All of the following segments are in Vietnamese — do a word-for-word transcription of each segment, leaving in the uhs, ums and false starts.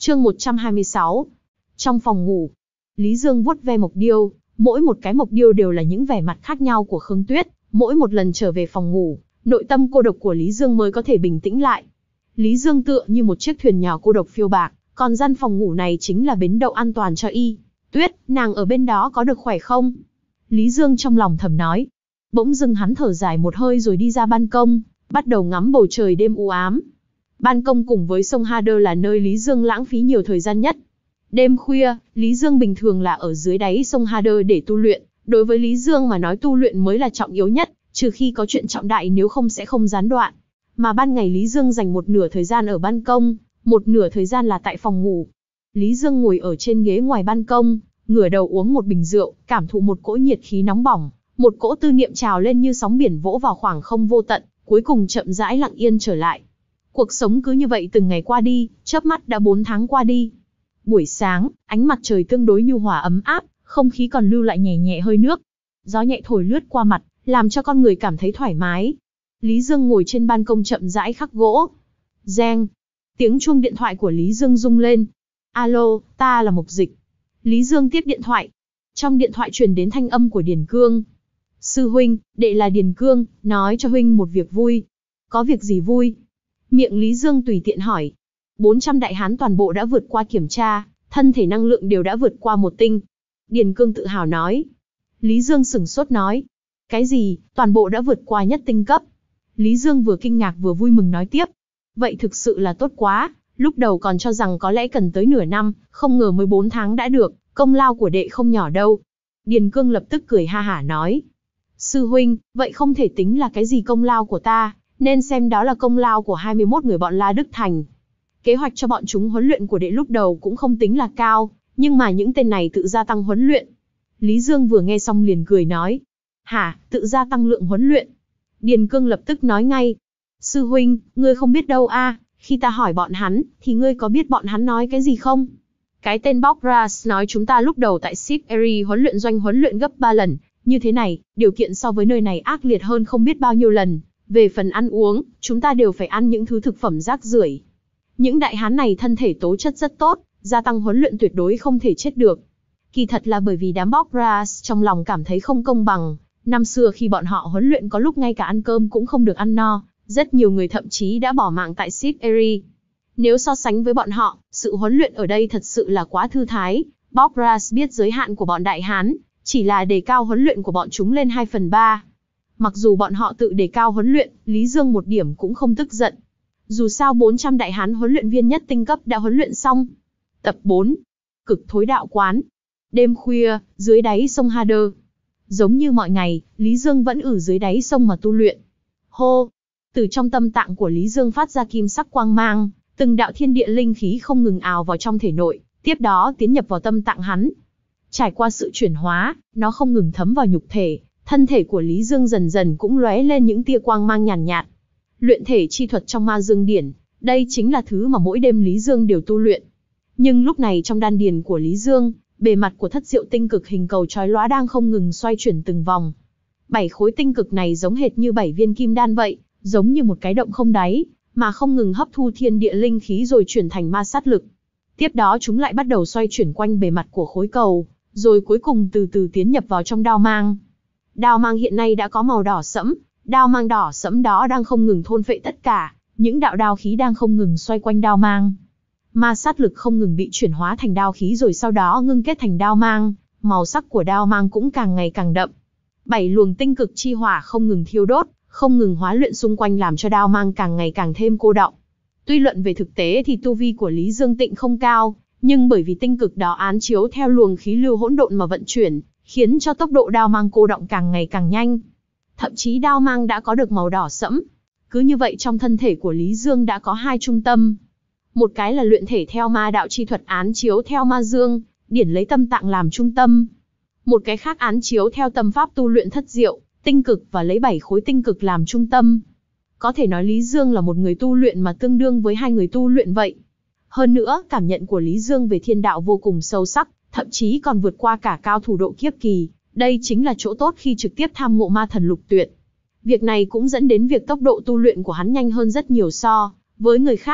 Chương một trăm hai mươi sáu. Trong phòng ngủ, Lý Dương vuốt ve mộc điêu, mỗi một cái mộc điêu đều là những vẻ mặt khác nhau của Khương Tuyết, mỗi một lần trở về phòng ngủ, nội tâm cô độc của Lý Dương mới có thể bình tĩnh lại. Lý Dương tựa như một chiếc thuyền nhỏ cô độc phiêu bạc, còn gian phòng ngủ này chính là bến đậu an toàn cho y. Tuyết, nàng ở bên đó có được khỏe không? Lý Dương trong lòng thầm nói. Bỗng dưng hắn thở dài một hơi rồi đi ra ban công, bắt đầu ngắm bầu trời đêm u ám. Ban công cùng với sông Hader là nơi Lý Dương lãng phí nhiều thời gian nhất. Đêm khuya, Lý Dương bình thường là ở dưới đáy sông Hader để tu luyện. Đối với Lý Dương mà nói tu luyện mới là trọng yếu nhất, trừ khi có chuyện trọng đại, nếu không sẽ không gián đoạn. Mà ban ngày Lý Dương dành một nửa thời gian ở ban công, một nửa thời gian là tại phòng ngủ. Lý Dương ngồi ở trên ghế ngoài ban công, ngửa đầu uống một bình rượu, cảm thụ một cỗ nhiệt khí nóng bỏng, một cỗ tư niệm trào lên như sóng biển vỗ vào khoảng không vô tận, cuối cùng chậm rãi lặng yên trở lại. Cuộc sống cứ như vậy từng ngày qua đi, chớp mắt đã bốn tháng qua đi. Buổi sáng, ánh mặt trời tương đối nhu hòa ấm áp, không khí còn lưu lại nhẹ nhẹ hơi nước. Gió nhẹ thổi lướt qua mặt, làm cho con người cảm thấy thoải mái. Lý Dương ngồi trên ban công chậm rãi khắc gỗ. Reng. Tiếng chuông điện thoại của Lý Dương rung lên. Alo, ta là Mục Dịch. Lý Dương tiếp điện thoại. Trong điện thoại truyền đến thanh âm của Điền Cương. Sư huynh, đệ là Điền Cương, nói cho huynh một việc vui. Có việc gì vui? Miệng Lý Dương tùy tiện hỏi. bốn trăm đại hán toàn bộ đã vượt qua kiểm tra, thân thể năng lượng đều đã vượt qua một tinh. Điền Cương tự hào nói. Lý Dương sửng sốt nói. Cái gì, toàn bộ đã vượt qua nhất tinh cấp? Lý Dương vừa kinh ngạc vừa vui mừng nói tiếp. Vậy thực sự là tốt quá, lúc đầu còn cho rằng có lẽ cần tới nửa năm, không ngờ mới bốn tháng đã được, công lao của đệ không nhỏ đâu. Điền Cương lập tức cười ha hả nói. Sư huynh, vậy không thể tính là cái gì công lao của ta, nên xem đó là công lao của hai mươi mốt người bọn La Đức Thành. Kế hoạch cho bọn chúng huấn luyện của đệ lúc đầu cũng không tính là cao, nhưng mà những tên này tự gia tăng huấn luyện. Lý Dương vừa nghe xong liền cười nói. Hả, tự gia tăng lượng huấn luyện? Điền Cương lập tức nói ngay. Sư huynh, ngươi không biết đâu a, khi ta hỏi bọn hắn, thì ngươi có biết bọn hắn nói cái gì không? Cái tên Bogras nói chúng ta lúc đầu tại Sip Eri huấn luyện doanh huấn luyện gấp ba lần, như thế này, điều kiện so với nơi này ác liệt hơn không biết bao nhiêu lần. Về phần ăn uống, chúng ta đều phải ăn những thứ thực phẩm rác rưởi. Những đại hán này thân thể tố chất rất tốt, gia tăng huấn luyện tuyệt đối không thể chết được. Kỳ thật là bởi vì đám Bogras trong lòng cảm thấy không công bằng. Năm xưa khi bọn họ huấn luyện có lúc ngay cả ăn cơm cũng không được ăn no, rất nhiều người thậm chí đã bỏ mạng tại Sip Eri. Nếu so sánh với bọn họ, sự huấn luyện ở đây thật sự là quá thư thái. Bogras biết giới hạn của bọn đại hán, chỉ là đề cao huấn luyện của bọn chúng lên hai phần ba. Mặc dù bọn họ tự đề cao huấn luyện, Lý Dương một điểm cũng không tức giận. Dù sao bốn trăm đại hán huấn luyện viên nhất tinh cấp đã huấn luyện xong. Tập bốn. Cực thối đạo quán. Đêm khuya, dưới đáy sông Hader. Giống như mọi ngày, Lý Dương vẫn ở dưới đáy sông mà tu luyện. Hô! Từ trong tâm tạng của Lý Dương phát ra kim sắc quang mang, từng đạo thiên địa linh khí không ngừng ào vào trong thể nội, tiếp đó tiến nhập vào tâm tạng hắn. Trải qua sự chuyển hóa, nó không ngừng thấm vào nhục thể, thân thể của Lý Dương dần dần cũng lóe lên những tia quang mang nhàn nhạt, nhạt. Luyện thể chi thuật trong Ma Dương Điển, đây chính là thứ mà mỗi đêm Lý Dương đều tu luyện. Nhưng lúc này trong đan điền của Lý Dương, bề mặt của thất diệu tinh cực hình cầu chói lóa đang không ngừng xoay chuyển từng vòng. Bảy khối tinh cực này giống hệt như bảy viên kim đan vậy, giống như một cái động không đáy, mà không ngừng hấp thu thiên địa linh khí rồi chuyển thành ma sát lực. Tiếp đó chúng lại bắt đầu xoay chuyển quanh bề mặt của khối cầu, rồi cuối cùng từ từ tiến nhập vào trong đao mang. Đao mang hiện nay đã có màu đỏ sẫm, đao mang đỏ sẫm đó đang không ngừng thôn phệ tất cả, những đạo đao khí đang không ngừng xoay quanh đao mang. Ma sát lực không ngừng bị chuyển hóa thành đao khí rồi sau đó ngưng kết thành đao mang, màu sắc của đao mang cũng càng ngày càng đậm. Bảy luồng tinh cực chi hỏa không ngừng thiêu đốt, không ngừng hóa luyện xung quanh làm cho đao mang càng ngày càng thêm cô đọng. Tuy luận về thực tế thì tu vi của Lý Dương Tịnh không cao, nhưng bởi vì tinh cực đó án chiếu theo luồng khí lưu hỗn độn mà vận chuyển, khiến cho tốc độ đao mang cô đọng càng ngày càng nhanh. Thậm chí đao mang đã có được màu đỏ sẫm. Cứ như vậy trong thân thể của Lý Dương đã có hai trung tâm. Một cái là luyện thể theo ma đạo chi thuật án chiếu theo Ma Dương Điển lấy tâm tạng làm trung tâm. Một cái khác án chiếu theo tâm pháp tu luyện thất diệu, tinh cực và lấy bảy khối tinh cực làm trung tâm. Có thể nói Lý Dương là một người tu luyện mà tương đương với hai người tu luyện vậy. Hơn nữa, cảm nhận của Lý Dương về thiên đạo vô cùng sâu sắc, thậm chí còn vượt qua cả cao thủ độ kiếp kỳ. Đây chính là chỗ tốt khi trực tiếp tham ngộ ma thần lục tuyệt. Việc này cũng dẫn đến việc tốc độ tu luyện của hắn nhanh hơn rất nhiều so với người khác.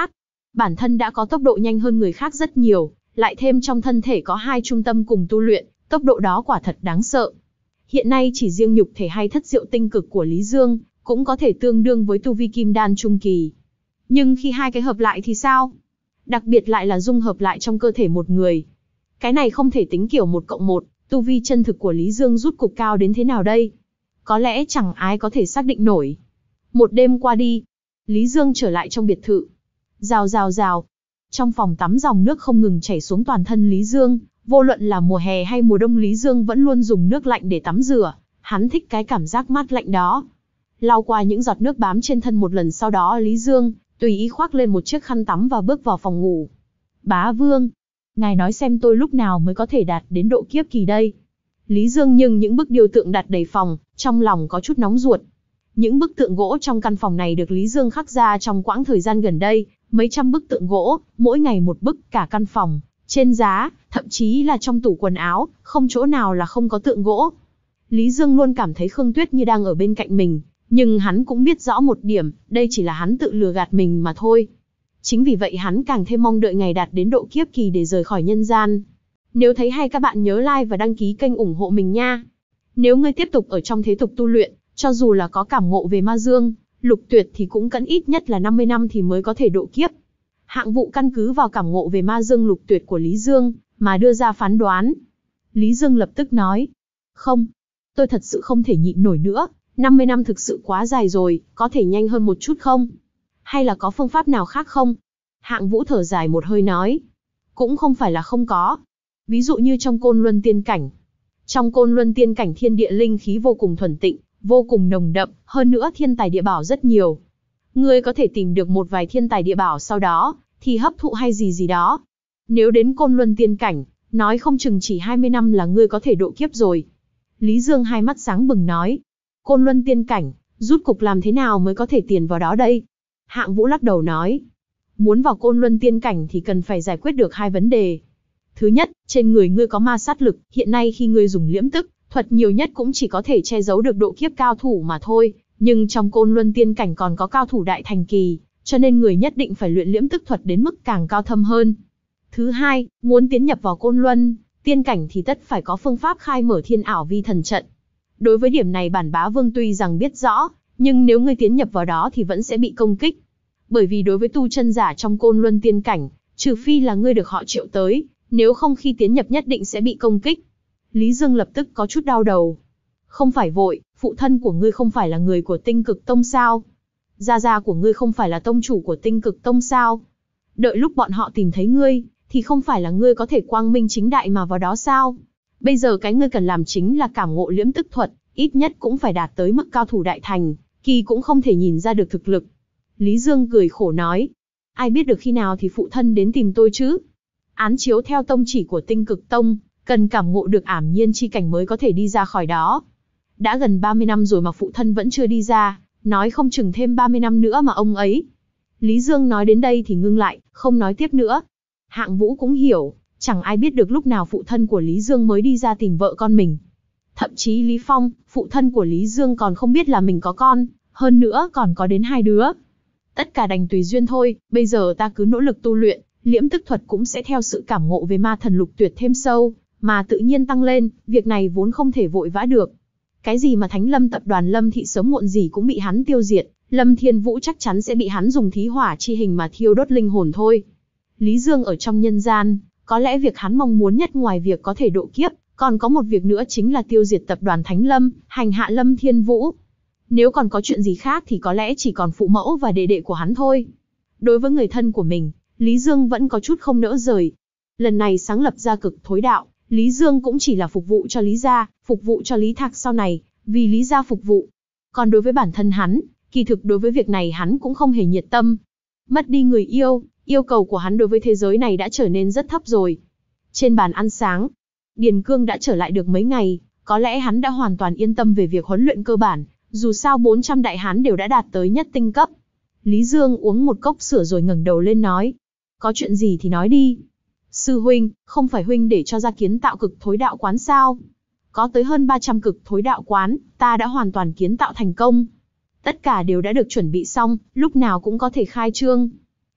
Bản thân đã có tốc độ nhanh hơn người khác rất nhiều, lại thêm trong thân thể có hai trung tâm cùng tu luyện, tốc độ đó quả thật đáng sợ. Hiện nay chỉ riêng nhục thể hay thất diệu tinh cực của Lý Dương, cũng có thể tương đương với tu vi kim đan trung kỳ. Nhưng khi hai cái hợp lại thì sao? Đặc biệt lại là dung hợp lại trong cơ thể một người. Cái này không thể tính kiểu một cộng một, tu vi chân thực của Lý Dương rút cục cao đến thế nào đây? Có lẽ chẳng ai có thể xác định nổi. Một đêm qua đi, Lý Dương trở lại trong biệt thự. Rào rào rào. Trong phòng tắm dòng nước không ngừng chảy xuống toàn thân Lý Dương, vô luận là mùa hè hay mùa đông Lý Dương vẫn luôn dùng nước lạnh để tắm rửa, hắn thích cái cảm giác mát lạnh đó. Lau qua những giọt nước bám trên thân một lần sau đó Lý Dương tùy ý khoác lên một chiếc khăn tắm và bước vào phòng ngủ. Bá Vương, ngài nói xem tôi lúc nào mới có thể đạt đến độ kiếp kỳ đây? Lý Dương nhưng những bức điêu tượng đặt đầy phòng, trong lòng có chút nóng ruột. Những bức tượng gỗ trong căn phòng này được Lý Dương khắc ra trong quãng thời gian gần đây, mấy trăm bức tượng gỗ, mỗi ngày một bức, cả căn phòng, trên giá, thậm chí là trong tủ quần áo, không chỗ nào là không có tượng gỗ. Lý Dương luôn cảm thấy Khương Tuyết như đang ở bên cạnh mình, nhưng hắn cũng biết rõ một điểm, đây chỉ là hắn tự lừa gạt mình mà thôi. Chính vì vậy hắn càng thêm mong đợi ngày đạt đến độ kiếp kỳ để rời khỏi nhân gian. Nếu thấy hay các bạn nhớ like và đăng ký kênh ủng hộ mình nha. Nếu ngươi tiếp tục ở trong thế tục tu luyện, cho dù là có cảm ngộ về ma dương, lục tuyệt thì cũng cần ít nhất là năm mươi năm thì mới có thể độ kiếp. Hạng Vũ căn cứ vào cảm ngộ về ma dương lục tuyệt của Lý Dương, mà đưa ra phán đoán. Lý Dương lập tức nói, không, tôi thật sự không thể nhịn nổi nữa, năm mươi năm thực sự quá dài rồi, có thể nhanh hơn một chút không? Hay là có phương pháp nào khác không? Hạng Vũ thở dài một hơi nói, cũng không phải là không có. Ví dụ như trong Côn Luân Tiên Cảnh. Trong Côn Luân Tiên Cảnh thiên địa linh khí vô cùng thuần tịnh, vô cùng nồng đậm, hơn nữa thiên tài địa bảo rất nhiều. Ngươi có thể tìm được một vài thiên tài địa bảo sau đó, thì hấp thụ hay gì gì đó. Nếu đến Côn Luân Tiên Cảnh, nói không chừng chỉ hai mươi năm là ngươi có thể độ kiếp rồi. Lý Dương hai mắt sáng bừng nói, Côn Luân Tiên Cảnh, rút cục làm thế nào mới có thể tiền vào đó đây? Hạng Vũ lắc đầu nói, muốn vào Côn Luân Tiên Cảnh thì cần phải giải quyết được hai vấn đề. Thứ nhất, trên người ngươi có ma sát lực, hiện nay khi ngươi dùng liễm tức, thuật nhiều nhất cũng chỉ có thể che giấu được độ kiếp cao thủ mà thôi, nhưng trong Côn Luân Tiên Cảnh còn có cao thủ đại thành kỳ, cho nên người nhất định phải luyện liễm tức thuật đến mức càng cao thâm hơn. Thứ hai, muốn tiến nhập vào Côn Luân Tiên Cảnh thì tất phải có phương pháp khai mở thiên ảo vi thần trận. Đối với điểm này bản Bá Vương tuy rằng biết rõ, nhưng nếu ngươi tiến nhập vào đó thì vẫn sẽ bị công kích. Bởi vì đối với tu chân giả trong Côn Luân Tiên Cảnh, trừ phi là ngươi được họ triệu tới, nếu không khi tiến nhập nhất định sẽ bị công kích. Lý Dương lập tức có chút đau đầu. Không phải vội, phụ thân của ngươi không phải là người của Tinh Cực Tông sao? Gia gia của ngươi không phải là tông chủ của Tinh Cực Tông sao? Đợi lúc bọn họ tìm thấy ngươi, thì không phải là ngươi có thể quang minh chính đại mà vào đó sao? Bây giờ cái ngươi cần làm chính là cảm ngộ liễm tức thuật, ít nhất cũng phải đạt tới mức cao thủ đại thành, kỳ cũng không thể nhìn ra được thực lực. Lý Dương cười khổ nói, ai biết được khi nào thì phụ thân đến tìm tôi chứ? Án chiếu theo tông chỉ của Tinh Cực Tông, cần cảm ngộ được ảm nhiên chi cảnh mới có thể đi ra khỏi đó. Đã gần ba mươi năm rồi mà phụ thân vẫn chưa đi ra, nói không chừng thêm ba mươi năm nữa mà ông ấy. Lý Dương nói đến đây thì ngưng lại, không nói tiếp nữa. Hạng Vũ cũng hiểu, chẳng ai biết được lúc nào phụ thân của Lý Dương mới đi ra tìm vợ con mình. Thậm chí Lý Phong, phụ thân của Lý Dương còn không biết là mình có con, hơn nữa còn có đến hai đứa. Tất cả đành tùy duyên thôi, bây giờ ta cứ nỗ lực tu luyện, liễm tức thuật cũng sẽ theo sự cảm ngộ về ma thần lục tuyệt thêm sâu, mà tự nhiên tăng lên, việc này vốn không thể vội vã được. Cái gì mà Thánh Lâm tập đoàn Lâm Thị sớm muộn gì cũng bị hắn tiêu diệt, Lâm Thiên Vũ chắc chắn sẽ bị hắn dùng thí hỏa chi hình mà thiêu đốt linh hồn thôi. Lý Dương ở trong nhân gian, có lẽ việc hắn mong muốn nhất ngoài việc có thể độ kiếp, còn có một việc nữa chính là tiêu diệt tập đoàn Thánh Lâm, hành hạ Lâm Thiên Vũ. Nếu còn có chuyện gì khác thì có lẽ chỉ còn phụ mẫu và đệ đệ của hắn thôi. Đối với người thân của mình, Lý Dương vẫn có chút không nỡ rời. Lần này sáng lập ra Cực Thối Đạo, Lý Dương cũng chỉ là phục vụ cho Lý gia, phục vụ cho Lý Thạc sau này, vì Lý gia phục vụ. Còn đối với bản thân hắn, kỳ thực đối với việc này hắn cũng không hề nhiệt tâm. Mất đi người yêu, yêu cầu của hắn đối với thế giới này đã trở nên rất thấp rồi. Trên bàn ăn sáng, Điền Cương đã trở lại được mấy ngày, có lẽ hắn đã hoàn toàn yên tâm về việc huấn luyện cơ bản, dù sao bốn trăm đại hán đều đã đạt tới nhất tinh cấp. Lý Dương uống một cốc sữa rồi ngẩng đầu lên nói, có chuyện gì thì nói đi. Sư huynh, không phải huynh để cho ra kiến tạo Cực Thối Đạo quán sao? Có tới hơn ba trăm Cực Thối Đạo quán, ta đã hoàn toàn kiến tạo thành công. Tất cả đều đã được chuẩn bị xong, lúc nào cũng có thể khai trương.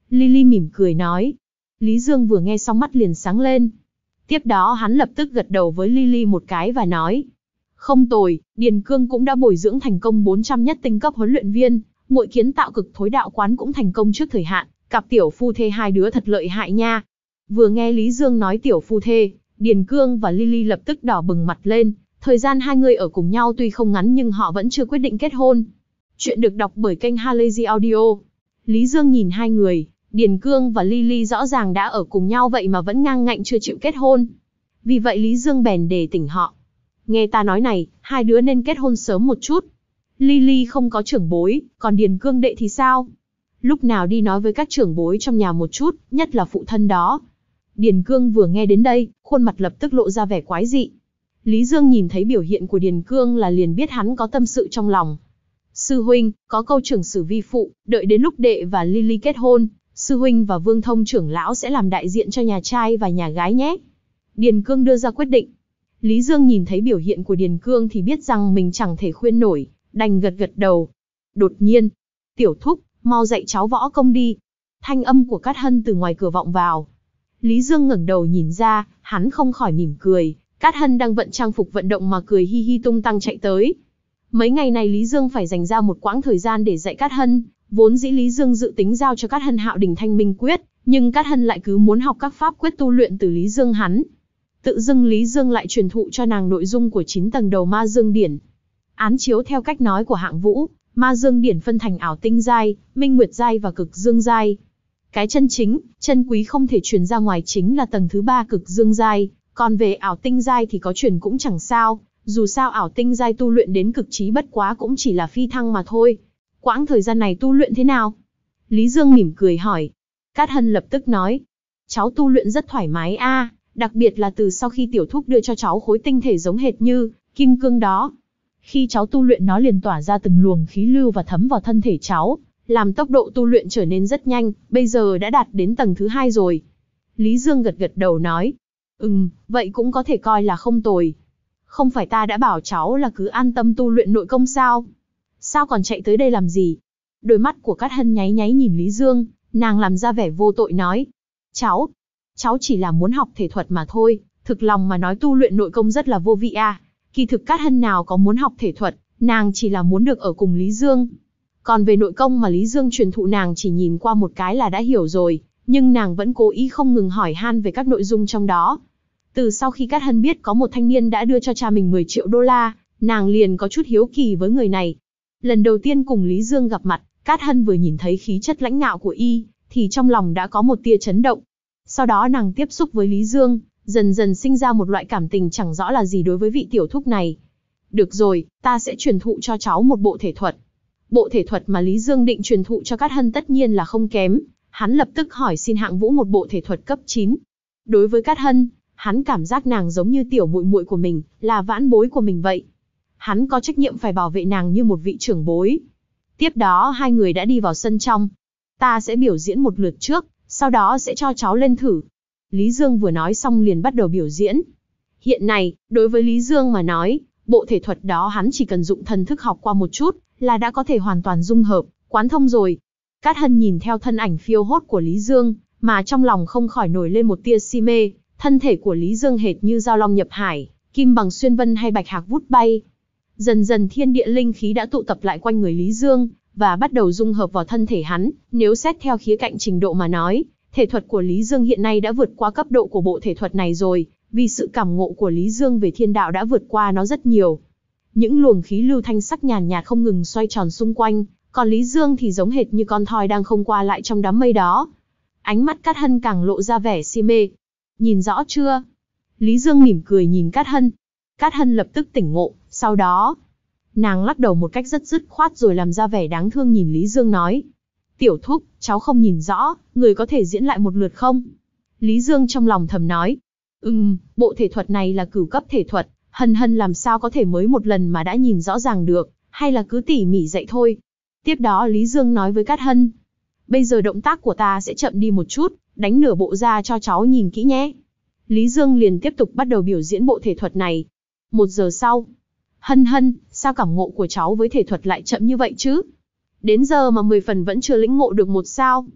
Lily mỉm cười nói. Lý Dương vừa nghe xong mắt liền sáng lên. Tiếp đó hắn lập tức gật đầu với Lily một cái và nói. Không tồi, Điền Cương cũng đã bồi dưỡng thành công bốn trăm nhất tinh cấp huấn luyện viên, muội kiến tạo cực thối đạo quán cũng thành công trước thời hạn, cặp tiểu phu thê hai đứa thật lợi hại nha. Vừa nghe Lý Dương nói tiểu phu thê, Điền Cương và Lily lập tức đỏ bừng mặt lên, thời gian hai người ở cùng nhau tuy không ngắn nhưng họ vẫn chưa quyết định kết hôn. Chuyện được đọc bởi kênh Halazy Audio. Lý Dương nhìn hai người, Điền Cương và Lily rõ ràng đã ở cùng nhau vậy mà vẫn ngang ngạnh chưa chịu kết hôn. Vì vậy Lý Dương bèn đề tỉnh họ. Nghe ta nói này, hai đứa nên kết hôn sớm một chút. Lily không có trưởng bối, còn Điền Cương đệ thì sao? Lúc nào đi nói với các trưởng bối trong nhà một chút, nhất là phụ thân đó. Điền Cương vừa nghe đến đây, khuôn mặt lập tức lộ ra vẻ quái dị. Lý Dương nhìn thấy biểu hiện của Điền Cương là liền biết hắn có tâm sự trong lòng. Sư huynh, có câu trưởng sử vi phụ, đợi đến lúc đệ và Lily kết hôn, sư huynh và Vương Thông trưởng lão sẽ làm đại diện cho nhà trai và nhà gái nhé. Điền Cương đưa ra quyết định. Lý Dương nhìn thấy biểu hiện của Điền Cương thì biết rằng mình chẳng thể khuyên nổi, đành gật gật đầu. Đột nhiên, tiểu thúc, mau dạy cháu võ công đi. Thanh âm của Cát Hân từ ngoài cửa vọng vào. Lý Dương ngẩng đầu nhìn ra, hắn không khỏi mỉm cười. Cát Hân đang vận trang phục vận động mà cười hi hi tung tăng chạy tới. Mấy ngày này Lý Dương phải dành ra một quãng thời gian để dạy Cát Hân. Vốn dĩ Lý Dương dự tính giao cho Cát Hân Hạo Đỉnh Thanh Minh Quyết, nhưng Cát Hân lại cứ muốn học các pháp quyết tu luyện từ Lý Dương hắn. Tự dưng Lý Dương lại truyền thụ cho nàng nội dung của chín tầng đầu Ma Dương Điển. Án chiếu theo cách nói của Hạng Vũ, Ma Dương Điển phân thành ảo tinh giai, minh nguyệt giai và cực dương giai. Cái chân chính, chân quý không thể truyền ra ngoài chính là tầng thứ ba cực dương giai, còn về ảo tinh giai thì có truyền cũng chẳng sao, dù sao ảo tinh giai tu luyện đến cực trí bất quá cũng chỉ là phi thăng mà thôi. Quãng thời gian này tu luyện thế nào? Lý Dương mỉm cười hỏi. Cát Hân lập tức nói, cháu tu luyện rất thoải mái a, đặc biệt là từ sau khi tiểu thúc đưa cho cháu khối tinh thể giống hệt như kim cương đó. Khi cháu tu luyện nó liền tỏa ra từng luồng khí lưu và thấm vào thân thể cháu, làm tốc độ tu luyện trở nên rất nhanh, bây giờ đã đạt đến tầng thứ hai rồi. Lý Dương gật gật đầu nói, ừm, vậy cũng có thể coi là không tồi. Không phải ta đã bảo cháu là cứ an tâm tu luyện nội công sao? Sao còn chạy tới đây làm gì? Đôi mắt của Cát Hân nháy nháy nhìn Lý Dương, nàng làm ra vẻ vô tội nói, cháu, cháu chỉ là muốn học thể thuật mà thôi, thực lòng mà nói tu luyện nội công rất là vô vị à. Kỳ thực Cát Hân nào có muốn học thể thuật, nàng chỉ là muốn được ở cùng Lý Dương. Còn về nội công mà Lý Dương truyền thụ nàng chỉ nhìn qua một cái là đã hiểu rồi, nhưng nàng vẫn cố ý không ngừng hỏi han về các nội dung trong đó. Từ sau khi Cát Hân biết có một thanh niên đã đưa cho cha mình mười triệu đô la, nàng liền có chút hiếu kỳ với người này. Lần đầu tiên cùng Lý Dương gặp mặt, Cát Hân vừa nhìn thấy khí chất lãnh ngạo của y, thì trong lòng đã có một tia chấn động. Sau đó nàng tiếp xúc với Lý Dương, dần dần sinh ra một loại cảm tình chẳng rõ là gì đối với vị tiểu thúc này. Được rồi, ta sẽ truyền thụ cho cháu một bộ thể thuật. Bộ thể thuật mà Lý Dương định truyền thụ cho Cát Hân tất nhiên là không kém, hắn lập tức hỏi xin Hạng Vũ một bộ thể thuật cấp chín. Đối với Cát Hân, hắn cảm giác nàng giống như tiểu muội muội của mình, là vãn bối của mình vậy. Hắn có trách nhiệm phải bảo vệ nàng như một vị trưởng bối. Tiếp đó hai người đã đi vào sân trong. Ta sẽ biểu diễn một lượt trước, sau đó sẽ cho cháu lên thử. Lý Dương vừa nói xong liền bắt đầu biểu diễn. Hiện nay, đối với Lý Dương mà nói, bộ thể thuật đó hắn chỉ cần dụng thần thức học qua một chút, là đã có thể hoàn toàn dung hợp, quán thông rồi. Cát Hân nhìn theo thân ảnh phiêu hốt của Lý Dương, mà trong lòng không khỏi nổi lên một tia si mê. Thân thể của Lý Dương hệt như dao long nhập hải, kim bằng xuyên vân hay bạch hạc vút bay. Dần dần thiên địa linh khí đã tụ tập lại quanh người Lý Dương, và bắt đầu dung hợp vào thân thể hắn. Nếu xét theo khía cạnh trình độ mà nói, thể thuật của Lý Dương hiện nay đã vượt qua cấp độ của bộ thể thuật này rồi, vì sự cảm ngộ của Lý Dương về thiên đạo đã vượt qua nó rất nhiều. Những luồng khí lưu thanh sắc nhàn nhạt không ngừng xoay tròn xung quanh, còn Lý Dương thì giống hệt như con thoi đang không qua lại trong đám mây đó. Ánh mắt Cát Hân càng lộ ra vẻ si mê. Nhìn rõ chưa? Lý Dương mỉm cười nhìn Cát Hân. Cát Hân lập tức tỉnh ngộ, sau đó, nàng lắc đầu một cách rất dứt khoát rồi làm ra vẻ đáng thương nhìn Lý Dương nói. Tiểu thúc, cháu không nhìn rõ, người có thể diễn lại một lượt không? Lý Dương trong lòng thầm nói. Ừm, bộ thể thuật này là cửu cấp thể thuật, Hân Hân làm sao có thể mới một lần mà đã nhìn rõ ràng được, hay là cứ tỉ mỉ dạy thôi. Tiếp đó Lý Dương nói với Cát Hân. Bây giờ động tác của ta sẽ chậm đi một chút, đánh nửa bộ ra cho cháu nhìn kỹ nhé. Lý Dương liền tiếp tục bắt đầu biểu diễn bộ thể thuật này. Một giờ sau. Hân Hân, sao cảm ngộ của cháu với thể thuật lại chậm như vậy chứ? Đến giờ mà mười phần vẫn chưa lĩnh ngộ được một sao?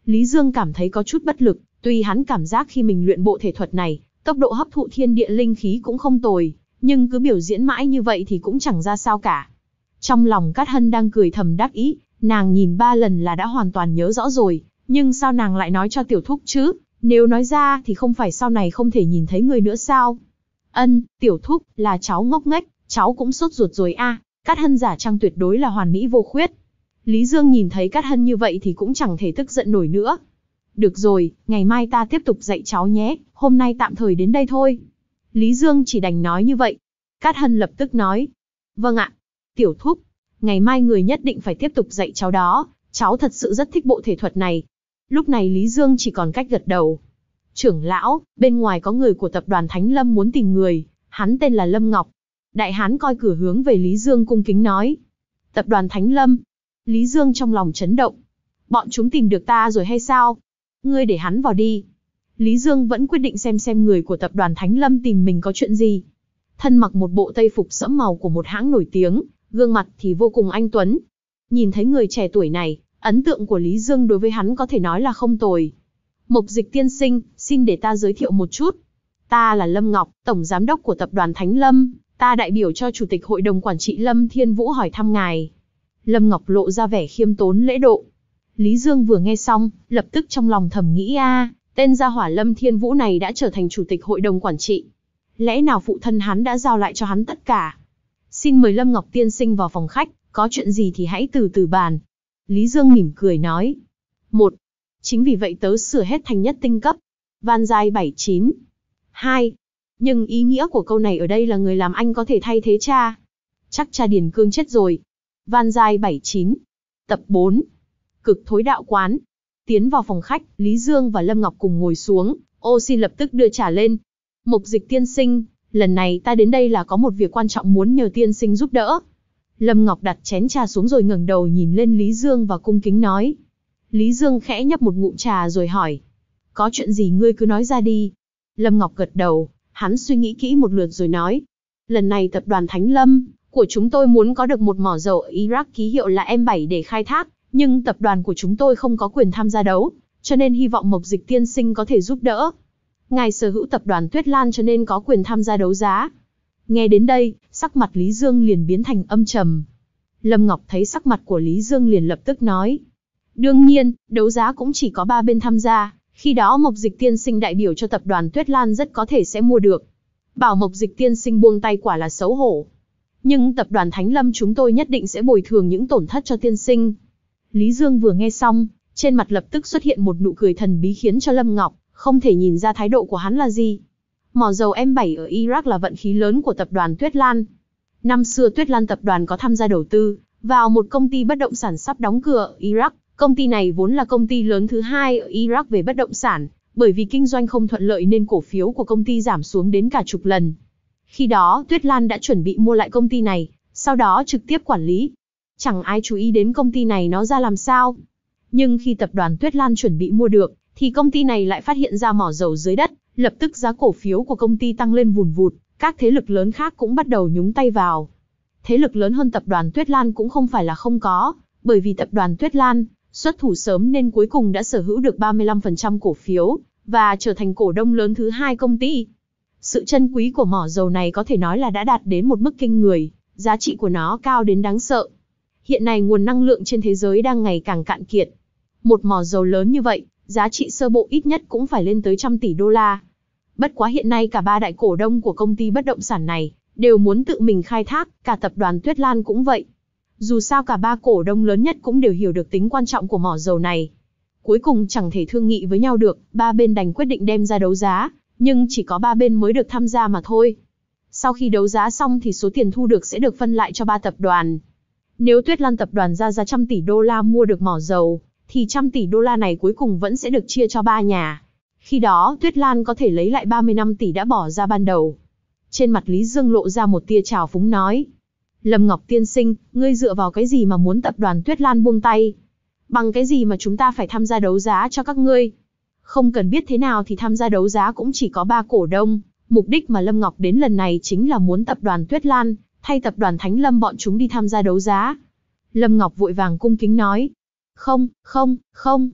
Lý Dương cảm thấy có chút bất lực, tuy hắn cảm giác khi mình luyện bộ thể thuật này, tốc độ hấp thụ thiên địa linh khí cũng không tồi, nhưng cứ biểu diễn mãi như vậy thì cũng chẳng ra sao cả. Trong lòng Cát Hân đang cười thầm đắc ý, nàng nhìn ba lần là đã hoàn toàn nhớ rõ rồi, nhưng sao nàng lại nói cho tiểu thúc chứ? Nếu nói ra thì không phải sau này không thể nhìn thấy người nữa sao? Ân, tiểu thúc, là cháu ngốc nghếch, cháu cũng sốt ruột rồi a. À. Cát Hân giả trang tuyệt đối là hoàn mỹ vô khuyết. Lý Dương nhìn thấy Cát Hân như vậy thì cũng chẳng thể tức giận nổi nữa. Được rồi, ngày mai ta tiếp tục dạy cháu nhé, hôm nay tạm thời đến đây thôi. Lý Dương chỉ đành nói như vậy. Cát Hân lập tức nói. Vâng ạ, tiểu thúc, ngày mai người nhất định phải tiếp tục dạy cháu đó, cháu thật sự rất thích bộ thể thuật này. Lúc này Lý Dương chỉ còn cách gật đầu. Trưởng lão, bên ngoài có người của tập đoàn Thánh Lâm muốn tìm người, hắn tên là Lâm Ngọc. Đại hán coi cửa hướng về Lý Dương cung kính nói. Tập đoàn Thánh Lâm. Lý Dương trong lòng chấn động. Bọn chúng tìm được ta rồi hay sao? Ngươi để hắn vào đi. Lý Dương vẫn quyết định xem xem người của tập đoàn Thánh Lâm tìm mình có chuyện gì. Thân mặc một bộ tây phục sẫm màu của một hãng nổi tiếng, gương mặt thì vô cùng anh tuấn. Nhìn thấy người trẻ tuổi này, ấn tượng của Lý Dương đối với hắn có thể nói là không tồi. Mộc Dịch tiên sinh, xin để ta giới thiệu một chút. Ta là Lâm Ngọc, tổng giám đốc của tập đoàn Thánh Lâm, ta đại biểu cho chủ tịch hội đồng quản trị Lâm Thiên Vũ hỏi thăm ngài. Lâm Ngọc lộ ra vẻ khiêm tốn lễ độ. Lý Dương vừa nghe xong, lập tức trong lòng thầm nghĩ a, tên gia hỏa Lâm Thiên Vũ này đã trở thành chủ tịch hội đồng quản trị. Lẽ nào phụ thân hắn đã giao lại cho hắn tất cả? Xin mời Lâm Ngọc tiên sinh vào phòng khách, có chuyện gì thì hãy từ từ bàn. Lý Dương mỉm cười nói. Một, chính vì vậy tớ sửa hết thành nhất tinh cấp. Van giai bảy chín. Hai, nhưng ý nghĩa của câu này ở đây là người làm anh có thể thay thế cha. Chắc cha Điền Cương chết rồi. Van giai bảy chín. Tập bốn. Cực thối đạo quán. Tiến vào phòng khách, Lý Dương và Lâm Ngọc cùng ngồi xuống, ô xin lập tức đưa trà lên. Mộc Dịch tiên sinh, lần này ta đến đây là có một việc quan trọng muốn nhờ tiên sinh giúp đỡ. Lâm Ngọc đặt chén trà xuống rồi ngẩng đầu nhìn lên Lý Dương và cung kính nói. Lý Dương khẽ nhấp một ngụm trà rồi hỏi. Có chuyện gì ngươi cứ nói ra đi. Lâm Ngọc gật đầu, hắn suy nghĩ kỹ một lượt rồi nói. Lần này tập đoàn Thánh Lâm của chúng tôi muốn có được một mỏ dầu ở Iraq ký hiệu là em bảy để khai thác, nhưng tập đoàn của chúng tôi không có quyền tham gia đấu, cho nên hy vọng Mộc Dịch tiên sinh có thể giúp đỡ. Ngài sở hữu tập đoàn Tuyết Lan cho nên có quyền tham gia đấu giá. Nghe đến đây, sắc mặt Lý Dương liền biến thành âm trầm. Lâm Ngọc thấy sắc mặt của Lý Dương liền lập tức nói. Đương nhiên, đấu giá cũng chỉ có ba bên tham gia, khi đó Mộc Dịch tiên sinh đại biểu cho tập đoàn Tuyết Lan rất có thể sẽ mua được. Bảo Mộc Dịch tiên sinh buông tay quả là xấu hổ. Nhưng tập đoàn Thánh Lâm chúng tôi nhất định sẽ bồi thường những tổn thất cho tiên sinh. Lý Dương vừa nghe xong, trên mặt lập tức xuất hiện một nụ cười thần bí khiến cho Lâm Ngọc không thể nhìn ra thái độ của hắn là gì. Mỏ dầu em bảy ở Iraq là vận khí lớn của tập đoàn Tuyết Lan. Năm xưa Tuyết Lan tập đoàn có tham gia đầu tư vào một công ty bất động sản sắp đóng cửa ở Iraq. Công ty này vốn là công ty lớn thứ hai ở Iraq về bất động sản, bởi vì kinh doanh không thuận lợi nên cổ phiếu của công ty giảm xuống đến cả chục lần. Khi đó Tuyết Lan đã chuẩn bị mua lại công ty này, sau đó trực tiếp quản lý. Chẳng ai chú ý đến công ty này nó ra làm sao. Nhưng khi tập đoàn Tuyết Lan chuẩn bị mua được, thì công ty này lại phát hiện ra mỏ dầu dưới đất, lập tức giá cổ phiếu của công ty tăng lên vùn vụt, các thế lực lớn khác cũng bắt đầu nhúng tay vào. Thế lực lớn hơn tập đoàn Tuyết Lan cũng không phải là không có, bởi vì tập đoàn Tuyết Lan xuất thủ sớm nên cuối cùng đã sở hữu được ba mươi lăm phần trăm cổ phiếu, và trở thành cổ đông lớn thứ hai công ty. Sự chân quý của mỏ dầu này có thể nói là đã đạt đến một mức kinh người, giá trị của nó cao đến đáng sợ. Hiện nay nguồn năng lượng trên thế giới đang ngày càng cạn kiệt. Một mỏ dầu lớn như vậy, giá trị sơ bộ ít nhất cũng phải lên tới trăm tỷ đô la. Bất quá hiện nay cả ba đại cổ đông của công ty bất động sản này đều muốn tự mình khai thác, cả tập đoàn Tuyết Lan cũng vậy. Dù sao cả ba cổ đông lớn nhất cũng đều hiểu được tính quan trọng của mỏ dầu này. Cuối cùng chẳng thể thương nghị với nhau được, ba bên đành quyết định đem ra đấu giá, nhưng chỉ có ba bên mới được tham gia mà thôi. Sau khi đấu giá xong thì số tiền thu được sẽ được phân lại cho ba tập đoàn. Nếu Tuyết Lan tập đoàn ra ra trăm tỷ đô la mua được mỏ dầu, thì trăm tỷ đô la này cuối cùng vẫn sẽ được chia cho ba nhà. Khi đó Tuyết Lan có thể lấy lại ba mươi lăm tỷ đã bỏ ra ban đầu. Trên mặt Lý Dương lộ ra một tia trào phúng nói. Lâm Ngọc tiên sinh, ngươi dựa vào cái gì mà muốn tập đoàn Tuyết Lan buông tay? Bằng cái gì mà chúng ta phải tham gia đấu giá cho các ngươi? Không cần biết thế nào thì tham gia đấu giá cũng chỉ có ba cổ đông. Mục đích mà Lâm Ngọc đến lần này chính là muốn tập đoàn Tuyết Lan thay tập đoàn Thánh Lâm bọn chúng đi tham gia đấu giá. Lâm Ngọc vội vàng cung kính nói. Không, không, không.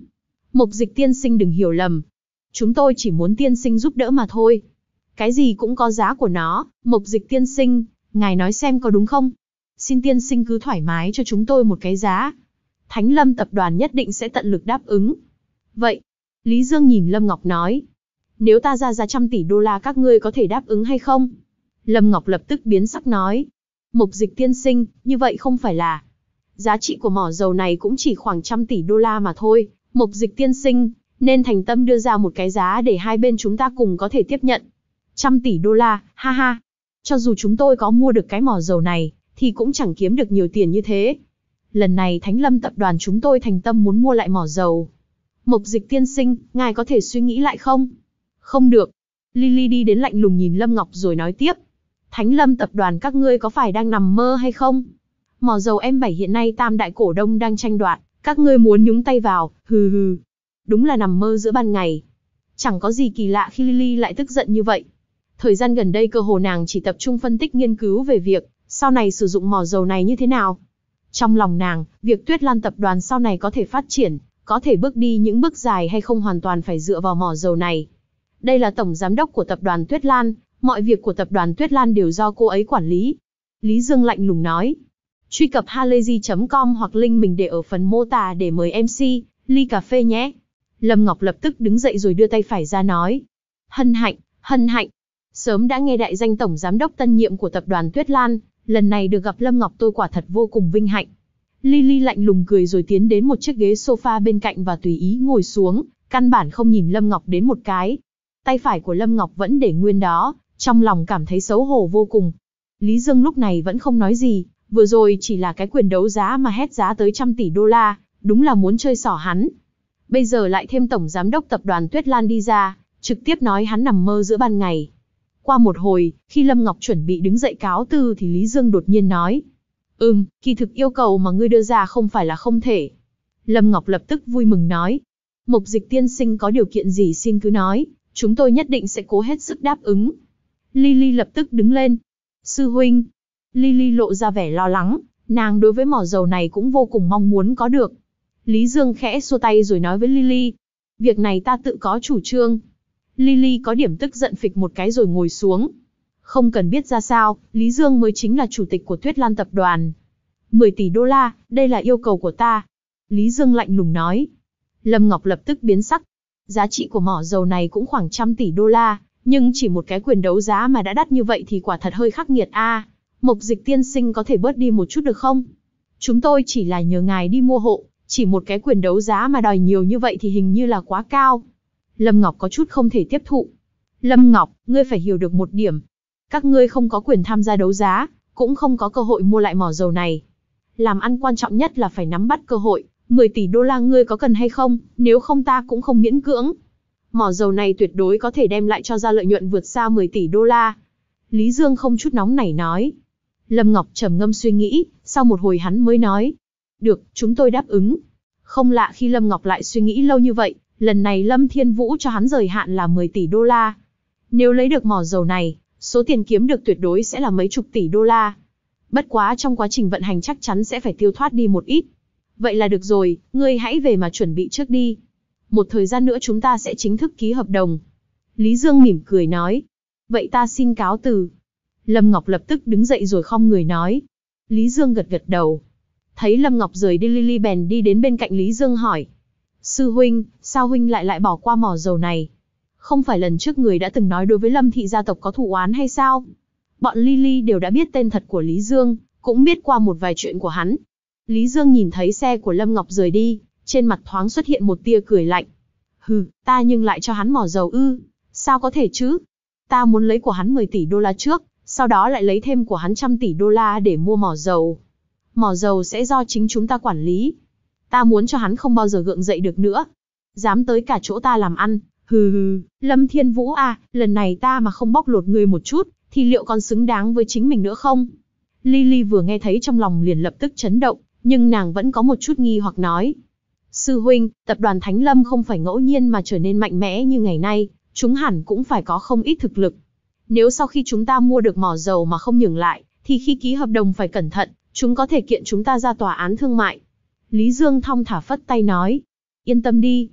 Mục Dịch tiên sinh đừng hiểu lầm. Chúng tôi chỉ muốn tiên sinh giúp đỡ mà thôi. Cái gì cũng có giá của nó, Mục Dịch tiên sinh, ngài nói xem có đúng không? Xin tiên sinh cứ thoải mái cho chúng tôi một cái giá. Thánh Lâm tập đoàn nhất định sẽ tận lực đáp ứng. Vậy, Lý Dương nhìn Lâm Ngọc nói. Nếu ta ra giá trăm tỷ đô la các ngươi có thể đáp ứng hay không? Lâm Ngọc lập tức biến sắc nói. Mục Dịch tiên sinh, như vậy không phải là. Giá trị của mỏ dầu này cũng chỉ khoảng trăm tỷ đô la mà thôi. Mục Dịch tiên sinh, nên thành tâm đưa ra một cái giá để hai bên chúng ta cùng có thể tiếp nhận. Trăm tỷ đô la, ha ha. Cho dù chúng tôi có mua được cái mỏ dầu này, thì cũng chẳng kiếm được nhiều tiền như thế. Lần này Thánh Lâm tập đoàn chúng tôi thành tâm muốn mua lại mỏ dầu. Mục Dịch tiên sinh, ngài có thể suy nghĩ lại không? Không được. Lily đi đến lạnh lùng nhìn Lâm Ngọc rồi nói tiếp. Thánh Lâm tập đoàn các ngươi có phải đang nằm mơ hay không? Mỏ dầu em bảy hiện nay tam đại cổ đông đang tranh đoạt, các ngươi muốn nhúng tay vào, hừ hừ. Đúng là nằm mơ giữa ban ngày. Chẳng có gì kỳ lạ khi Lily lại tức giận như vậy. Thời gian gần đây cơ hồ nàng chỉ tập trung phân tích nghiên cứu về việc sau này sử dụng mỏ dầu này như thế nào. Trong lòng nàng, việc Tuyết Lan tập đoàn sau này có thể phát triển, có thể bước đi những bước dài hay không hoàn toàn phải dựa vào mỏ dầu này. Đây là tổng giám đốc của tập đoàn Tuyết Lan, mọi việc của tập đoàn Tuyết Lan đều do cô ấy quản lý. Lý Dương lạnh lùng nói. Truy cập halayzi chấm com hoặc link mình để ở phần mô tả để mời em xê, ly cà phê nhé. Lâm Ngọc lập tức đứng dậy rồi đưa tay phải ra nói. Hân hạnh, hân hạnh. Sớm đã nghe đại danh tổng giám đốc tân nhiệm của tập đoàn Tuyết Lan, lần này được gặp Lâm Ngọc tôi quả thật vô cùng vinh hạnh. Lily lạnh lùng cười rồi tiến đến một chiếc ghế sofa bên cạnh và tùy ý ngồi xuống, căn bản không nhìn Lâm Ngọc đến một cái. Tay phải của Lâm Ngọc vẫn để nguyên đó, trong lòng cảm thấy xấu hổ vô cùng. Lý Dương lúc này vẫn không nói gì, vừa rồi chỉ là cái quyền đấu giá mà hét giá tới trăm tỷ đô la, đúng là muốn chơi xỏ hắn. Bây giờ lại thêm tổng giám đốc tập đoàn Tuyết Lan đi ra, trực tiếp nói hắn nằm mơ giữa ban ngày. Qua một hồi, khi Lâm Ngọc chuẩn bị đứng dậy cáo từ thì Lý Dương đột nhiên nói. Ừm, kỳ thực yêu cầu mà ngươi đưa ra không phải là không thể. Lâm Ngọc lập tức vui mừng nói. Mục Dịch tiên sinh có điều kiện gì xin cứ nói, chúng tôi nhất định sẽ cố hết sức đáp ứng. Lily lập tức đứng lên. Sư huynh. Lily lộ ra vẻ lo lắng, nàng đối với mỏ dầu này cũng vô cùng mong muốn có được. Lý Dương khẽ xua tay rồi nói với Lily. Việc này ta tự có chủ trương. Lily có điểm tức giận phịch một cái rồi ngồi xuống. Không cần biết ra sao, Lý Dương mới chính là chủ tịch của Tuyết Lan tập đoàn. mười tỷ đô la, đây là yêu cầu của ta. Lý Dương lạnh lùng nói. Lâm Ngọc lập tức biến sắc. Giá trị của mỏ dầu này cũng khoảng trăm tỷ đô la, nhưng chỉ một cái quyền đấu giá mà đã đắt như vậy thì quả thật hơi khắc nghiệt a. À, Mục Dịch tiên sinh có thể bớt đi một chút được không? Chúng tôi chỉ là nhờ ngài đi mua hộ, chỉ một cái quyền đấu giá mà đòi nhiều như vậy thì hình như là quá cao. Lâm Ngọc có chút không thể tiếp thụ. Lâm Ngọc, ngươi phải hiểu được một điểm. Các ngươi không có quyền tham gia đấu giá, cũng không có cơ hội mua lại mỏ dầu này. Làm ăn quan trọng nhất là phải nắm bắt cơ hội. mười tỷ đô la ngươi có cần hay không, nếu không ta cũng không miễn cưỡng. Mỏ dầu này tuyệt đối có thể đem lại cho ra lợi nhuận vượt xa mười tỷ đô la. Lý Dương không chút nóng nảy nói. Lâm Ngọc trầm ngâm suy nghĩ, sau một hồi hắn mới nói. Được, chúng tôi đáp ứng. Không lạ khi Lâm Ngọc lại suy nghĩ lâu như vậy, lần này Lâm Thiên Vũ cho hắn thời hạn là mười tỷ đô la. Nếu lấy được mỏ dầu này, số tiền kiếm được tuyệt đối sẽ là mấy chục tỷ đô la. Bất quá trong quá trình vận hành chắc chắn sẽ phải tiêu thoát đi một ít. Vậy là được rồi, ngươi hãy về mà chuẩn bị trước đi. Một thời gian nữa chúng ta sẽ chính thức ký hợp đồng. Lý Dương mỉm cười nói. Vậy ta xin cáo từ. Lâm Ngọc lập tức đứng dậy rồi khom người nói. Lý Dương gật gật đầu. Thấy Lâm Ngọc rời đi, Lily bèn đi đến bên cạnh Lý Dương hỏi. Sư huynh, sao huynh lại lại bỏ qua mỏ dầu này? Không phải lần trước người đã từng nói đối với Lâm thị gia tộc có thù oán hay sao? Bọn Lily đều đã biết tên thật của Lý Dương, cũng biết qua một vài chuyện của hắn. Lý Dương nhìn thấy xe của Lâm Ngọc rời đi, trên mặt thoáng xuất hiện một tia cười lạnh. Hừ, ta nhưng lại cho hắn mỏ dầu ư? Sao có thể chứ? Ta muốn lấy của hắn mười tỷ đô la trước, sau đó lại lấy thêm của hắn trăm tỷ đô la để mua mỏ dầu. Mỏ dầu sẽ do chính chúng ta quản lý. Ta muốn cho hắn không bao giờ gượng dậy được nữa. Dám tới cả chỗ ta làm ăn. Hừ hừ, Lâm Thiên Vũ à, lần này ta mà không bóc lột ngươi một chút, thì liệu còn xứng đáng với chính mình nữa không? Lily vừa nghe thấy trong lòng liền lập tức chấn động, nhưng nàng vẫn có một chút nghi hoặc nói. Sư huynh, tập đoàn Thánh Lâm không phải ngẫu nhiên mà trở nên mạnh mẽ như ngày nay, chúng hẳn cũng phải có không ít thực lực. Nếu sau khi chúng ta mua được mỏ dầu mà không nhường lại, thì khi ký hợp đồng phải cẩn thận, chúng có thể kiện chúng ta ra tòa án thương mại. Lý Dương thong thả phất tay nói. Yên tâm đi.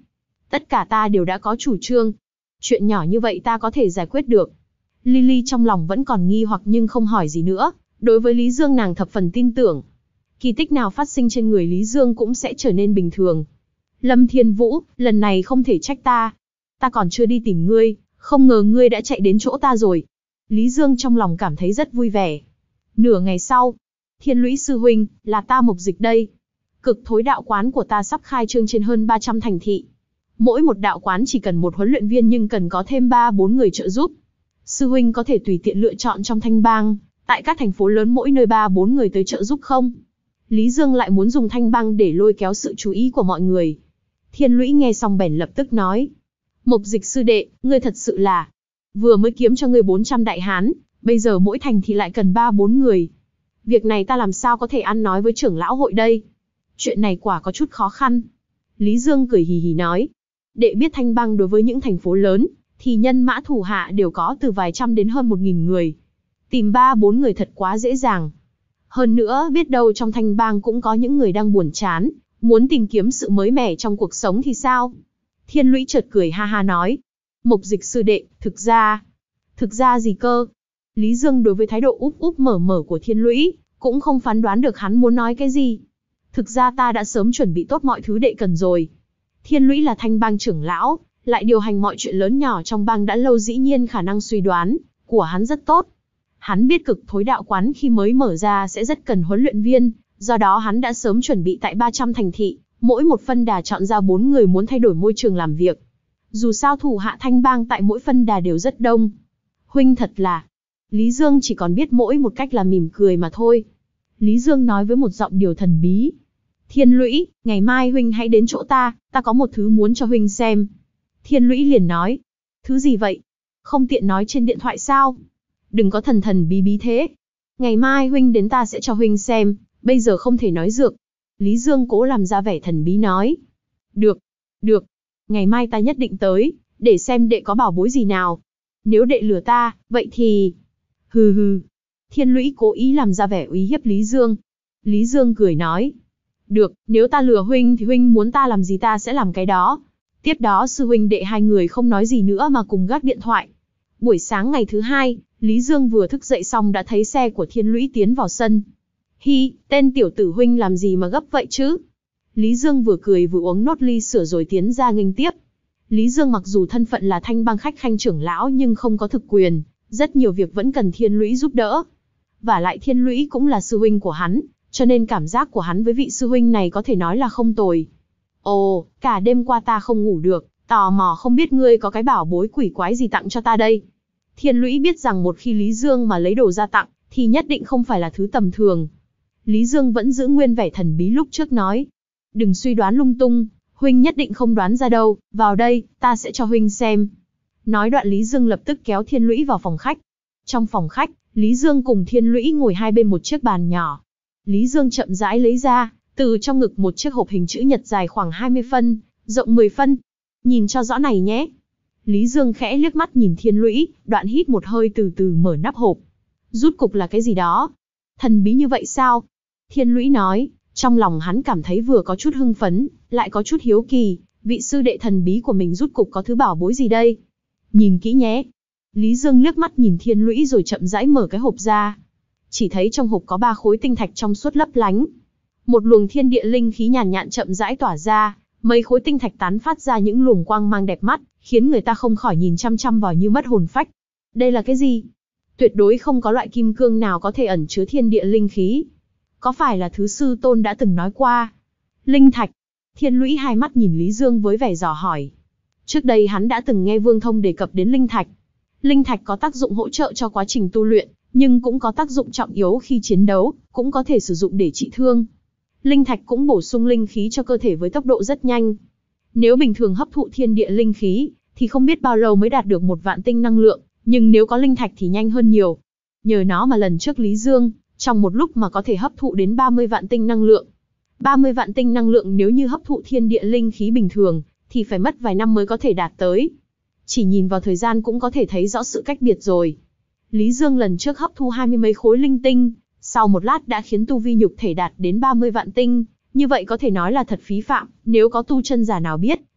Tất cả ta đều đã có chủ trương. Chuyện nhỏ như vậy ta có thể giải quyết được. Lily trong lòng vẫn còn nghi hoặc nhưng không hỏi gì nữa. Đối với Lý Dương nàng thập phần tin tưởng. Kỳ tích nào phát sinh trên người Lý Dương cũng sẽ trở nên bình thường. Lâm Thiên Vũ, lần này không thể trách ta. Ta còn chưa đi tìm ngươi, không ngờ ngươi đã chạy đến chỗ ta rồi. Lý Dương trong lòng cảm thấy rất vui vẻ. Nửa ngày sau, Thiên Lũy sư huynh, là ta Mộc Dịch đây. Cực thối đạo quán của ta sắp khai trương trên hơn ba trăm thành thị. Mỗi một đạo quán chỉ cần một huấn luyện viên nhưng cần có thêm ba bốn người trợ giúp. Sư huynh có thể tùy tiện lựa chọn trong Thanh Bang, tại các thành phố lớn mỗi nơi ba bốn người tới trợ giúp không? Lý Dương lại muốn dùng Thanh Bang để lôi kéo sự chú ý của mọi người. Thiên Lũy nghe xong bèn lập tức nói. Mộc Dịch sư đệ, ngươi thật sự là... Vừa mới kiếm cho ngươi bốn trăm đại hán, bây giờ mỗi thành thì lại cần ba bốn người. Việc này ta làm sao có thể ăn nói với trưởng lão hội đây? Chuyện này quả có chút khó khăn. Lý Dương cười hì hì nói. Đệ biết Thanh Bang đối với những thành phố lớn, thì nhân mã thủ hạ đều có từ vài trăm đến hơn một nghìn người. Tìm ba bốn người thật quá dễ dàng. Hơn nữa, biết đâu trong Thanh Bang cũng có những người đang buồn chán, muốn tìm kiếm sự mới mẻ trong cuộc sống thì sao? Thiên Lũy chợt cười ha ha nói. Mộc Dịch sư đệ, thực ra... Thực ra gì cơ? Lý Dương đối với thái độ úp úp mở mở của Thiên Lũy, cũng không phán đoán được hắn muốn nói cái gì. Thực ra ta đã sớm chuẩn bị tốt mọi thứ đệ cần rồi. Thiên Lũy là Thanh Bang trưởng lão, lại điều hành mọi chuyện lớn nhỏ trong bang đã lâu, dĩ nhiên khả năng suy đoán của hắn rất tốt. Hắn biết cực thối đạo quán khi mới mở ra sẽ rất cần huấn luyện viên, do đó hắn đã sớm chuẩn bị tại ba trăm thành thị, mỗi một phân đà chọn ra bốn người muốn thay đổi môi trường làm việc. Dù sao thủ hạ Thanh Bang tại mỗi phân đà đều rất đông. Huynh thật là... Lý Dương chỉ còn biết mỗi một cách là mỉm cười mà thôi. Lý Dương nói với một giọng điệu thần bí. Thiên Lũy, ngày mai huynh hãy đến chỗ ta, ta có một thứ muốn cho huynh xem. Thiên Lũy liền nói. Thứ gì vậy? Không tiện nói trên điện thoại sao? Đừng có thần thần bí bí thế. Ngày mai huynh đến ta sẽ cho huynh xem, bây giờ không thể nói dược. Lý Dương cố làm ra vẻ thần bí nói. Được, được. Ngày mai ta nhất định tới, để xem đệ có bảo bối gì nào. Nếu đệ lừa ta, vậy thì... Hừ hừ. Thiên Lũy cố ý làm ra vẻ uy hiếp Lý Dương. Lý Dương cười nói. Được, nếu ta lừa huynh thì huynh muốn ta làm gì ta sẽ làm cái đó. Tiếp đó sư huynh đệ hai người không nói gì nữa mà cùng gác điện thoại. Buổi sáng ngày thứ hai, Lý Dương vừa thức dậy xong đã thấy xe của Thiên Lũy tiến vào sân. Hi, tên tiểu tử huynh làm gì mà gấp vậy chứ? Lý Dương vừa cười vừa uống nốt ly sữa rồi tiến ra nghênh tiếp. Lý Dương mặc dù thân phận là Thanh Bang khách khanh trưởng lão nhưng không có thực quyền, rất nhiều việc vẫn cần Thiên Lũy giúp đỡ. Và lại Thiên Lũy cũng là sư huynh của hắn, cho nên cảm giác của hắn với vị sư huynh này có thể nói là không tồi. Ồ, cả đêm qua ta không ngủ được, tò mò không biết ngươi có cái bảo bối quỷ quái gì tặng cho ta đây. Thiên Lũy biết rằng một khi Lý Dương mà lấy đồ ra tặng, thì nhất định không phải là thứ tầm thường. Lý Dương vẫn giữ nguyên vẻ thần bí lúc trước nói. Đừng suy đoán lung tung, huynh nhất định không đoán ra đâu, vào đây, ta sẽ cho huynh xem. Nói đoạn Lý Dương lập tức kéo Thiên Lũy vào phòng khách. Trong phòng khách, Lý Dương cùng Thiên Lũy ngồi hai bên một chiếc bàn nhỏ. Lý Dương chậm rãi lấy ra, từ trong ngực một chiếc hộp hình chữ nhật dài khoảng hai mươi phân, rộng mười phân. Nhìn cho rõ này nhé. Lý Dương khẽ liếc mắt nhìn Thiên Lũy, đoạn hít một hơi từ từ mở nắp hộp. Rút cục là cái gì đó? Thần bí như vậy sao? Thiên Lũy nói, trong lòng hắn cảm thấy vừa có chút hưng phấn, lại có chút hiếu kỳ, vị sư đệ thần bí của mình rút cục có thứ bảo bối gì đây? Nhìn kỹ nhé. Lý Dương liếc mắt nhìn Thiên Lũy rồi chậm rãi mở cái hộp ra. Chỉ thấy trong hộp có ba khối tinh thạch trong suốt lấp lánh. Một luồng thiên địa linh khí nhàn nhạt chậm rãi tỏa ra, mấy khối tinh thạch tán phát ra những luồng quang mang đẹp mắt, khiến người ta không khỏi nhìn chăm chăm vào như mất hồn phách. Đây là cái gì? Tuyệt đối không có loại kim cương nào có thể ẩn chứa thiên địa linh khí. Có phải là thứ sư tôn đã từng nói qua? Linh thạch. Thiên Lũy hai mắt nhìn Lý Dương với vẻ dò hỏi. Trước đây hắn đã từng nghe Vương Thông đề cập đến linh thạch. Linh thạch có tác dụng hỗ trợ cho quá trình tu luyện, nhưng cũng có tác dụng trọng yếu khi chiến đấu, cũng có thể sử dụng để trị thương. Linh thạch cũng bổ sung linh khí cho cơ thể với tốc độ rất nhanh. Nếu bình thường hấp thụ thiên địa linh khí, thì không biết bao lâu mới đạt được một vạn tinh năng lượng, nhưng nếu có linh thạch thì nhanh hơn nhiều. Nhờ nó mà lần trước Lý Dương, trong một lúc mà có thể hấp thụ đến ba mươi vạn tinh năng lượng. ba mươi vạn tinh năng lượng nếu như hấp thụ thiên địa linh khí bình thường, thì phải mất vài năm mới có thể đạt tới. Chỉ nhìn vào thời gian cũng có thể thấy rõ sự cách biệt rồi. Lý Dương lần trước hấp thu hai mươi mấy khối linh tinh, sau một lát đã khiến tu vi nhục thể đạt đến ba mươi vạn tinh, như vậy có thể nói là thật phí phạm, nếu có tu chân giả nào biết,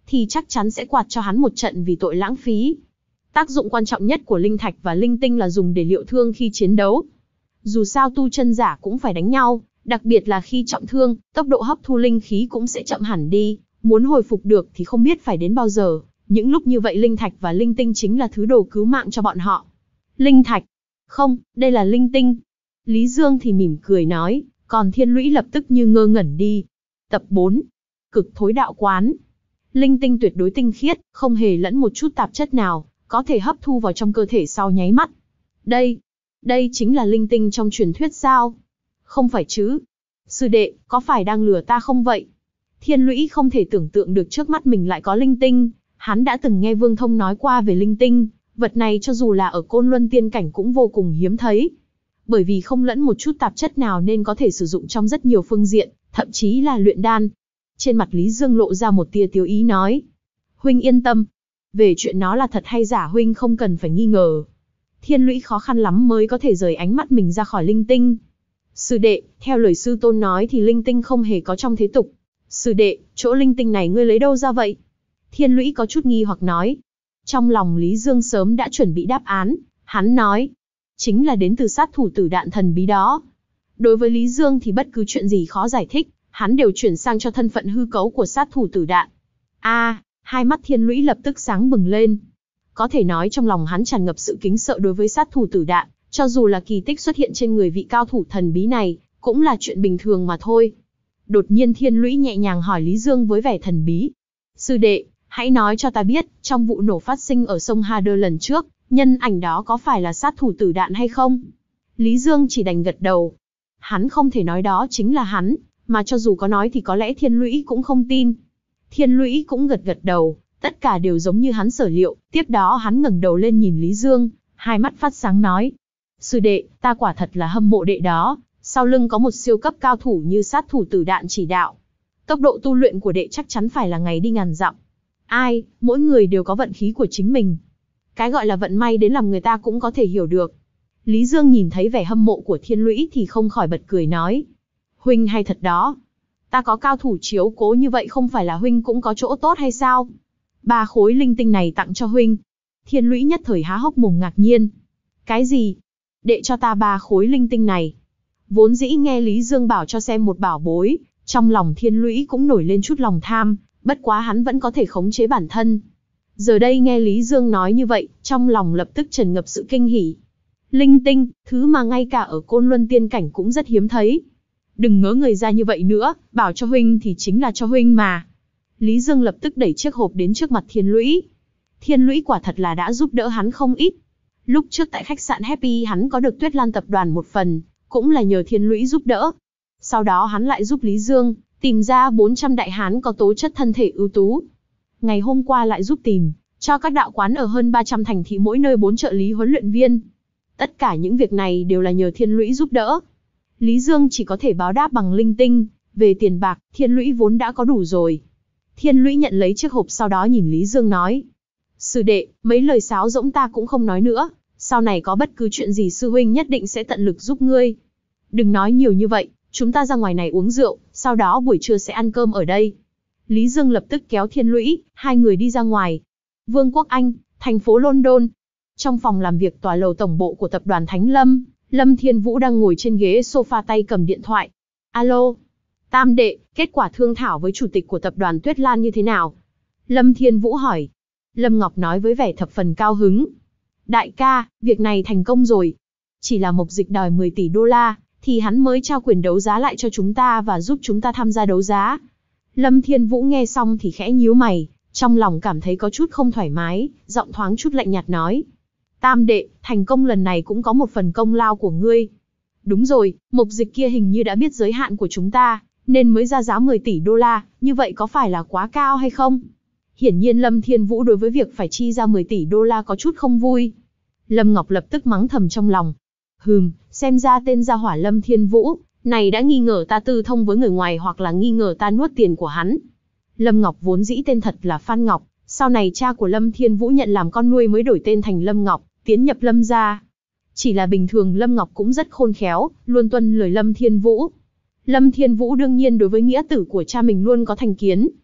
thì chắc chắn sẽ quạt cho hắn một trận vì tội lãng phí. Tác dụng quan trọng nhất của linh thạch và linh tinh là dùng để liệu thương khi chiến đấu. Dù sao tu chân giả cũng phải đánh nhau, đặc biệt là khi trọng thương, tốc độ hấp thu linh khí cũng sẽ chậm hẳn đi, muốn hồi phục được thì không biết phải đến bao giờ. Những lúc như vậy linh thạch và linh tinh chính là thứ đồ cứu mạng cho bọn họ. Linh thạch? Không, đây là linh tinh. Lý Dương thì mỉm cười nói, còn Thiên Lũy lập tức như ngơ ngẩn đi. Tập bốn. Cực thối đạo quán. Linh tinh tuyệt đối tinh khiết, không hề lẫn một chút tạp chất nào, có thể hấp thu vào trong cơ thể sau nháy mắt. Đây, đây chính là linh tinh trong truyền thuyết sao? Không phải chứ? Sư đệ, có phải đang lừa ta không vậy? Thiên Lũy không thể tưởng tượng được trước mắt mình lại có linh tinh. Hắn đã từng nghe Vương Thông nói qua về linh tinh, vật này cho dù là ở Côn Luân tiên cảnh cũng vô cùng hiếm thấy. Bởi vì không lẫn một chút tạp chất nào nên có thể sử dụng trong rất nhiều phương diện, thậm chí là luyện đan. Trên mặt Lý Dương lộ ra một tia tiêu ý nói. Huynh yên tâm. Về chuyện nó là thật hay giả huynh không cần phải nghi ngờ. Thiên Lũy khó khăn lắm mới có thể rời ánh mắt mình ra khỏi linh tinh. Sư đệ, theo lời sư tôn nói thì linh tinh không hề có trong thế tục. Sư đệ, chỗ linh tinh này ngươi lấy đâu ra vậy? Thiên Lũy có chút nghi hoặc nói. Trong lòng Lý Dương sớm đã chuẩn bị đáp án, hắn nói. Chính là đến từ sát thủ tử đạn thần bí đó. Đối với Lý Dương thì bất cứ chuyện gì khó giải thích, hắn đều chuyển sang cho thân phận hư cấu của sát thủ tử đạn. A, à, hai mắt Thiên Lũy lập tức sáng bừng lên. Có thể nói trong lòng hắn tràn ngập sự kính sợ đối với sát thủ tử đạn, cho dù là kỳ tích xuất hiện trên người vị cao thủ thần bí này, cũng là chuyện bình thường mà thôi. Đột nhiên Thiên Lũy nhẹ nhàng hỏi Lý Dương với vẻ thần bí. Sư đệ, hãy nói cho ta biết, trong vụ nổ phát sinh ở sông Hà Đơ lần trước, nhân ảnh đó có phải là sát thủ tử đạn hay không? Lý Dương chỉ đành gật đầu. Hắn không thể nói đó chính là hắn, mà cho dù có nói thì có lẽ Thiên Lũy cũng không tin. Thiên Lũy cũng gật gật đầu, tất cả đều giống như hắn sở liệu. Tiếp đó hắn ngẩng đầu lên nhìn Lý Dương, hai mắt phát sáng nói. Sư đệ, ta quả thật là hâm mộ đệ đó, sau lưng có một siêu cấp cao thủ như sát thủ tử đạn chỉ đạo. Tốc độ tu luyện của đệ chắc chắn phải là ngày đi ngàn dặm. Ai, mỗi người đều có vận khí của chính mình. Cái gọi là vận may đến làm người ta cũng có thể hiểu được. Lý Dương nhìn thấy vẻ hâm mộ của Thiên Lũy thì không khỏi bật cười nói. Huynh hay thật đó. Ta có cao thủ chiếu cố như vậy không phải là huynh cũng có chỗ tốt hay sao? Ba khối linh tinh này tặng cho huynh. Thiên Lũy nhất thời há hốc mồm ngạc nhiên. Cái gì? Đệ cho ta ba khối linh tinh này. Vốn dĩ nghe Lý Dương bảo cho xem một bảo bối, trong lòng Thiên Lũy cũng nổi lên chút lòng tham, bất quá hắn vẫn có thể khống chế bản thân. Giờ đây nghe Lý Dương nói như vậy, trong lòng lập tức tràn ngập sự kinh hỉ. Linh tinh, thứ mà ngay cả ở Côn Luân tiên cảnh cũng rất hiếm thấy. Đừng ngớ người ra như vậy nữa, bảo cho huynh thì chính là cho huynh mà. Lý Dương lập tức đẩy chiếc hộp đến trước mặt Thiên Lũy. Thiên Lũy quả thật là đã giúp đỡ hắn không ít. Lúc trước tại khách sạn Happy hắn có được Tuyết Lan tập đoàn một phần, cũng là nhờ Thiên Lũy giúp đỡ. Sau đó hắn lại giúp Lý Dương tìm ra bốn trăm đại hán có tố chất thân thể ưu tú. Ngày hôm qua lại giúp tìm cho các đạo quán ở hơn ba trăm thành thị mỗi nơi bốn trợ lý huấn luyện viên. Tất cả những việc này đều là nhờ Thiên Lũy giúp đỡ. Lý Dương chỉ có thể báo đáp bằng linh tinh, về tiền bạc, Thiên Lũy vốn đã có đủ rồi. Thiên Lũy nhận lấy chiếc hộp sau đó nhìn Lý Dương nói. Sư đệ, mấy lời sáo rỗng ta cũng không nói nữa, sau này có bất cứ chuyện gì sư huynh nhất định sẽ tận lực giúp ngươi. Đừng nói nhiều như vậy, chúng ta ra ngoài này uống rượu, sau đó buổi trưa sẽ ăn cơm ở đây. Lý Dương lập tức kéo Thiên Lũy, hai người đi ra ngoài. Vương quốc Anh, thành phố London. Trong phòng làm việc tòa lầu tổng bộ của tập đoàn Thánh Lâm, Lâm Thiên Vũ đang ngồi trên ghế sofa tay cầm điện thoại. Alo, Tam đệ, kết quả thương thảo với chủ tịch của tập đoàn Tuyết Lan như thế nào? Lâm Thiên Vũ hỏi. Lâm Ngọc nói với vẻ thập phần cao hứng. Đại ca, việc này thành công rồi. Chỉ là Mộc Dịch đòi mười tỷ đô la, thì hắn mới trao quyền đấu giá lại cho chúng ta và giúp chúng ta tham gia đấu giá. Lâm Thiên Vũ nghe xong thì khẽ nhíu mày, trong lòng cảm thấy có chút không thoải mái, giọng thoáng chút lạnh nhạt nói. Tam đệ, thành công lần này cũng có một phần công lao của ngươi. Đúng rồi, Mộc Dịch kia hình như đã biết giới hạn của chúng ta, nên mới ra giá mười tỷ đô la, như vậy có phải là quá cao hay không? Hiển nhiên Lâm Thiên Vũ đối với việc phải chi ra mười tỷ đô la có chút không vui. Lâm Ngọc lập tức mắng thầm trong lòng. Hừm, xem ra tên gia hỏa Lâm Thiên Vũ này đã nghi ngờ ta tư thông với người ngoài hoặc là nghi ngờ ta nuốt tiền của hắn. Lâm Ngọc vốn dĩ tên thật là Phan Ngọc, sau này cha của Lâm Thiên Vũ nhận làm con nuôi mới đổi tên thành Lâm Ngọc, tiến nhập Lâm gia. Chỉ là bình thường Lâm Ngọc cũng rất khôn khéo, luôn tuân lời Lâm Thiên Vũ. Lâm Thiên Vũ đương nhiên đối với nghĩa tử của cha mình luôn có thành kiến.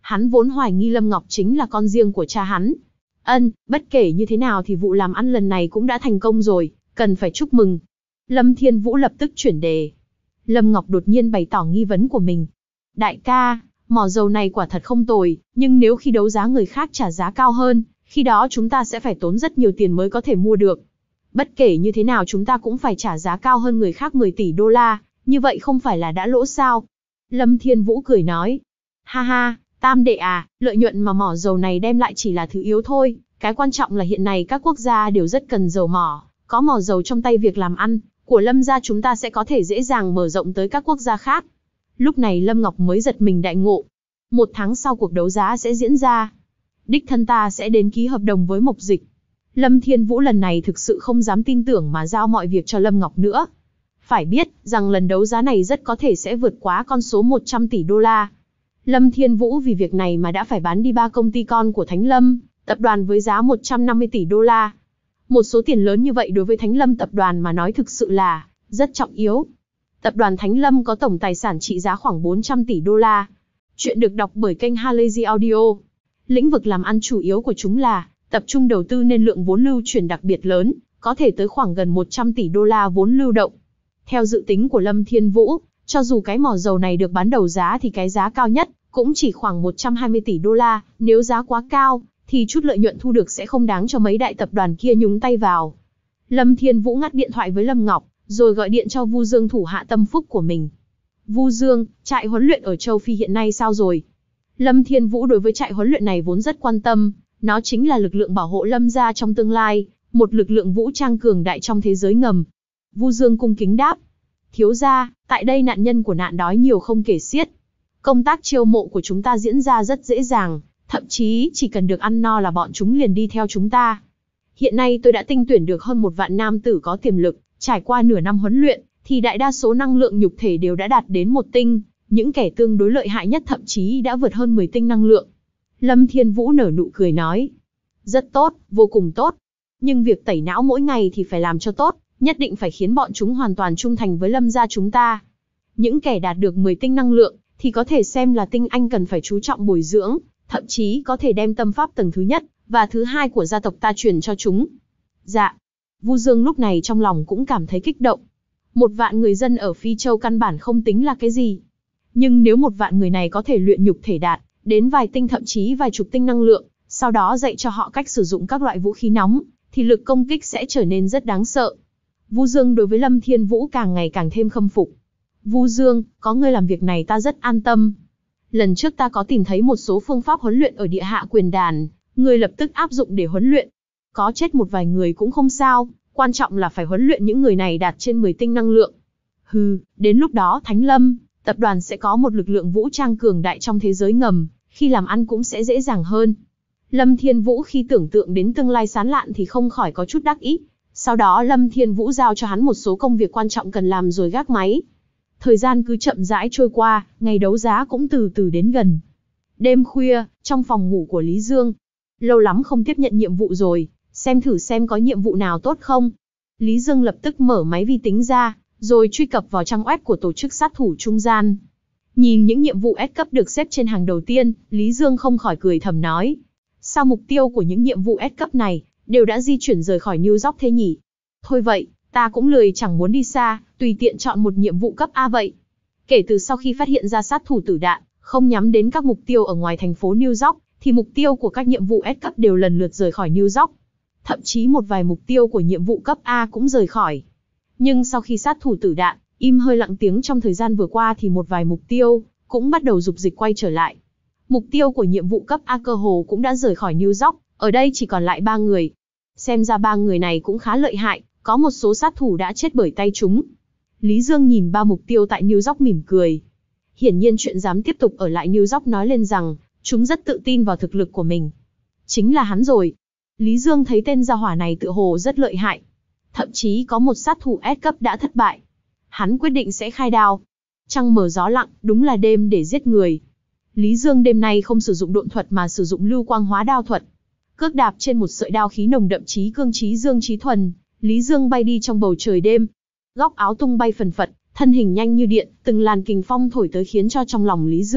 Hắn vốn hoài nghi Lâm Ngọc chính là con riêng của cha hắn. Ân, bất kể như thế nào thì vụ làm ăn lần này cũng đã thành công rồi, cần phải chúc mừng. Lâm Thiên Vũ lập tức chuyển đề. Lâm Ngọc đột nhiên bày tỏ nghi vấn của mình. Đại ca, mỏ dầu này quả thật không tồi, nhưng nếu khi đấu giá người khác trả giá cao hơn, khi đó chúng ta sẽ phải tốn rất nhiều tiền mới có thể mua được. Bất kể như thế nào chúng ta cũng phải trả giá cao hơn người khác mười tỷ đô la, như vậy không phải là đã lỗ sao? Lâm Thiên Vũ cười nói. Ha ha, Tam đệ à, lợi nhuận mà mỏ dầu này đem lại chỉ là thứ yếu thôi, cái quan trọng là hiện nay các quốc gia đều rất cần dầu mỏ, có mỏ dầu trong tay việc làm ăn của Lâm gia chúng ta sẽ có thể dễ dàng mở rộng tới các quốc gia khác. Lúc này Lâm Ngọc mới giật mình đại ngộ. Một tháng sau cuộc đấu giá sẽ diễn ra. Đích thân ta sẽ đến ký hợp đồng với Mộc Dịch. Lâm Thiên Vũ lần này thực sự không dám tin tưởng mà giao mọi việc cho Lâm Ngọc nữa. Phải biết rằng lần đấu giá này rất có thể sẽ vượt quá con số một trăm tỷ đô la. Lâm Thiên Vũ vì việc này mà đã phải bán đi ba công ty con của Thánh Lâm tập đoàn với giá một trăm năm mươi tỷ đô la. Một số tiền lớn như vậy đối với Thánh Lâm tập đoàn mà nói thực sự là rất trọng yếu. Tập đoàn Thánh Lâm có tổng tài sản trị giá khoảng bốn trăm tỷ đô la. Chuyện được đọc bởi kênh Halazy Audio. Lĩnh vực làm ăn chủ yếu của chúng là tập trung đầu tư nên lượng vốn lưu chuyển đặc biệt lớn, có thể tới khoảng gần một trăm tỷ đô la vốn lưu động. Theo dự tính của Lâm Thiên Vũ, cho dù cái mỏ dầu này được bán đầu giá thì cái giá cao nhất cũng chỉ khoảng một trăm hai mươi tỷ đô la, nếu giá quá cao thì chút lợi nhuận thu được sẽ không đáng cho mấy đại tập đoàn kia nhúng tay vào. Lâm Thiên Vũ ngắt điện thoại với Lâm Ngọc, rồi gọi điện cho Vu Dương thủ hạ tâm phúc của mình. Vu Dương, trại huấn luyện ở châu Phi hiện nay sao rồi? Lâm Thiên Vũ đối với trại huấn luyện này vốn rất quan tâm, nó chính là lực lượng bảo hộ Lâm gia trong tương lai, một lực lượng vũ trang cường đại trong thế giới ngầm. Vu Dương cung kính đáp. Thiếu gia, tại đây nạn nhân của nạn đói nhiều không kể xiết. Công tác chiêu mộ của chúng ta diễn ra rất dễ dàng, thậm chí chỉ cần được ăn no là bọn chúng liền đi theo chúng ta. Hiện nay tôi đã tinh tuyển được hơn một vạn nam tử có tiềm lực, trải qua nửa năm huấn luyện, thì đại đa số năng lượng nhục thể đều đã đạt đến một tinh, những kẻ tương đối lợi hại nhất thậm chí đã vượt hơn mười tinh năng lượng. Lâm Thiên Vũ nở nụ cười nói. Rất tốt, vô cùng tốt. Nhưng việc tẩy não mỗi ngày thì phải làm cho tốt, nhất định phải khiến bọn chúng hoàn toàn trung thành với Lâm gia chúng ta. Những kẻ đạt được mười tinh năng lượng, thì có thể xem là tinh anh cần phải chú trọng bồi dưỡng, thậm chí có thể đem tâm pháp tầng thứ nhất và thứ hai của gia tộc ta truyền cho chúng. Dạ. Vu Dương lúc này trong lòng cũng cảm thấy kích động. Một vạn người dân ở Phi Châu căn bản không tính là cái gì. Nhưng nếu một vạn người này có thể luyện nhục thể đạt đến vài tinh thậm chí vài chục tinh năng lượng, sau đó dạy cho họ cách sử dụng các loại vũ khí nóng, thì lực công kích sẽ trở nên rất đáng sợ. Vu Dương đối với Lâm Thiên Vũ càng ngày càng thêm khâm phục. Vu Dương, có ngươi làm việc này ta rất an tâm. Lần trước ta có tìm thấy một số phương pháp huấn luyện ở địa hạ quyền đàn, ngươi lập tức áp dụng để huấn luyện. Có chết một vài người cũng không sao, quan trọng là phải huấn luyện những người này đạt trên mười tinh năng lượng. Hừ, đến lúc đó Thánh Lâm tập đoàn sẽ có một lực lượng vũ trang cường đại trong thế giới ngầm, khi làm ăn cũng sẽ dễ dàng hơn. Lâm Thiên Vũ khi tưởng tượng đến tương lai sáng lạn thì không khỏi có chút đắc ý. Sau đó Lâm Thiên Vũ giao cho hắn một số công việc quan trọng cần làm rồi gác máy. Thời gian cứ chậm rãi trôi qua, ngày đấu giá cũng từ từ đến gần. Đêm khuya, trong phòng ngủ của Lý Dương. Lâu lắm không tiếp nhận nhiệm vụ rồi, xem thử xem có nhiệm vụ nào tốt không. Lý Dương lập tức mở máy vi tính ra, rồi truy cập vào trang web của tổ chức sát thủ trung gian. Nhìn những nhiệm vụ S cấp được xếp trên hàng đầu tiên, Lý Dương không khỏi cười thầm nói. Sao mục tiêu của những nhiệm vụ S cấp này đều đã di chuyển rời khỏi New York thế nhỉ? Thôi vậy, ta cũng lười chẳng muốn đi xa, tùy tiện chọn một nhiệm vụ cấp A vậy. Kể từ sau khi phát hiện ra sát thủ tử đạn, không nhắm đến các mục tiêu ở ngoài thành phố New York, thì mục tiêu của các nhiệm vụ S cấp đều lần lượt rời khỏi New York. Thậm chí một vài mục tiêu của nhiệm vụ cấp A cũng rời khỏi. Nhưng sau khi sát thủ tử đạn im hơi lặng tiếng trong thời gian vừa qua thì một vài mục tiêu cũng bắt đầu dục dịch quay trở lại. Mục tiêu của nhiệm vụ cấp A cơ hồ cũng đã rời khỏi New York, ở đây chỉ còn lại ba người. Xem ra ba người này cũng khá lợi hại, có một số sát thủ đã chết bởi tay chúng. Lý Dương nhìn ba mục tiêu tại New York mỉm cười. Hiển nhiên chuyện dám tiếp tục ở lại New York nói lên rằng, chúng rất tự tin vào thực lực của mình. Chính là hắn rồi. Lý Dương thấy tên gia hỏa này tựa hồ rất lợi hại. Thậm chí có một sát thủ S cấp đã thất bại. Hắn quyết định sẽ khai đao. Trăng mờ gió lặng, đúng là đêm để giết người. Lý Dương đêm nay không sử dụng độn thuật mà sử dụng lưu quang hóa đao thuật. Cước đạp trên một sợi đao khí nồng đậm chí cương chí dương chí thuần, Lý Dương bay đi trong bầu trời đêm. Góc áo tung bay phần phật, thân hình nhanh như điện, từng làn kình phong thổi tới khiến cho trong lòng Lý Dương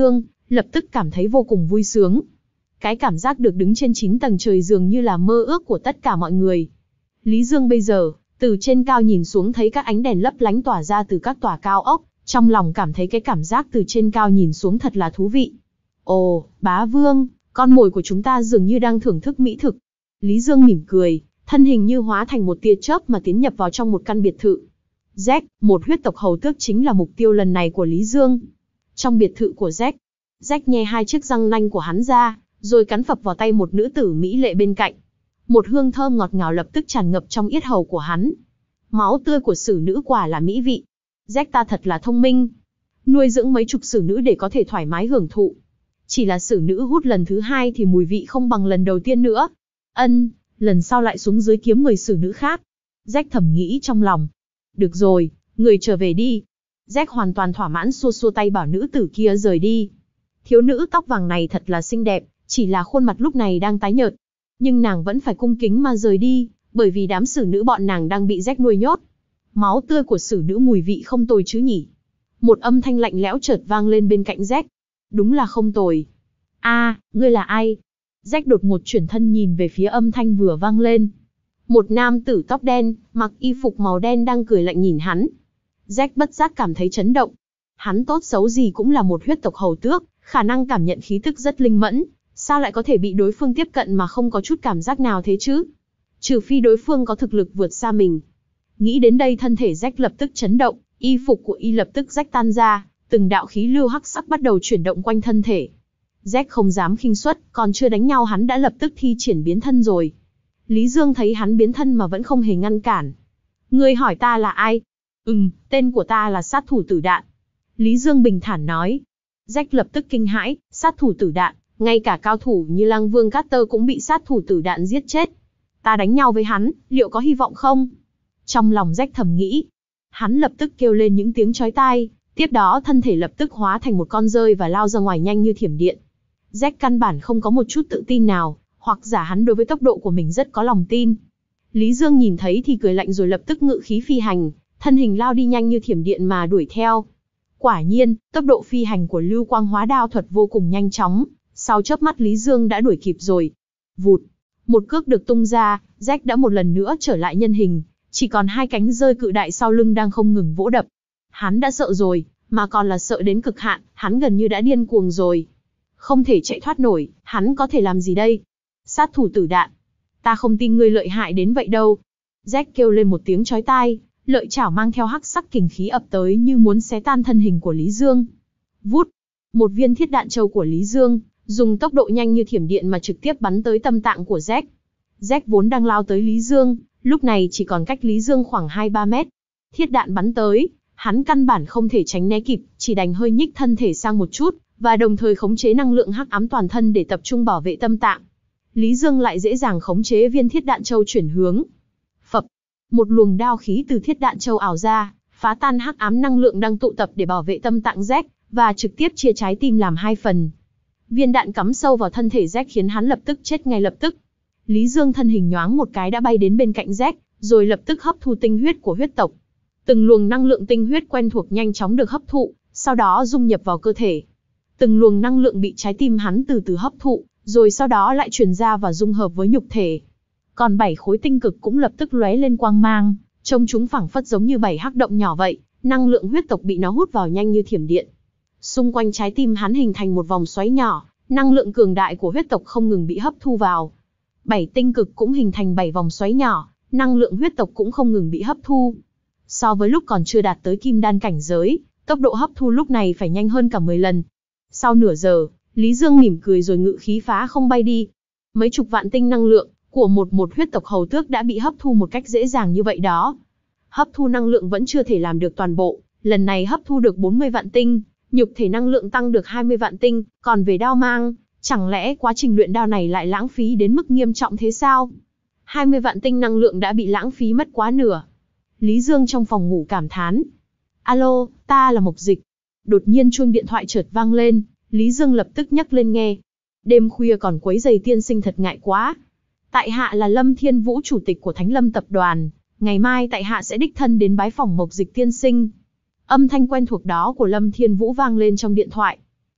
lập tức cảm thấy vô cùng vui sướng. Cái cảm giác được đứng trên chín tầng trời dường như là mơ ước của tất cả mọi người. Lý Dương bây giờ, từ trên cao nhìn xuống thấy các ánh đèn lấp lánh tỏa ra từ các tòa cao ốc, trong lòng cảm thấy cái cảm giác từ trên cao nhìn xuống thật là thú vị. Ồ, bá vương, con mồi của chúng ta dường như đang thưởng thức mỹ thực. Lý Dương mỉm cười, thân hình như hóa thành một tia chớp mà tiến nhập vào trong một căn biệt thự. Jack, một huyết tộc hầu tước chính là mục tiêu lần này của Lý Dương. Trong biệt thự của Jack, Jack nhe hai chiếc răng nanh của hắn ra, rồi cắn phập vào tay một nữ tử mỹ lệ bên cạnh. Một hương thơm ngọt ngào lập tức tràn ngập trong yết hầu của hắn. Máu tươi của xử nữ quả là mỹ vị. Jack ta thật là thông minh. Nuôi dưỡng mấy chục xử nữ để có thể thoải mái hưởng thụ. Chỉ là xử nữ hút lần thứ hai thì mùi vị không bằng lần đầu tiên nữa. Ân, lần sau lại xuống dưới kiếm mười xử nữ khác. Jack thầm nghĩ trong lòng. Được rồi, người trở về đi. Jack hoàn toàn thỏa mãn xua xua tay bảo nữ tử kia rời đi. Thiếu nữ tóc vàng này thật là xinh đẹp, chỉ là khuôn mặt lúc này đang tái nhợt. Nhưng nàng vẫn phải cung kính mà rời đi, bởi vì đám xử nữ bọn nàng đang bị Jack nuôi nhốt. Máu tươi của xử nữ mùi vị không tồi chứ nhỉ? Một âm thanh lạnh lẽo chợt vang lên bên cạnh Jack. Đúng là không tồi. A, à, ngươi là ai? Jack đột ngột chuyển thân nhìn về phía âm thanh vừa vang lên. Một nam tử tóc đen, mặc y phục màu đen đang cười lạnh nhìn hắn. Jack bất giác cảm thấy chấn động. Hắn tốt xấu gì cũng là một huyết tộc hầu tước, khả năng cảm nhận khí tức rất linh mẫn. Sao lại có thể bị đối phương tiếp cận mà không có chút cảm giác nào thế chứ? Trừ phi đối phương có thực lực vượt xa mình. Nghĩ đến đây thân thể Jack lập tức chấn động, y phục của y lập tức rách tan ra, từng đạo khí lưu hắc sắc bắt đầu chuyển động quanh thân thể. Jack không dám khinh suất, còn chưa đánh nhau hắn đã lập tức thi triển biến thân rồi. Lý Dương thấy hắn biến thân mà vẫn không hề ngăn cản. Ngươi hỏi ta là ai? Ừm, tên của ta là sát thủ tử đạn. Lý Dương bình thản nói. Jack lập tức kinh hãi, sát thủ tử đạn, ngay cả cao thủ như Lăng Vương Carter cũng bị sát thủ tử đạn giết chết. Ta đánh nhau với hắn, liệu có hy vọng không? Trong lòng Jack thầm nghĩ. Hắn lập tức kêu lên những tiếng chói tai, tiếp đó thân thể lập tức hóa thành một con dơi và lao ra ngoài nhanh như thiểm điện. Jack căn bản không có một chút tự tin nào, hoặc giả hắn đối với tốc độ của mình rất có lòng tin. Lý Dương nhìn thấy thì cười lạnh rồi lập tức ngự khí phi hành, thân hình lao đi nhanh như thiểm điện mà đuổi theo. Quả nhiên, tốc độ phi hành của Lưu Quang Hóa Đao thuật vô cùng nhanh chóng, sau chớp mắt Lý Dương đã đuổi kịp rồi. Vụt, một cước được tung ra, Jack đã một lần nữa trở lại nhân hình, chỉ còn hai cánh rơi cự đại sau lưng đang không ngừng vỗ đập. Hắn đã sợ rồi, mà còn là sợ đến cực hạn, hắn gần như đã điên cuồng rồi. Không thể chạy thoát nổi, hắn có thể làm gì đây? Sát thủ tử đạn, ta không tin ngươi lợi hại đến vậy đâu. Jack kêu lên một tiếng chói tai, lợi chảo mang theo hắc sắc kình khí ập tới như muốn xé tan thân hình của Lý Dương. Vút, một viên thiết đạn châu của Lý Dương, dùng tốc độ nhanh như thiểm điện mà trực tiếp bắn tới tâm tạng của Jack. Jack vốn đang lao tới Lý Dương, lúc này chỉ còn cách Lý Dương khoảng hai ba mét. Thiết đạn bắn tới, hắn căn bản không thể tránh né kịp, chỉ đành hơi nhích thân thể sang một chút, và đồng thời khống chế năng lượng hắc ám toàn thân để tập trung bảo vệ tâm tạng. Lý Dương lại dễ dàng khống chế viên thiết đạn châu chuyển hướng. Phập, một luồng đao khí từ thiết đạn châu ảo ra, phá tan hắc ám năng lượng đang tụ tập để bảo vệ tâm tạng Jack, và trực tiếp chia trái tim làm hai phần. Viên đạn cắm sâu vào thân thể Jack khiến hắn lập tức chết ngay lập tức. Lý Dương thân hình nhoáng một cái đã bay đến bên cạnh Jack, rồi lập tức hấp thu tinh huyết của huyết tộc. Từng luồng năng lượng tinh huyết quen thuộc nhanh chóng được hấp thụ, sau đó dung nhập vào cơ thể. Từng luồng năng lượng bị trái tim hắn từ từ hấp thụ, rồi sau đó lại truyền ra và dung hợp với nhục thể. Còn bảy khối tinh cực cũng lập tức lóe lên quang mang, trông chúng phảng phất giống như bảy hắc động nhỏ vậy, năng lượng huyết tộc bị nó hút vào nhanh như thiểm điện. Xung quanh trái tim hắn hình thành một vòng xoáy nhỏ, năng lượng cường đại của huyết tộc không ngừng bị hấp thu vào. Bảy tinh cực cũng hình thành bảy vòng xoáy nhỏ, năng lượng huyết tộc cũng không ngừng bị hấp thu. So với lúc còn chưa đạt tới kim đan cảnh giới, tốc độ hấp thu lúc này phải nhanh hơn cả mười lần. Sau nửa giờ, Lý Dương mỉm cười rồi ngự khí phá không bay đi. Mấy chục vạn tinh năng lượng của một một huyết tộc hầu tước đã bị hấp thu một cách dễ dàng như vậy đó. Hấp thu năng lượng vẫn chưa thể làm được toàn bộ, lần này hấp thu được bốn mươi vạn tinh, nhục thể năng lượng tăng được hai mươi vạn tinh, còn về đao mang, chẳng lẽ quá trình luyện đao này lại lãng phí đến mức nghiêm trọng thế sao? hai mươi vạn tinh năng lượng đã bị lãng phí mất quá nửa. Lý Dương trong phòng ngủ cảm thán. Alo, ta là Mộc Dịch. Đột nhiên chuông điện thoại chợt vang lên, Lý Dương lập tức nhấc lên nghe. Đêm khuya còn quấy rầy tiên sinh thật ngại quá. Tại hạ là Lâm Thiên Vũ, chủ tịch của Thánh Lâm tập đoàn. Ngày mai tại hạ sẽ đích thân đến bái phỏng Mộc Dịch tiên sinh. Âm thanh quen thuộc đó của Lâm Thiên Vũ vang lên trong điện thoại.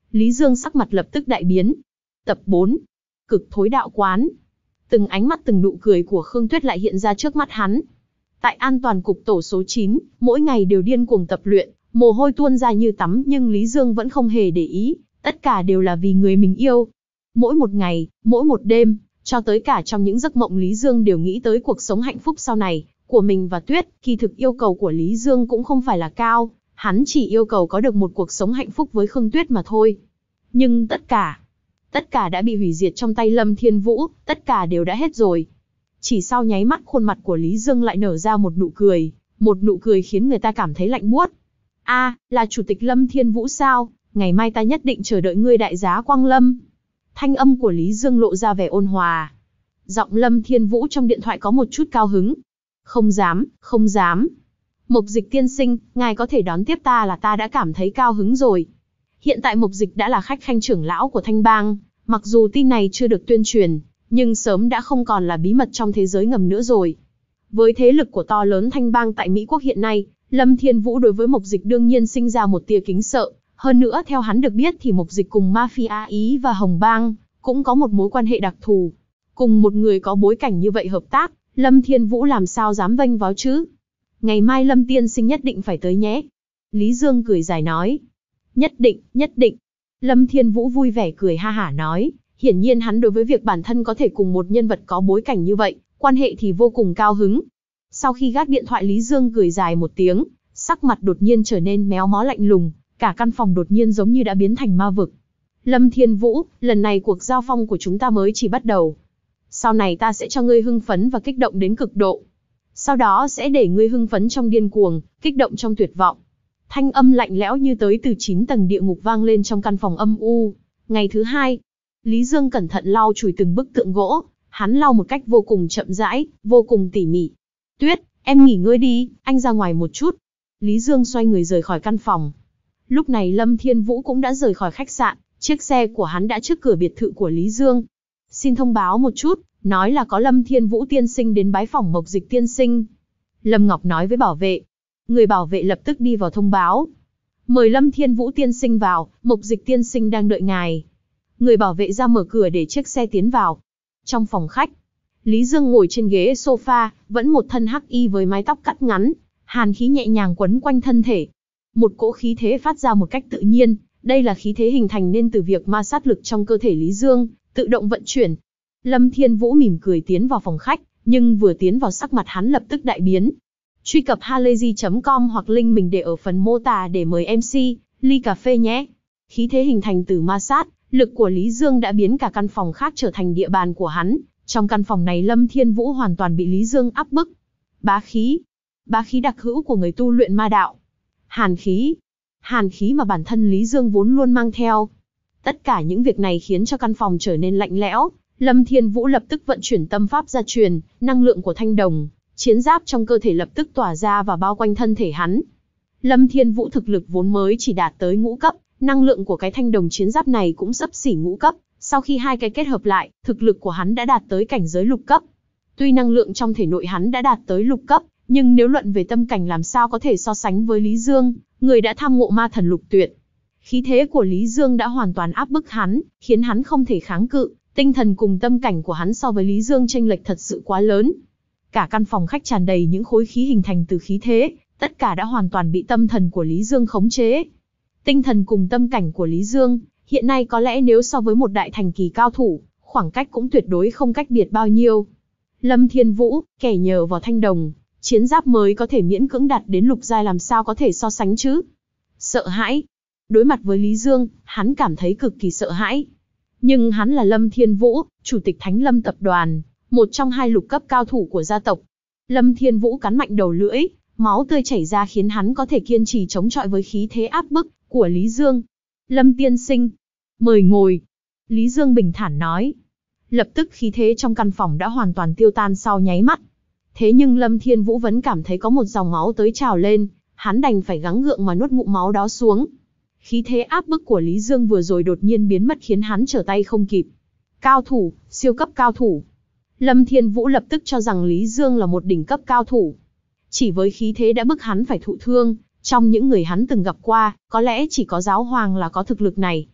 Lý Dương sắc mặt lập tức đại biến. Tập bốn. Cực thối đạo quán. Từng ánh mắt từng nụ cười của Khương Tuyết lại hiện ra trước mắt hắn. Tại an toàn cục tổ số chín, mỗi ngày đều điên cuồng tập luyện, mồ hôi tuôn ra như tắm, nhưng Lý Dương vẫn không hề để ý, tất cả đều là vì người mình yêu. Mỗi một ngày, mỗi một đêm, cho tới cả trong những giấc mộng Lý Dương đều nghĩ tới cuộc sống hạnh phúc sau này của mình và Tuyết. Kỳ thực yêu cầu của Lý Dương cũng không phải là cao, hắn chỉ yêu cầu có được một cuộc sống hạnh phúc với Khương Tuyết mà thôi. Nhưng tất cả, tất cả đã bị hủy diệt trong tay Lâm Thiên Vũ, tất cả đều đã hết rồi. Chỉ sau nháy mắt, khuôn mặt của Lý Dương lại nở ra một nụ cười, một nụ cười khiến người ta cảm thấy lạnh buốt. A, à, là Chủ tịch Lâm Thiên Vũ sao? Ngày mai ta nhất định chờ đợi ngươi đại giá quang lâm. Thanh âm của Lý Dương lộ ra vẻ ôn hòa. Giọng Lâm Thiên Vũ trong điện thoại có một chút cao hứng. Không dám, không dám. Mộc Dịch tiên sinh, ngài có thể đón tiếp ta là ta đã cảm thấy cao hứng rồi. Hiện tại Mộc Dịch đã là khách khanh trưởng lão của Thanh Bang, mặc dù tin này chưa được tuyên truyền, nhưng sớm đã không còn là bí mật trong thế giới ngầm nữa rồi. Với thế lực của to lớn Thanh Bang tại Mỹ Quốc hiện nay, Lâm Thiên Vũ đối với Mộc Dịch đương nhiên sinh ra một tia kính sợ. Hơn nữa theo hắn được biết thì Mộc Dịch cùng Mafia Ý và Hồng Bang cũng có một mối quan hệ đặc thù. Cùng một người có bối cảnh như vậy hợp tác, Lâm Thiên Vũ làm sao dám vênh váo chứ? Ngày mai Lâm tiên sinh nhất định phải tới nhé. Lý Dương cười dài nói. Nhất định, nhất định. Lâm Thiên Vũ vui vẻ cười ha hả nói. Hiển nhiên hắn đối với việc bản thân có thể cùng một nhân vật có bối cảnh như vậy, quan hệ thì vô cùng cao hứng. Sau khi gác điện thoại, Lý Dương cười dài một tiếng, sắc mặt đột nhiên trở nên méo mó lạnh lùng, cả căn phòng đột nhiên giống như đã biến thành ma vực. Lâm Thiên Vũ, lần này cuộc giao phong của chúng ta mới chỉ bắt đầu. Sau này ta sẽ cho ngươi hưng phấn và kích động đến cực độ. Sau đó sẽ để ngươi hưng phấn trong điên cuồng, kích động trong tuyệt vọng. Thanh âm lạnh lẽo như tới từ chín tầng địa ngục vang lên trong căn phòng âm u. Ngày thứ hai, Lý Dương cẩn thận lau chùi từng bức tượng gỗ, hắn lau một cách vô cùng chậm rãi, vô cùng tỉ mỉ. Tuyết, em nghỉ ngơi đi, anh ra ngoài một chút. Lý Dương xoay người rời khỏi căn phòng. Lúc này Lâm Thiên Vũ cũng đã rời khỏi khách sạn, chiếc xe của hắn đã trước cửa biệt thự của Lý Dương. Xin thông báo một chút, nói là có Lâm Thiên Vũ tiên sinh đến bái phỏng Mộc Dịch tiên sinh. Lâm Ngọc nói với bảo vệ. Người bảo vệ lập tức đi vào thông báo. Mời Lâm Thiên Vũ tiên sinh vào, Mộc Dịch tiên sinh đang đợi ngài. Người bảo vệ ra mở cửa để chiếc xe tiến vào. Trong phòng khách, Lý Dương ngồi trên ghế sofa, vẫn một thân hắc y với mái tóc cắt ngắn, hàn khí nhẹ nhàng quấn quanh thân thể. Một cỗ khí thế phát ra một cách tự nhiên, đây là khí thế hình thành nên từ việc ma sát lực trong cơ thể Lý Dương, tự động vận chuyển. Lâm Thiên Vũ mỉm cười tiến vào phòng khách, nhưng vừa tiến vào sắc mặt hắn lập tức đại biến. Truy cập halayzi chấm com hoặc link mình để ở phần mô tả để mời em xê, ly cà phê nhé. Khí thế hình thành từ ma sát, lực của Lý Dương đã biến cả căn phòng khác trở thành địa bàn của hắn. Trong căn phòng này Lâm Thiên Vũ hoàn toàn bị Lý Dương áp bức. Bá khí. Bá khí đặc hữu của người tu luyện ma đạo. Hàn khí. Hàn khí mà bản thân Lý Dương vốn luôn mang theo. Tất cả những việc này khiến cho căn phòng trở nên lạnh lẽo. Lâm Thiên Vũ lập tức vận chuyển tâm pháp gia truyền, năng lượng của thanh đồng, chiến giáp trong cơ thể lập tức tỏa ra và bao quanh thân thể hắn. Lâm Thiên Vũ thực lực vốn mới chỉ đạt tới ngũ cấp, năng lượng của cái thanh đồng chiến giáp này cũng xấp xỉ ngũ cấp. Sau khi hai cái kết hợp lại, thực lực của hắn đã đạt tới cảnh giới lục cấp. Tuy năng lượng trong thể nội hắn đã đạt tới lục cấp, nhưng nếu luận về tâm cảnh làm sao có thể so sánh với Lý Dương, người đã tham ngộ ma thần lục tuyệt. Khí thế của Lý Dương đã hoàn toàn áp bức hắn, khiến hắn không thể kháng cự. Tinh thần cùng tâm cảnh của hắn so với Lý Dương chênh lệch thật sự quá lớn. Cả căn phòng khách tràn đầy những khối khí hình thành từ khí thế, tất cả đã hoàn toàn bị tâm thần của Lý Dương khống chế. Tinh thần cùng tâm cảnh của Lý Dương, hiện nay có lẽ nếu so với một đại thành kỳ cao thủ, khoảng cách cũng tuyệt đối không cách biệt bao nhiêu. Lâm Thiên Vũ, kẻ nhờ vào thanh đồng, chiến giáp mới có thể miễn cưỡng đạt đến lục giai làm sao có thể so sánh chứ? Sợ hãi. Đối mặt với Lý Dương, hắn cảm thấy cực kỳ sợ hãi. Nhưng hắn là Lâm Thiên Vũ, chủ tịch Thánh Lâm tập đoàn, một trong hai lục cấp cao thủ của gia tộc. Lâm Thiên Vũ cắn mạnh đầu lưỡi, máu tươi chảy ra khiến hắn có thể kiên trì chống chọi với khí thế áp bức của Lý Dương. Lâm tiên sinh, mời ngồi. Lý Dương bình thản nói. Lập tức khí thế trong căn phòng đã hoàn toàn tiêu tan sau nháy mắt. Thế nhưng Lâm Thiên Vũ vẫn cảm thấy có một dòng máu tới trào lên, hắn đành phải gắng gượng mà nuốt ngụm máu đó xuống. Khí thế áp bức của Lý Dương vừa rồi đột nhiên biến mất khiến hắn trở tay không kịp. Cao thủ, siêu cấp cao thủ. Lâm Thiên Vũ lập tức cho rằng Lý Dương là một đỉnh cấp cao thủ. Chỉ với khí thế đã bức hắn phải thụ thương, trong những người hắn từng gặp qua, có lẽ chỉ có giáo hoàng là có thực lực này.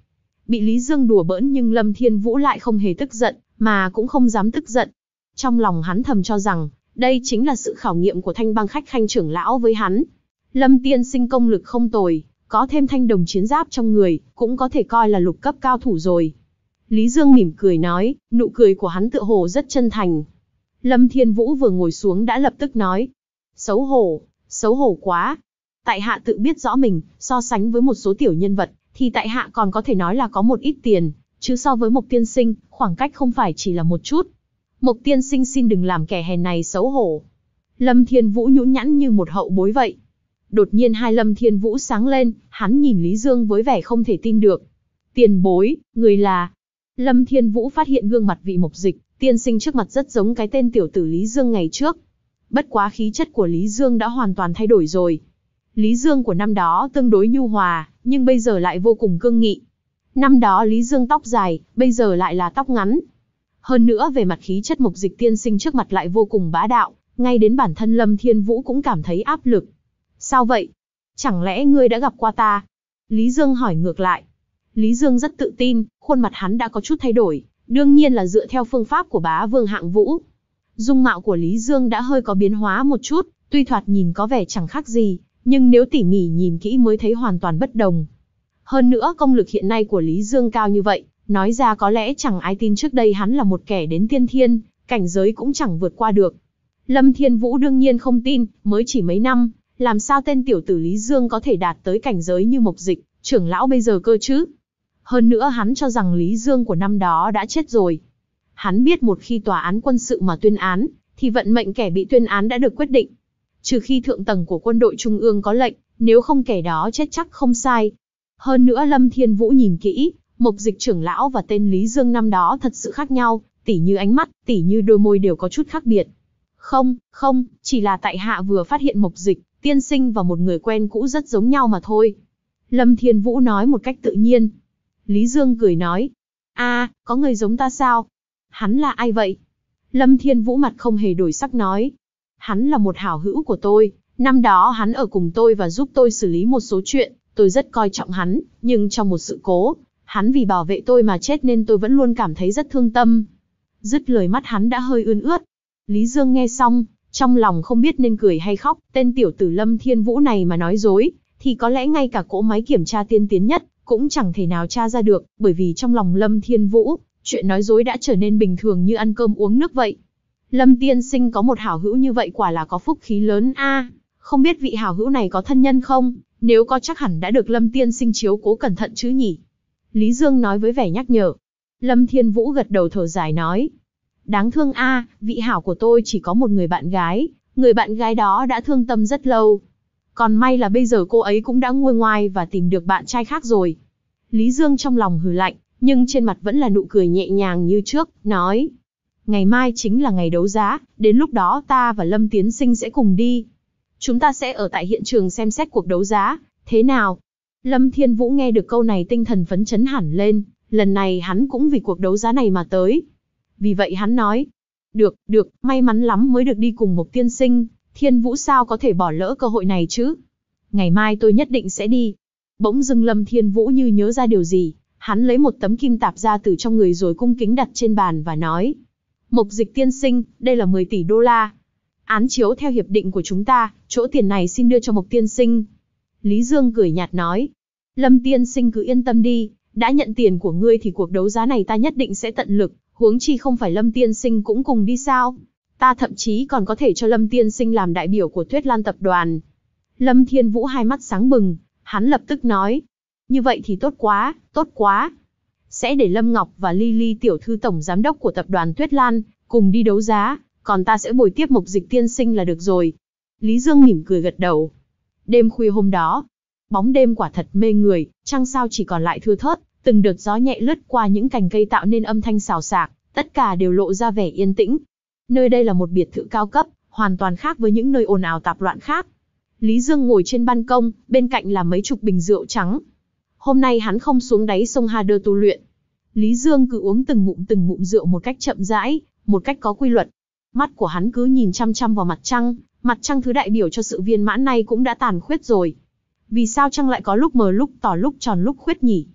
Bị Lý Dương đùa bỡn nhưng Lâm Thiên Vũ lại không hề tức giận, mà cũng không dám tức giận. Trong lòng hắn thầm cho rằng, đây chính là sự khảo nghiệm của Thanh Bang Khách Khanh trưởng lão với hắn. Lâm tiên sinh công lực không tồi, có thêm thanh đồng chiến giáp trong người, cũng có thể coi là lục cấp cao thủ rồi. Lý Dương mỉm cười nói, nụ cười của hắn tựa hồ rất chân thành. Lâm Thiên Vũ vừa ngồi xuống đã lập tức nói, xấu hổ, xấu hổ quá. Tại hạ tự biết rõ mình, so sánh với một số tiểu nhân vật, thì tại hạ còn có thể nói là có một ít tiền, chứ so với Mộc tiên sinh, khoảng cách không phải chỉ là một chút. Mộc tiên sinh xin đừng làm kẻ hèn này xấu hổ. Lâm Thiên Vũ nhũn nhãn như một hậu bối vậy. Đột nhiên hai Lâm Thiên Vũ sáng lên, hắn nhìn Lý Dương với vẻ không thể tin được. Tiền bối, người là... Lâm Thiên Vũ phát hiện gương mặt vị Mộc Dịch tiên sinh trước mặt rất giống cái tên tiểu tử Lý Dương ngày trước. Bất quá khí chất của Lý Dương đã hoàn toàn thay đổi rồi. Lý Dương của năm đó tương đối nhu hòa, nhưng bây giờ lại vô cùng cương nghị. Năm đó Lý Dương tóc dài, bây giờ lại là tóc ngắn. Hơn nữa về mặt khí chất Mộc Dịch tiên sinh trước mặt lại vô cùng bá đạo, ngay đến bản thân Lâm Thiên Vũ cũng cảm thấy áp lực. Sao vậy? Chẳng lẽ ngươi đã gặp qua ta? Lý Dương hỏi ngược lại. Lý Dương rất tự tin, khuôn mặt hắn đã có chút thay đổi, đương nhiên là dựa theo phương pháp của bá vương Hạng Vũ. Dung mạo của Lý Dương đã hơi có biến hóa một chút, tuy thoạt nhìn có vẻ chẳng khác gì, nhưng nếu tỉ mỉ nhìn kỹ mới thấy hoàn toàn bất đồng. Hơn nữa công lực hiện nay của Lý Dương cao như vậy, nói ra có lẽ chẳng ai tin trước đây hắn là một kẻ đến tiên thiên, cảnh giới cũng chẳng vượt qua được. Lâm Thiên Vũ đương nhiên không tin, mới chỉ mấy năm, làm sao tên tiểu tử Lý Dương có thể đạt tới cảnh giới như Mộc Dịch trưởng lão bây giờ cơ chứ? Hơn nữa hắn cho rằng Lý Dương của năm đó đã chết rồi. Hắn biết một khi tòa án quân sự mà tuyên án, thì vận mệnh kẻ bị tuyên án đã được quyết định. Trừ khi thượng tầng của quân đội trung ương có lệnh, nếu không kẻ đó chết chắc không sai. Hơn nữa Lâm Thiên Vũ nhìn kỹ, Mộc Dịch trưởng lão và tên Lý Dương năm đó thật sự khác nhau, tỉ như ánh mắt, tỉ như đôi môi đều có chút khác biệt. Không, không, chỉ là tại hạ vừa phát hiện Mộc Dịch tiên sinh và một người quen cũ rất giống nhau mà thôi. Lâm Thiên Vũ nói một cách tự nhiên. Lý Dương cười nói, a, có người giống ta sao? Hắn là ai vậy? Lâm Thiên Vũ mặt không hề đổi sắc nói, hắn là một hảo hữu của tôi, năm đó hắn ở cùng tôi và giúp tôi xử lý một số chuyện, tôi rất coi trọng hắn, nhưng trong một sự cố, hắn vì bảo vệ tôi mà chết nên tôi vẫn luôn cảm thấy rất thương tâm. Dứt lời mắt hắn đã hơi ươn ướt. Lý Dương nghe xong, trong lòng không biết nên cười hay khóc, tên tiểu tử Lâm Thiên Vũ này mà nói dối, thì có lẽ ngay cả cỗ máy kiểm tra tiên tiến nhất, cũng chẳng thể nào tra ra được, bởi vì trong lòng Lâm Thiên Vũ, chuyện nói dối đã trở nên bình thường như ăn cơm uống nước vậy. Lâm tiên sinh có một hảo hữu như vậy quả là có phúc khí lớn a. Không biết vị hảo hữu này có thân nhân không? Nếu có chắc hẳn đã được Lâm tiên sinh chiếu cố cẩn thận chứ nhỉ? Lý Dương nói với vẻ nhắc nhở. Lâm Thiên Vũ gật đầu thở dài nói. Đáng thương a, vị hảo của tôi chỉ có một người bạn gái, người bạn gái đó đã thương tâm rất lâu. Còn may là bây giờ cô ấy cũng đã nguôi ngoai và tìm được bạn trai khác rồi. Lý Dương trong lòng hừ lạnh, nhưng trên mặt vẫn là nụ cười nhẹ nhàng như trước, nói. Ngày mai chính là ngày đấu giá, đến lúc đó ta và Lâm Tiến Sinh sẽ cùng đi. Chúng ta sẽ ở tại hiện trường xem xét cuộc đấu giá, thế nào? Lâm Thiên Vũ nghe được câu này tinh thần phấn chấn hẳn lên, lần này hắn cũng vì cuộc đấu giá này mà tới. Vì vậy hắn nói, được, được, may mắn lắm mới được đi cùng Mộc tiên sinh, Thiên Vũ sao có thể bỏ lỡ cơ hội này chứ? Ngày mai tôi nhất định sẽ đi. Bỗng dưng Lâm Thiên Vũ như nhớ ra điều gì, hắn lấy một tấm kim tạp ra từ trong người rồi cung kính đặt trên bàn và nói. Mộc Dịch tiên sinh, đây là mười tỷ đô la. Án chiếu theo hiệp định của chúng ta, chỗ tiền này xin đưa cho Mộc tiên sinh. Lý Dương cười nhạt nói. Lâm tiên sinh cứ yên tâm đi, đã nhận tiền của ngươi thì cuộc đấu giá này ta nhất định sẽ tận lực, huống chi không phải Lâm tiên sinh cũng cùng đi sao? Ta thậm chí còn có thể cho Lâm tiên sinh làm đại biểu của Tuyết Lan tập đoàn. Lâm Thiên Vũ hai mắt sáng bừng, hắn lập tức nói. Như vậy thì tốt quá, tốt quá. Sẽ để Lâm Ngọc và Lily tiểu thư tổng giám đốc của tập đoàn Tuyết Lan cùng đi đấu giá, còn ta sẽ bồi tiếp Mộc Dịch tiên sinh là được rồi. Lý Dương mỉm cười gật đầu. Đêm khuya hôm đó, bóng đêm quả thật mê người, trăng sao chỉ còn lại thưa thớt, từng đợt gió nhẹ lướt qua những cành cây tạo nên âm thanh xào xạc, tất cả đều lộ ra vẻ yên tĩnh. Nơi đây là một biệt thự cao cấp, hoàn toàn khác với những nơi ồn ào tạp loạn khác. Lý Dương ngồi trên ban công, bên cạnh là mấy chục bình rượu trắng. Hôm nay hắn không xuống đáy sông Hader tu luyện. Lý Dương cứ uống từng ngụm từng ngụm rượu một cách chậm rãi, một cách có quy luật. Mắt của hắn cứ nhìn chăm chăm vào mặt trăng, mặt trăng thứ đại biểu cho sự viên mãn này cũng đã tàn khuyết rồi. Vì sao trăng lại có lúc mờ lúc tỏ lúc tròn lúc khuyết nhỉ?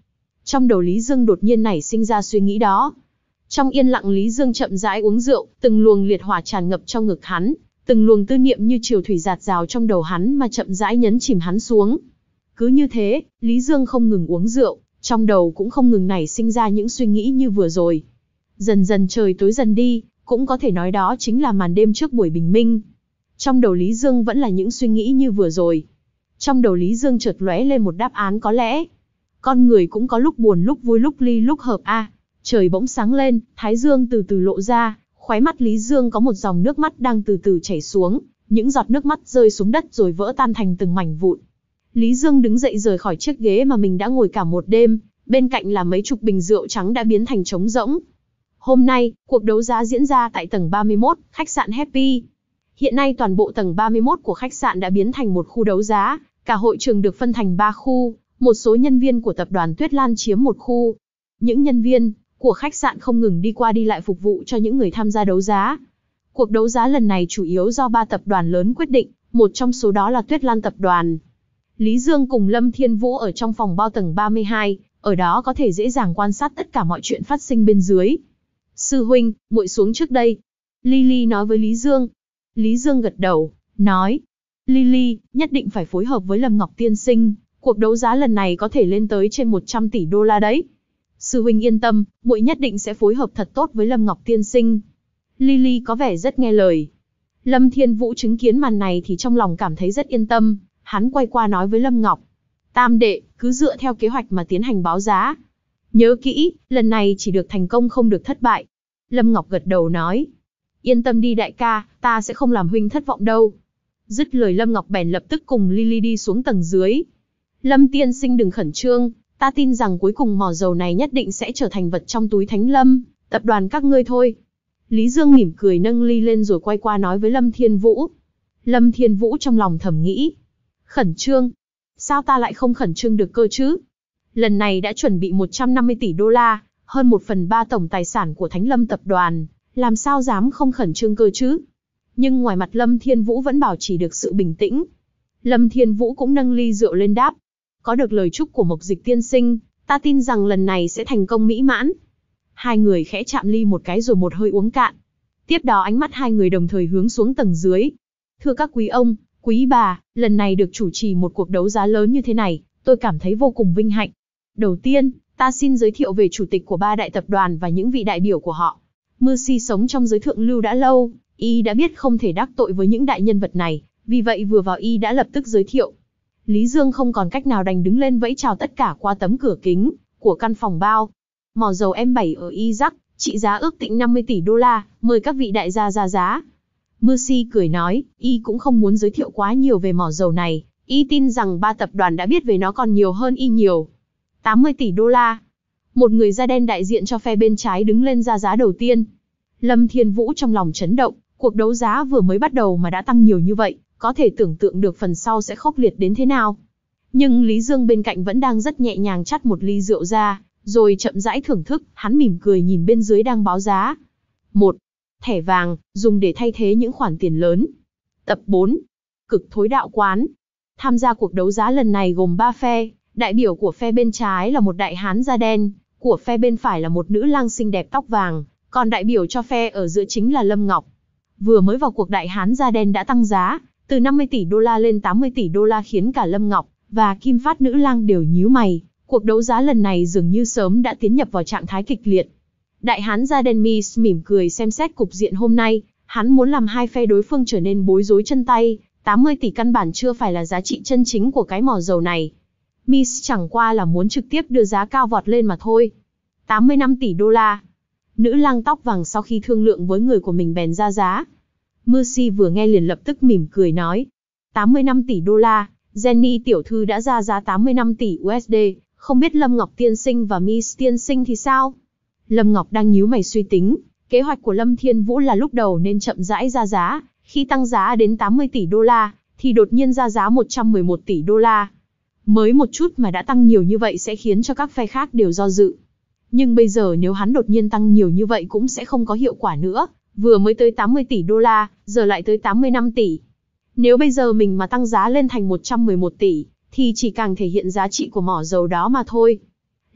Trong đầu Lý Dương đột nhiên nảy sinh ra suy nghĩ đó. Trong yên lặng Lý Dương chậm rãi uống rượu, từng luồng liệt hỏa tràn ngập trong ngực hắn, từng luồng tư niệm như triều thủy dạt dào trong đầu hắn mà chậm rãi nhấn chìm hắn xuống. Cứ như thế, Lý Dương không ngừng uống rượu, trong đầu cũng không ngừng nảy sinh ra những suy nghĩ như vừa rồi. Dần dần trời tối dần đi, cũng có thể nói đó chính là màn đêm trước buổi bình minh. Trong đầu Lý Dương vẫn là những suy nghĩ như vừa rồi. Trong đầu Lý Dương chợt lóe lên một đáp án có lẽ. Con người cũng có lúc buồn lúc vui lúc ly lúc hợp a. À, trời bỗng sáng lên, thái dương từ từ lộ ra, khóe mắt Lý Dương có một dòng nước mắt đang từ từ chảy xuống, những giọt nước mắt rơi xuống đất rồi vỡ tan thành từng mảnh vụn. Lý Dương đứng dậy rời khỏi chiếc ghế mà mình đã ngồi cả một đêm, bên cạnh là mấy chục bình rượu trắng đã biến thành trống rỗng. Hôm nay, cuộc đấu giá diễn ra tại tầng ba mươi mốt, khách sạn Happy. Hiện nay toàn bộ tầng ba mươi mốt của khách sạn đã biến thành một khu đấu giá, cả hội trường được phân thành ba khu, một số nhân viên của tập đoàn Tuyết Lan chiếm một khu. Những nhân viên của khách sạn không ngừng đi qua đi lại phục vụ cho những người tham gia đấu giá. Cuộc đấu giá lần này chủ yếu do ba tập đoàn lớn quyết định, một trong số đó là Tuyết Lan tập đoàn. Lý Dương cùng Lâm Thiên Vũ ở trong phòng bao tầng ba mươi hai, ở đó có thể dễ dàng quan sát tất cả mọi chuyện phát sinh bên dưới. Sư huynh, muội xuống trước đây. Lily nói với Lý Dương. Lý Dương gật đầu, nói. Lily, nhất định phải phối hợp với Lâm Ngọc tiên sinh, cuộc đấu giá lần này có thể lên tới trên một trăm tỷ đô la đấy. Sư huynh yên tâm, muội nhất định sẽ phối hợp thật tốt với Lâm Ngọc tiên sinh. Lily có vẻ rất nghe lời. Lâm Thiên Vũ chứng kiến màn này thì trong lòng cảm thấy rất yên tâm, hắn quay qua nói với Lâm Ngọc. Tam đệ, cứ dựa theo kế hoạch mà tiến hành báo giá. Nhớ kỹ, lần này chỉ được thành công không được thất bại. Lâm Ngọc gật đầu nói. Yên tâm đi đại ca, ta sẽ không làm huynh thất vọng đâu. Dứt lời Lâm Ngọc bèn lập tức cùng Lily đi xuống tầng dưới. Lâm tiên sinh đừng khẩn trương, ta tin rằng cuối cùng mỏ dầu này nhất định sẽ trở thành vật trong túi Thánh Lâm, tập đoàn các ngươi thôi. Lý Dương mỉm cười nâng ly lên rồi quay qua nói với Lâm Thiên Vũ. Lâm Thiên Vũ trong lòng thầm nghĩ. Khẩn trương? Sao ta lại không khẩn trương được cơ chứ? Lần này đã chuẩn bị một trăm năm mươi tỷ đô la, hơn một phần ba tổng tài sản của Thánh Lâm tập đoàn, làm sao dám không khẩn trương cơ chứ? Nhưng ngoài mặt Lâm Thiên Vũ vẫn bảo trì được sự bình tĩnh. Lâm Thiên Vũ cũng nâng ly rượu lên đáp. Có được lời chúc của Mộc Dịch tiên sinh, ta tin rằng lần này sẽ thành công mỹ mãn. Hai người khẽ chạm ly một cái rồi một hơi uống cạn. Tiếp đó ánh mắt hai người đồng thời hướng xuống tầng dưới. Thưa các quý ông, quý bà, lần này được chủ trì một cuộc đấu giá lớn như thế này, tôi cảm thấy vô cùng vinh hạnh. Đầu tiên, ta xin giới thiệu về chủ tịch của ba đại tập đoàn và những vị đại biểu của họ. Mercy sống trong giới thượng lưu đã lâu, y đã biết không thể đắc tội với những đại nhân vật này, vì vậy vừa vào y đã lập tức giới thiệu. Lý Dương không còn cách nào đành đứng lên vẫy chào tất cả qua tấm cửa kính của căn phòng bao. Mỏ dầu em bảy ở Iraq, trị giá ước tính năm mươi tỷ đô la, mời các vị đại gia ra giá. Mercy cười nói, y cũng không muốn giới thiệu quá nhiều về mỏ dầu này, y tin rằng ba tập đoàn đã biết về nó còn nhiều hơn y nhiều. tám mươi tỷ đô la. Một người da đen đại diện cho phe bên trái đứng lên ra giá đầu tiên. Lâm Thiên Vũ trong lòng chấn động, cuộc đấu giá vừa mới bắt đầu mà đã tăng nhiều như vậy, có thể tưởng tượng được phần sau sẽ khốc liệt đến thế nào. Nhưng Lý Dương bên cạnh vẫn đang rất nhẹ nhàng chắt một ly rượu ra, rồi chậm rãi thưởng thức, hắn mỉm cười nhìn bên dưới đang báo giá. một. Thẻ vàng, dùng để thay thế những khoản tiền lớn. Tập bốn. Cực thối đạo quán. Tham gia cuộc đấu giá lần này gồm ba phe, đại biểu của phe bên trái là một đại hán da đen, của phe bên phải là một nữ lang xinh đẹp tóc vàng, còn đại biểu cho phe ở giữa chính là Lâm Ngọc. Vừa mới vào cuộc đại hán da đen đã tăng giá, từ năm mươi tỷ đô la lên tám mươi tỷ đô la khiến cả Lâm Ngọc và Kim Phát nữ lang đều nhíu mày. Cuộc đấu giá lần này dường như sớm đã tiến nhập vào trạng thái kịch liệt. Đại hán da đen Miss mỉm cười xem xét cục diện hôm nay, hắn muốn làm hai phe đối phương trở nên bối rối chân tay, tám mươi tỷ căn bản chưa phải là giá trị chân chính của cái mỏ dầu này. Miss chẳng qua là muốn trực tiếp đưa giá cao vọt lên mà thôi. tám mươi lăm tỷ đô la. Nữ lang tóc vàng sau khi thương lượng với người của mình bèn ra giá. Mercy vừa nghe liền lập tức mỉm cười nói. tám mươi lăm tỷ đô la, Jenny tiểu thư đã ra giá tám mươi lăm tỷ u ét đê, không biết Lâm Ngọc tiên sinh và Miss tiên sinh thì sao? Lâm Ngọc đang nhíu mày suy tính, kế hoạch của Lâm Thiên Vũ là lúc đầu nên chậm rãi ra giá, khi tăng giá đến tám mươi tỷ đô la, thì đột nhiên ra giá một trăm mười một tỷ đô la. Mới một chút mà đã tăng nhiều như vậy sẽ khiến cho các phe khác đều do dự. Nhưng bây giờ nếu hắn đột nhiên tăng nhiều như vậy cũng sẽ không có hiệu quả nữa, vừa mới tới tám mươi tỷ đô la, giờ lại tới tám mươi lăm tỷ. Nếu bây giờ mình mà tăng giá lên thành một trăm mười một tỷ, thì chỉ càng thể hiện giá trị của mỏ dầu đó mà thôi.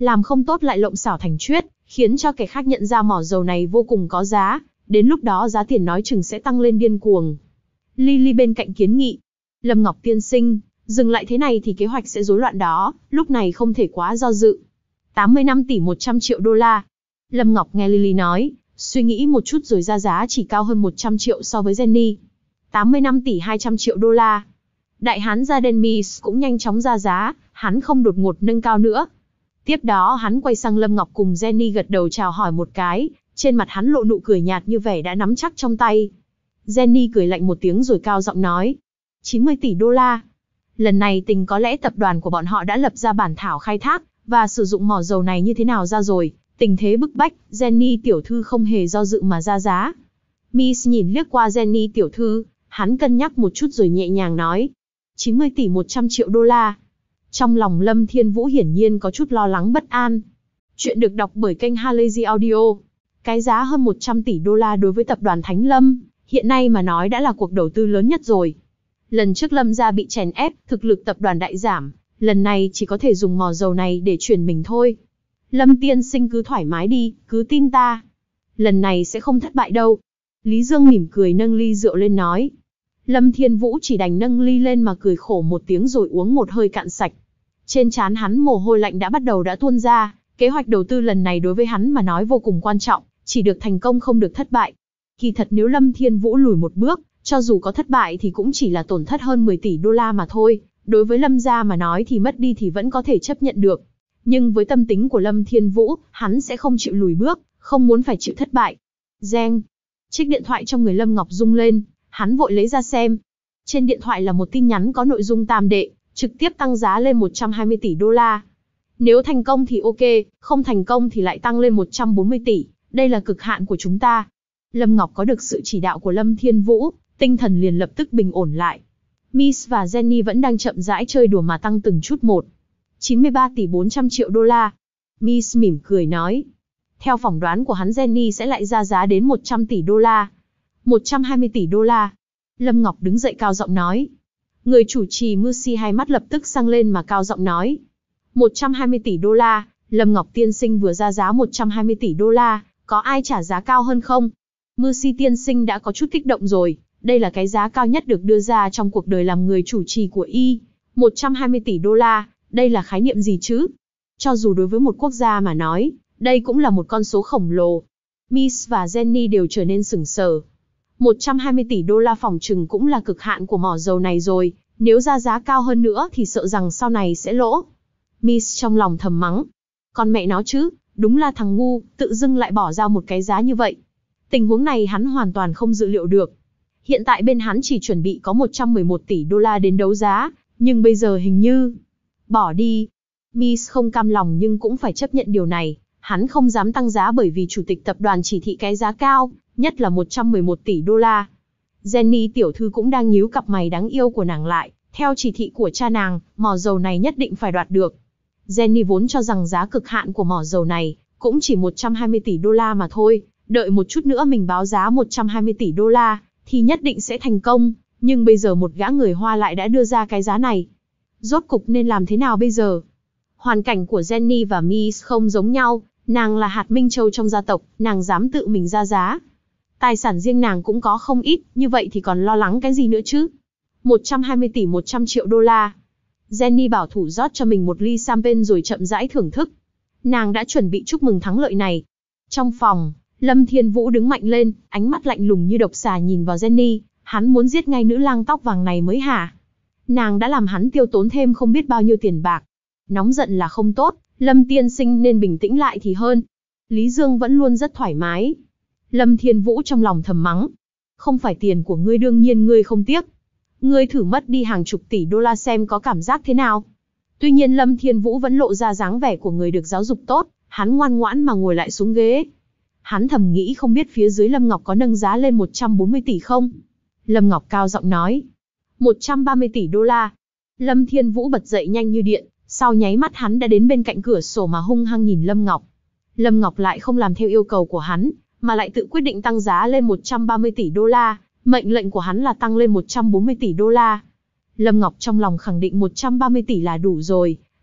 làm không tốt lại lộng xảo thành chuyết, khiến cho kẻ khác nhận ra mỏ dầu này vô cùng có giá, đến lúc đó giá tiền nói chừng sẽ tăng lên điên cuồng. Lily bên cạnh kiến nghị, Lâm Ngọc tiên sinh, dừng lại thế này thì kế hoạch sẽ rối loạn đó, lúc này không thể quá do dự. tám mươi lăm tỷ một trăm triệu đô la. Lâm Ngọc nghe Lily nói, suy nghĩ một chút rồi ra giá chỉ cao hơn một trăm triệu so với Jenny. tám mươi lăm tỷ hai trăm triệu đô la. Đại hán da đen Miss cũng nhanh chóng ra giá, hắn không đột ngột nâng cao nữa. Tiếp đó hắn quay sang Lâm Ngọc cùng Jenny gật đầu chào hỏi một cái, trên mặt hắn lộ nụ cười nhạt như vẻ đã nắm chắc trong tay. Jenny cười lạnh một tiếng rồi cao giọng nói, chín mươi tỷ đô la. Lần này tình có lẽ tập đoàn của bọn họ đã lập ra bản thảo khai thác, và sử dụng mỏ dầu này như thế nào ra rồi, tình thế bức bách, Jenny tiểu thư không hề do dự mà ra giá. Miss nhìn liếc qua Jenny tiểu thư, hắn cân nhắc một chút rồi nhẹ nhàng nói, chín mươi tỷ một trăm triệu đô la. Trong lòng Lâm Thiên Vũ hiển nhiên có chút lo lắng bất an. Chuyện được đọc bởi kênh Halazy Audio. Cái giá hơn một trăm tỷ đô la đối với tập đoàn Thánh Lâm, hiện nay mà nói đã là cuộc đầu tư lớn nhất rồi. Lần trước Lâm gia bị chèn ép, thực lực tập đoàn đại giảm, lần này chỉ có thể dùng mỏ dầu này để chuyển mình thôi. Lâm tiên sinh cứ thoải mái đi, cứ tin ta. Lần này sẽ không thất bại đâu. Lý Dương mỉm cười nâng ly rượu lên nói. Lâm Thiên Vũ chỉ đành nâng ly lên mà cười khổ một tiếng rồi uống một hơi cạn sạch. Trên trán hắn mồ hôi lạnh đã bắt đầu đã tuôn ra, kế hoạch đầu tư lần này đối với hắn mà nói vô cùng quan trọng, chỉ được thành công không được thất bại. Kỳ thật nếu Lâm Thiên Vũ lùi một bước, cho dù có thất bại thì cũng chỉ là tổn thất hơn mười tỷ đô la mà thôi, đối với Lâm gia mà nói thì mất đi thì vẫn có thể chấp nhận được. Nhưng với tâm tính của Lâm Thiên Vũ, hắn sẽ không chịu lùi bước, không muốn phải chịu thất bại. Reng. Chiếc điện thoại trong người Lâm Ngọc rung lên, hắn vội lấy ra xem. Trên điện thoại là một tin nhắn có nội dung tam đệ, trực tiếp tăng giá lên một trăm hai mươi tỷ đô la. Nếu thành công thì ok, không thành công thì lại tăng lên một trăm bốn mươi tỷ, đây là cực hạn của chúng ta. Lâm Ngọc có được sự chỉ đạo của Lâm Thiên Vũ, tinh thần liền lập tức bình ổn lại. Miss và Jenny vẫn đang chậm rãi chơi đùa mà tăng từng chút một. chín mươi ba tỷ bốn trăm triệu đô la. Miss mỉm cười nói. Theo phỏng đoán của hắn Jenny sẽ lại ra giá đến một trăm tỷ đô la. một trăm hai mươi tỷ đô la. Lâm Ngọc đứng dậy cao giọng nói. Người chủ trì Mercy hai mắt lập tức sang lên mà cao giọng nói. một trăm hai mươi tỷ đô la, Lâm Ngọc tiên sinh vừa ra giá một trăm hai mươi tỷ đô la, có ai trả giá cao hơn không? Mercy tiên sinh đã có chút kích động rồi, đây là cái giá cao nhất được đưa ra trong cuộc đời làm người chủ trì của y. một trăm hai mươi tỷ đô la, đây là khái niệm gì chứ? Cho dù đối với một quốc gia mà nói, đây cũng là một con số khổng lồ. Miss và Jenny đều trở nên sửng sờ. một trăm hai mươi tỷ đô la phỏng chừng cũng là cực hạn của mỏ dầu này rồi, nếu ra giá cao hơn nữa thì sợ rằng sau này sẽ lỗ. Miss trong lòng thầm mắng. Con mẹ nó chứ, đúng là thằng ngu, tự dưng lại bỏ ra một cái giá như vậy. Tình huống này hắn hoàn toàn không dự liệu được. Hiện tại bên hắn chỉ chuẩn bị có một trăm mười một tỷ đô la đến đấu giá, nhưng bây giờ hình như... Bỏ đi. Miss không cam lòng nhưng cũng phải chấp nhận điều này. Hắn không dám tăng giá bởi vì chủ tịch tập đoàn chỉ thị cái giá cao, nhất là một trăm mười một tỷ đô la. Jenny tiểu thư cũng đang nhíu cặp mày đáng yêu của nàng lại. Theo chỉ thị của cha nàng, mỏ dầu này nhất định phải đoạt được. Jenny vốn cho rằng giá cực hạn của mỏ dầu này cũng chỉ một trăm hai mươi tỷ đô la mà thôi. Đợi một chút nữa mình báo giá một trăm hai mươi tỷ đô la, thì nhất định sẽ thành công. Nhưng bây giờ một gã người Hoa lại đã đưa ra cái giá này. Rốt cục nên làm thế nào bây giờ? Hoàn cảnh của Jenny và Miss không giống nhau. Nàng là hạt minh châu trong gia tộc, nàng dám tự mình ra giá. Tài sản riêng nàng cũng có không ít, như vậy thì còn lo lắng cái gì nữa chứ? một trăm hai mươi tỷ một trăm triệu đô la. Jenny bảo thủ rót cho mình một ly champagne rồi chậm rãi thưởng thức. Nàng đã chuẩn bị chúc mừng thắng lợi này. Trong phòng, Lâm Thiên Vũ đứng mạnh lên, ánh mắt lạnh lùng như độc xà nhìn vào Jenny, hắn muốn giết ngay nữ lang tóc vàng này mới hả? Nàng đã làm hắn tiêu tốn thêm không biết bao nhiêu tiền bạc. Nóng giận là không tốt, Lâm tiên sinh nên bình tĩnh lại thì hơn. Lý Dương vẫn luôn rất thoải mái. Lâm Thiên Vũ trong lòng thầm mắng. Không phải tiền của ngươi đương nhiên ngươi không tiếc. Ngươi thử mất đi hàng chục tỷ đô la xem có cảm giác thế nào. Tuy nhiên Lâm Thiên Vũ vẫn lộ ra dáng vẻ của người được giáo dục tốt, hắn ngoan ngoãn mà ngồi lại xuống ghế. Hắn thầm nghĩ không biết phía dưới Lâm Ngọc có nâng giá lên một trăm bốn mươi tỷ không? Lâm Ngọc cao giọng nói. một trăm ba mươi tỷ đô la. Lâm Thiên Vũ bật dậy nhanh như điện, sau nháy mắt hắn đã đến bên cạnh cửa sổ mà hung hăng nhìn Lâm Ngọc. Lâm Ngọc lại không làm theo yêu cầu của hắn, mà lại tự quyết định tăng giá lên một trăm ba mươi tỷ đô la, mệnh lệnh của hắn là tăng lên một trăm bốn mươi tỷ đô la. Lâm Ngọc trong lòng khẳng định một trăm ba mươi tỷ là đủ rồi,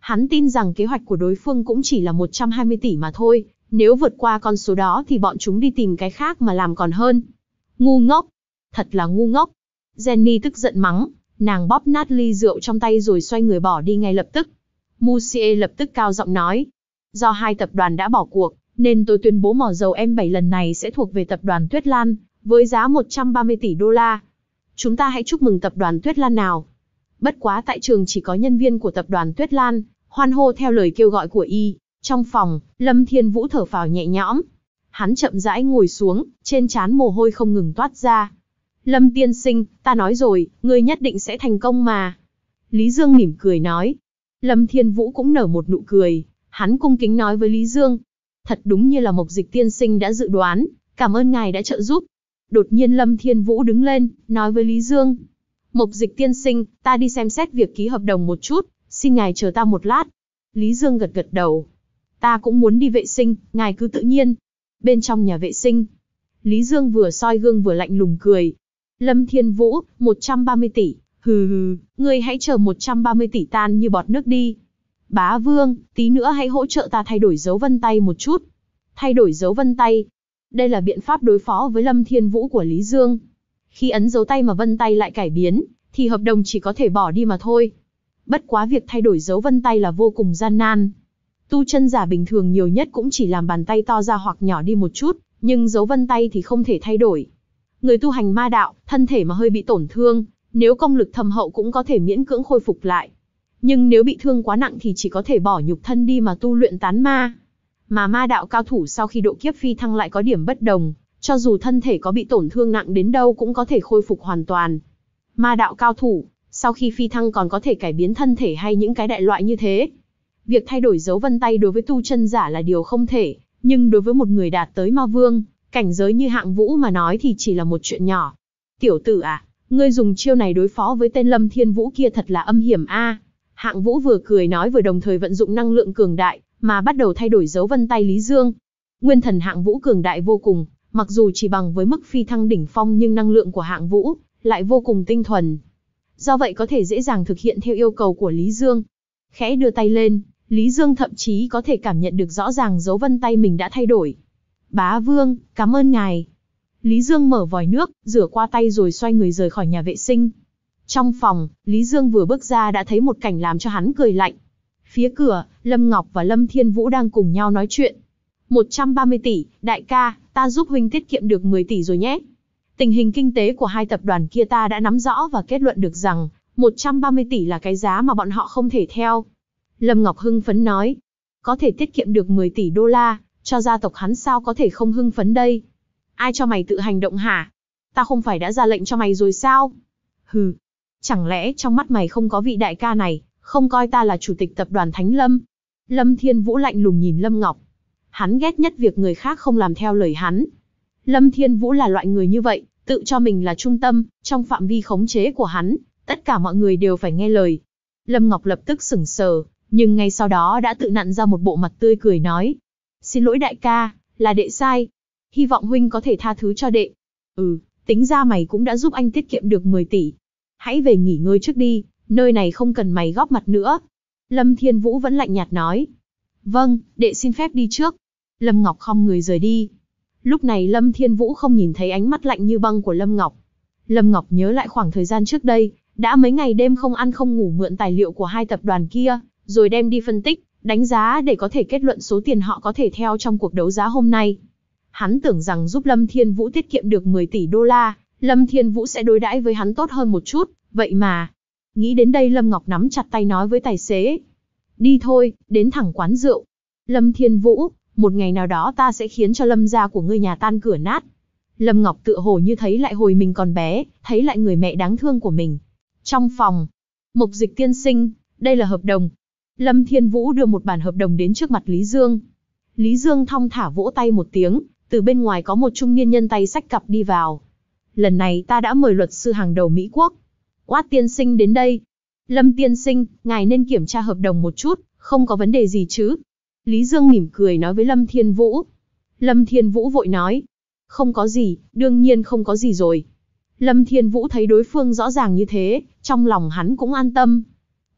Hắn tin rằng kế hoạch của đối phương cũng chỉ là một trăm hai mươi tỷ mà thôi, nếu vượt qua con số đó thì bọn chúng đi tìm cái khác mà làm còn hơn. Ngu ngốc, thật là ngu ngốc. Jenny tức giận mắng, nàng bóp nát ly rượu trong tay rồi xoay người bỏ đi ngay lập tức. Musier lập tức cao giọng nói, do hai tập đoàn đã bỏ cuộc, nên tôi tuyên bố mỏ dầu M bảy lần này sẽ thuộc về tập đoàn Tuyết Lan, với giá một trăm ba mươi tỷ đô la. Chúng ta hãy chúc mừng tập đoàn Tuyết Lan nào. Bất quá tại trường chỉ có nhân viên của tập đoàn Tuyết Lan, hoan hô theo lời kêu gọi của y. Trong phòng, Lâm Thiên Vũ thở phào nhẹ nhõm. Hắn chậm rãi ngồi xuống, trên trán mồ hôi không ngừng toát ra. Lâm tiên sinh, ta nói rồi, ngươi nhất định sẽ thành công mà. Lý Dương mỉm cười nói. Lâm Thiên Vũ cũng nở một nụ cười, hắn cung kính nói với Lý Dương. Thật đúng như là Mộc Dịch tiên sinh đã dự đoán, cảm ơn ngài đã trợ giúp. Đột nhiên Lâm Thiên Vũ đứng lên, nói với Lý Dương. Mộc Dịch tiên sinh, ta đi xem xét việc ký hợp đồng một chút, xin ngài chờ ta một lát. Lý Dương gật gật đầu. Ta cũng muốn đi vệ sinh, ngài cứ tự nhiên. Bên trong nhà vệ sinh, Lý Dương vừa soi gương vừa lạnh lùng cười. Lâm Thiên Vũ, một trăm ba mươi tỷ, hừ hừ, ngươi hãy chờ một trăm ba mươi tỷ tan như bọt nước đi. Bá Vương, tí nữa hãy hỗ trợ ta thay đổi dấu vân tay một chút. Thay đổi dấu vân tay. Đây là biện pháp đối phó với Lâm Thiên Vũ của Lý Dương. Khi ấn dấu tay mà vân tay lại cải biến, thì hợp đồng chỉ có thể bỏ đi mà thôi. Bất quá việc thay đổi dấu vân tay là vô cùng gian nan. Tu chân giả bình thường nhiều nhất cũng chỉ làm bàn tay to ra hoặc nhỏ đi một chút, nhưng dấu vân tay thì không thể thay đổi. Người tu hành ma đạo, thân thể mà hơi bị tổn thương, nếu công lực thâm hậu cũng có thể miễn cưỡng khôi phục lại. Nhưng nếu bị thương quá nặng thì chỉ có thể bỏ nhục thân đi mà tu luyện tán ma. Mà ma đạo cao thủ sau khi độ kiếp phi thăng lại có điểm bất đồng, cho dù thân thể có bị tổn thương nặng đến đâu cũng có thể khôi phục hoàn toàn. Ma đạo cao thủ, sau khi phi thăng còn có thể cải biến thân thể hay những cái đại loại như thế. Việc thay đổi dấu vân tay đối với tu chân giả là điều không thể, nhưng đối với một người đạt tới ma vương, cảnh giới như Hạng Vũ mà nói thì chỉ là một chuyện nhỏ. Tiểu tử à, ngươi dùng chiêu này đối phó với tên Lâm Thiên Vũ kia thật là âm hiểm a. Hạng Vũ vừa cười nói vừa đồng thời vận dụng năng lượng cường đại, mà bắt đầu thay đổi dấu vân tay Lý Dương. Nguyên thần Hạng Vũ cường đại vô cùng, mặc dù chỉ bằng với mức phi thăng đỉnh phong nhưng năng lượng của Hạng Vũ lại vô cùng tinh thuần. Do vậy có thể dễ dàng thực hiện theo yêu cầu của Lý Dương. Khẽ đưa tay lên, Lý Dương thậm chí có thể cảm nhận được rõ ràng dấu vân tay mình đã thay đổi. Bá Vương, cảm ơn ngài. Lý Dương mở vòi nước, rửa qua tay rồi xoay người rời khỏi nhà vệ sinh. Trong phòng, Lý Dương vừa bước ra đã thấy một cảnh làm cho hắn cười lạnh. Phía cửa, Lâm Ngọc và Lâm Thiên Vũ đang cùng nhau nói chuyện. một trăm ba mươi tỷ, đại ca, ta giúp huynh tiết kiệm được mười tỷ rồi nhé. Tình hình kinh tế của hai tập đoàn kia ta đã nắm rõ và kết luận được rằng, một trăm ba mươi tỷ là cái giá mà bọn họ không thể theo. Lâm Ngọc hưng phấn nói, có thể tiết kiệm được mười tỷ đô la, cho gia tộc hắn sao có thể không hưng phấn đây. Ai cho mày tự hành động hả? Ta không phải đã ra lệnh cho mày rồi sao? Hừ, chẳng lẽ trong mắt mày không có vị đại ca này, không coi ta là chủ tịch tập đoàn Thánh Lâm? Lâm Thiên Vũ lạnh lùng nhìn Lâm Ngọc. Hắn ghét nhất việc người khác không làm theo lời hắn. Lâm Thiên Vũ là loại người như vậy, tự cho mình là trung tâm, trong phạm vi khống chế của hắn, tất cả mọi người đều phải nghe lời. Lâm Ngọc lập tức sững sờ, nhưng ngay sau đó đã tự nặn ra một bộ mặt tươi cười nói. Xin lỗi đại ca, là đệ sai. Hy vọng huynh có thể tha thứ cho đệ. Ừ, tính ra mày cũng đã giúp anh tiết kiệm được mười tỷ. Hãy về nghỉ ngơi trước đi, nơi này không cần mày góp mặt nữa. Lâm Thiên Vũ vẫn lạnh nhạt nói. Vâng, đệ xin phép đi trước. Lâm Ngọc khom người rời đi. Lúc này Lâm Thiên Vũ không nhìn thấy ánh mắt lạnh như băng của Lâm Ngọc. Lâm Ngọc nhớ lại khoảng thời gian trước đây, đã mấy ngày đêm không ăn không ngủ mượn tài liệu của hai tập đoàn kia, rồi đem đi phân tích, đánh giá để có thể kết luận số tiền họ có thể theo trong cuộc đấu giá hôm nay. Hắn tưởng rằng giúp Lâm Thiên Vũ tiết kiệm được mười tỷ đô la, Lâm Thiên Vũ sẽ đối đãi với hắn tốt hơn một chút, vậy mà. Nghĩ đến đây Lâm Ngọc nắm chặt tay nói với tài xế. Đi thôi, đến thẳng quán rượu. Lâm Thiên Vũ, một ngày nào đó ta sẽ khiến cho Lâm gia của ngươi nhà tan cửa nát. Lâm Ngọc tựa hồ như thấy lại hồi mình còn bé, thấy lại người mẹ đáng thương của mình. Trong phòng, Mộc Dịch tiên sinh, đây là hợp đồng. Lâm Thiên Vũ đưa một bản hợp đồng đến trước mặt Lý Dương. Lý Dương thong thả vỗ tay một tiếng, từ bên ngoài có một trung niên nhân tay xách cặp đi vào. Lần này ta đã mời luật sư hàng đầu Mỹ Quốc. Watt tiên sinh đến đây. Lâm tiên sinh, ngài nên kiểm tra hợp đồng một chút, không có vấn đề gì chứ? Lý Dương mỉm cười nói với Lâm Thiên Vũ. Lâm Thiên Vũ vội nói. Không có gì, đương nhiên không có gì rồi. Lâm Thiên Vũ thấy đối phương rõ ràng như thế, trong lòng hắn cũng an tâm.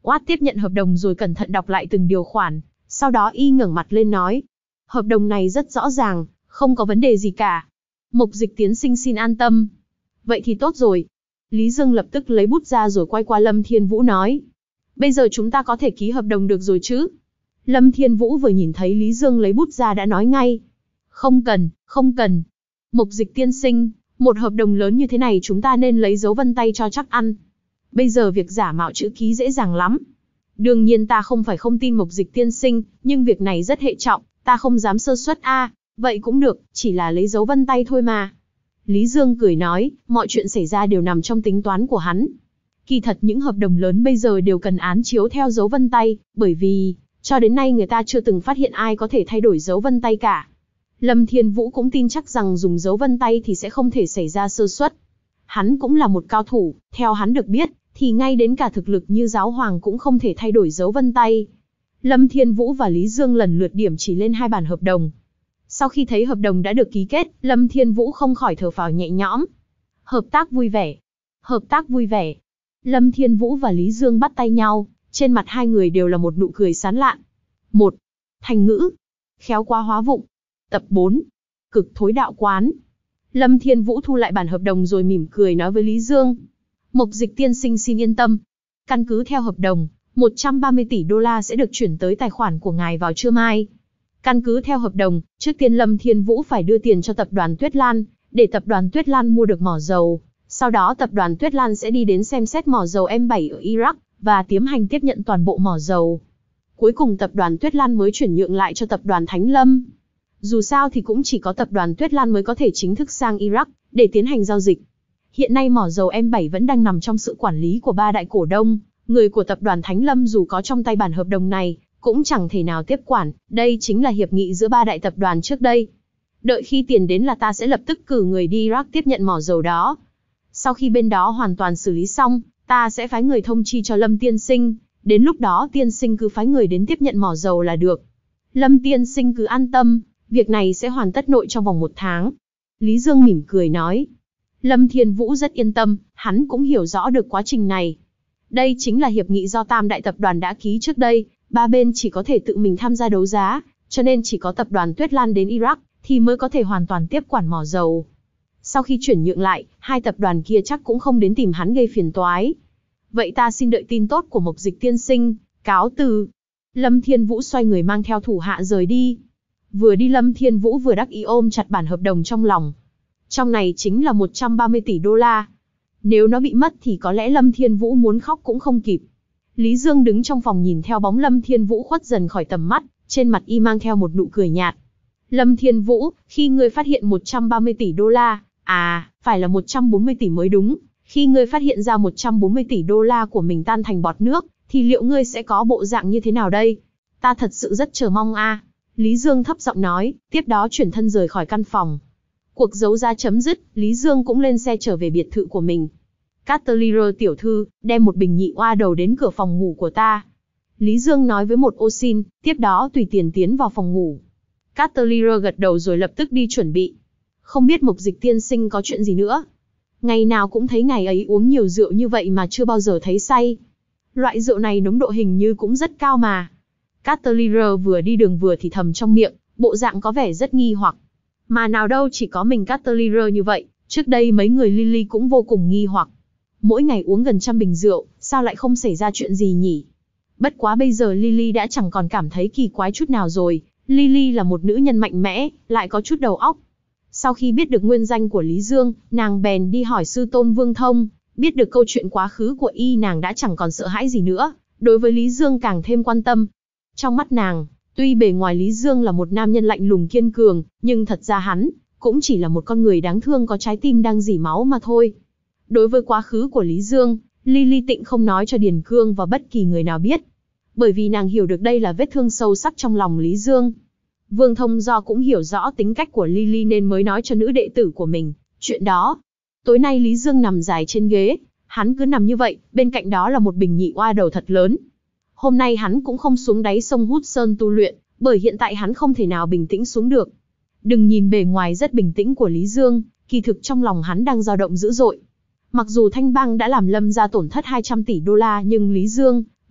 Oát tiếp nhận hợp đồng rồi cẩn thận đọc lại từng điều khoản, sau đó y ngẩng mặt lên nói. Hợp đồng này rất rõ ràng, không có vấn đề gì cả. Mục Dịch tiên sinh xin an tâm. Vậy thì tốt rồi. Lý Dương lập tức lấy bút ra rồi quay qua Lâm Thiên Vũ nói. Bây giờ chúng ta có thể ký hợp đồng được rồi chứ? Lâm Thiên Vũ vừa nhìn thấy Lý Dương lấy bút ra đã nói ngay. Không cần, không cần. Mục Dịch tiên sinh, một hợp đồng lớn như thế này chúng ta nên lấy dấu vân tay cho chắc ăn. Bây giờ việc giả mạo chữ ký dễ dàng lắm. Đương nhiên ta không phải không tin Mục Dịch tiên sinh, nhưng việc này rất hệ trọng, ta không dám sơ suất a. À, vậy cũng được, chỉ là lấy dấu vân tay thôi mà. Lý Dương cười nói, mọi chuyện xảy ra đều nằm trong tính toán của hắn. Kỳ thật những hợp đồng lớn bây giờ đều cần án chiếu theo dấu vân tay, bởi vì, cho đến nay người ta chưa từng phát hiện ai có thể thay đổi dấu vân tay cả. Lâm Thiên Vũ cũng tin chắc rằng dùng dấu vân tay thì sẽ không thể xảy ra sơ suất. Hắn cũng là một cao thủ, theo hắn được biết, thì ngay đến cả thực lực như giáo hoàng cũng không thể thay đổi dấu vân tay. Lâm Thiên Vũ và Lý Dương lần lượt điểm chỉ lên hai bản hợp đồng. Sau khi thấy hợp đồng đã được ký kết, Lâm Thiên Vũ không khỏi thở phào nhẹ nhõm. Hợp tác vui vẻ. Hợp tác vui vẻ. Lâm Thiên Vũ và Lý Dương bắt tay nhau, trên mặt hai người đều là một nụ cười sán lạn. một. Thành ngữ. Khéo quá hóa vụng. Tập bốn. Cực thối đạo quán. Lâm Thiên Vũ thu lại bản hợp đồng rồi mỉm cười nói với Lý Dương. Mục Dịch tiên sinh xin yên tâm. Căn cứ theo hợp đồng, một trăm ba mươi tỷ đô la sẽ được chuyển tới tài khoản của ngài vào trưa mai. Căn cứ theo hợp đồng, trước tiên Lâm Thiên Vũ phải đưa tiền cho tập đoàn Tuyết Lan, để tập đoàn Tuyết Lan mua được mỏ dầu. Sau đó tập đoàn Tuyết Lan sẽ đi đến xem xét mỏ dầu M bảy ở Iraq, và tiến hành tiếp nhận toàn bộ mỏ dầu. Cuối cùng tập đoàn Tuyết Lan mới chuyển nhượng lại cho tập đoàn Thánh Lâm. Dù sao thì cũng chỉ có tập đoàn Tuyết Lan mới có thể chính thức sang Iraq, để tiến hành giao dịch. Hiện nay mỏ dầu M bảy vẫn đang nằm trong sự quản lý của ba đại cổ đông, người của tập đoàn Thánh Lâm dù có trong tay bản hợp đồng này, cũng chẳng thể nào tiếp quản, đây chính là hiệp nghị giữa ba đại tập đoàn trước đây. Đợi khi tiền đến là ta sẽ lập tức cử người đi Iraq tiếp nhận mỏ dầu đó. Sau khi bên đó hoàn toàn xử lý xong, ta sẽ phái người thông chi cho Lâm tiên sinh, đến lúc đó tiên sinh cứ phái người đến tiếp nhận mỏ dầu là được. Lâm tiên sinh cứ an tâm, việc này sẽ hoàn tất nội trong vòng một tháng. Lý Dương mỉm cười nói. Lâm Thiên Vũ rất yên tâm, hắn cũng hiểu rõ được quá trình này. Đây chính là hiệp nghị do tam đại tập đoàn đã ký trước đây, ba bên chỉ có thể tự mình tham gia đấu giá, cho nên chỉ có tập đoàn Tuyết Lan đến Iraq, thì mới có thể hoàn toàn tiếp quản mỏ dầu. Sau khi chuyển nhượng lại, hai tập đoàn kia chắc cũng không đến tìm hắn gây phiền toái. Vậy ta xin đợi tin tốt của Mục Dịch tiên sinh, cáo từ. Lâm Thiên Vũ xoay người mang theo thủ hạ rời đi. Vừa đi Lâm Thiên Vũ vừa đắc ý ôm chặt bản hợp đồng trong lòng. Trong này chính là một trăm ba mươi tỷ đô la. Nếu nó bị mất thì có lẽ Lâm Thiên Vũ muốn khóc cũng không kịp. Lý Dương đứng trong phòng nhìn theo bóng Lâm Thiên Vũ khuất dần khỏi tầm mắt, trên mặt y mang theo một nụ cười nhạt. Lâm Thiên Vũ, khi ngươi phát hiện một trăm ba mươi tỷ đô la, à, phải là một trăm bốn mươi tỷ mới đúng, khi ngươi phát hiện ra một trăm bốn mươi tỷ đô la của mình tan thành bọt nước, thì liệu ngươi sẽ có bộ dạng như thế nào đây? Ta thật sự rất chờ mong a. À. Lý Dương thấp giọng nói, tiếp đó chuyển thân rời khỏi căn phòng. Cuộc đấu giá chấm dứt, Lý Dương cũng lên xe trở về biệt thự của mình. Catellier tiểu thư, đem một bình nhị oa đầu đến cửa phòng ngủ của ta. Lý Dương nói với một ô xin, tiếp đó tùy tiền tiến vào phòng ngủ. Catellier gật đầu rồi lập tức đi chuẩn bị. Không biết Mục Dịch tiên sinh có chuyện gì nữa. Ngày nào cũng thấy ngày ấy uống nhiều rượu như vậy mà chưa bao giờ thấy say. Loại rượu này nồng độ hình như cũng rất cao mà. Catellier vừa đi đường vừa thì thầm trong miệng, bộ dạng có vẻ rất nghi hoặc. Mà nào đâu chỉ có mình Catellier như vậy, trước đây mấy người Lily cũng vô cùng nghi hoặc. Mỗi ngày uống gần trăm bình rượu, sao lại không xảy ra chuyện gì nhỉ? Bất quá bây giờ Lily đã chẳng còn cảm thấy kỳ quái chút nào rồi. Lily là một nữ nhân mạnh mẽ, lại có chút đầu óc. Sau khi biết được nguyên danh của Lý Dương, nàng bèn đi hỏi sư tôn Vương Thông, biết được câu chuyện quá khứ của y nàng đã chẳng còn sợ hãi gì nữa, đối với Lý Dương càng thêm quan tâm. Trong mắt nàng, tuy bề ngoài Lý Dương là một nam nhân lạnh lùng kiên cường, nhưng thật ra hắn cũng chỉ là một con người đáng thương có trái tim đang rỉ máu mà thôi. Đối với quá khứ của Lý Dương, Lily Tịnh không nói cho Điền Cương và bất kỳ người nào biết, bởi vì nàng hiểu được đây là vết thương sâu sắc trong lòng Lý Dương. Vương Thông do cũng hiểu rõ tính cách của Lily nên mới nói cho nữ đệ tử của mình chuyện đó. Tối nay Lý Dương nằm dài trên ghế, hắn cứ nằm như vậy, bên cạnh đó là một bình nhị oa đầu thật lớn. Hôm nay hắn cũng không xuống đáy sông Hút Sơn tu luyện, bởi hiện tại hắn không thể nào bình tĩnh xuống được. Đừng nhìn bề ngoài rất bình tĩnh của Lý Dương, kỳ thực trong lòng hắn đang dao động dữ dội. Mặc dù Thanh Bang đã làm Lâm gia tổn thất hai trăm tỷ đô la nhưng Lý Dương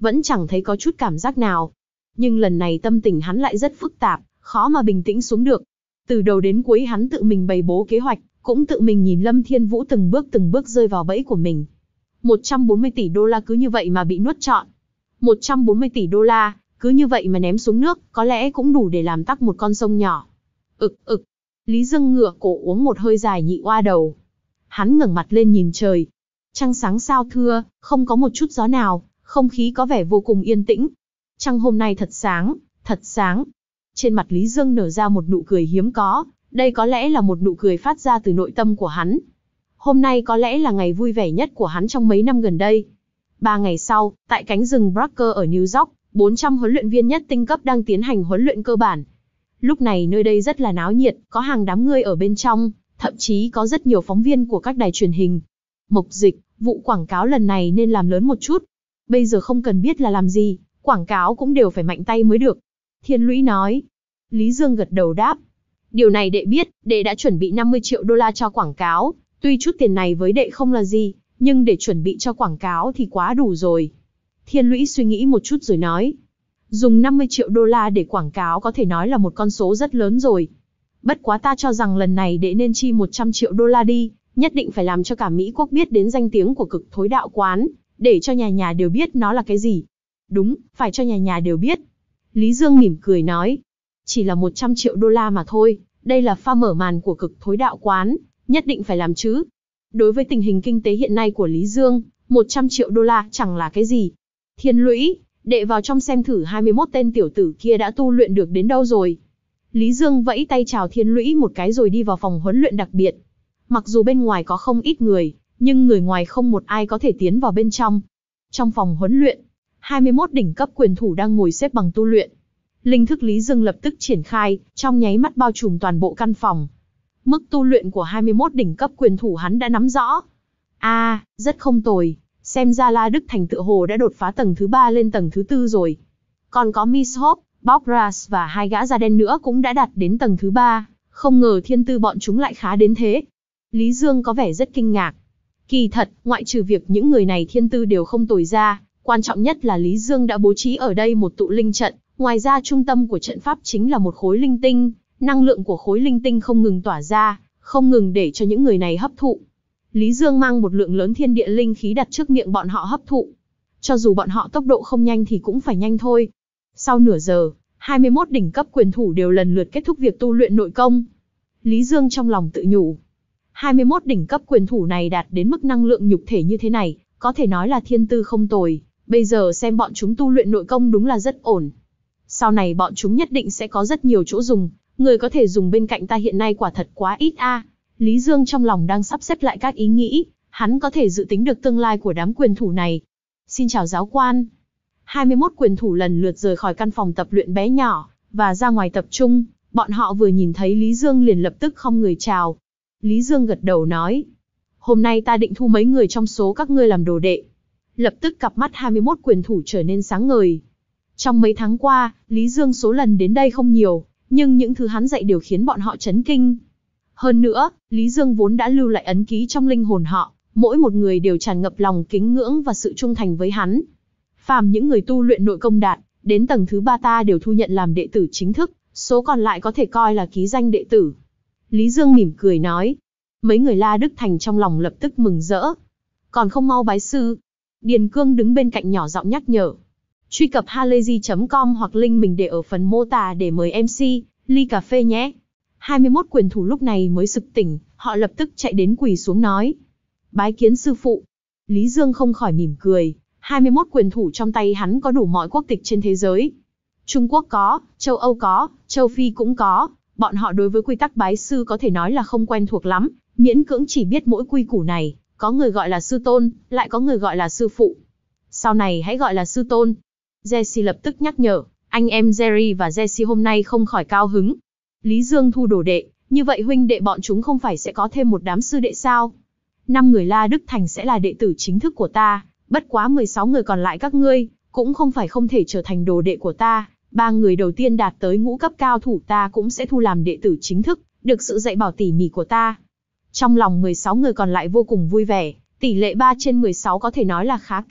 vẫn chẳng thấy có chút cảm giác nào. Nhưng lần này tâm tình hắn lại rất phức tạp, khó mà bình tĩnh xuống được. Từ đầu đến cuối hắn tự mình bày bố kế hoạch, cũng tự mình nhìn Lâm Thiên Vũ từng bước từng bước rơi vào bẫy của mình. một trăm bốn mươi tỷ đô la cứ như vậy mà bị nuốt trọn. một trăm bốn mươi tỷ đô la, cứ như vậy mà ném xuống nước, có lẽ cũng đủ để làm tắc một con sông nhỏ. Ực ực. Lý Dương ngửa cổ uống một hơi dài nhị oa đầu. Hắn ngẩng mặt lên nhìn trời. Trăng sáng sao thưa, không có một chút gió nào, không khí có vẻ vô cùng yên tĩnh. Trăng hôm nay thật sáng, thật sáng. Trên mặt Lý Dương nở ra một nụ cười hiếm có, đây có lẽ là một nụ cười phát ra từ nội tâm của hắn. Hôm nay có lẽ là ngày vui vẻ nhất của hắn trong mấy năm gần đây. Ba ngày sau, tại cánh rừng Barker ở New York, bốn trăm huấn luyện viên nhất tinh cấp đang tiến hành huấn luyện cơ bản. Lúc này nơi đây rất là náo nhiệt, có hàng đám người ở bên trong, thậm chí có rất nhiều phóng viên của các đài truyền hình. Mộc Dịch, vụ quảng cáo lần này nên làm lớn một chút. Bây giờ không cần biết là làm gì, quảng cáo cũng đều phải mạnh tay mới được. Thiên Lũy nói. Lý Dương gật đầu đáp. Điều này đệ biết, đệ đã chuẩn bị năm mươi triệu đô la cho quảng cáo. Tuy chút tiền này với đệ không là gì, nhưng để chuẩn bị cho quảng cáo thì quá đủ rồi. Thiên Lũy suy nghĩ một chút rồi nói. Dùng năm mươi triệu đô la để quảng cáo có thể nói là một con số rất lớn rồi. Bất quá ta cho rằng lần này đệ nên chi một trăm triệu đô la đi, nhất định phải làm cho cả Mỹ quốc biết đến danh tiếng của Cực Thối Đạo Quán, để cho nhà nhà đều biết nó là cái gì. Đúng, phải cho nhà nhà đều biết. Lý Dương mỉm cười nói. Chỉ là một trăm triệu đô la mà thôi, đây là pha mở màn của Cực Thối Đạo Quán, nhất định phải làm chứ. Đối với tình hình kinh tế hiện nay của Lý Dương, một trăm triệu đô la chẳng là cái gì. Thiên Lũy, đệ vào trong xem thử hai mươi mốt tên tiểu tử kia đã tu luyện được đến đâu rồi. Lý Dương vẫy tay chào Thiên Lũy một cái rồi đi vào phòng huấn luyện đặc biệt. Mặc dù bên ngoài có không ít người, nhưng người ngoài không một ai có thể tiến vào bên trong. Trong phòng huấn luyện, hai mươi mốt đỉnh cấp quyền thủ đang ngồi xếp bằng tu luyện. Linh thức Lý Dương lập tức triển khai, trong nháy mắt bao trùm toàn bộ căn phòng. Mức tu luyện của hai mươi mốt đỉnh cấp quyền thủ hắn đã nắm rõ. A, à, rất không tồi, xem ra La Đức Thành tựa hồ đã đột phá tầng thứ ba lên tầng thứ tư rồi. Còn có Miss Hope, Bob Ross và hai gã da đen nữa cũng đã đạt đến tầng thứ ba, không ngờ thiên tư bọn chúng lại khá đến thế. Lý Dương có vẻ rất kinh ngạc. Kỳ thật, ngoại trừ việc những người này thiên tư đều không tồi ra, quan trọng nhất là Lý Dương đã bố trí ở đây một tụ linh trận, ngoài ra trung tâm của trận pháp chính là một khối linh tinh, năng lượng của khối linh tinh không ngừng tỏa ra, không ngừng để cho những người này hấp thụ. Lý Dương mang một lượng lớn thiên địa linh khí đặt trước miệng bọn họ hấp thụ. Cho dù bọn họ tốc độ không nhanh thì cũng phải nhanh thôi. Sau nửa giờ, hai mươi mốt đỉnh cấp quyền thủ đều lần lượt kết thúc việc tu luyện nội công. Lý Dương trong lòng tự nhủ. hai mươi mốt đỉnh cấp quyền thủ này đạt đến mức năng lượng nhục thể như thế này, có thể nói là thiên tư không tồi. Bây giờ xem bọn chúng tu luyện nội công đúng là rất ổn. Sau này bọn chúng nhất định sẽ có rất nhiều chỗ dùng, người có thể dùng bên cạnh ta hiện nay quả thật quá ít a. À. Lý Dương trong lòng đang sắp xếp lại các ý nghĩ, hắn có thể dự tính được tương lai của đám quyền thủ này. Xin chào giáo quan. hai mươi mốt quyền thủ lần lượt rời khỏi căn phòng tập luyện bé nhỏ, và ra ngoài tập trung, bọn họ vừa nhìn thấy Lý Dương liền lập tức khom người chào. Lý Dương gật đầu nói, hôm nay ta định thu mấy người trong số các ngươi làm đồ đệ. Lập tức cặp mắt hai mươi mốt quyền thủ trở nên sáng ngời. Trong mấy tháng qua, Lý Dương số lần đến đây không nhiều, nhưng những thứ hắn dạy đều khiến bọn họ chấn kinh. Hơn nữa, Lý Dương vốn đã lưu lại ấn ký trong linh hồn họ, mỗi một người đều tràn ngập lòng kính ngưỡng và sự trung thành với hắn. Phàm những người tu luyện nội công đạt, đến tầng thứ ba ta đều thu nhận làm đệ tử chính thức, số còn lại có thể coi là ký danh đệ tử. Lý Dương mỉm cười nói. Mấy người La Đức Thành trong lòng lập tức mừng rỡ. Còn không mau bái sư. Điền Cương đứng bên cạnh nhỏ giọng nhắc nhở. Truy cập halayzi chấm com hoặc link mình để ở phần mô tả để mời em xê, ly cà phê nhé. hai mươi mốt quyền thủ lúc này mới sực tỉnh, họ lập tức chạy đến quỳ xuống nói. Bái kiến sư phụ. Lý Dương không khỏi mỉm cười, hai mươi mốt quyền thủ trong tay hắn có đủ mọi quốc tịch trên thế giới. Trung Quốc có, châu Âu có, châu Phi cũng có, bọn họ đối với quy tắc bái sư có thể nói là không quen thuộc lắm, miễn cưỡng chỉ biết mỗi quy củ này, có người gọi là sư tôn, lại có người gọi là sư phụ. Sau này hãy gọi là sư tôn. Jesse lập tức nhắc nhở, anh em Jerry và Jesse hôm nay không khỏi cao hứng. Lý Dương thu đồ đệ, như vậy huynh đệ bọn chúng không phải sẽ có thêm một đám sư đệ sao? Năm người La Đức Thành sẽ là đệ tử chính thức của ta, bất quá mười sáu người còn lại các ngươi, cũng không phải không thể trở thành đồ đệ của ta. Ba người đầu tiên đạt tới ngũ cấp cao thủ ta cũng sẽ thu làm đệ tử chính thức, được sự dạy bảo tỉ mỉ của ta. Trong lòng mười sáu người còn lại vô cùng vui vẻ, tỷ lệ ba trên mười sáu có thể nói là khá cao,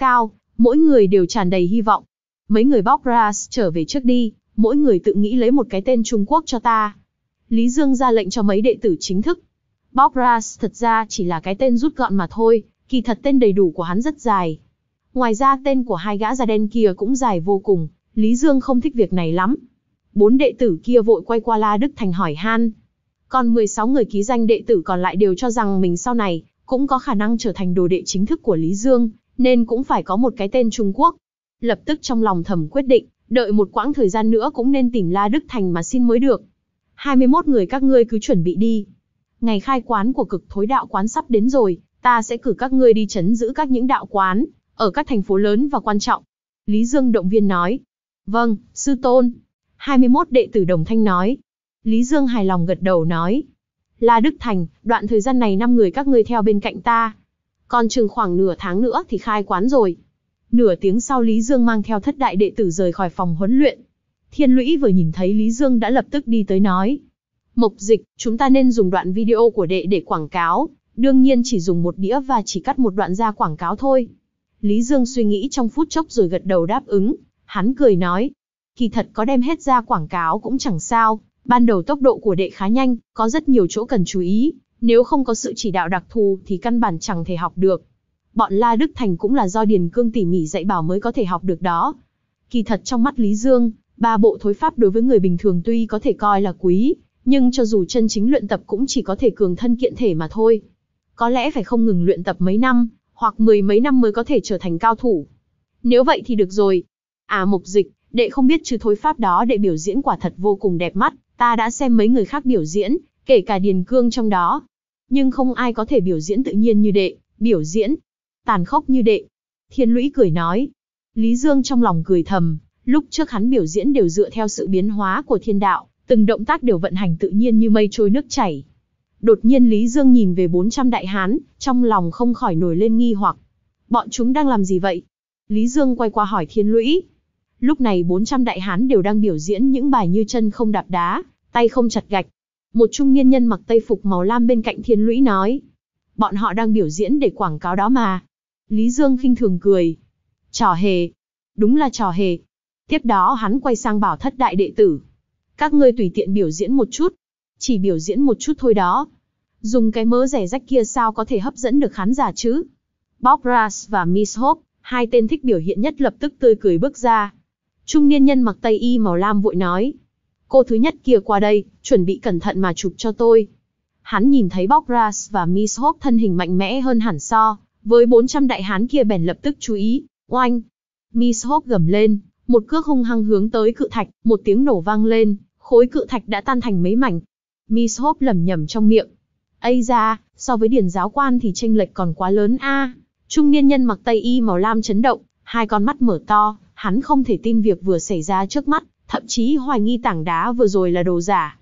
Mỗi người đều tràn đầy hy vọng. Mấy người Bogras trở về trước đi, mỗi người tự nghĩ lấy một cái tên Trung Quốc cho ta. Lý Dương ra lệnh cho mấy đệ tử chính thức. Bogras thật ra chỉ là cái tên rút gọn mà thôi, kỳ thật tên đầy đủ của hắn rất dài. Ngoài ra tên của hai gã da đen kia cũng dài vô cùng, Lý Dương không thích việc này lắm. Bốn đệ tử kia vội quay qua La Đức Thành hỏi han. Còn mười sáu người ký danh đệ tử còn lại đều cho rằng mình sau này cũng có khả năng trở thành đồ đệ chính thức của Lý Dương, nên cũng phải có một cái tên Trung Quốc. Lập tức trong lòng thầm quyết định, đợi một quãng thời gian nữa cũng nên tìm La Đức Thành mà xin mới được. hai mươi mốt người các ngươi cứ chuẩn bị đi. Ngày khai quán của Cực Thối Đạo Quán sắp đến rồi, ta sẽ cử các ngươi đi trấn giữ các những đạo quán ở các thành phố lớn và quan trọng. Lý Dương động viên nói. Vâng, sư tôn. hai mươi mốt đệ tử đồng thanh nói. Lý Dương hài lòng gật đầu nói. La Đức Thành, đoạn thời gian này năm người các ngươi theo bên cạnh ta. Còn chừng khoảng nửa tháng nữa thì khai quán rồi. Nửa tiếng sau Lý Dương mang theo thất đại đệ tử rời khỏi phòng huấn luyện. Thiên Lũy vừa nhìn thấy Lý Dương đã lập tức đi tới nói. Mộc Dịch, chúng ta nên dùng đoạn video của đệ để quảng cáo. Đương nhiên chỉ dùng một đĩa và chỉ cắt một đoạn ra quảng cáo thôi. Lý Dương suy nghĩ trong phút chốc rồi gật đầu đáp ứng. Hắn cười nói. Kỳ thật có đem hết ra quảng cáo cũng chẳng sao. Ban đầu tốc độ của đệ khá nhanh, có rất nhiều chỗ cần chú ý. Nếu không có sự chỉ đạo đặc thù thì căn bản chẳng thể học được. Bọn La Đức Thành cũng là do Điền Cương tỉ mỉ dạy bảo mới có thể học được đó. Kỳ thật trong mắt Lý Dương, ba bộ thối pháp đối với người bình thường tuy có thể coi là quý, nhưng cho dù chân chính luyện tập cũng chỉ có thể cường thân kiện thể mà thôi. Có lẽ phải không ngừng luyện tập mấy năm, hoặc mười mấy năm mới có thể trở thành cao thủ. Nếu vậy thì được rồi. À Mộc Dịch, đệ không biết chứ thối pháp đó đệ biểu diễn quả thật vô cùng đẹp mắt, ta đã xem mấy người khác biểu diễn, kể cả Điền Cương trong đó. Nhưng không ai có thể biểu diễn tự nhiên như đệ, biểu diễn tàn khốc như đệ. Thiên Lũy cười nói. Lý Dương trong lòng cười thầm, lúc trước hắn biểu diễn đều dựa theo sự biến hóa của thiên đạo, từng động tác đều vận hành tự nhiên như mây trôi nước chảy. Đột nhiên Lý Dương nhìn về bốn trăm đại hán, trong lòng không khỏi nổi lên nghi hoặc. Bọn chúng đang làm gì vậy? Lý Dương quay qua hỏi Thiên Lũy. Lúc này bốn trăm đại hán đều đang biểu diễn những bài như chân không đạp đá, tay không chặt gạch. Một trung niên nhân mặc tây phục màu lam bên cạnh Thiên Lũy nói. Bọn họ đang biểu diễn để quảng cáo đó mà. Lý Dương khinh thường cười. Trò hề. Đúng là trò hề. Tiếp đó hắn quay sang bảo thất đại đệ tử. Các ngươi tùy tiện biểu diễn một chút. Chỉ biểu diễn một chút thôi đó. Dùng cái mớ rẻ rách kia sao có thể hấp dẫn được khán giả chứ? Bogras và Miss Hope, hai tên thích biểu hiện nhất lập tức tươi cười bước ra. Trung niên nhân mặc tây y màu lam vội nói. Cô thứ nhất kia qua đây, chuẩn bị cẩn thận mà chụp cho tôi. Hắn nhìn thấy Bogras và Miss Hope thân hình mạnh mẽ hơn hẳn so với bốn trăm đại hán kia bèn lập tức chú ý. Oanh! Miss Hope gầm lên, một cước hung hăng hướng tới cự thạch, một tiếng nổ vang lên, khối cự thạch đã tan thành mấy mảnh. Miss Hope lẩm nhẩm trong miệng. Ây da, so với Điền giáo quan thì chênh lệch còn quá lớn a. Trung niên nhân mặc tây y màu lam chấn động, hai con mắt mở to, hắn không thể tin việc vừa xảy ra trước mắt, thậm chí hoài nghi tảng đá vừa rồi là đồ giả.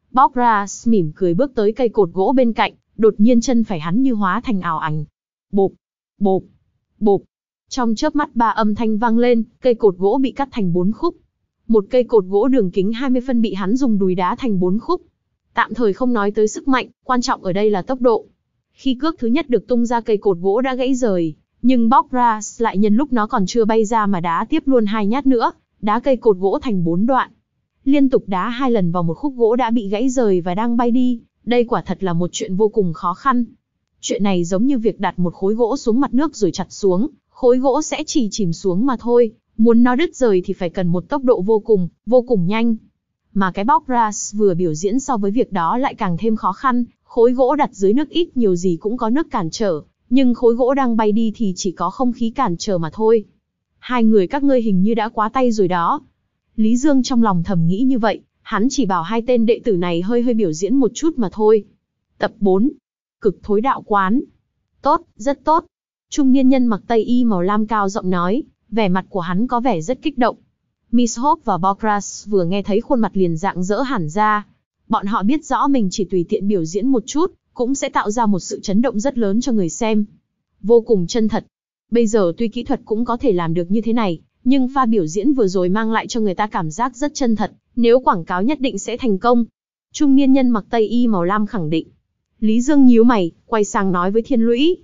Bogras mỉm cười bước tới cây cột gỗ bên cạnh, đột nhiên chân phải hắn như hóa thành ảo ảnh. Bộp, bộp, bộp. Trong chớp mắt ba âm thanh vang lên, cây cột gỗ bị cắt thành bốn khúc. Một cây cột gỗ đường kính hai mươi phân bị hắn dùng đùi đá thành bốn khúc. Tạm thời không nói tới sức mạnh, quan trọng ở đây là tốc độ. Khi cước thứ nhất được tung ra cây cột gỗ đã gãy rời, nhưng Bogras lại nhân lúc nó còn chưa bay ra mà đá tiếp luôn hai nhát nữa, đá cây cột gỗ thành bốn đoạn. Liên tục đá hai lần vào một khúc gỗ đã bị gãy rời và đang bay đi, đây quả thật là một chuyện vô cùng khó khăn. Chuyện này giống như việc đặt một khối gỗ xuống mặt nước rồi chặt xuống, khối gỗ sẽ chỉ chìm xuống mà thôi, muốn nó đứt rời thì phải cần một tốc độ vô cùng, vô cùng nhanh. Mà cái Bogras vừa biểu diễn so với việc đó lại càng thêm khó khăn, khối gỗ đặt dưới nước ít nhiều gì cũng có nước cản trở, nhưng khối gỗ đang bay đi thì chỉ có không khí cản trở mà thôi. Hai người các ngươi hình như đã quá tay rồi đó. Lý Dương trong lòng thầm nghĩ như vậy, hắn chỉ bảo hai tên đệ tử này hơi hơi biểu diễn một chút mà thôi. Tập bốn. Cực Thối Đạo Quán. Tốt, rất tốt. Trung niên nhân mặc tây y màu lam cao giọng nói, vẻ mặt của hắn có vẻ rất kích động. Miss Hope và Bogras vừa nghe thấy khuôn mặt liền rạng rỡ hẳn ra. Bọn họ biết rõ mình chỉ tùy tiện biểu diễn một chút, cũng sẽ tạo ra một sự chấn động rất lớn cho người xem. Vô cùng chân thật. Bây giờ tuy kỹ thuật cũng có thể làm được như thế này, nhưng pha biểu diễn vừa rồi mang lại cho người ta cảm giác rất chân thật, nếu quảng cáo nhất định sẽ thành công. Trung niên nhân mặc tây y màu lam khẳng định. Lý Dương nhíu mày, quay sang nói với Thiên Lũy.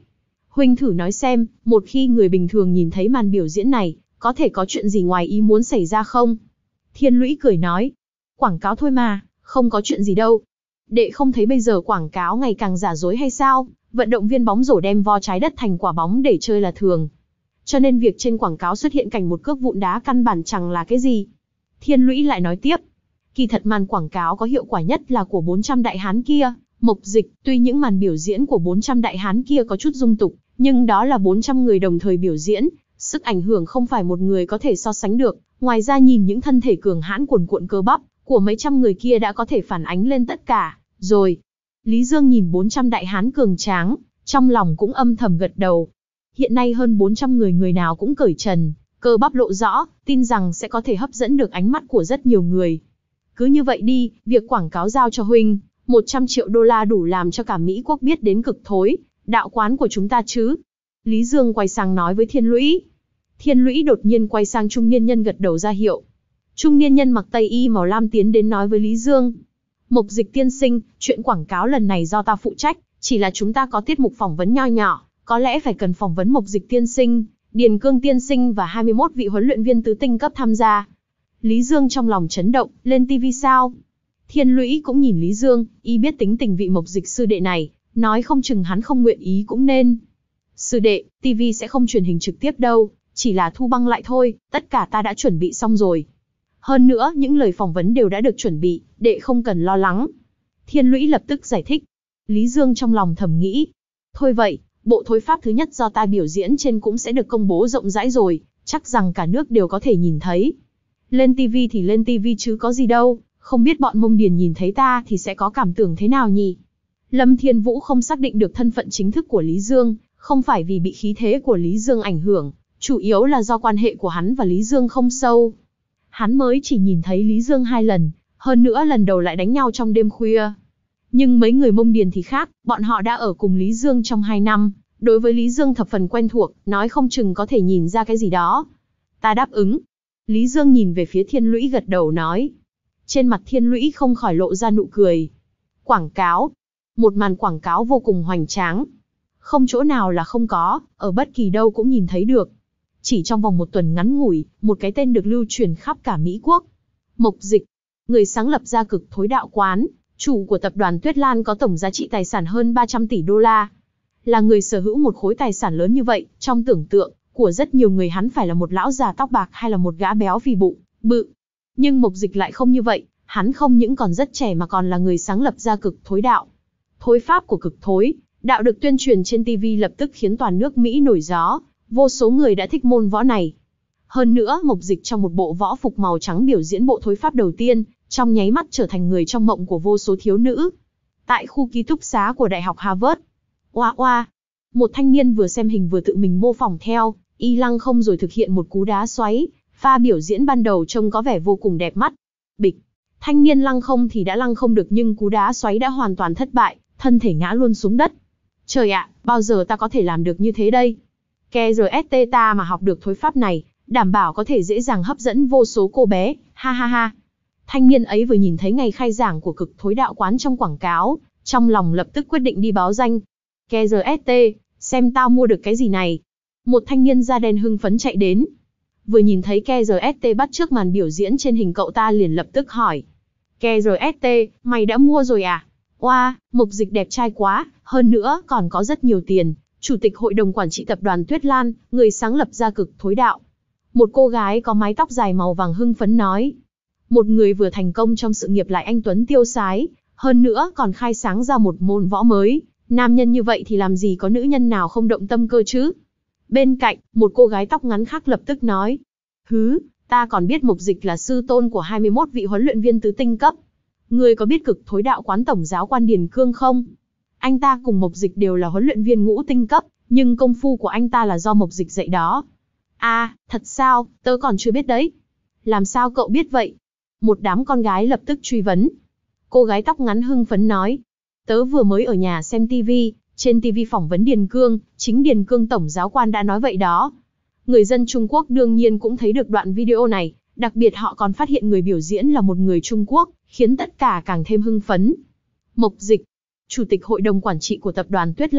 Huynh thử nói xem, một khi người bình thường nhìn thấy màn biểu diễn này, có thể có chuyện gì ngoài ý muốn xảy ra không? Thiên Lũy cười nói, quảng cáo thôi mà, không có chuyện gì đâu. Đệ không thấy bây giờ quảng cáo ngày càng giả dối hay sao? Vận động viên bóng rổ đem vo trái đất thành quả bóng để chơi là thường. Cho nên việc trên quảng cáo xuất hiện cảnh một cước vụn đá căn bản chẳng là cái gì. Thiên Lũy lại nói tiếp, kỳ thật màn quảng cáo có hiệu quả nhất là của bốn trăm đại hán kia, Mộc Dịch. Tuy những màn biểu diễn của bốn trăm đại hán kia có chút dung tục, nhưng đó là bốn trăm người đồng thời biểu diễn, sức ảnh hưởng không phải một người có thể so sánh được. Ngoài ra nhìn những thân thể cường hãn cuồn cuộn cơ bắp của mấy trăm người kia đã có thể phản ánh lên tất cả rồi. Lý Dương nhìn bốn trăm đại hán cường tráng, trong lòng cũng âm thầm gật đầu. Hiện nay hơn bốn trăm người người nào cũng cởi trần, cơ bắp lộ rõ, tin rằng sẽ có thể hấp dẫn được ánh mắt của rất nhiều người. Cứ như vậy đi, việc quảng cáo giao cho huynh, một trăm triệu đô la đủ làm cho cả Mỹ quốc biết đến Cực Thối, đạo quán của chúng ta chứ. Lý Dương quay sang nói với Thiên Lũy. Thiên Lũy đột nhiên quay sang trung niên nhân gật đầu ra hiệu. Trung niên nhân mặc tây y màu lam tiến đến nói với Lý Dương. Mộc Dịch tiên sinh, chuyện quảng cáo lần này do ta phụ trách, chỉ là chúng ta có tiết mục phỏng vấn nho nhỏ, có lẽ phải cần phỏng vấn Mộc Dịch tiên sinh, Điền Cương tiên sinh và hai mươi mốt vị huấn luyện viên tứ tinh cấp tham gia. Lý Dương trong lòng chấn động, lên ti vi sao? Thiên Lũy cũng nhìn Lý Dương, y biết tính tình vị Mộc Dịch sư đệ này, nói không chừng hắn không nguyện ý cũng nên. Sư đệ, ti vi sẽ không truyền hình trực tiếp đâu, chỉ là thu băng lại thôi, tất cả ta đã chuẩn bị xong rồi. Hơn nữa, những lời phỏng vấn đều đã được chuẩn bị, đệ không cần lo lắng. Thiên Lũy lập tức giải thích. Lý Dương trong lòng thầm nghĩ. Thôi vậy, bộ thối pháp thứ nhất do ta biểu diễn trên cũng sẽ được công bố rộng rãi rồi, chắc rằng cả nước đều có thể nhìn thấy. Lên ti vi thì lên ti vi chứ có gì đâu, không biết bọn Mông Điền nhìn thấy ta thì sẽ có cảm tưởng thế nào nhỉ? Lâm Thiên Vũ không xác định được thân phận chính thức của Lý Dương, không phải vì bị khí thế của Lý Dương ảnh hưởng, chủ yếu là do quan hệ của hắn và Lý Dương không sâu. Hắn mới chỉ nhìn thấy Lý Dương hai lần, hơn nữa lần đầu lại đánh nhau trong đêm khuya. Nhưng mấy người Mông Điền thì khác, bọn họ đã ở cùng Lý Dương trong hai năm, đối với Lý Dương thập phần quen thuộc, nói không chừng có thể nhìn ra cái gì đó. Ta đáp ứng. Lý Dương nhìn về phía Thiên Lũy gật đầu nói. Trên mặt Thiên Lũy không khỏi lộ ra nụ cười. Quảng cáo. Một màn quảng cáo vô cùng hoành tráng. Không chỗ nào là không có, ở bất kỳ đâu cũng nhìn thấy được. Chỉ trong vòng một tuần ngắn ngủi, một cái tên được lưu truyền khắp cả Mỹ quốc. Mộc Dịch, người sáng lập ra Cực Thối đạo quán, chủ của tập đoàn Tuyết Lan có tổng giá trị tài sản hơn ba trăm tỷ đô la. Là người sở hữu một khối tài sản lớn như vậy, trong tưởng tượng của rất nhiều người hắn phải là một lão già tóc bạc hay là một gã béo phì bụng bự. Nhưng Mộc Dịch lại không như vậy, hắn không những còn rất trẻ mà còn là người sáng lập ra Cực Thối đạo. Thối pháp của Cực Thối đạo được tuyên truyền trên ti vi lập tức khiến toàn nước Mỹ nổi gió, vô số người đã thích môn võ này. Hơn nữa, Mộc Dịch trong một bộ võ phục màu trắng biểu diễn bộ thối pháp đầu tiên, trong nháy mắt trở thành người trong mộng của vô số thiếu nữ. Tại khu ký túc xá của Đại học Harvard, oa oa, một thanh niên vừa xem hình vừa tự mình mô phỏng theo, y lăng không rồi thực hiện một cú đá xoáy, pha biểu diễn ban đầu trông có vẻ vô cùng đẹp mắt. Bịch, thanh niên lăng không thì đã lăng không được nhưng cú đá xoáy đã hoàn toàn thất bại, thân thể ngã luôn xuống đất. Trời ạ, bao giờ ta có thể làm được như thế đây? Ke rờ ét tê ta mà học được thối pháp này, đảm bảo có thể dễ dàng hấp dẫn vô số cô bé, ha ha ha. Thanh niên ấy vừa nhìn thấy ngày khai giảng của Cực Thối đạo quán trong quảng cáo, trong lòng lập tức quyết định đi báo danh. Ke rờ ét tê, xem tao mua được cái gì này. Một thanh niên da đen hưng phấn chạy đến. Vừa nhìn thấy Ke rờ ét tê bắt chước màn biểu diễn trên hình cậu ta liền lập tức hỏi. Ke rờ ét tê, mày đã mua rồi à? Oa, wow, Mộc Dịch đẹp trai quá, hơn nữa còn có rất nhiều tiền. Chủ tịch hội đồng quản trị tập đoàn Tuyết Lan, người sáng lập ra Cực Thối đạo. Một cô gái có mái tóc dài màu vàng hưng phấn nói. Một người vừa thành công trong sự nghiệp lại anh tuấn tiêu sái, hơn nữa còn khai sáng ra một môn võ mới. Nam nhân như vậy thì làm gì có nữ nhân nào không động tâm cơ chứ? Bên cạnh, một cô gái tóc ngắn khác lập tức nói. Hứ, ta còn biết Mộc Dịch là sư tôn của hai mươi mốt vị huấn luyện viên tứ tinh cấp. Ngươi có biết Cực Thối đạo quán tổng giáo quan Điền Cương không? Anh ta cùng Mộc Dịch đều là huấn luyện viên ngũ tinh cấp, nhưng công phu của anh ta là do Mộc Dịch dạy đó. À, thật sao, tớ còn chưa biết đấy. Làm sao cậu biết vậy? Một đám con gái lập tức truy vấn. Cô gái tóc ngắn hưng phấn nói. Tớ vừa mới ở nhà xem ti vi, trên ti vi phỏng vấn Điền Cương, chính Điền Cương tổng giáo quan đã nói vậy đó. Người dân Trung Quốc đương nhiên cũng thấy được đoạn video này, đặc biệt họ còn phát hiện người biểu diễn là một người Trung Quốc, khiến tất cả càng thêm hưng phấn. Mộc Dịch, Chủ tịch hội đồng quản trị của tập đoàn Tuyết Lan,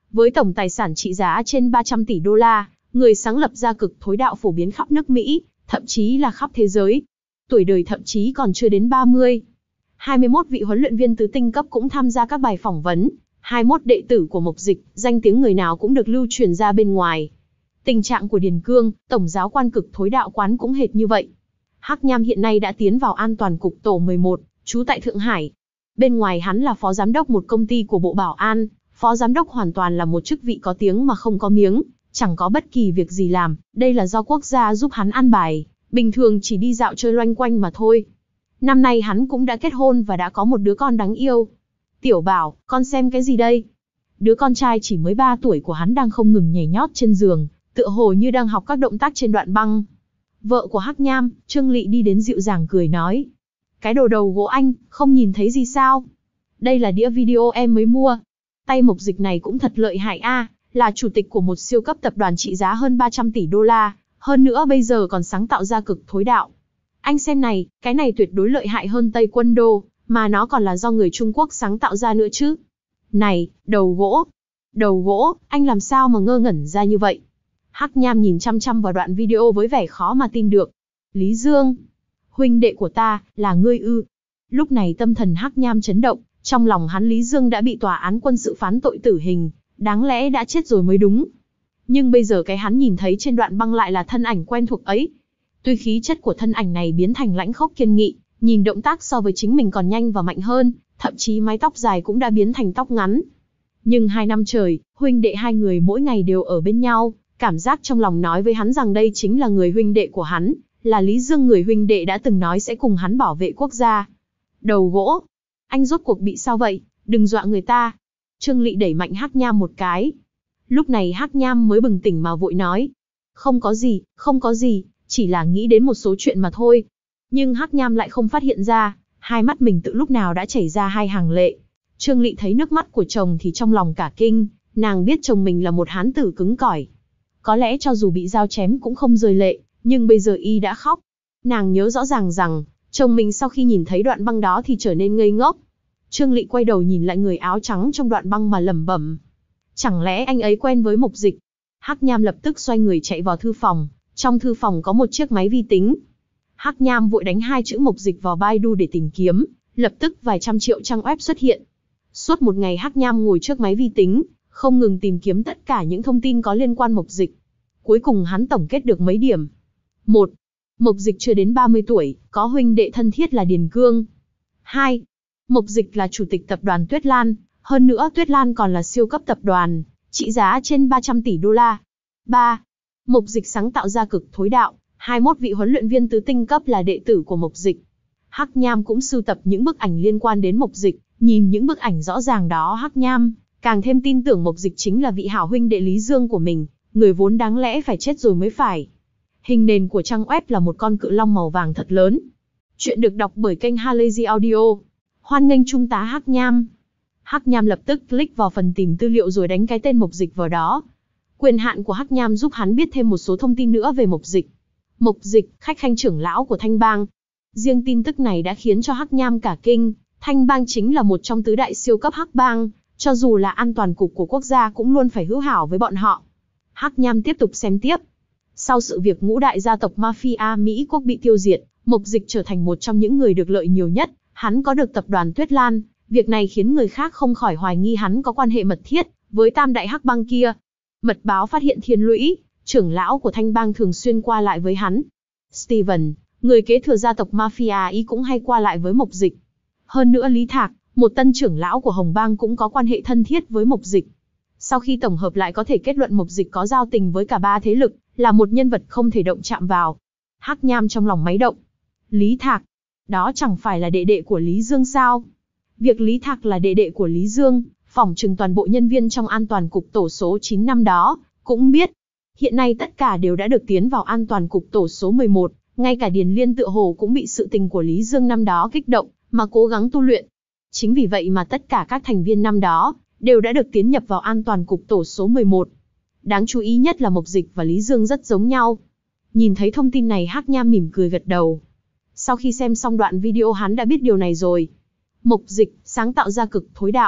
Với tổng tài sản trị giá trên ba trăm tỷ đô la, người sáng lập ra cực thối đạo phổ biến khắp nước Mỹ, thậm chí là khắp thế giới. Tuổi đời thậm chí còn chưa đến ba mươi. hai mươi mốt vị huấn luyện viên tứ tinh cấp cũng tham gia các bài phỏng vấn, hai mươi mốt đệ tử của Mộc Dịch, danh tiếng người nào cũng được lưu truyền ra bên ngoài. Tình trạng của Điền Cương, tổng giáo quan cực thối đạo quán cũng hệt như vậy. Hắc Nham hiện nay đã tiến vào an toàn cục tổ mười một, trú tại Thượng Hải. Bên ngoài hắn là phó giám đốc một công ty của Bộ Bảo an, phó giám đốc hoàn toàn là một chức vị có tiếng mà không có miếng, chẳng có bất kỳ việc gì làm, đây là do quốc gia giúp hắn an bài, bình thường chỉ đi dạo chơi loanh quanh mà thôi. Năm nay hắn cũng đã kết hôn và đã có một đứa con đáng yêu. Tiểu Bảo, con xem cái gì đây? Đứa con trai chỉ mới ba tuổi của hắn đang không ngừng nhảy nhót trên giường, tựa hồ như đang học các động tác trên đoạn băng. Vợ của Hắc Nham, Trương Lị đi đến dịu dàng cười nói. Cái đồ đầu gỗ anh, không nhìn thấy gì sao? Đây là đĩa video em mới mua. Tay Mộc Dịch này cũng thật lợi hại a, là chủ tịch của một siêu cấp tập đoàn trị giá hơn ba trăm tỷ đô la, hơn nữa bây giờ còn sáng tạo ra cực thối đạo. Anh xem này, cái này tuyệt đối lợi hại hơn Tây Quân Đô, mà nó còn là do người Trung Quốc sáng tạo ra nữa chứ. Này, đầu gỗ. Đầu gỗ, anh làm sao mà ngơ ngẩn ra như vậy? Hắc Nham nhìn chăm chăm vào đoạn video với vẻ khó mà tin được. Lý Dương, huynh đệ của ta, là ngươi ư? Lúc này tâm thần Hắc Nham chấn động, trong lòng hắn Lý Dương đã bị tòa án quân sự phán tội tử hình, đáng lẽ đã chết rồi mới đúng. Nhưng bây giờ cái hắn nhìn thấy trên đoạn băng lại là thân ảnh quen thuộc ấy. Tuy khí chất của thân ảnh này biến thành lãnh khốc kiên nghị, nhìn động tác so với chính mình còn nhanh và mạnh hơn, thậm chí mái tóc dài cũng đã biến thành tóc ngắn. Nhưng hai năm trời, huynh đệ hai người mỗi ngày đều ở bên nhau, cảm giác trong lòng nói với hắn rằng đây chính là người huynh đệ của hắn, là Lý Dương người huynh đệ đã từng nói sẽ cùng hắn bảo vệ quốc gia. Đầu gỗ, anh rốt cuộc bị sao vậy, đừng dọa người ta. Trương Lị đẩy mạnh Hắc Nham một cái. Lúc này Hắc Nham mới bừng tỉnh mà vội nói. Không có gì, không có gì, chỉ là nghĩ đến một số chuyện mà thôi. Nhưng Hắc Nham lại không phát hiện ra, hai mắt mình tự lúc nào đã chảy ra hai hàng lệ. Trương Lị thấy nước mắt của chồng thì trong lòng cả kinh, nàng biết chồng mình là một hán tử cứng cỏi. Có lẽ cho dù bị dao chém cũng không rơi lệ, nhưng bây giờ y đã khóc. Nàng nhớ rõ ràng rằng, chồng mình sau khi nhìn thấy đoạn băng đó thì trở nên ngây ngốc. Trương Lị quay đầu nhìn lại người áo trắng trong đoạn băng mà lẩm bẩm. Chẳng lẽ anh ấy quen với Mộc Dịch? Hắc Nham lập tức xoay người chạy vào thư phòng, trong thư phòng có một chiếc máy vi tính. Hắc Nham vội đánh hai chữ Mộc Dịch vào Baidu để tìm kiếm, lập tức vài trăm triệu trang web xuất hiện. Suốt một ngày Hắc Nham ngồi trước máy vi tính, không ngừng tìm kiếm tất cả những thông tin có liên quan Mộc Dịch. Cuối cùng hắn tổng kết được mấy điểm. một. Mộc Dịch chưa đến ba mươi tuổi, có huynh đệ thân thiết là Điền Cương. hai. Mộc Dịch là chủ tịch tập đoàn Tuyết Lan, hơn nữa Tuyết Lan còn là siêu cấp tập đoàn, trị giá trên ba trăm tỷ đô la. ba. Mộc Dịch sáng tạo ra cực thối đạo, hai mươi mốt vị huấn luyện viên tứ tinh cấp là đệ tử của Mộc Dịch. Hắc Nham cũng sưu tập những bức ảnh liên quan đến Mộc Dịch, nhìn những bức ảnh rõ ràng đó Hắc Nham càng thêm tin tưởng Mộc Dịch chính là vị hảo huynh đệ Lý Dương của mình, người vốn đáng lẽ phải chết rồi mới phải. Hình nền của trang web là một con cự long màu vàng thật lớn. Chuyện được đọc bởi kênh Halazy Audio. Hoan nghênh Trung tá Hắc Nham. Hắc Nham lập tức click vào phần tìm tư liệu rồi đánh cái tên Mộc Dịch vào đó. Quyền hạn của Hắc Nham giúp hắn biết thêm một số thông tin nữa về Mộc Dịch. Mộc Dịch, khách khanh trưởng lão của Thanh Bang. Riêng tin tức này đã khiến cho Hắc Nham cả kinh. Thanh Bang chính là một trong tứ đại siêu cấp hắc bang, cho dù là an toàn cục của quốc gia cũng luôn phải hữu hảo với bọn họ. Hắc Nham tiếp tục xem tiếp. Sau sự việc ngũ đại gia tộc mafia Mỹ quốc bị tiêu diệt, Mộc Dịch trở thành một trong những người được lợi nhiều nhất. Hắn có được tập đoàn Tuyết Lan, việc này khiến người khác không khỏi hoài nghi hắn có quan hệ mật thiết với tam đại hắc bang kia. Mật báo phát hiện Thiên Lũy, trưởng lão của Thanh Bang thường xuyên qua lại với hắn. Steven, người kế thừa gia tộc mafia ý cũng hay qua lại với Mộc Dịch. Hơn nữa Lý Thạc, một tân trưởng lão của Hồng Bang cũng có quan hệ thân thiết với Mộc Dịch. Sau khi tổng hợp lại có thể kết luận Mộc Dịch có giao tình với cả ba thế lực, là một nhân vật không thể động chạm vào. Hắc Nham trong lòng máy động. Lý Thạc, đó chẳng phải là đệ đệ của Lý Dương sao? Việc Lý Thạc là đệ đệ của Lý Dương, phỏng chừng toàn bộ nhân viên trong an toàn cục tổ số chín năm đó cũng biết. Hiện nay tất cả đều đã được tiến vào an toàn cục tổ số mười một, ngay cả Điền Liên tựa hồ cũng bị sự tình của Lý Dương năm đó kích động, mà cố gắng tu luyện. Chính vì vậy mà tất cả các thành viên năm đó đều đã được tiến nhập vào an toàn cục tổ số mười một. Đáng chú ý nhất là Mộc Dịch và Lý Dương rất giống nhau. Nhìn thấy thông tin này Hắc Nham mỉm cười gật đầu. Sau khi xem xong đoạn video hắn đã biết điều này rồi. Mộc Dịch sáng tạo ra cực thối đạo,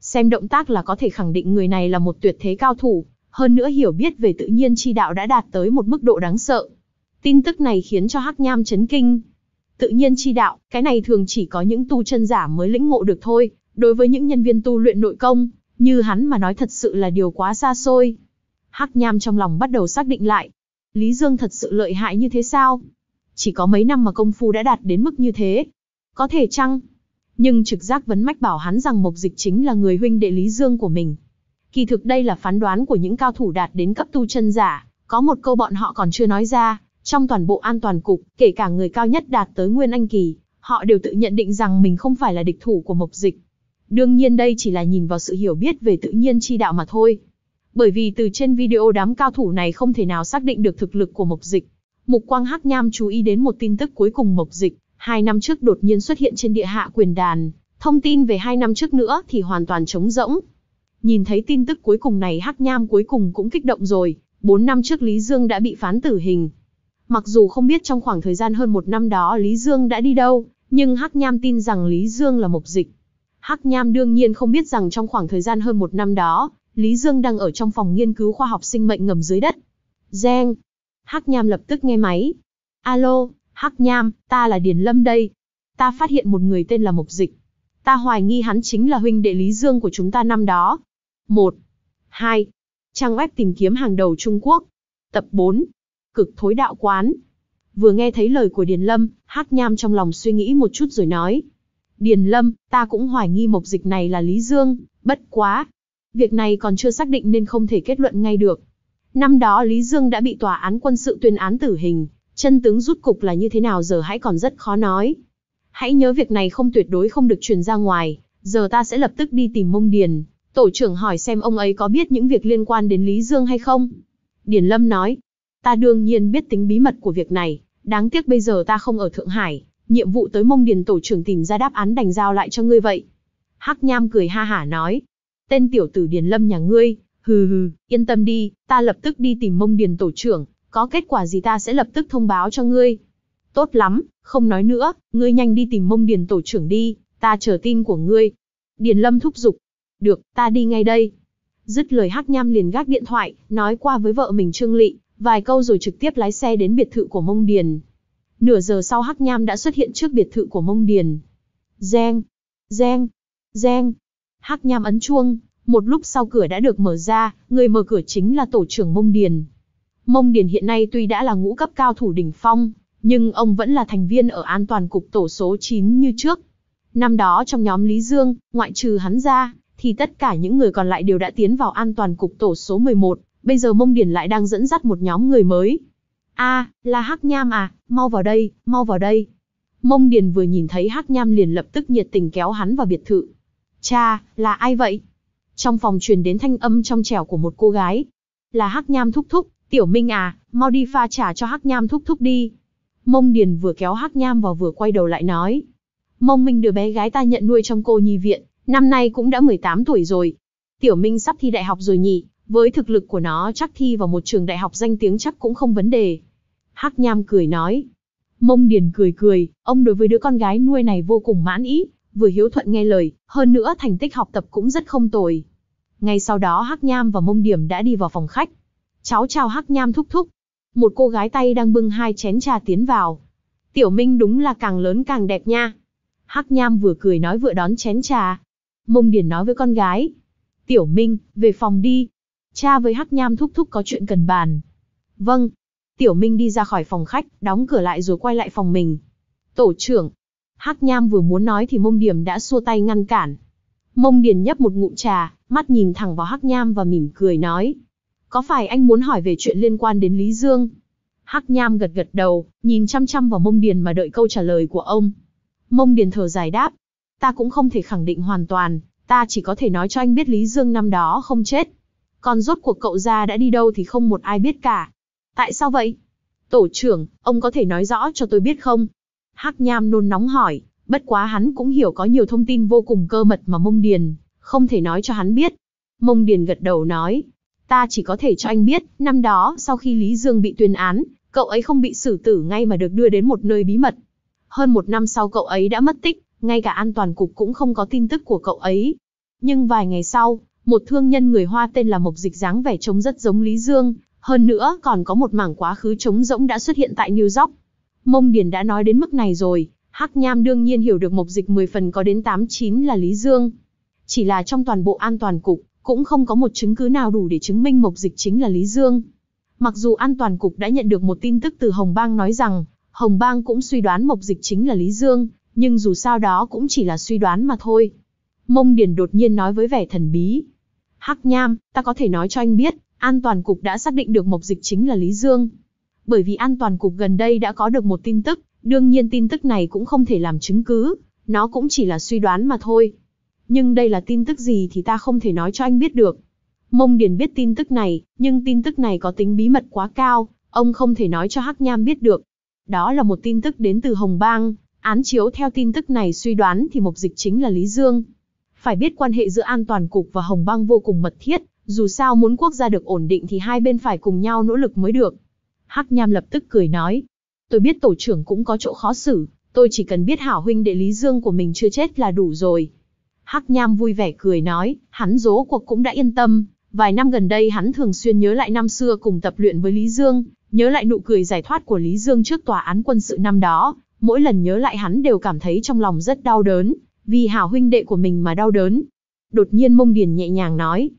Xem động tác là có thể khẳng định người này là một tuyệt thế cao thủ, hơn nữa hiểu biết về tự nhiên chi đạo đã đạt tới một mức độ đáng sợ. Tin tức này khiến cho Hắc Nham chấn kinh. Tự nhiên chi đạo, cái này thường chỉ có những tu chân giả mới lĩnh ngộ được thôi, đối với những nhân viên tu luyện nội công, như hắn mà nói thật sự là điều quá xa xôi. Hắc Nham trong lòng bắt đầu xác định lại. Lý Dương thật sự lợi hại như thế sao? Chỉ có mấy năm mà công phu đã đạt đến mức như thế. Có thể chăng? Nhưng trực giác vấn mách bảo hắn rằng Mộc Dịch chính là người huynh đệ Lý Dương của mình. Kỳ thực đây là phán đoán của những cao thủ đạt đến cấp tu chân giả, có một câu bọn họ còn chưa nói ra, trong toàn bộ an toàn cục, kể cả người cao nhất đạt tới Nguyên Anh Kỳ, họ đều tự nhận định rằng mình không phải là địch thủ của Mộc Dịch. Đương nhiên đây chỉ là nhìn vào sự hiểu biết về tự nhiên chi đạo mà thôi. Bởi vì từ trên video đám cao thủ này không thể nào xác định được thực lực của Mộc Dịch. Mục quang Hắc Nham chú ý đến một tin tức cuối cùng Mộc Dịch, hai năm trước đột nhiên xuất hiện trên địa hạ quyền đàn, thông tin về hai năm trước nữa thì hoàn toàn trống rỗng. Nhìn thấy tin tức cuối cùng này Hắc Nham cuối cùng cũng kích động rồi, bốn năm trước Lý Dương đã bị phán tử hình. Mặc dù không biết trong khoảng thời gian hơn một năm đó Lý Dương đã đi đâu, nhưng Hắc Nham tin rằng Lý Dương là Mộc Dịch. Hắc Nham đương nhiên không biết rằng trong khoảng thời gian hơn một năm đó, Lý Dương đang ở trong phòng nghiên cứu khoa học sinh mệnh ngầm dưới đất. Reng. Hắc Nham lập tức nghe máy. Alo, Hắc Nham, ta là Điền Lâm đây. Ta phát hiện một người tên là Mộc Dịch. Ta hoài nghi hắn chính là huynh đệ Lý Dương của chúng ta năm đó. một. hai. Trang web tìm kiếm hàng đầu Trung Quốc. Tập bốn. Cực thối đạo quán. Vừa nghe thấy lời của Điền Lâm, Hắc Nham trong lòng suy nghĩ một chút rồi nói. Điền Lâm, ta cũng hoài nghi Mộc Dịch này là Lý Dương, bất quá. Việc này còn chưa xác định nên không thể kết luận ngay được. Năm đó Lý Dương đã bị tòa án quân sự tuyên án tử hình, chân tướng rút cục là như thế nào giờ hãy còn rất khó nói. Hãy nhớ việc này không tuyệt đối không được truyền ra ngoài, giờ ta sẽ lập tức đi tìm Mông Điền, tổ trưởng hỏi xem ông ấy có biết những việc liên quan đến Lý Dương hay không. Điền Lâm nói, ta đương nhiên biết tính bí mật của việc này, đáng tiếc bây giờ ta không ở Thượng Hải, nhiệm vụ tới Mông Điền tổ trưởng tìm ra đáp án đành giao lại cho ngươi vậy. Hắc Nham cười ha hả nói, tên tiểu tử Điền Lâm nhà ngươi, hừ hừ, yên tâm đi, ta lập tức đi tìm Mông Điền tổ trưởng, có kết quả gì ta sẽ lập tức thông báo cho ngươi. Tốt lắm, không nói nữa, ngươi nhanh đi tìm Mông Điền tổ trưởng đi, ta chờ tin của ngươi. Điền Lâm thúc giục, được, ta đi ngay đây. Dứt lời Hắc Nham liền gác điện thoại, nói qua với vợ mình Trương Lị, vài câu rồi trực tiếp lái xe đến biệt thự của Mông Điền. Nửa giờ sau Hắc Nham đã xuất hiện trước biệt thự của Mông Điền. Reng, reng, reng. Hắc Nham ấn chuông, một lúc sau cửa đã được mở ra, người mở cửa chính là tổ trưởng Mông Điền. Mông Điền hiện nay tuy đã là ngũ cấp cao thủ đỉnh phong, nhưng ông vẫn là thành viên ở an toàn cục tổ số chín như trước. Năm đó trong nhóm Lý Dương, ngoại trừ hắn ra, thì tất cả những người còn lại đều đã tiến vào an toàn cục tổ số mười một, bây giờ Mông Điền lại đang dẫn dắt một nhóm người mới. A, à, là Hắc Nham à, mau vào đây, mau vào đây. Mông Điền vừa nhìn thấy Hắc Nham liền lập tức nhiệt tình kéo hắn vào biệt thự. Cha, là ai vậy? Trong phòng truyền đến thanh âm trong trẻo của một cô gái. Là Hắc Nham thúc thúc, Tiểu Minh à, mau đi pha trà cho Hắc Nham thúc thúc đi. Mông Điền vừa kéo Hắc Nham vào vừa quay đầu lại nói. Mông Minh đứa bé gái ta nhận nuôi trong cô nhi viện, năm nay cũng đã mười tám tuổi rồi. Tiểu Minh sắp thi đại học rồi nhỉ, với thực lực của nó chắc thi vào một trường đại học danh tiếng chắc cũng không vấn đề. Hắc Nham cười nói. Mông Điền cười cười, ông đối với đứa con gái nuôi này vô cùng mãn ý, vừa hiếu thuận nghe lời, hơn nữa thành tích học tập cũng rất không tồi. Ngay sau đó Hắc Nham và Mông Điềm đã đi vào phòng khách. Cháu chào Hắc Nham thúc thúc. Một cô gái tay đang bưng hai chén trà tiến vào. Tiểu Minh đúng là càng lớn càng đẹp nha. Hắc Nham vừa cười nói vừa đón chén trà. Mông Điền nói với con gái. Tiểu Minh, về phòng đi. Cha với Hắc Nham thúc thúc có chuyện cần bàn. Vâng. Tiểu Minh đi ra khỏi phòng khách, đóng cửa lại rồi quay lại phòng mình. Tổ trưởng. Hắc Nham vừa muốn nói thì Mông Điềm đã xua tay ngăn cản. Mông Điền nhấp một ngụm trà, mắt nhìn thẳng vào Hắc Nham và mỉm cười nói. Có phải anh muốn hỏi về chuyện liên quan đến Lý Dương? Hắc Nham gật gật đầu, nhìn chăm chăm vào Mông Điền mà đợi câu trả lời của ông. Mông Điền thở dài đáp. Ta cũng không thể khẳng định hoàn toàn, ta chỉ có thể nói cho anh biết Lý Dương năm đó không chết. Còn rốt cuộc cậu ra đã đi đâu thì không một ai biết cả. Tại sao vậy? Tổ trưởng, ông có thể nói rõ cho tôi biết không? Hắc Nham nôn nóng hỏi, bất quá hắn cũng hiểu có nhiều thông tin vô cùng cơ mật mà Mông Điền không thể nói cho hắn biết. Mông Điền gật đầu nói, ta chỉ có thể cho anh biết, năm đó sau khi Lý Dương bị tuyên án, cậu ấy không bị xử tử ngay mà được đưa đến một nơi bí mật. Hơn một năm sau cậu ấy đã mất tích, ngay cả an toàn cục cũng không có tin tức của cậu ấy. Nhưng vài ngày sau, một thương nhân người Hoa tên là Mộc Dịch dáng vẻ trông rất giống Lý Dương, hơn nữa còn có một mảng quá khứ trống rỗng đã xuất hiện tại New York. Mông Điền đã nói đến mức này rồi, Hắc Nham đương nhiên hiểu được Mộc Dịch mười phần có đến tám chín là Lý Dương. Chỉ là trong toàn bộ an toàn cục, cũng không có một chứng cứ nào đủ để chứng minh Mộc Dịch chính là Lý Dương. Mặc dù an toàn cục đã nhận được một tin tức từ Hồng Bang nói rằng, Hồng Bang cũng suy đoán Mộc Dịch chính là Lý Dương, nhưng dù sao đó cũng chỉ là suy đoán mà thôi. Mông Điền đột nhiên nói với vẻ thần bí. Hắc Nham, ta có thể nói cho anh biết, an toàn cục đã xác định được Mộc Dịch chính là Lý Dương. Bởi vì an toàn cục gần đây đã có được một tin tức, đương nhiên tin tức này cũng không thể làm chứng cứ, nó cũng chỉ là suy đoán mà thôi. Nhưng đây là tin tức gì thì ta không thể nói cho anh biết được. Mông Điền biết tin tức này, nhưng tin tức này có tính bí mật quá cao, ông không thể nói cho Hắc Nham biết được. Đó là một tin tức đến từ Hồng Bang, án chiếu theo tin tức này suy đoán thì Mộc Dịch chính là Lý Dương. Phải biết quan hệ giữa an toàn cục và Hồng Bang vô cùng mật thiết, dù sao muốn quốc gia được ổn định thì hai bên phải cùng nhau nỗ lực mới được. Hắc Nham lập tức cười nói, tôi biết tổ trưởng cũng có chỗ khó xử, tôi chỉ cần biết hảo huynh đệ Lý Dương của mình chưa chết là đủ rồi. Hắc Nham vui vẻ cười nói, hắn rốt cuộc cũng đã yên tâm, vài năm gần đây hắn thường xuyên nhớ lại năm xưa cùng tập luyện với Lý Dương, nhớ lại nụ cười giải thoát của Lý Dương trước tòa án quân sự năm đó, mỗi lần nhớ lại hắn đều cảm thấy trong lòng rất đau đớn, vì hảo huynh đệ của mình mà đau đớn. Đột nhiên Mông Điền nhẹ nhàng nói,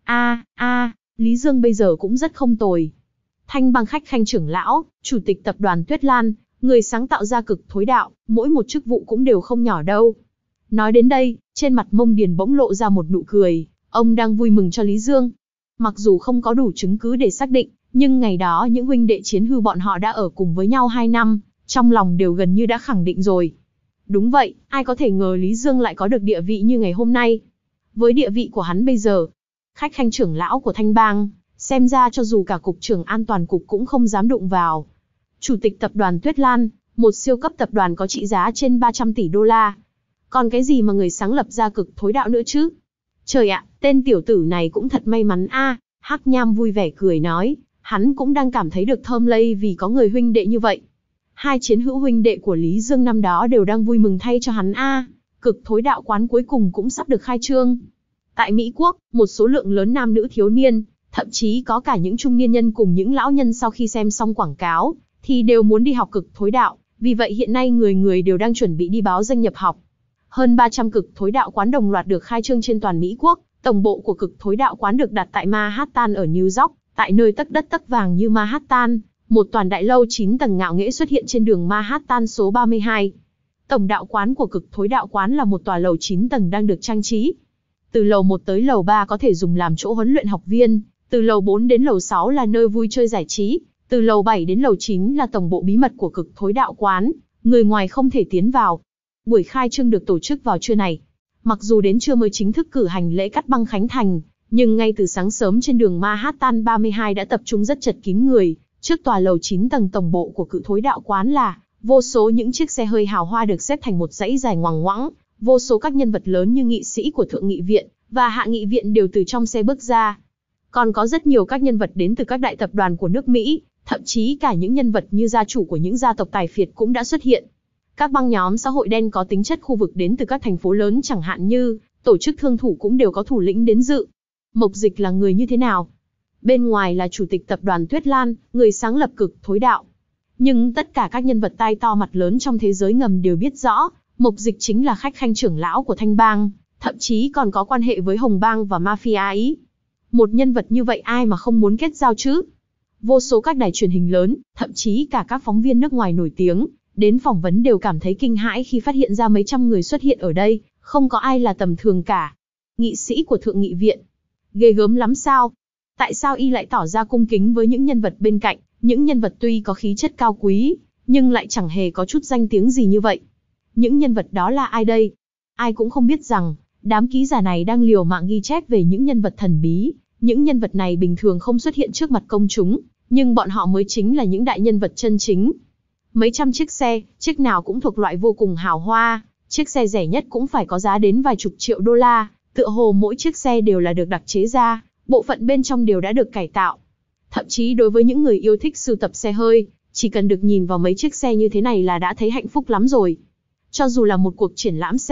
a a, Lý Dương bây giờ cũng rất không tồi. Thanh Bang khách khanh trưởng lão, chủ tịch tập đoàn Tuyết Lan, người sáng tạo ra cực thối đạo, mỗi một chức vụ cũng đều không nhỏ đâu. Nói đến đây, trên mặt Mông Điền bỗng lộ ra một nụ cười, ông đang vui mừng cho Lý Dương. Mặc dù không có đủ chứng cứ để xác định, nhưng ngày đó những huynh đệ chiến hư bọn họ đã ở cùng với nhau hai năm, trong lòng đều gần như đã khẳng định rồi. Đúng vậy, ai có thể ngờ Lý Dương lại có được địa vị như ngày hôm nay. Với địa vị của hắn bây giờ, khách khanh trưởng lão của Thanh Bang, xem ra cho dù cả cục trưởng an toàn cục cũng không dám đụng vào. Chủ tịch tập đoàn Tuyết Lan, một siêu cấp tập đoàn có trị giá trên ba trăm tỷ đô la. Còn cái gì mà người sáng lập ra cực thối đạo nữa chứ? Trời ạ, tên tiểu tử này cũng thật may mắn a. Hắc Nham vui vẻ cười nói, hắn cũng đang cảm thấy được thơm lây vì có người huynh đệ như vậy. Hai chiến hữu huynh đệ của Lý Dương năm đó đều đang vui mừng thay cho hắn a. Cực thối đạo quán cuối cùng cũng sắp được khai trương. Tại Mỹ Quốc, một số lượng lớn nam nữ thiếu niên, thậm chí có cả những trung niên nhân cùng những lão nhân sau khi xem xong quảng cáo, thì đều muốn đi học cực thối đạo, vì vậy hiện nay người người đều đang chuẩn bị đi báo danh nhập học. Hơn ba trăm cực thối đạo quán đồng loạt được khai trương trên toàn Mỹ Quốc, tổng bộ của cực thối đạo quán được đặt tại Manhattan ở New York, tại nơi tấc đất tấc vàng như Manhattan, một toàn đại lâu chín tầng ngạo nghễ xuất hiện trên đường Manhattan số ba mươi hai. Tổng đạo quán của cực thối đạo quán là một tòa lầu chín tầng đang được trang trí. Từ lầu một tới lầu ba có thể dùng làm chỗ huấn luyện học viên, từ lầu bốn đến lầu sáu là nơi vui chơi giải trí, từ lầu bảy đến lầu chín là tổng bộ bí mật của cực thối đạo quán, người ngoài không thể tiến vào. Buổi khai trương được tổ chức vào trưa này. Mặc dù đến trưa mới chính thức cử hành lễ cắt băng khánh thành, nhưng ngay từ sáng sớm trên đường Manhattan ba mươi hai đã tập trung rất chật kín người. Trước tòa lầu chín tầng tổng bộ của cực thối đạo quán là vô số những chiếc xe hơi hào hoa được xếp thành một dãy dài ngoằng ngoãng, vô số các nhân vật lớn như nghị sĩ của Thượng nghị viện và Hạ nghị viện đều từ trong xe bước ra. Còn có rất nhiều các nhân vật đến từ các đại tập đoàn của nước Mỹ, thậm chí cả những nhân vật như gia chủ của những gia tộc tài phiệt cũng đã xuất hiện. Các băng nhóm xã hội đen có tính chất khu vực đến từ các thành phố lớn chẳng hạn như tổ chức thương thủ cũng đều có thủ lĩnh đến dự. Mộc Dịch là người như thế nào? Bên ngoài là chủ tịch tập đoàn Tuyết Lan, người sáng lập cực thối đạo. Nhưng tất cả các nhân vật tai to mặt lớn trong thế giới ngầm đều biết rõ, Mộc Dịch chính là khách khanh trưởng lão của Thanh Bang, thậm chí còn có quan hệ với Hồng Bang và Mafia Ý. Một nhân vật như vậy ai mà không muốn kết giao chứ? Vô số các đài truyền hình lớn, thậm chí cả các phóng viên nước ngoài nổi tiếng, đến phỏng vấn đều cảm thấy kinh hãi khi phát hiện ra mấy trăm người xuất hiện ở đây, không có ai là tầm thường cả. Nghị sĩ của Thượng nghị viện. Ghê gớm lắm sao? Tại sao y lại tỏ ra cung kính với những nhân vật bên cạnh, những nhân vật tuy có khí chất cao quý, nhưng lại chẳng hề có chút danh tiếng gì như vậy? Những nhân vật đó là ai đây? Ai cũng không biết rằng, đám ký giả này đang liều mạng ghi chép về những nhân vật thần bí. Những nhân vật này bình thường không xuất hiện trước mặt công chúng, nhưng bọn họ mới chính là những đại nhân vật chân chính. Mấy trăm chiếc xe, chiếc nào cũng thuộc loại vô cùng hào hoa, chiếc xe rẻ nhất cũng phải có giá đến vài chục triệu đô la, tựa hồ mỗi chiếc xe đều là được đặc chế ra, bộ phận bên trong đều đã được cải tạo. Thậm chí đối với những người yêu thích sưu tập xe hơi, chỉ cần được nhìn vào mấy chiếc xe như thế này là đã thấy hạnh phúc lắm rồi. Cho dù là một cuộc triển lãm xe,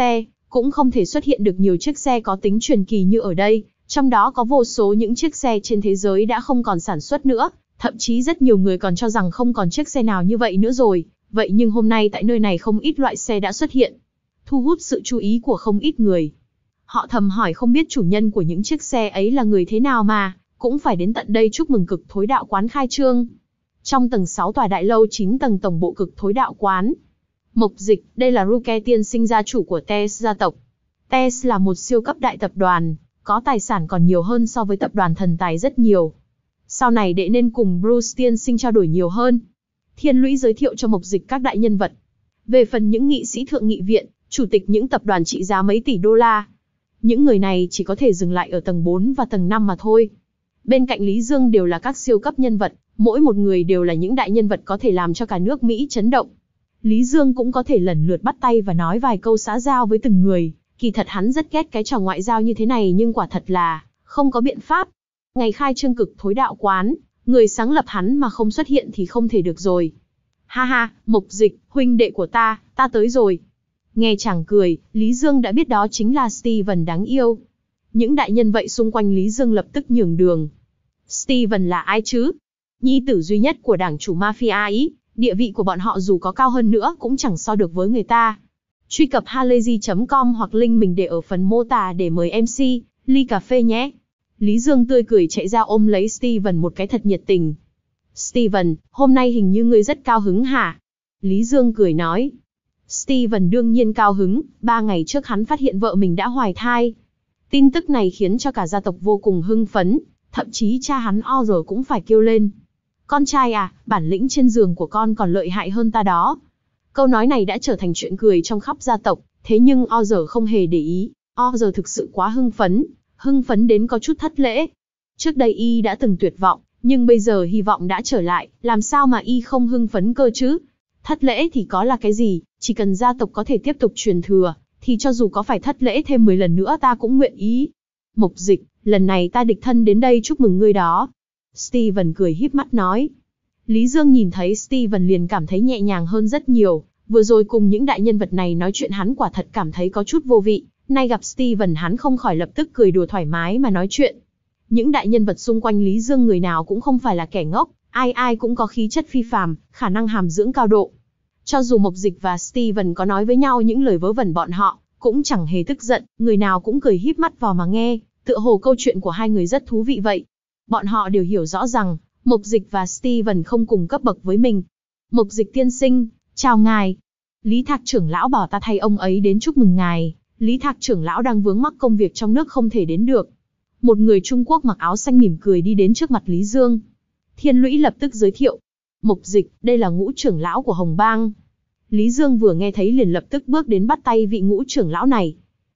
cũng không thể xuất hiện được nhiều chiếc xe có tính truyền kỳ như ở đây, trong đó có vô số những chiếc xe trên thế giới đã không còn sản xuất nữa, thậm chí rất nhiều người còn cho rằng không còn chiếc xe nào như vậy nữa rồi. Vậy nhưng hôm nay tại nơi này không ít loại xe đã xuất hiện, thu hút sự chú ý của không ít người. Họ thầm hỏi không biết chủ nhân của những chiếc xe ấy là người thế nào mà, cũng phải đến tận đây chúc mừng Cực Thối Đạo Quán khai trương. Trong tầng sáu tòa đại lâu chín tầng tổng bộ Cực Thối Đạo Quán. Mộc Dịch, đây là Ruke tiên sinh gia chủ của tê e ét gia tộc. tê e ét là một siêu cấp đại tập đoàn, có tài sản còn nhiều hơn so với tập đoàn thần tài rất nhiều. Sau này đệ nên cùng Bruce tiên sinh trao đổi nhiều hơn. Thiên Lũy giới thiệu cho Mộc Dịch các đại nhân vật. Về phần những nghị sĩ thượng nghị viện, chủ tịch những tập đoàn trị giá mấy tỷ đô la, những người này chỉ có thể dừng lại ở tầng bốn và tầng năm mà thôi. Bên cạnh Lý Dương đều là các siêu cấp nhân vật, mỗi một người đều là những đại nhân vật có thể làm cho cả nước Mỹ chấn động. Lý Dương cũng có thể lần lượt bắt tay và nói vài câu xã giao với từng người, kỳ thật hắn rất ghét cái trò ngoại giao như thế này nhưng quả thật là không có biện pháp. Ngày khai trương Cực Thối Đạo Quán, người sáng lập hắn mà không xuất hiện thì không thể được rồi. Ha ha, Mộc Dịch, huynh đệ của ta, ta tới rồi. Nghe chàng cười, Lý Dương đã biết đó chính là Steven đáng yêu. Những đại nhân vậy xung quanh Lý Dương lập tức nhường đường. Steven là ai chứ? Nhi tử duy nhất của đảng chủ mafia Ý, địa vị của bọn họ dù có cao hơn nữa cũng chẳng so được với người ta. Truy cập halayzi chấm com hoặc link mình để ở phần mô tả để mời em xê, ly cà phê nhé. Lý Dương tươi cười chạy ra ôm lấy Steven một cái thật nhiệt tình. Steven, hôm nay hình như ngươi rất cao hứng hả? Lý Dương cười nói. Steven đương nhiên cao hứng, ba ngày trước hắn phát hiện vợ mình đã hoài thai. Tin tức này khiến cho cả gia tộc vô cùng hưng phấn, thậm chí cha hắn Ozer cũng phải kêu lên. Con trai à, bản lĩnh trên giường của con còn lợi hại hơn ta đó. Câu nói này đã trở thành chuyện cười trong khắp gia tộc, thế nhưng Ozer không hề để ý. Ozer thực sự quá hưng phấn, hưng phấn đến có chút thất lễ. Trước đây y đã từng tuyệt vọng, nhưng bây giờ hy vọng đã trở lại, làm sao mà y không hưng phấn cơ chứ? Thất lễ thì có là cái gì, chỉ cần gia tộc có thể tiếp tục truyền thừa, thì cho dù có phải thất lễ thêm mười lần nữa ta cũng nguyện ý. Mộc Dịch, lần này ta đích thân đến đây chúc mừng ngươi đó. Steven cười híp mắt nói. Lý Dương nhìn thấy Steven liền cảm thấy nhẹ nhàng hơn rất nhiều, vừa rồi cùng những đại nhân vật này nói chuyện hắn quả thật cảm thấy có chút vô vị, nay gặp Steven hắn không khỏi lập tức cười đùa thoải mái mà nói chuyện. Những đại nhân vật xung quanh Lý Dương người nào cũng không phải là kẻ ngốc, ai ai cũng có khí chất phi phàm, khả năng hàm dưỡng cao độ. Cho dù Mộc Dịch và Steven có nói với nhau những lời vớ vẩn bọn họ, cũng chẳng hề tức giận, người nào cũng cười híp mắt vào mà nghe, tựa hồ câu chuyện của hai người rất thú vị vậy. Bọn họ đều hiểu rõ rằng, Mộc Dịch và Steven không cùng cấp bậc với mình. Mộc Dịch tiên sinh, chào ngài. Lý Thạc trưởng lão bảo ta thay ông ấy đến chúc mừng ngài. Lý Thạc trưởng lão đang vướng mắc công việc trong nước không thể đến được. Một người Trung Quốc mặc áo xanh mỉm cười đi đến trước mặt Lý Dương. Thiên Lũy lập tức giới thiệu. Mộc Dịch, đây là ngũ trưởng lão của Hồng Bang. Lý Dương vừa nghe thấy liền lập tức bước đến bắt tay vị ngũ trưởng lão này.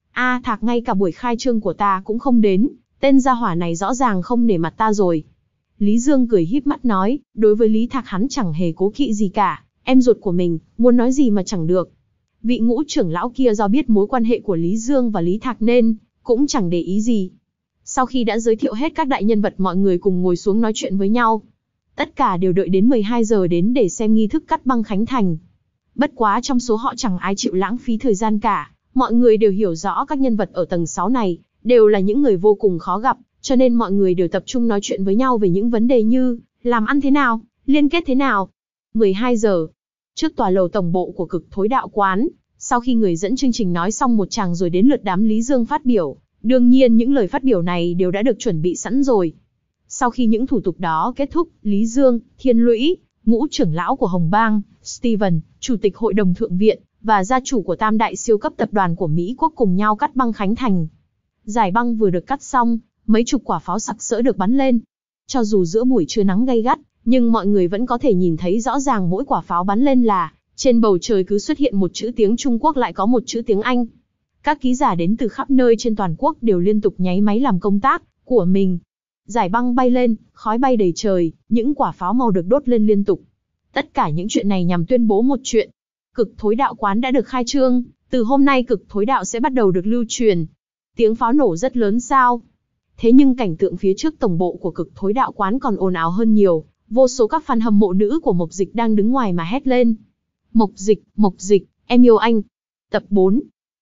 A Thạc, ngay cả buổi khai trương của ta cũng không đến, tên gia hỏa này rõ ràng không nể mặt ta rồi. Lý Dương cười híp mắt nói, đối với Lý Thạc hắn chẳng hề cố kỵ gì cả, em ruột của mình, muốn nói gì mà chẳng được. Vị ngũ trưởng lão kia do biết mối quan hệ của Lý Dương và Lý Thạc nên cũng chẳng để ý gì. Sau khi đã giới thiệu hết các đại nhân vật, mọi người cùng ngồi xuống nói chuyện với nhau. Tất cả đều đợi đến mười hai giờ đến để xem nghi thức cắt băng khánh thành. Bất quá trong số họ chẳng ai chịu lãng phí thời gian cả, mọi người đều hiểu rõ các nhân vật ở tầng sáu này đều là những người vô cùng khó gặp, cho nên mọi người đều tập trung nói chuyện với nhau về những vấn đề như làm ăn thế nào, liên kết thế nào. mười hai giờ, trước tòa lầu tổng bộ của Cực Thối Đạo Quán, sau khi người dẫn chương trình nói xong một tràng rồi đến lượt đám Lý Dương phát biểu. Đương nhiên những lời phát biểu này đều đã được chuẩn bị sẵn rồi. Sau khi những thủ tục đó kết thúc, Lý Dương, Thiên Lũy, ngũ trưởng lão của Hồng Bang, Steven, chủ tịch hội đồng thượng viện, và gia chủ của tam đại siêu cấp tập đoàn của Mỹ Quốc cùng nhau cắt băng khánh thành. Giải băng vừa được cắt xong, mấy chục quả pháo sặc sỡ được bắn lên. Cho dù giữa buổi trưa nắng gay gắt, nhưng mọi người vẫn có thể nhìn thấy rõ ràng mỗi quả pháo bắn lên là, trên bầu trời cứ xuất hiện một chữ tiếng Trung Quốc lại có một chữ tiếng Anh. Các ký giả đến từ khắp nơi trên toàn quốc đều liên tục nháy máy làm công tác của mình. Giải băng bay lên, khói bay đầy trời, những quả pháo màu được đốt lên liên tục. Tất cả những chuyện này nhằm tuyên bố một chuyện. Cực Thối Đạo Quán đã được khai trương, từ hôm nay Cực Thối Đạo sẽ bắt đầu được lưu truyền. Tiếng pháo nổ rất lớn sao? Thế nhưng cảnh tượng phía trước tổng bộ của Cực Thối Đạo Quán còn ồn ào hơn nhiều, vô số các fan hâm mộ nữ của Mộc Dịch đang đứng ngoài mà hét lên. Mộc Dịch, Mộc Dịch, em yêu anh. Tập bốn.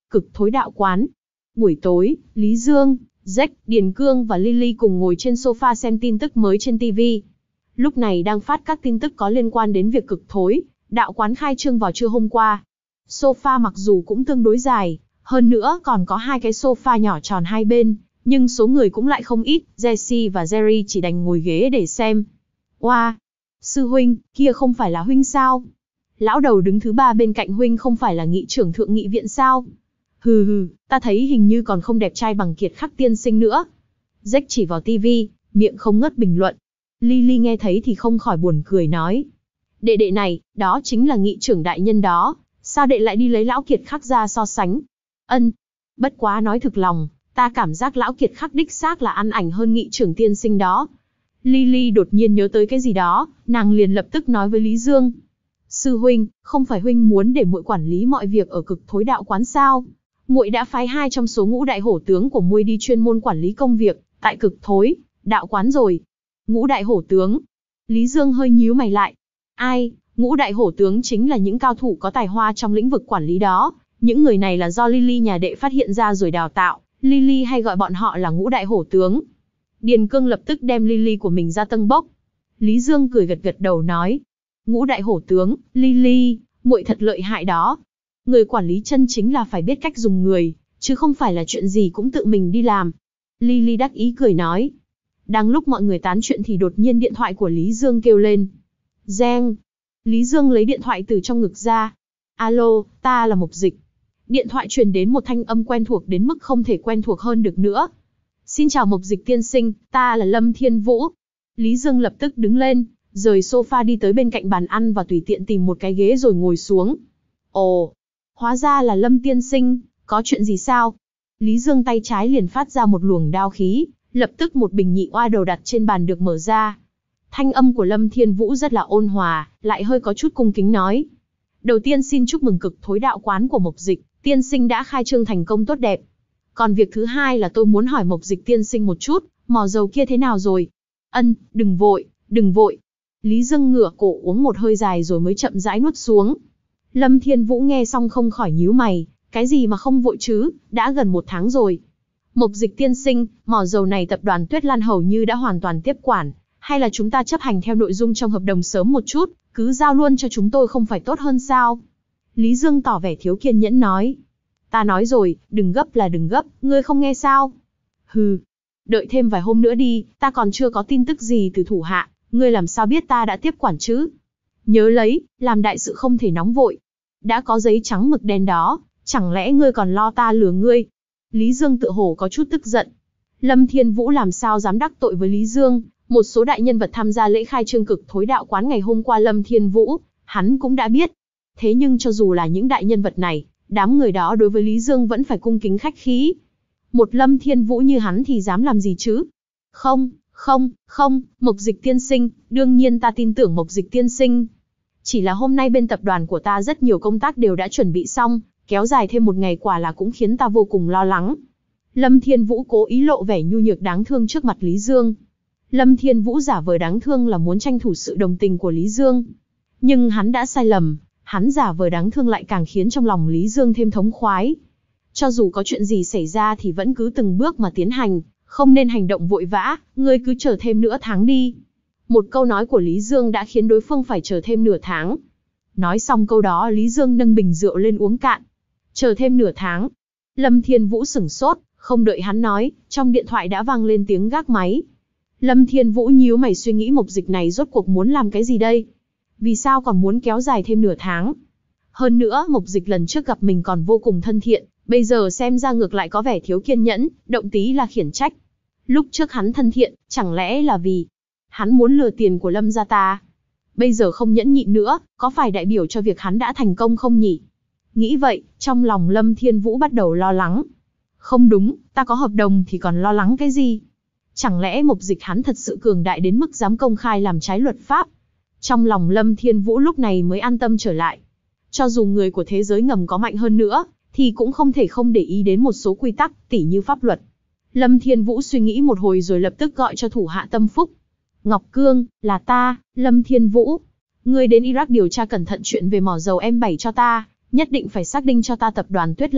Cực Thối Đạo Quán. Buổi tối, Lý Dương, Jack, Điền Cương và Lily cùng ngồi trên sofa xem tin tức mới trên ti vi. Lúc này đang phát các tin tức có liên quan đến việc Cực Thối Đạo Quán khai trương vào trưa hôm qua. Sofa mặc dù cũng tương đối dài, hơn nữa còn có hai cái sofa nhỏ tròn hai bên, nhưng số người cũng lại không ít, Jessie và Jerry chỉ đành ngồi ghế để xem. Oa! Wow. Sư huynh, kia không phải là huynh sao? Lão đầu đứng thứ ba bên cạnh huynh không phải là nghị trưởng thượng nghị viện sao? Hừ hừ, ta thấy hình như còn không đẹp trai bằng Kiệt Khắc tiên sinh nữa. Jack chỉ vào ti vi, miệng không ngớt bình luận. Lily nghe thấy thì không khỏi buồn cười nói. Đệ đệ này, đó chính là nghị trưởng đại nhân đó, sao đệ lại đi lấy lão Kiệt Khắc ra so sánh? Ân, bất quá nói thực lòng, ta cảm giác lão Kiệt Khắc đích xác là ăn ảnh hơn nghị trưởng tiên sinh đó. Lily đột nhiên nhớ tới cái gì đó, nàng liền lập tức nói với Lý Dương. Sư huynh, không phải huynh muốn để muội quản lý mọi việc ở Cực Thối Đạo Quán sao? Muội đã phái hai trong số ngũ đại hổ tướng của muội đi chuyên môn quản lý công việc tại Cực Thối Đạo Quán rồi. Ngũ đại hổ tướng? Lý Dương hơi nhíu mày lại. Ai? Ngũ đại hổ tướng chính là những cao thủ có tài hoa trong lĩnh vực quản lý đó. Những người này là do Lily nhà đệ phát hiện ra rồi đào tạo. Lily hay gọi bọn họ là ngũ đại hổ tướng. Điền Cương lập tức đem Lily của mình ra tâng bốc. Lý Dương cười gật gật đầu nói. Ngũ đại hổ tướng, Lily, muội thật lợi hại đó. Người quản lý chân chính là phải biết cách dùng người, chứ không phải là chuyện gì cũng tự mình đi làm. Lily đắc ý cười nói. Đang lúc mọi người tán chuyện thì đột nhiên điện thoại của Lý Dương kêu lên. Reng. Lý Dương lấy điện thoại từ trong ngực ra. Alo, ta là Mục Dịch. Điện thoại truyền đến một thanh âm quen thuộc đến mức không thể quen thuộc hơn được nữa. Xin chào Mục Dịch tiên sinh, ta là Lâm Thiên Vũ. Lý Dương lập tức đứng lên, rời sofa đi tới bên cạnh bàn ăn và tùy tiện tìm một cái ghế rồi ngồi xuống. Ồ, hóa ra là Lâm tiên sinh, có chuyện gì sao? Lý Dương tay trái liền phát ra một luồng đao khí, lập tức một bình nhị oa đầu đặt trên bàn được mở ra. Thanh âm của Lâm Thiên Vũ rất là ôn hòa, lại hơi có chút cung kính nói. Đầu tiên xin chúc mừng Cực Thối Đạo Quán của Mục Dịch tiên sinh đã khai trương thành công tốt đẹp. Còn việc thứ hai là tôi muốn hỏi Mục Dịch tiên sinh một chút, mỏ dầu kia thế nào rồi? Ân, đừng vội, đừng vội. Lý Dương ngửa cổ uống một hơi dài rồi mới chậm rãi nuốt xuống. Lâm Thiên Vũ nghe xong không khỏi nhíu mày, cái gì mà không vội chứ, đã gần một tháng rồi. Mục Dịch tiên sinh, mỏ dầu này tập đoàn Tuyết Lan hầu như đã hoàn toàn tiếp quản, hay là chúng ta chấp hành theo nội dung trong hợp đồng sớm một chút, cứ giao luôn cho chúng tôi không phải tốt hơn sao? Lý Dương tỏ vẻ thiếu kiên nhẫn nói. Ta nói rồi, đừng gấp là đừng gấp, ngươi không nghe sao? Hừ, đợi thêm vài hôm nữa đi, ta còn chưa có tin tức gì từ thủ hạ, ngươi làm sao biết ta đã tiếp quản chứ? Nhớ lấy, làm đại sự không thể nóng vội. Đã có giấy trắng mực đen đó, chẳng lẽ ngươi còn lo ta lừa ngươi? Lý Dương tự hồ có chút tức giận. Lâm Thiên Vũ làm sao dám đắc tội với Lý Dương? Một số đại nhân vật tham gia lễ khai trương Cực Thối Đạo Quán ngày hôm qua Lâm Thiên Vũ, hắn cũng đã biết. Thế nhưng cho dù là những đại nhân vật này, đám người đó đối với Lý Dương vẫn phải cung kính khách khí. Một Lâm Thiên Vũ như hắn thì dám làm gì chứ? Không, không, không, Mục Dịch tiên sinh, đương nhiên ta tin tưởng Mục Dịch tiên sinh. Chỉ là hôm nay bên tập đoàn của ta rất nhiều công tác đều đã chuẩn bị xong, kéo dài thêm một ngày quả là cũng khiến ta vô cùng lo lắng. Lâm Thiên Vũ cố ý lộ vẻ nhu nhược đáng thương trước mặt Lý Dương. Lâm Thiên Vũ giả vờ đáng thương là muốn tranh thủ sự đồng tình của Lý Dương. Nhưng hắn đã sai lầm, hắn giả vờ đáng thương lại càng khiến trong lòng Lý Dương thêm thống khoái. Cho dù có chuyện gì xảy ra thì vẫn cứ từng bước mà tiến hành, không nên hành động vội vã, ngươi cứ chờ thêm nửa tháng đi. Một câu nói của Lý Dương đã khiến đối phương phải chờ thêm nửa tháng. Nói xong câu đó Lý Dương nâng bình rượu lên uống cạn. Chờ thêm nửa tháng. Lâm Thiên Vũ sửng sốt, không đợi hắn nói, trong điện thoại đã vang lên tiếng gác máy. Lâm Thiên Vũ nhíu mày suy nghĩ Mục Dịch này rốt cuộc muốn làm cái gì đây? Vì sao còn muốn kéo dài thêm nửa tháng? Hơn nữa, Mục Dịch lần trước gặp mình còn vô cùng thân thiện, bây giờ xem ra ngược lại có vẻ thiếu kiên nhẫn, động tí là khiển trách. Lúc trước hắn thân thiện, chẳng lẽ là vì hắn muốn lừa tiền của Lâm gia ta? Bây giờ không nhẫn nhịn nữa, có phải đại biểu cho việc hắn đã thành công không nhỉ? Nghĩ vậy, trong lòng Lâm Thiên Vũ bắt đầu lo lắng. Không đúng, ta có hợp đồng thì còn lo lắng cái gì? Chẳng lẽ Mục Dịch hắn thật sự cường đại đến mức dám công khai làm trái luật pháp? Trong lòng Lâm Thiên Vũ lúc này mới an tâm trở lại. Cho dù người của thế giới ngầm có mạnh hơn nữa, thì cũng không thể không để ý đến một số quy tắc, tỉ như pháp luật. Lâm Thiên Vũ suy nghĩ một hồi rồi lập tức gọi cho thủ hạ Tâm Phúc. Ngọc Cương, là ta, Lâm Thiên Vũ. Ngươi đến Iraq điều tra cẩn thận chuyện về mỏ dầu em bảy cho ta, nhất định phải xác định cho ta tập đoàn Tuyết Lan,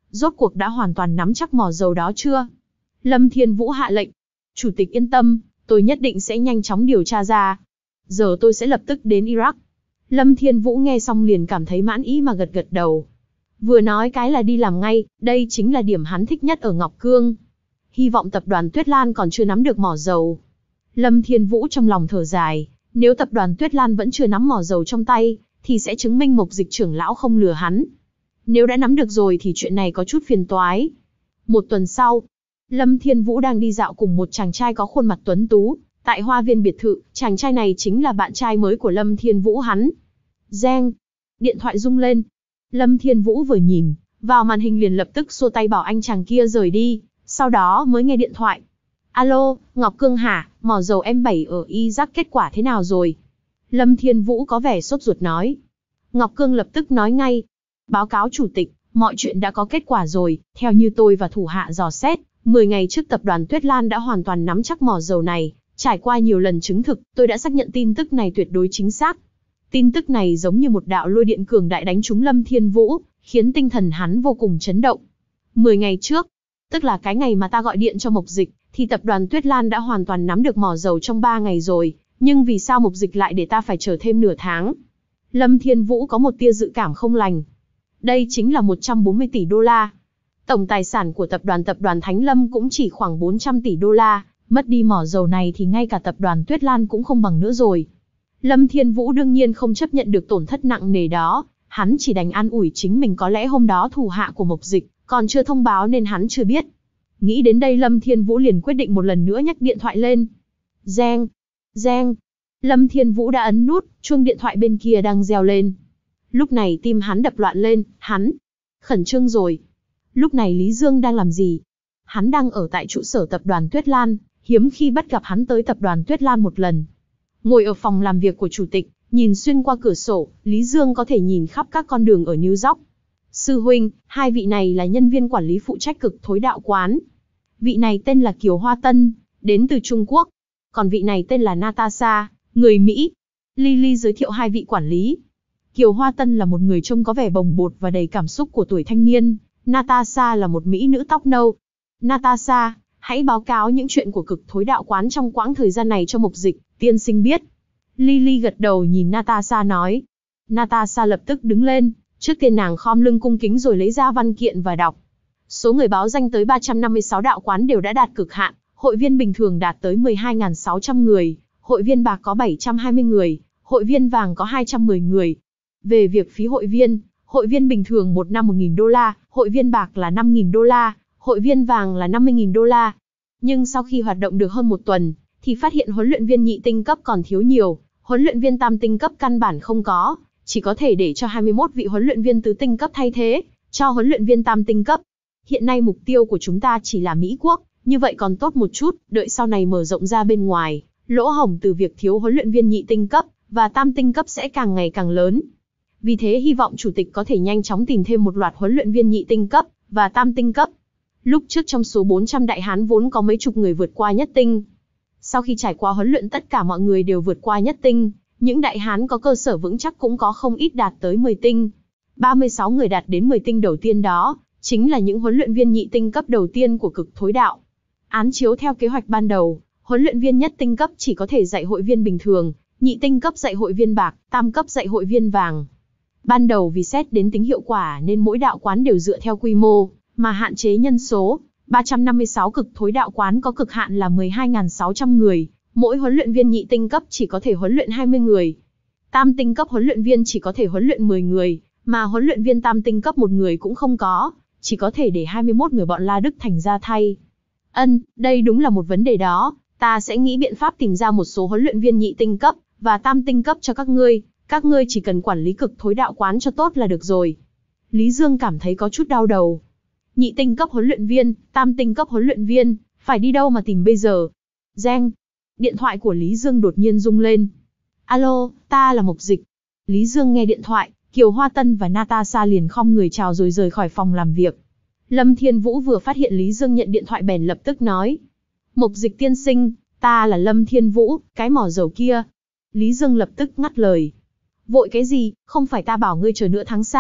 rốt cuộc đã hoàn toàn nắm chắc mỏ dầu đó chưa? Lâm Thiên Vũ hạ lệnh. Chủ tịch yên tâm, tôi nhất định sẽ nhanh chóng điều tra ra. Giờ tôi sẽ lập tức đến Iraq. Lâm Thiên Vũ nghe xong liền cảm thấy mãn ý mà gật gật đầu. Vừa nói cái là đi làm ngay, đây chính là điểm hắn thích nhất ở Ngọc Cương. Hy vọng tập đoàn Tuyết Lan còn chưa nắm được mỏ dầu. Lâm Thiên Vũ trong lòng thở dài, nếu tập đoàn Tuyết Lan vẫn chưa nắm mỏ dầu trong tay, thì sẽ chứng minh Mộc Dịch trưởng lão không lừa hắn. Nếu đã nắm được rồi thì chuyện này có chút phiền toái. Một tuần sau, Lâm Thiên Vũ đang đi dạo cùng một chàng trai có khuôn mặt tuấn tú, tại hoa viên biệt thự, chàng trai này chính là bạn trai mới của Lâm Thiên Vũ hắn. Reng, điện thoại rung lên. Lâm Thiên Vũ vừa nhìn, vào màn hình liền lập tức xua tay bảo anh chàng kia rời đi, sau đó mới nghe điện thoại. Alo, Ngọc Cương hả, mỏ dầu em bảy ở Iraq kết quả thế nào rồi? Lâm Thiên Vũ có vẻ sốt ruột nói. Ngọc Cương lập tức nói ngay. Báo cáo chủ tịch, mọi chuyện đã có kết quả rồi, theo như tôi và thủ hạ dò xét, mười ngày trước tập đoàn Tuyết Lan đã hoàn toàn nắm chắc mỏ dầu này, trải qua nhiều lần chứng thực, tôi đã xác nhận tin tức này tuyệt đối chính xác. Tin tức này giống như một đạo lôi điện cường đại đánh trúng Lâm Thiên Vũ, khiến tinh thần hắn vô cùng chấn động. mười ngày trước, tức là cái ngày mà ta gọi điện cho Mộc Dịch, thì tập đoàn Tuyết Lan đã hoàn toàn nắm được mỏ dầu trong ba ngày rồi, nhưng vì sao Mộc Dịch lại để ta phải chờ thêm nửa tháng? Lâm Thiên Vũ có một tia dự cảm không lành. Đây chính là một trăm bốn mươi tỷ đô la. Tổng tài sản của tập đoàn tập đoàn Thánh Lâm cũng chỉ khoảng bốn trăm tỷ đô la, mất đi mỏ dầu này thì ngay cả tập đoàn Tuyết Lan cũng không bằng nữa rồi. Lâm Thiên Vũ đương nhiên không chấp nhận được tổn thất nặng nề đó, hắn chỉ đành an ủi chính mình có lẽ hôm đó thủ hạ của Mộc Dịch còn chưa thông báo nên hắn chưa biết. Nghĩ đến đây Lâm Thiên Vũ liền quyết định một lần nữa nhấc điện thoại lên. Reng, reng. Lâm Thiên Vũ đã ấn nút, chuông điện thoại bên kia đang reo lên. Lúc này tim hắn đập loạn lên, hắn khẩn trương rồi. Lúc này Lý Dương đang làm gì? Hắn đang ở tại trụ sở tập đoàn Tuyết Lan, hiếm khi bắt gặp hắn tới tập đoàn Tuyết Lan một lần. Ngồi ở phòng làm việc của chủ tịch, nhìn xuyên qua cửa sổ, Lý Dương có thể nhìn khắp các con đường ở New York. Sư huynh, hai vị này là nhân viên quản lý phụ trách Cực Thối Đạo Quán. Vị này tên là Kiều Hoa Tân, đến từ Trung Quốc. Còn vị này tên là Natasha, người Mỹ. Lily giới thiệu hai vị quản lý. Kiều Hoa Tân là một người trông có vẻ bồng bột và đầy cảm xúc của tuổi thanh niên. Natasha là một mỹ nữ tóc nâu. Natasha, hãy báo cáo những chuyện của Cực Thối Đạo Quán trong quãng thời gian này cho Mộc Dịch, tiên sinh biết. Lily gật đầu nhìn Natasha nói. Natasha lập tức đứng lên, trước tiên nàng khom lưng cung kính rồi lấy ra văn kiện và đọc. Số người báo danh tới ba trăm năm mươi sáu đạo quán đều đã đạt cực hạn, hội viên bình thường đạt tới mười hai nghìn sáu trăm người, hội viên bạc có bảy trăm hai mươi người, hội viên vàng có hai trăm mười người. Về việc phí hội viên, hội viên bình thường một năm một nghìn đô la, hội viên bạc là năm nghìn đô la, hội viên vàng là năm mươi nghìn đô la. Nhưng sau khi hoạt động được hơn một tuần, thì phát hiện huấn luyện viên nhị tinh cấp còn thiếu nhiều, huấn luyện viên tam tinh cấp căn bản không có, chỉ có thể để cho hai mươi mốt vị huấn luyện viên tứ tinh cấp thay thế, cho huấn luyện viên tam tinh cấp. Hiện nay mục tiêu của chúng ta chỉ là Mỹ Quốc, như vậy còn tốt một chút, đợi sau này mở rộng ra bên ngoài, lỗ hổng từ việc thiếu huấn luyện viên nhị tinh cấp và tam tinh cấp sẽ càng ngày càng lớn. Vì thế hy vọng chủ tịch có thể nhanh chóng tìm thêm một loạt huấn luyện viên nhị tinh cấp và tam tinh cấp. Lúc trước trong số bốn trăm đại hán vốn có mấy chục người vượt qua nhất tinh. Sau khi trải qua huấn luyện tất cả mọi người đều vượt qua nhất tinh, những đại hán có cơ sở vững chắc cũng có không ít đạt tới mười tinh. ba mươi sáu người đạt đến mười tinh đầu tiên đó, chính là những huấn luyện viên nhị tinh cấp đầu tiên của Cực Thối Đạo. Án chiếu theo kế hoạch ban đầu, huấn luyện viên nhất tinh cấp chỉ có thể dạy hội viên bình thường, nhị tinh cấp dạy hội viên bạc, tam cấp dạy hội viên vàng. Ban đầu vì xét đến tính hiệu quả nên mỗi đạo quán đều dựa theo quy mô, mà hạn chế nhân số. ba trăm năm mươi sáu Cực Thối Đạo Quán có cực hạn là mười hai nghìn sáu trăm người, mỗi huấn luyện viên nhị tinh cấp chỉ có thể huấn luyện hai mươi người. Tam tinh cấp huấn luyện viên chỉ có thể huấn luyện mười người, mà huấn luyện viên tam tinh cấp một người cũng không có, chỉ có thể để hai mươi mốt người bọn La Đức Thành ra thay. Ân, đây đúng là một vấn đề đó, ta sẽ nghĩ biện pháp tìm ra một số huấn luyện viên nhị tinh cấp và tam tinh cấp cho các ngươi, các ngươi chỉ cần quản lý Cực Thối Đạo Quán cho tốt là được rồi. Lý Dương cảm thấy có chút đau đầu. Nhị tinh cấp huấn luyện viên, tam tinh cấp huấn luyện viên, phải đi đâu mà tìm bây giờ? Reng. Điện thoại của Lý Dương đột nhiên rung lên. Alo, ta là Mộc Dịch. Lý Dương nghe điện thoại, Kiều Hoa Tân và Natasha liền khom người chào rồi rời khỏi phòng làm việc. Lâm Thiên Vũ vừa phát hiện Lý Dương nhận điện thoại bèn lập tức nói. Mộc Dịch tiên sinh, ta là Lâm Thiên Vũ, cái mỏ dầu kia. Lý Dương lập tức ngắt lời. Vội cái gì, không phải ta bảo ngươi chờ nửa tháng sao,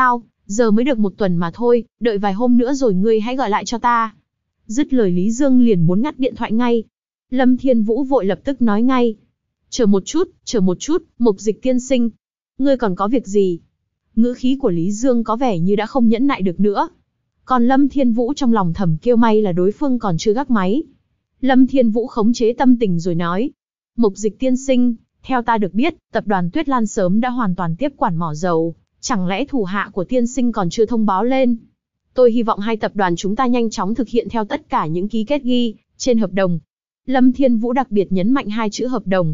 Giờ mới được một tuần mà thôi, đợi vài hôm nữa rồi ngươi hãy gọi lại cho ta. Dứt lời Lý Dương liền muốn ngắt điện thoại ngay. Lâm Thiên Vũ vội lập tức nói ngay. Chờ một chút, chờ một chút, Mục Dịch tiên sinh. Ngươi còn có việc gì? Ngữ khí của Lý Dương có vẻ như đã không nhẫn nại được nữa. Còn Lâm Thiên Vũ trong lòng thầm kêu may là đối phương còn chưa gác máy. Lâm Thiên Vũ khống chế tâm tình rồi nói. Mục Dịch tiên sinh, theo ta được biết, tập đoàn Tuyết Lan sớm đã hoàn toàn tiếp quản mỏ dầu. Chẳng lẽ thủ hạ của tiên sinh còn chưa thông báo lên? Tôi hy vọng hai tập đoàn chúng ta nhanh chóng thực hiện theo tất cả những ký kết ghi trên hợp đồng. Lâm Thiên Vũ đặc biệt nhấn mạnh hai chữ hợp đồng.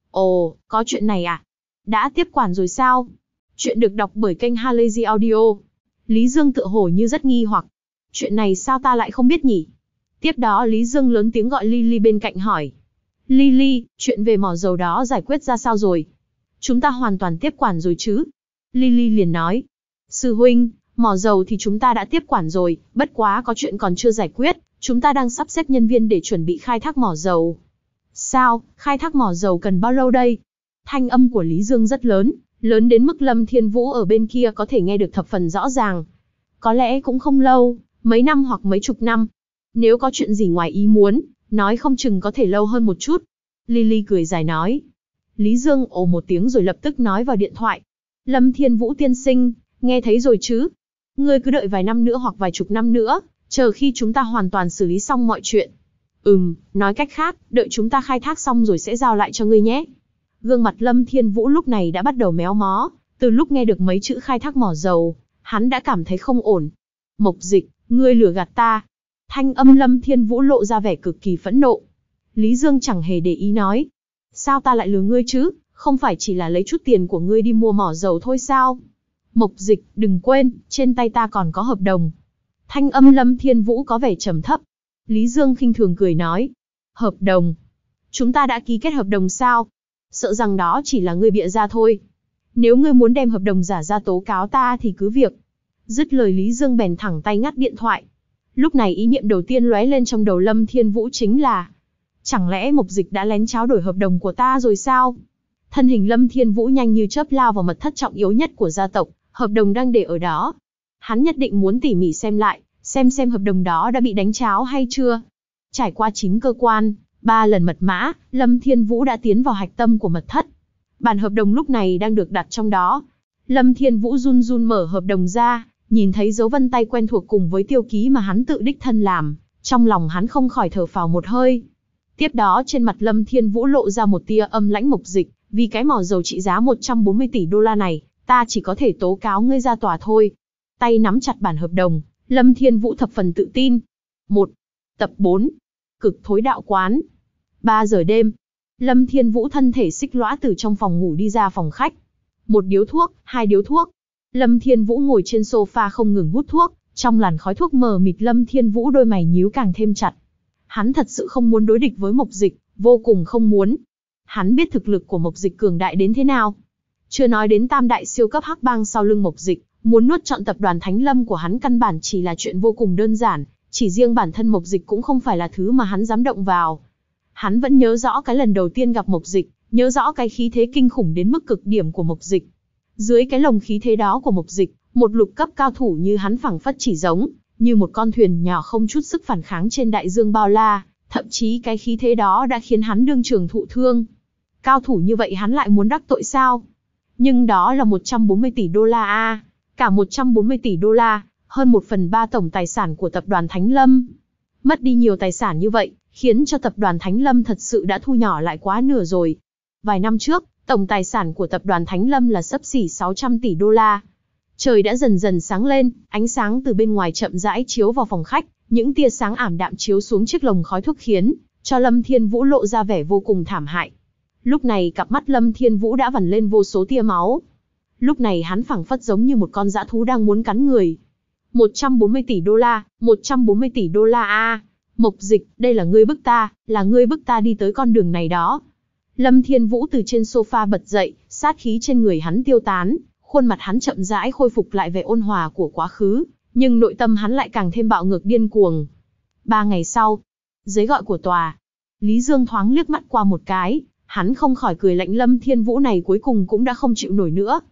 Ồ, có chuyện này à? Đã tiếp quản rồi sao? Chuyện được đọc bởi kênh Halazy Audio. Lý Dương tựa hồ như rất nghi hoặc. Chuyện này sao ta lại không biết nhỉ? Tiếp đó Lý Dương lớn tiếng gọi Lily bên cạnh hỏi. Lily, chuyện về mỏ dầu đó giải quyết ra sao rồi? Chúng ta hoàn toàn tiếp quản rồi chứ? Lily liền nói. Sư huynh, mỏ dầu thì chúng ta đã tiếp quản rồi, bất quá có chuyện còn chưa giải quyết. Chúng ta đang sắp xếp nhân viên để chuẩn bị khai thác mỏ dầu. Sao, khai thác mỏ dầu cần bao lâu đây? Thanh âm của Lý Dương rất lớn, lớn đến mức Lâm Thiên Vũ ở bên kia có thể nghe được thập phần rõ ràng. Có lẽ cũng không lâu, mấy năm hoặc mấy chục năm. Nếu có chuyện gì ngoài ý muốn, nói không chừng có thể lâu hơn một chút. Lily cười dài nói. Lý Dương ồ một tiếng rồi lập tức nói vào điện thoại. Lâm Thiên Vũ tiên sinh, nghe thấy rồi chứ? Ngươi cứ đợi vài năm nữa hoặc vài chục năm nữa, chờ khi chúng ta hoàn toàn xử lý xong mọi chuyện. Ừm, nói cách khác, đợi chúng ta khai thác xong rồi sẽ giao lại cho ngươi nhé. Gương mặt Lâm Thiên Vũ lúc này đã bắt đầu méo mó, từ lúc nghe được mấy chữ khai thác mỏ dầu, hắn đã cảm thấy không ổn. Mục Dịch, ngươi lừa gạt ta. Thanh âm Lâm Thiên Vũ lộ ra vẻ cực kỳ phẫn nộ. Lý Dương chẳng hề để ý nói. Sao ta lại lừa ngươi chứ, không phải chỉ là lấy chút tiền của ngươi đi mua mỏ dầu thôi sao? Mục Dịch, đừng quên, trên tay ta còn có hợp đồng. Thanh âm Lâm Thiên Vũ có vẻ trầm thấp. Lý Dương khinh thường cười nói. Hợp đồng? Chúng ta đã ký kết hợp đồng sao? Sợ rằng đó chỉ là ngươi bịa ra thôi. Nếu ngươi muốn đem hợp đồng giả ra tố cáo ta thì cứ việc. Dứt lời Lý Dương bèn thẳng tay ngắt điện thoại. Lúc này ý niệm đầu tiên lóe lên trong đầu Lâm Thiên Vũ chính là, chẳng lẽ Mục Dịch đã lén tráo đổi hợp đồng của ta rồi sao? Thân hình Lâm Thiên Vũ nhanh như chớp lao vào mật thất trọng yếu nhất của gia tộc, hợp đồng đang để ở đó. Hắn nhất định muốn tỉ mỉ xem lại, xem xem hợp đồng đó đã bị đánh tráo hay chưa. Trải qua chín cơ quan, ba lần mật mã, Lâm Thiên Vũ đã tiến vào hạch tâm của mật thất. Bản hợp đồng lúc này đang được đặt trong đó. Lâm Thiên Vũ run run mở hợp đồng ra, nhìn thấy dấu vân tay quen thuộc cùng với tiêu ký mà hắn tự đích thân làm, trong lòng hắn không khỏi thở phào một hơi. Tiếp đó trên mặt Lâm Thiên Vũ lộ ra một tia âm lãnh. Mục Dịch, vì cái mỏ dầu trị giá một trăm bốn mươi tỷ đô la này, ta chỉ có thể tố cáo ngươi ra tòa thôi. Tay nắm chặt bản hợp đồng, Lâm Thiên Vũ thập phần tự tin. một. Tập bốn. Cực thối đạo quán. ba giờ đêm. Lâm Thiên Vũ thân thể xích lõa từ trong phòng ngủ đi ra phòng khách. Một điếu thuốc, hai điếu thuốc. Lâm Thiên Vũ ngồi trên sofa không ngừng hút thuốc, trong làn khói thuốc mờ mịt Lâm Thiên Vũ đôi mày nhíu càng thêm chặt. Hắn thật sự không muốn đối địch với Mục Dịch, vô cùng không muốn. Hắn biết thực lực của Mục Dịch cường đại đến thế nào. Chưa nói đến tam đại siêu cấp hắc bang sau lưng Mục Dịch, muốn nuốt trọn tập đoàn Thánh Lâm của hắn căn bản chỉ là chuyện vô cùng đơn giản, chỉ riêng bản thân Mục Dịch cũng không phải là thứ mà hắn dám động vào. Hắn vẫn nhớ rõ cái lần đầu tiên gặp Mục Dịch, nhớ rõ cái khí thế kinh khủng đến mức cực điểm của Mục Dịch. Dưới cái lồng khí thế đó của Mục Dịch, một lục cấp cao thủ như hắn phảng phất chỉ giống như một con thuyền nhỏ không chút sức phản kháng trên đại dương bao la, thậm chí cái khí thế đó đã khiến hắn đương trường thụ thương. Cao thủ như vậy hắn lại muốn đắc tội sao? Nhưng đó là một trăm bốn mươi tỷ đô la a, cả một trăm bốn mươi tỷ đô la, hơn một phần ba tổng tài sản của tập đoàn Thánh Lâm. Mất đi nhiều tài sản như vậy, khiến cho tập đoàn Thánh Lâm thật sự đã thu nhỏ lại quá nửa rồi. Vài năm trước, tổng tài sản của tập đoàn Thánh Lâm là xấp xỉ sáu trăm tỷ đô la. Trời đã dần dần sáng lên, ánh sáng từ bên ngoài chậm rãi chiếu vào phòng khách, những tia sáng ảm đạm chiếu xuống chiếc lồng khói thuốc khiến cho Lâm Thiên Vũ lộ ra vẻ vô cùng thảm hại. Lúc này cặp mắt Lâm Thiên Vũ đã vằn lên vô số tia máu. Lúc này hắn phảng phất giống như một con dã thú đang muốn cắn người. một trăm bốn mươi tỷ đô la, một trăm bốn mươi tỷ đô la a. Mục Dịch, đây là ngươi bức ta, là ngươi bức ta đi tới con đường này đó. Lâm Thiên Vũ từ trên sofa bật dậy, sát khí trên người hắn tiêu tán, khuôn mặt hắn chậm rãi khôi phục lại vẻ ôn hòa của quá khứ, nhưng nội tâm hắn lại càng thêm bạo ngược điên cuồng. Ba ngày sau, giấy gọi của tòa. Lý Dương thoáng liếc mắt qua một cái, hắn không khỏi cười lạnh. Lâm Thiên Vũ này cuối cùng cũng đã không chịu nổi nữa.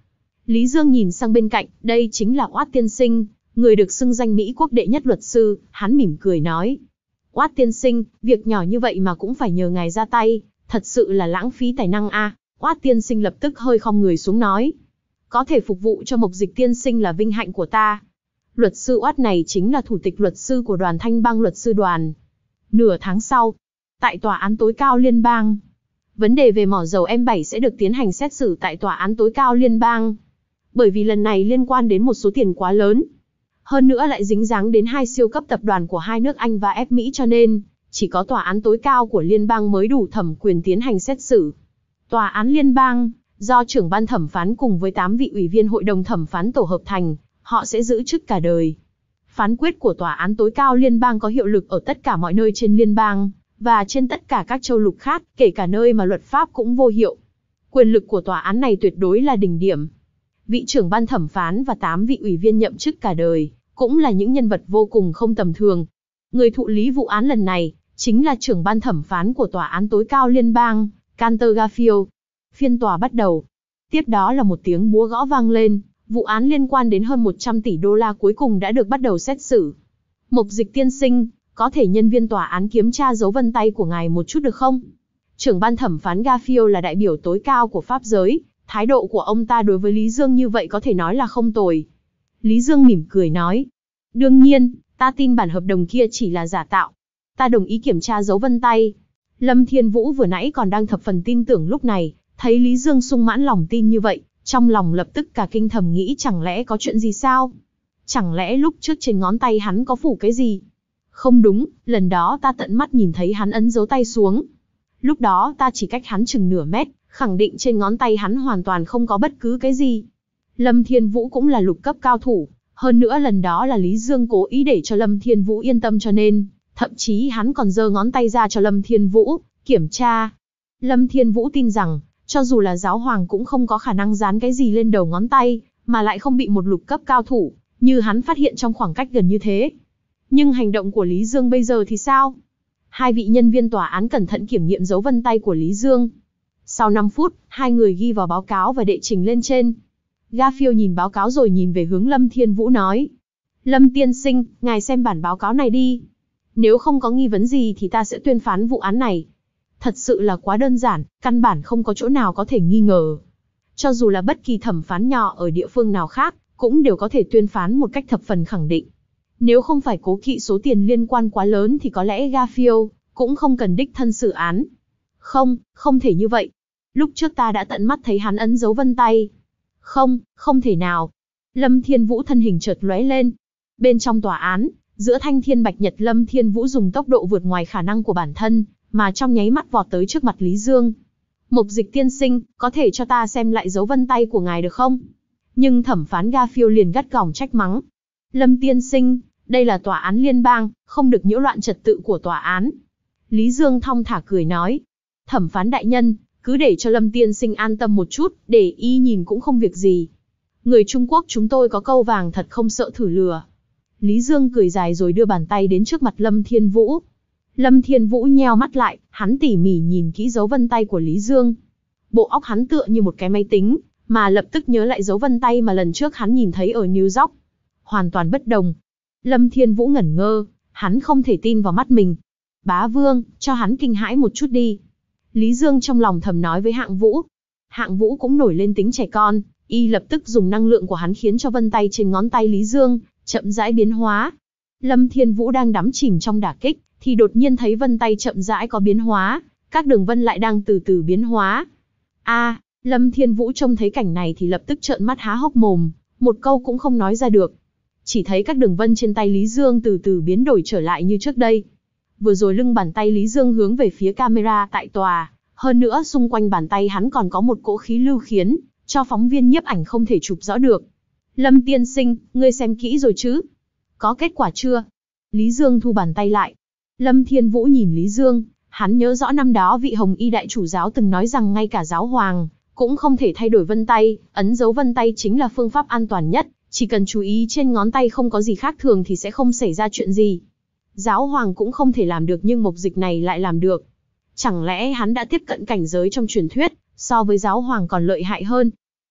Lý Dương nhìn sang bên cạnh, đây chính là Oát tiên sinh, người được xưng danh Mỹ quốc đệ nhất luật sư, hắn mỉm cười nói. Oát tiên sinh, việc nhỏ như vậy mà cũng phải nhờ ngài ra tay, thật sự là lãng phí tài năng a. Oát tiên sinh lập tức hơi khom người xuống nói. Có thể phục vụ cho Mộc Dịch tiên sinh là vinh hạnh của ta. Luật sư Oát này chính là thủ tịch luật sư của đoàn Thanh Bang luật sư đoàn. Nửa tháng sau, tại tòa án tối cao liên bang, vấn đề về mỏ dầu M bảy sẽ được tiến hành xét xử tại tòa án tối cao liên bang. Bởi vì lần này liên quan đến một số tiền quá lớn. Hơn nữa lại dính dáng đến hai siêu cấp tập đoàn của hai nước Anh và F Mỹ cho nên, chỉ có tòa án tối cao của liên bang mới đủ thẩm quyền tiến hành xét xử. Tòa án liên bang, do trưởng ban thẩm phán cùng với tám vị ủy viên hội đồng thẩm phán tổ hợp thành, họ sẽ giữ chức cả đời. Phán quyết của tòa án tối cao liên bang có hiệu lực ở tất cả mọi nơi trên liên bang, và trên tất cả các châu lục khác, kể cả nơi mà luật pháp cũng vô hiệu. Quyền lực của tòa án này tuyệt đối là đỉnh điểm. Vị trưởng ban thẩm phán và tám vị ủy viên nhậm chức cả đời, cũng là những nhân vật vô cùng không tầm thường. Người thụ lý vụ án lần này, chính là trưởng ban thẩm phán của tòa án tối cao liên bang, Cantor Garfield. Phiên tòa bắt đầu. Tiếp đó là một tiếng búa gõ vang lên, vụ án liên quan đến hơn một trăm tỷ đô la cuối cùng đã được bắt đầu xét xử. Mộc Dịch tiên sinh, có thể nhân viên tòa án kiểm tra dấu vân tay của ngài một chút được không? Trưởng ban thẩm phán Garfield là đại biểu tối cao của pháp giới, thái độ của ông ta đối với Lý Dương như vậy có thể nói là không tồi. Lý Dương mỉm cười nói, đương nhiên, ta tin bản hợp đồng kia chỉ là giả tạo. Ta đồng ý kiểm tra dấu vân tay. Lâm Thiên Vũ vừa nãy còn đang thập phần tin tưởng, lúc này, thấy Lý Dương sung mãn lòng tin như vậy, trong lòng lập tức cả kinh thầm nghĩ chẳng lẽ có chuyện gì sao? Chẳng lẽ lúc trước trên ngón tay hắn có phủ cái gì? Không đúng, lần đó ta tận mắt nhìn thấy hắn ấn dấu tay xuống. Lúc đó ta chỉ cách hắn chừng nửa mét, khẳng định trên ngón tay hắn hoàn toàn không có bất cứ cái gì. Lâm Thiên Vũ cũng là lục cấp cao thủ, hơn nữa lần đó là Lý Dương cố ý để cho Lâm Thiên Vũ yên tâm cho nên, thậm chí hắn còn giơ ngón tay ra cho Lâm Thiên Vũ kiểm tra. Lâm Thiên Vũ tin rằng, cho dù là giáo hoàng cũng không có khả năng dán cái gì lên đầu ngón tay, mà lại không bị một lục cấp cao thủ, như hắn phát hiện trong khoảng cách gần như thế. Nhưng hành động của Lý Dương bây giờ thì sao? Hai vị nhân viên tòa án cẩn thận kiểm nghiệm dấu vân tay của Lý Dương. Sau năm phút, hai người ghi vào báo cáo và đệ trình lên trên. Garfield nhìn báo cáo rồi nhìn về hướng Lâm Thiên Vũ nói. Lâm tiên sinh, ngài xem bản báo cáo này đi. Nếu không có nghi vấn gì thì ta sẽ tuyên phán vụ án này. Thật sự là quá đơn giản, căn bản không có chỗ nào có thể nghi ngờ. Cho dù là bất kỳ thẩm phán nhỏ ở địa phương nào khác, cũng đều có thể tuyên phán một cách thập phần khẳng định. Nếu không phải cố kỵ số tiền liên quan quá lớn thì có lẽ Garfield cũng không cần đích thân xử án. Không, không thể như vậy. Lúc trước ta đã tận mắt thấy hắn ấn dấu vân tay. Không, không thể nào. Lâm Thiên Vũ thân hình chợt lóe lên. Bên trong tòa án, giữa thanh thiên bạch nhật, Lâm Thiên Vũ dùng tốc độ vượt ngoài khả năng của bản thân, mà trong nháy mắt vọt tới trước mặt Lý Dương. Mộc Dịch tiên sinh, có thể cho ta xem lại dấu vân tay của ngài được không? Nhưng thẩm phán Garfield liền gắt gỏng trách mắng. Lâm tiên sinh, đây là tòa án liên bang, không được nhiễu loạn trật tự của tòa án. Lý Dương thong thả cười nói. Thẩm phán đại nhân, cứ để cho Lâm tiên sinh an tâm một chút, để y nhìn cũng không việc gì. Người Trung Quốc chúng tôi có câu vàng thật không sợ thử lừa. Lý Dương cười dài rồi đưa bàn tay đến trước mặt Lâm Thiên Vũ. Lâm Thiên Vũ nheo mắt lại, hắn tỉ mỉ nhìn kỹ dấu vân tay của Lý Dương. Bộ óc hắn tựa như một cái máy tính, mà lập tức nhớ lại dấu vân tay mà lần trước hắn nhìn thấy ở New York. Hoàn toàn bất đồng. Lâm Thiên Vũ ngẩn ngơ, hắn không thể tin vào mắt mình. Bá Vương, cho hắn kinh hãi một chút đi. Lý Dương trong lòng thầm nói với Hạng Vũ. Hạng Vũ cũng nổi lên tính trẻ con, y lập tức dùng năng lượng của hắn khiến cho vân tay trên ngón tay Lý Dương chậm rãi biến hóa. Lâm Thiên Vũ đang đắm chìm trong đả kích, thì đột nhiên thấy vân tay chậm rãi có biến hóa, các đường vân lại đang từ từ biến hóa. A, à, Lâm Thiên Vũ trông thấy cảnh này thì lập tức trợn mắt há hốc mồm, một câu cũng không nói ra được. Chỉ thấy các đường vân trên tay Lý Dương từ từ biến đổi trở lại như trước đây. Vừa rồi lưng bàn tay Lý Dương hướng về phía camera tại tòa, hơn nữa xung quanh bàn tay hắn còn có một cỗ khí lưu khiến cho phóng viên nhiếp ảnh không thể chụp rõ được. Lâm tiên sinh, ngươi xem kỹ rồi chứ? Có kết quả chưa? Lý Dương thu bàn tay lại. Lâm Thiên Vũ nhìn Lý Dương, hắn nhớ rõ năm đó vị Hồng Y đại chủ giáo từng nói rằng ngay cả giáo hoàng cũng không thể thay đổi vân tay, ấn dấu vân tay chính là phương pháp an toàn nhất, chỉ cần chú ý trên ngón tay không có gì khác thường thì sẽ không xảy ra chuyện gì. Giáo hoàng cũng không thể làm được nhưng Mộc Dịch này lại làm được. Chẳng lẽ hắn đã tiếp cận cảnh giới trong truyền thuyết, so với giáo hoàng còn lợi hại hơn?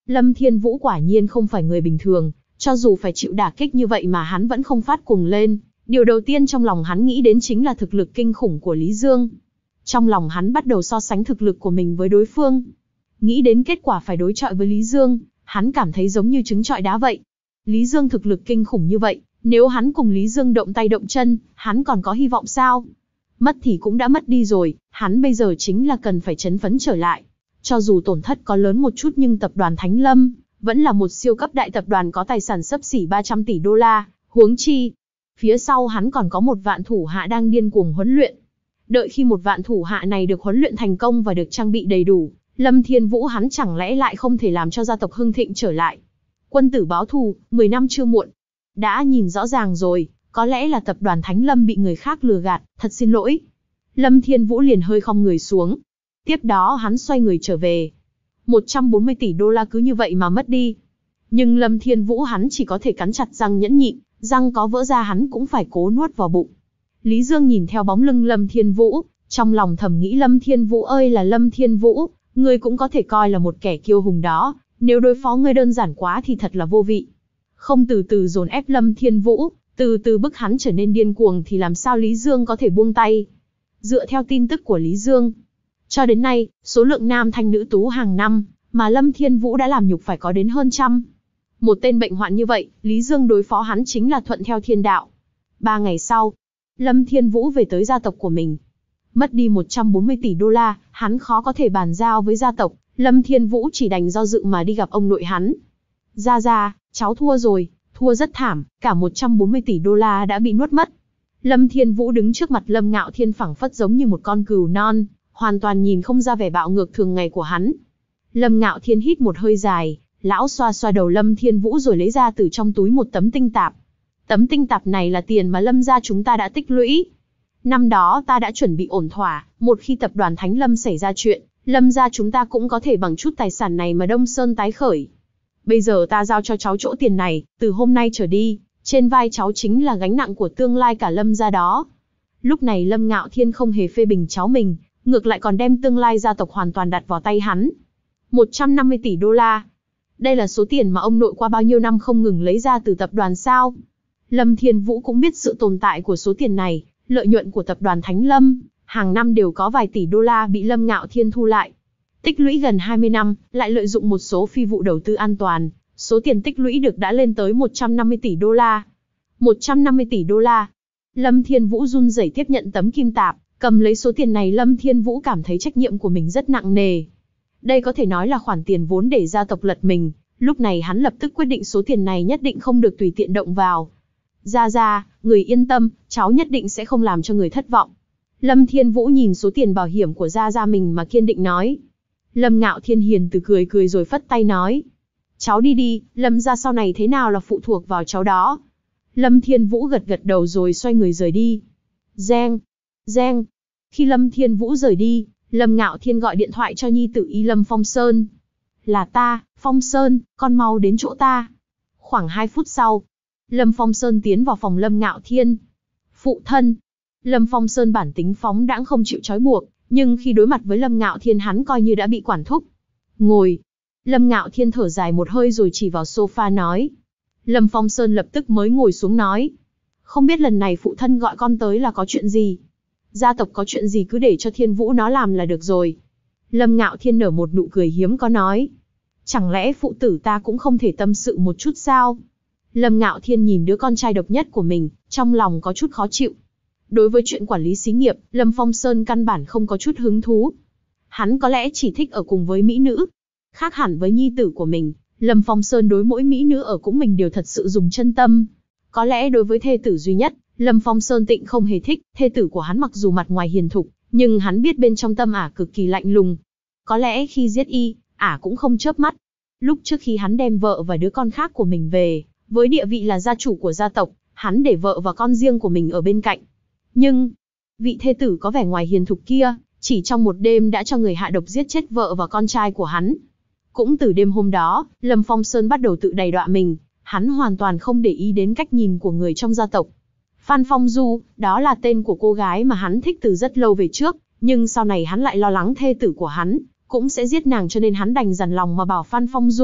Lâm Thiên Vũ quả nhiên không phải người bình thường, cho dù phải chịu đả kích như vậy mà hắn vẫn không phát cuồng lên. Điều đầu tiên trong lòng hắn nghĩ đến chính là thực lực kinh khủng của Lý Dương. Trong lòng hắn bắt đầu so sánh thực lực của mình với đối phương. Nghĩ đến kết quả phải đối chọi với Lý Dương, hắn cảm thấy giống như trứng trọi đá vậy. Lý Dương thực lực kinh khủng như vậy, nếu hắn cùng Lý Dương động tay động chân, hắn còn có hy vọng sao? Mất thì cũng đã mất đi rồi, hắn bây giờ chính là cần phải chấn phấn trở lại. Cho dù tổn thất có lớn một chút nhưng tập đoàn Thánh Lâm vẫn là một siêu cấp đại tập đoàn có tài sản xấp xỉ ba trăm tỷ đô la, huống chi phía sau hắn còn có một vạn thủ hạ đang điên cuồng huấn luyện. Đợi khi một vạn thủ hạ này được huấn luyện thành công và được trang bị đầy đủ, Lâm Thiên Vũ hắn chẳng lẽ lại không thể làm cho gia tộc hưng thịnh trở lại. Quân tử báo thù, mười năm chưa muộn. Đã nhìn rõ ràng rồi, có lẽ là tập đoàn Thánh Lâm bị người khác lừa gạt, thật xin lỗi. Lâm Thiên Vũ liền hơi khom người xuống. Tiếp đó hắn xoay người trở về. một trăm bốn mươi tỷ đô la cứ như vậy mà mất đi. Nhưng Lâm Thiên Vũ hắn chỉ có thể cắn chặt răng nhẫn nhịn, răng có vỡ ra hắn cũng phải cố nuốt vào bụng. Lý Dương nhìn theo bóng lưng Lâm Thiên Vũ, trong lòng thầm nghĩ Lâm Thiên Vũ ơi là Lâm Thiên Vũ, ngươi cũng có thể coi là một kẻ kiêu hùng đó, nếu đối phó ngươi đơn giản quá thì thật là vô vị. Không từ từ dồn ép Lâm Thiên Vũ, từ từ bức hắn trở nên điên cuồng thì làm sao Lý Dương có thể buông tay. Dựa theo tin tức của Lý Dương, cho đến nay, số lượng nam thanh nữ tú hàng năm mà Lâm Thiên Vũ đã làm nhục phải có đến hơn trăm. Một tên bệnh hoạn như vậy, Lý Dương đối phó hắn chính là thuận theo thiên đạo. Ba ngày sau, Lâm Thiên Vũ về tới gia tộc của mình. Mất đi một trăm bốn mươi tỷ đô la, hắn khó có thể bàn giao với gia tộc, Lâm Thiên Vũ chỉ đành do dự mà đi gặp ông nội hắn. Gia Gia, cháu thua rồi, thua rất thảm, cả một trăm bốn mươi tỷ đô la đã bị nuốt mất. Lâm Thiên Vũ đứng trước mặt Lâm Ngạo Thiên phảng phất giống như một con cừu non, hoàn toàn nhìn không ra vẻ bạo ngược thường ngày của hắn. Lâm Ngạo Thiên hít một hơi dài, lão xoa xoa đầu Lâm Thiên Vũ rồi lấy ra từ trong túi một tấm tinh tạp. Tấm tinh tạp này là tiền mà Lâm gia chúng ta đã tích lũy. Năm đó ta đã chuẩn bị ổn thỏa, một khi tập đoàn Thánh Lâm xảy ra chuyện, Lâm gia chúng ta cũng có thể bằng chút tài sản này mà Đông Sơn tái khởi. Bây giờ ta giao cho cháu chỗ tiền này, từ hôm nay trở đi, trên vai cháu chính là gánh nặng của tương lai cả Lâm gia đó. Lúc này Lâm Ngạo Thiên không hề phê bình cháu mình, ngược lại còn đem tương lai gia tộc hoàn toàn đặt vào tay hắn. một trăm năm mươi tỷ đô la. Đây là số tiền mà ông nội qua bao nhiêu năm không ngừng lấy ra từ tập đoàn sao. Lâm Thiên Vũ cũng biết sự tồn tại của số tiền này, lợi nhuận của tập đoàn Thánh Lâm, hàng năm đều có vài tỷ đô la bị Lâm Ngạo Thiên thu lại. Tích lũy gần hai mươi năm, lại lợi dụng một số phi vụ đầu tư an toàn, số tiền tích lũy được đã lên tới một trăm năm mươi tỷ đô la. một trăm năm mươi tỷ đô la. Lâm Thiên Vũ run rẩy tiếp nhận tấm kim tạp, cầm lấy số tiền này Lâm Thiên Vũ cảm thấy trách nhiệm của mình rất nặng nề. Đây có thể nói là khoản tiền vốn để gia tộc lật mình, lúc này hắn lập tức quyết định số tiền này nhất định không được tùy tiện động vào. Gia Gia, người yên tâm, cháu nhất định sẽ không làm cho người thất vọng. Lâm Thiên Vũ nhìn số tiền bảo hiểm của Gia Gia mình mà kiên định nói. Lâm Ngạo Thiên hiền từ cười cười rồi phất tay nói. Cháu đi đi, Lâm gia sau này thế nào là phụ thuộc vào cháu đó. Lâm Thiên Vũ gật gật đầu rồi xoay người rời đi. Reng, reng. Khi Lâm Thiên Vũ rời đi, Lâm Ngạo Thiên gọi điện thoại cho nhi tử y Lâm Phong Sơn. Là ta, Phong Sơn, con mau đến chỗ ta. Khoảng hai phút sau, Lâm Phong Sơn tiến vào phòng Lâm Ngạo Thiên. Phụ thân. Lâm Phong Sơn bản tính phóng đãng không chịu trói buộc, nhưng khi đối mặt với Lâm Ngạo Thiên hắn coi như đã bị quản thúc. Ngồi. Lâm Ngạo Thiên thở dài một hơi rồi chỉ vào sofa nói. Lâm Phong Sơn lập tức mới ngồi xuống nói. Không biết lần này phụ thân gọi con tới là có chuyện gì? Gia tộc có chuyện gì cứ để cho Thiên Vũ nó làm là được rồi. Lâm Ngạo Thiên nở một nụ cười hiếm có nói. Chẳng lẽ phụ tử ta cũng không thể tâm sự một chút sao? Lâm Ngạo Thiên nhìn đứa con trai độc nhất của mình, trong lòng có chút khó chịu. Đối với chuyện quản lý xí nghiệp, Lâm Phong Sơn căn bản không có chút hứng thú. Hắn có lẽ chỉ thích ở cùng với mỹ nữ. Khác hẳn với nhi tử của mình, Lâm Phong Sơn đối mỗi mỹ nữ ở cũng mình đều thật sự dùng chân tâm. Có lẽ đối với thê tử duy nhất, Lâm Phong Sơn tịnh không hề thích, thê tử của hắn mặc dù mặt ngoài hiền thục, nhưng hắn biết bên trong tâm ả cực kỳ lạnh lùng. Có lẽ khi giết y, ả cũng không chớp mắt. Lúc trước khi hắn đem vợ và đứa con khác của mình về, với địa vị là gia chủ của gia tộc, hắn để vợ và con riêng của mình ở bên cạnh. Nhưng, vị thê tử có vẻ ngoài hiền thục kia, chỉ trong một đêm đã cho người hạ độc giết chết vợ và con trai của hắn. Cũng từ đêm hôm đó, Lâm Phong Sơn bắt đầu tự đày đọa mình, hắn hoàn toàn không để ý đến cách nhìn của người trong gia tộc. Phan Phong Du, đó là tên của cô gái mà hắn thích từ rất lâu về trước, nhưng sau này hắn lại lo lắng thê tử của hắn cũng sẽ giết nàng cho nên hắn đành dằn lòng mà bảo Phan Phong Du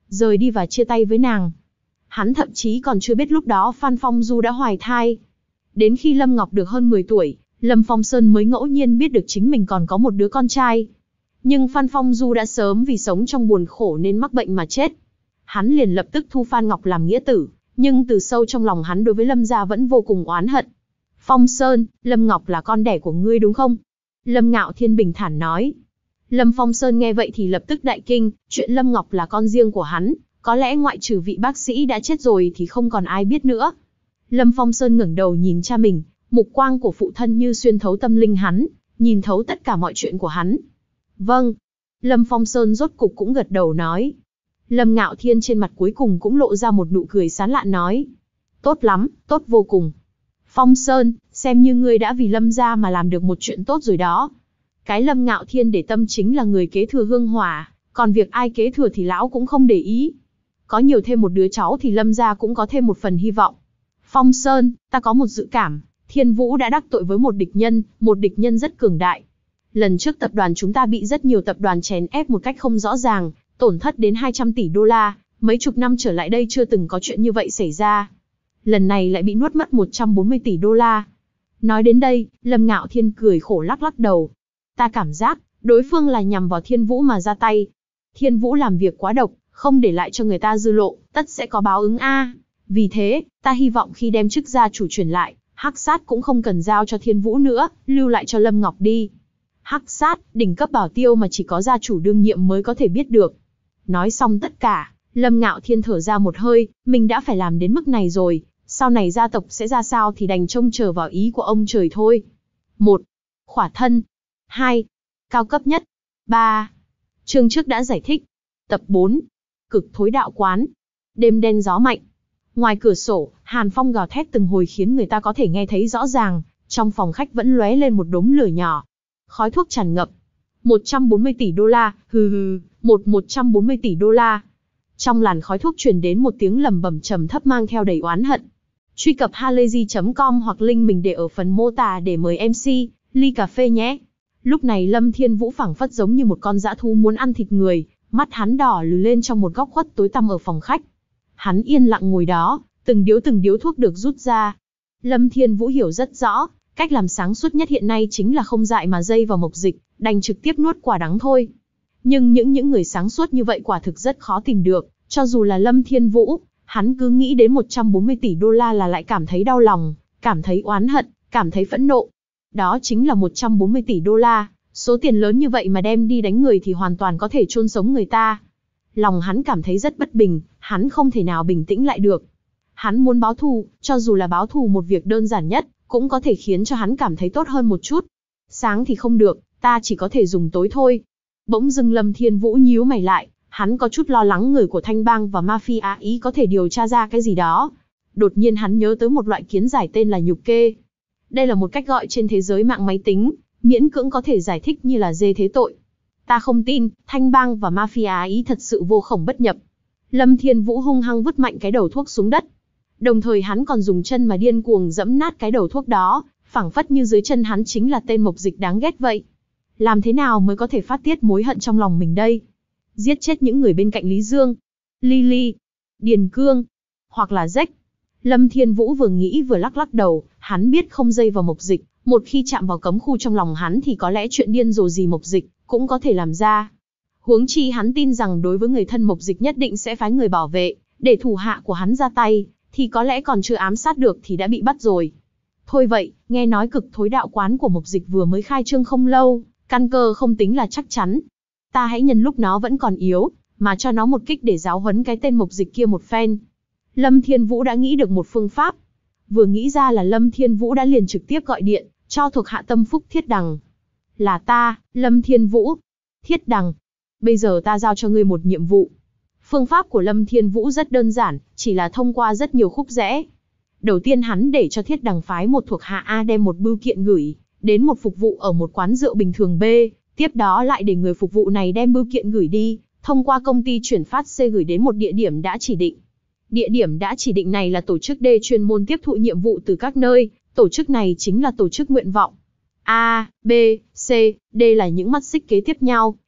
rời đi và chia tay với nàng. Hắn thậm chí còn chưa biết lúc đó Phan Phong Du đã hoài thai. Đến khi Lâm Ngọc được hơn mười tuổi, Lâm Phong Sơn mới ngẫu nhiên biết được chính mình còn có một đứa con trai. Nhưng Phan Phong Du đã sớm vì sống trong buồn khổ nên mắc bệnh mà chết. Hắn liền lập tức thu Phan Ngọc làm nghĩa tử, nhưng từ sâu trong lòng hắn đối với Lâm gia vẫn vô cùng oán hận. Phong Sơn, Lâm Ngọc là con đẻ của ngươi đúng không? Lâm Ngạo Thiên bình thản nói. Lâm Phong Sơn nghe vậy thì lập tức đại kinh, chuyện Lâm Ngọc là con riêng của hắn, có lẽ ngoại trừ vị bác sĩ đã chết rồi thì không còn ai biết nữa. Lâm Phong Sơn ngẩng đầu nhìn cha mình, mục quang của phụ thân như xuyên thấu tâm linh hắn, nhìn thấu tất cả mọi chuyện của hắn. Vâng. Lâm Phong Sơn rốt cục cũng gật đầu nói. Lâm Ngạo Thiên trên mặt cuối cùng cũng lộ ra một nụ cười sán lạn nói. Tốt lắm, tốt vô cùng. Phong Sơn, xem như ngươi đã vì Lâm gia mà làm được một chuyện tốt rồi đó. Cái Lâm Ngạo Thiên để tâm chính là người kế thừa hương hỏa, còn việc ai kế thừa thì lão cũng không để ý. Có nhiều thêm một đứa cháu thì Lâm gia cũng có thêm một phần hy vọng. Phong Sơn, ta có một dự cảm, Thiên Vũ đã đắc tội với một địch nhân, một địch nhân rất cường đại. Lần trước tập đoàn chúng ta bị rất nhiều tập đoàn chèn ép một cách không rõ ràng, tổn thất đến hai trăm tỷ đô la, mấy chục năm trở lại đây chưa từng có chuyện như vậy xảy ra. Lần này lại bị nuốt mất một trăm bốn mươi tỷ đô la. Nói đến đây, Lâm Ngạo Thiên cười khổ lắc lắc đầu. Ta cảm giác, đối phương là nhằm vào Thiên Vũ mà ra tay. Thiên Vũ làm việc quá độc, không để lại cho người ta dư lộ, tất sẽ có báo ứng a. Vì thế, ta hy vọng khi đem chức gia chủ chuyển lại, Hắc Sát cũng không cần giao cho Thiên Vũ nữa, lưu lại cho Lâm Ngọc đi. Hắc Sát, đỉnh cấp bảo tiêu mà chỉ có gia chủ đương nhiệm mới có thể biết được. Nói xong tất cả, Lâm Ngạo Thiên thở ra một hơi, mình đã phải làm đến mức này rồi, sau này gia tộc sẽ ra sao thì đành trông chờ vào ý của ông trời thôi. một. Khỏa thân. hai. Cao cấp nhất. ba. Chương trước đã giải thích. Tập bốn. Cực thối đạo quán. Đêm đen gió mạnh. Ngoài cửa sổ, hàn phong gào thét từng hồi khiến người ta có thể nghe thấy rõ ràng, trong phòng khách vẫn lóe lên một đống lửa nhỏ. Khói thuốc tràn ngập. một trăm bốn mươi tỷ đô la, hừ hừ, một một trăm bốn mươi tỷ đô la. Trong làn khói thuốc truyền đến một tiếng lầm bầm trầm thấp mang theo đầy oán hận. Truy cập halayzi chấm com hoặc link mình để ở phần mô tả để mời em xê, ly cà phê nhé. Lúc này Lâm Thiên Vũ phảng phất giống như một con dã thú muốn ăn thịt người, mắt hắn đỏ lừ lên trong một góc khuất tối tăm ở phòng khách. Hắn yên lặng ngồi đó, từng điếu từng điếu thuốc được rút ra. Lâm Thiên Vũ hiểu rất rõ, cách làm sáng suốt nhất hiện nay chính là không dại mà dây vào mộc dịch, đành trực tiếp nuốt quả đắng thôi. Nhưng những những người sáng suốt như vậy quả thực rất khó tìm được, cho dù là Lâm Thiên Vũ, hắn cứ nghĩ đến một trăm bốn mươi tỷ đô la là lại cảm thấy đau lòng, cảm thấy oán hận, cảm thấy phẫn nộ. Đó chính là một trăm bốn mươi tỷ đô la, số tiền lớn như vậy mà đem đi đánh người thì hoàn toàn có thể chôn sống người ta. Lòng hắn cảm thấy rất bất bình, hắn không thể nào bình tĩnh lại được. Hắn muốn báo thù, cho dù là báo thù một việc đơn giản nhất, cũng có thể khiến cho hắn cảm thấy tốt hơn một chút. Sáng thì không được, ta chỉ có thể dùng tối thôi. Bỗng dưng Lâm Thiên Vũ nhíu mày lại, hắn có chút lo lắng người của Thanh Bang và Mafia Ý có thể điều tra ra cái gì đó. Đột nhiên hắn nhớ tới một loại kiến giải tên là nhục kê. Đây là một cách gọi trên thế giới mạng máy tính, miễn cưỡng có thể giải thích như là dê thế tội. Ta không tin, Thanh Bang và Mafia Ý thật sự vô khổng bất nhập. Lâm Thiên Vũ hung hăng vứt mạnh cái đầu thuốc xuống đất. Đồng thời hắn còn dùng chân mà điên cuồng giẫm nát cái đầu thuốc đó, phảng phất như dưới chân hắn chính là tên mộc dịch đáng ghét vậy. Làm thế nào mới có thể phát tiết mối hận trong lòng mình đây? Giết chết những người bên cạnh Lý Dương, Lily, Điền Cương, hoặc là Jack. Lâm Thiên Vũ vừa nghĩ vừa lắc lắc đầu, hắn biết không dây vào mộc dịch, một khi chạm vào cấm khu trong lòng hắn thì có lẽ chuyện điên rồ gì mộc dịch cũng có thể làm ra. Huống chi hắn tin rằng đối với người thân mộc dịch nhất định sẽ phái người bảo vệ, để thủ hạ của hắn ra tay, thì có lẽ còn chưa ám sát được thì đã bị bắt rồi. Thôi vậy, nghe nói cực thối đạo quán của mộc dịch vừa mới khai trương không lâu, căn cơ không tính là chắc chắn. Ta hãy nhân lúc nó vẫn còn yếu, mà cho nó một kích để giáo huấn cái tên mộc dịch kia một phen. Lâm Thiên Vũ đã nghĩ được một phương pháp. Vừa nghĩ ra là Lâm Thiên Vũ đã liền trực tiếp gọi điện, cho thuộc hạ tâm phúc Thiết Đằng. Là ta, Lâm Thiên Vũ. Thiết Đằng, bây giờ ta giao cho ngươi một nhiệm vụ. Phương pháp của Lâm Thiên Vũ rất đơn giản, chỉ là thông qua rất nhiều khúc rẽ. Đầu tiên hắn để cho Thiết Đằng phái một thuộc hạ A đem một bưu kiện gửi đến một phục vụ ở một quán rượu bình thường B, tiếp đó lại để người phục vụ này đem bưu kiện gửi đi, thông qua công ty chuyển phát C gửi đến một địa điểm đã chỉ định. Địa điểm đã chỉ định này là tổ chức D chuyên môn tiếp thụ nhiệm vụ từ các nơi, tổ chức này chính là tổ chức nguyện vọng. A, B, C, D là những mắt xích kế tiếp nhau,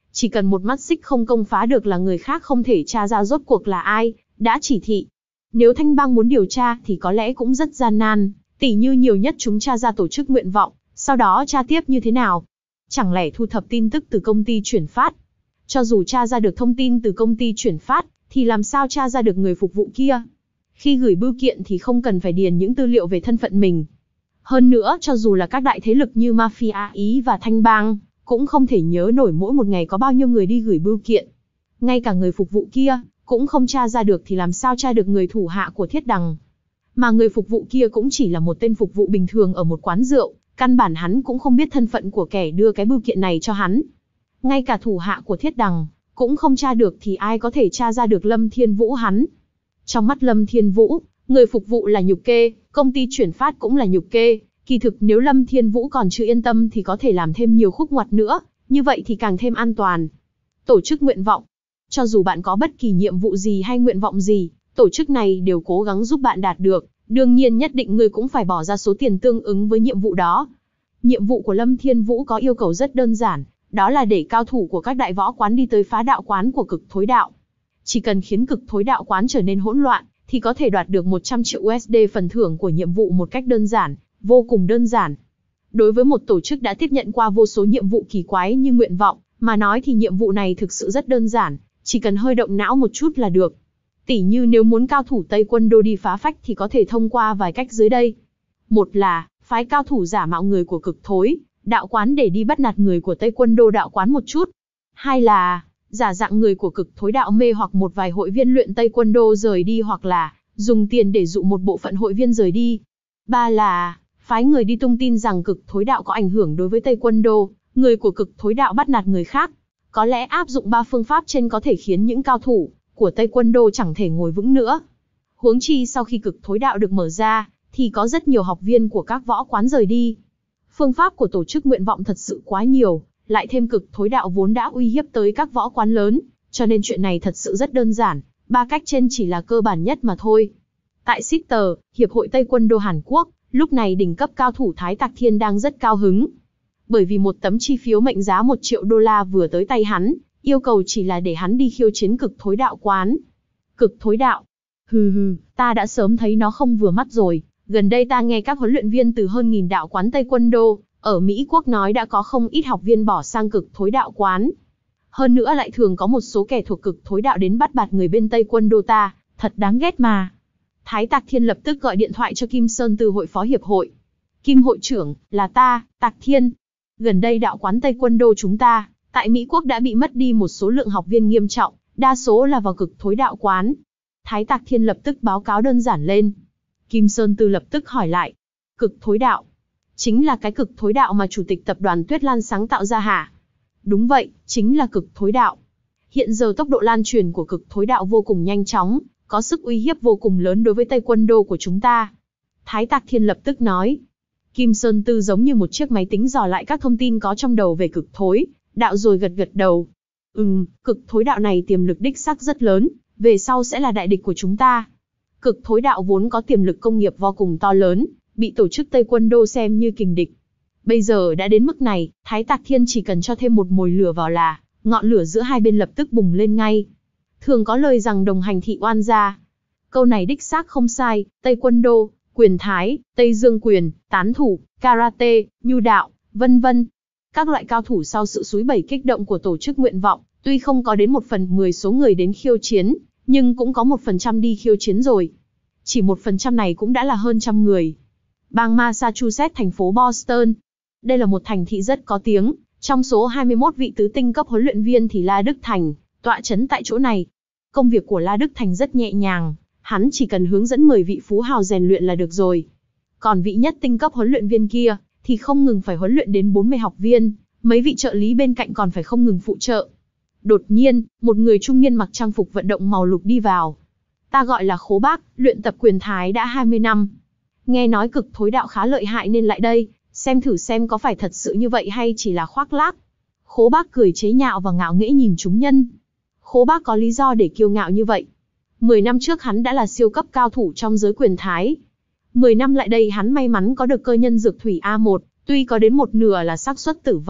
Chỉ cần một mắt xích không công phá được là người khác không thể tra ra rốt cuộc là ai, đã chỉ thị. Nếu Thanh bang muốn điều tra thì có lẽ cũng rất gian nan, tỉ như nhiều nhất chúng tra ra tổ chức nguyện vọng, sau đó tra tiếp như thế nào? Chẳng lẽ thu thập tin tức từ công ty chuyển phát? Cho dù tra ra được thông tin từ công ty chuyển phát, thì làm sao tra ra được người phục vụ kia? Khi gửi bưu kiện thì không cần phải điền những tư liệu về thân phận mình. Hơn nữa, cho dù là các đại thế lực như Mafia Ý và Thanh bang, cũng không thể nhớ nổi mỗi một ngày có bao nhiêu người đi gửi bưu kiện. Ngay cả người phục vụ kia, cũng không tra ra được thì làm sao tra được người thủ hạ của Thiết Đằng. Mà người phục vụ kia cũng chỉ là một tên phục vụ bình thường ở một quán rượu, căn bản hắn cũng không biết thân phận của kẻ đưa cái bưu kiện này cho hắn. Ngay cả thủ hạ của Thiết Đằng, cũng không tra được thì ai có thể tra ra được Lâm Thiên Vũ hắn. Trong mắt Lâm Thiên Vũ, người phục vụ là nhục kê, công ty chuyển phát cũng là nhục kê. Kỳ thực nếu Lâm Thiên Vũ còn chưa yên tâm thì có thể làm thêm nhiều khúc ngoặt nữa, như vậy thì càng thêm an toàn. Tổ chức nguyện vọng. Cho dù bạn có bất kỳ nhiệm vụ gì hay nguyện vọng gì, tổ chức này đều cố gắng giúp bạn đạt được, đương nhiên nhất định người cũng phải bỏ ra số tiền tương ứng với nhiệm vụ đó. Nhiệm vụ của Lâm Thiên Vũ có yêu cầu rất đơn giản, đó là để cao thủ của các đại võ quán đi tới phá đạo quán của Cực Thối Đạo. Chỉ cần khiến Cực Thối Đạo quán trở nên hỗn loạn, thì có thể đoạt được một trăm triệu u ét đê phần thưởng của nhiệm vụ một cách đơn giản, vô cùng đơn giản. Đối với một tổ chức đã tiếp nhận qua vô số nhiệm vụ kỳ quái như nguyện vọng, mà nói thì nhiệm vụ này thực sự rất đơn giản, chỉ cần hơi động não một chút là được. Tỉ như nếu muốn cao thủ Tây Quân Đô đi phá phách thì có thể thông qua vài cách dưới đây. Một là, phái cao thủ giả mạo người của Cực Thối Đạo quán để đi bắt nạt người của Tây Quân Đô Đạo quán một chút. Hai là, giả dạng người của Cực Thối Đạo mê hoặc một vài hội viên luyện Tây Quân Đô rời đi hoặc là, dùng tiền để dụ một bộ phận hội viên rời đi. Ba là, phái người đi tung tin rằng Cực Thối Đạo có ảnh hưởng đối với Tây Quân Đô, người của Cực Thối Đạo bắt nạt người khác. Có lẽ áp dụng ba phương pháp trên có thể khiến những cao thủ của Tây Quân Đô chẳng thể ngồi vững nữa. Huống chi sau khi Cực Thối Đạo được mở ra, thì có rất nhiều học viên của các võ quán rời đi. Phương pháp của tổ chức nguyện vọng thật sự quá nhiều, lại thêm Cực Thối Đạo vốn đã uy hiếp tới các võ quán lớn, cho nên chuyện này thật sự rất đơn giản, ba cách trên chỉ là cơ bản nhất mà thôi. Tại Sister, Hiệp hội Tây Quân Đô Hàn Quốc, lúc này đỉnh cấp cao thủ Thái Tạc Thiên đang rất cao hứng. Bởi vì một tấm chi phiếu mệnh giá một triệu đô la vừa tới tay hắn, yêu cầu chỉ là để hắn đi khiêu chiến Cực Thối Đạo quán. Cực Thối Đạo? Hừ hừ, ta đã sớm thấy nó không vừa mắt rồi. Gần đây ta nghe các huấn luyện viên từ hơn nghìn đạo quán Tây Quân Đô ở Mỹ Quốc nói đã có không ít học viên bỏ sang Cực Thối Đạo quán. Hơn nữa lại thường có một số kẻ thuộc Cực Thối Đạo đến bắt bạt người bên Tây Quân Đô ta, thật đáng ghét mà. Thái Tạc Thiên lập tức gọi điện thoại cho Kim Sơn Từ hội phó hiệp hội. Kim hội trưởng, là ta, Tạc Thiên. Gần đây đạo quán Tây Quân Đô chúng ta, tại Mỹ Quốc đã bị mất đi một số lượng học viên nghiêm trọng, đa số là vào Cực Thối Đạo quán. Thái Tạc Thiên lập tức báo cáo đơn giản lên. Kim Sơn Từ lập tức hỏi lại. Cực Thối Đạo? Chính là cái Cực Thối Đạo mà chủ tịch tập đoàn Tuyết Lan sáng tạo ra hả? Đúng vậy, chính là Cực Thối Đạo. Hiện giờ tốc độ lan truyền của Cực Thối Đạo vô cùng nhanh chóng, có sức uy hiếp vô cùng lớn đối với Tây Quân Đô của chúng ta. Thái Tạc Thiên lập tức nói. Kim Sơn Tư giống như một chiếc máy tính dò lại các thông tin có trong đầu về Cực Thối Đạo rồi gật gật đầu. Ừm, Cực Thối Đạo này tiềm lực đích xác rất lớn, về sau sẽ là đại địch của chúng ta. Cực Thối Đạo vốn có tiềm lực công nghiệp vô cùng to lớn, bị tổ chức Tây Quân Đô xem như kình địch. Bây giờ đã đến mức này, Thái Tạc Thiên chỉ cần cho thêm một mồi lửa vào là, ngọn lửa giữa hai bên lập tức bùng lên ngay. Thường có lời rằng đồng hành thị oan gia. Câu này đích xác không sai, Tây Quân Đô, Quyền Thái, Tây Dương Quyền, Tán Thủ, Karate, Nhu Đạo, vân vân. Các loại cao thủ sau sự xúi bẩy kích động của tổ chức nguyện vọng, tuy không có đến một phần mười số người đến khiêu chiến, nhưng cũng có một phần trăm đi khiêu chiến rồi. Chỉ một phần trăm này cũng đã là hơn trăm người. Bang Massachusetts, thành phố Boston. Đây là một thành thị rất có tiếng, trong số hai mươi mốt vị tứ tinh cấp huấn luyện viên thì La Đức Thành tọa chấn tại chỗ này. Công việc của La Đức Thành rất nhẹ nhàng, hắn chỉ cần hướng dẫn mười vị phú hào rèn luyện là được rồi. Còn vị nhất tinh cấp huấn luyện viên kia, thì không ngừng phải huấn luyện đến bốn mươi học viên, mấy vị trợ lý bên cạnh còn phải không ngừng phụ trợ. Đột nhiên, một người trung niên mặc trang phục vận động màu lục đi vào. Ta gọi là Khố Bác, luyện tập Quyền Thái đã hai mươi năm. Nghe nói Cực Thối Đạo khá lợi hại nên lại đây, xem thử xem có phải thật sự như vậy hay chỉ là khoác lác. Khố Bác cười chế nhạo và ngạo nghễ nhìn chúng nhân. Khố Bác có lý do để kiêu ngạo như vậy. Mười năm trước hắn đã là siêu cấp cao thủ trong giới Quyền Thái. Mười năm lại đây hắn may mắn có được cơ nhân dược thủy A một, tuy có đến một nửa là xác suất tử vong,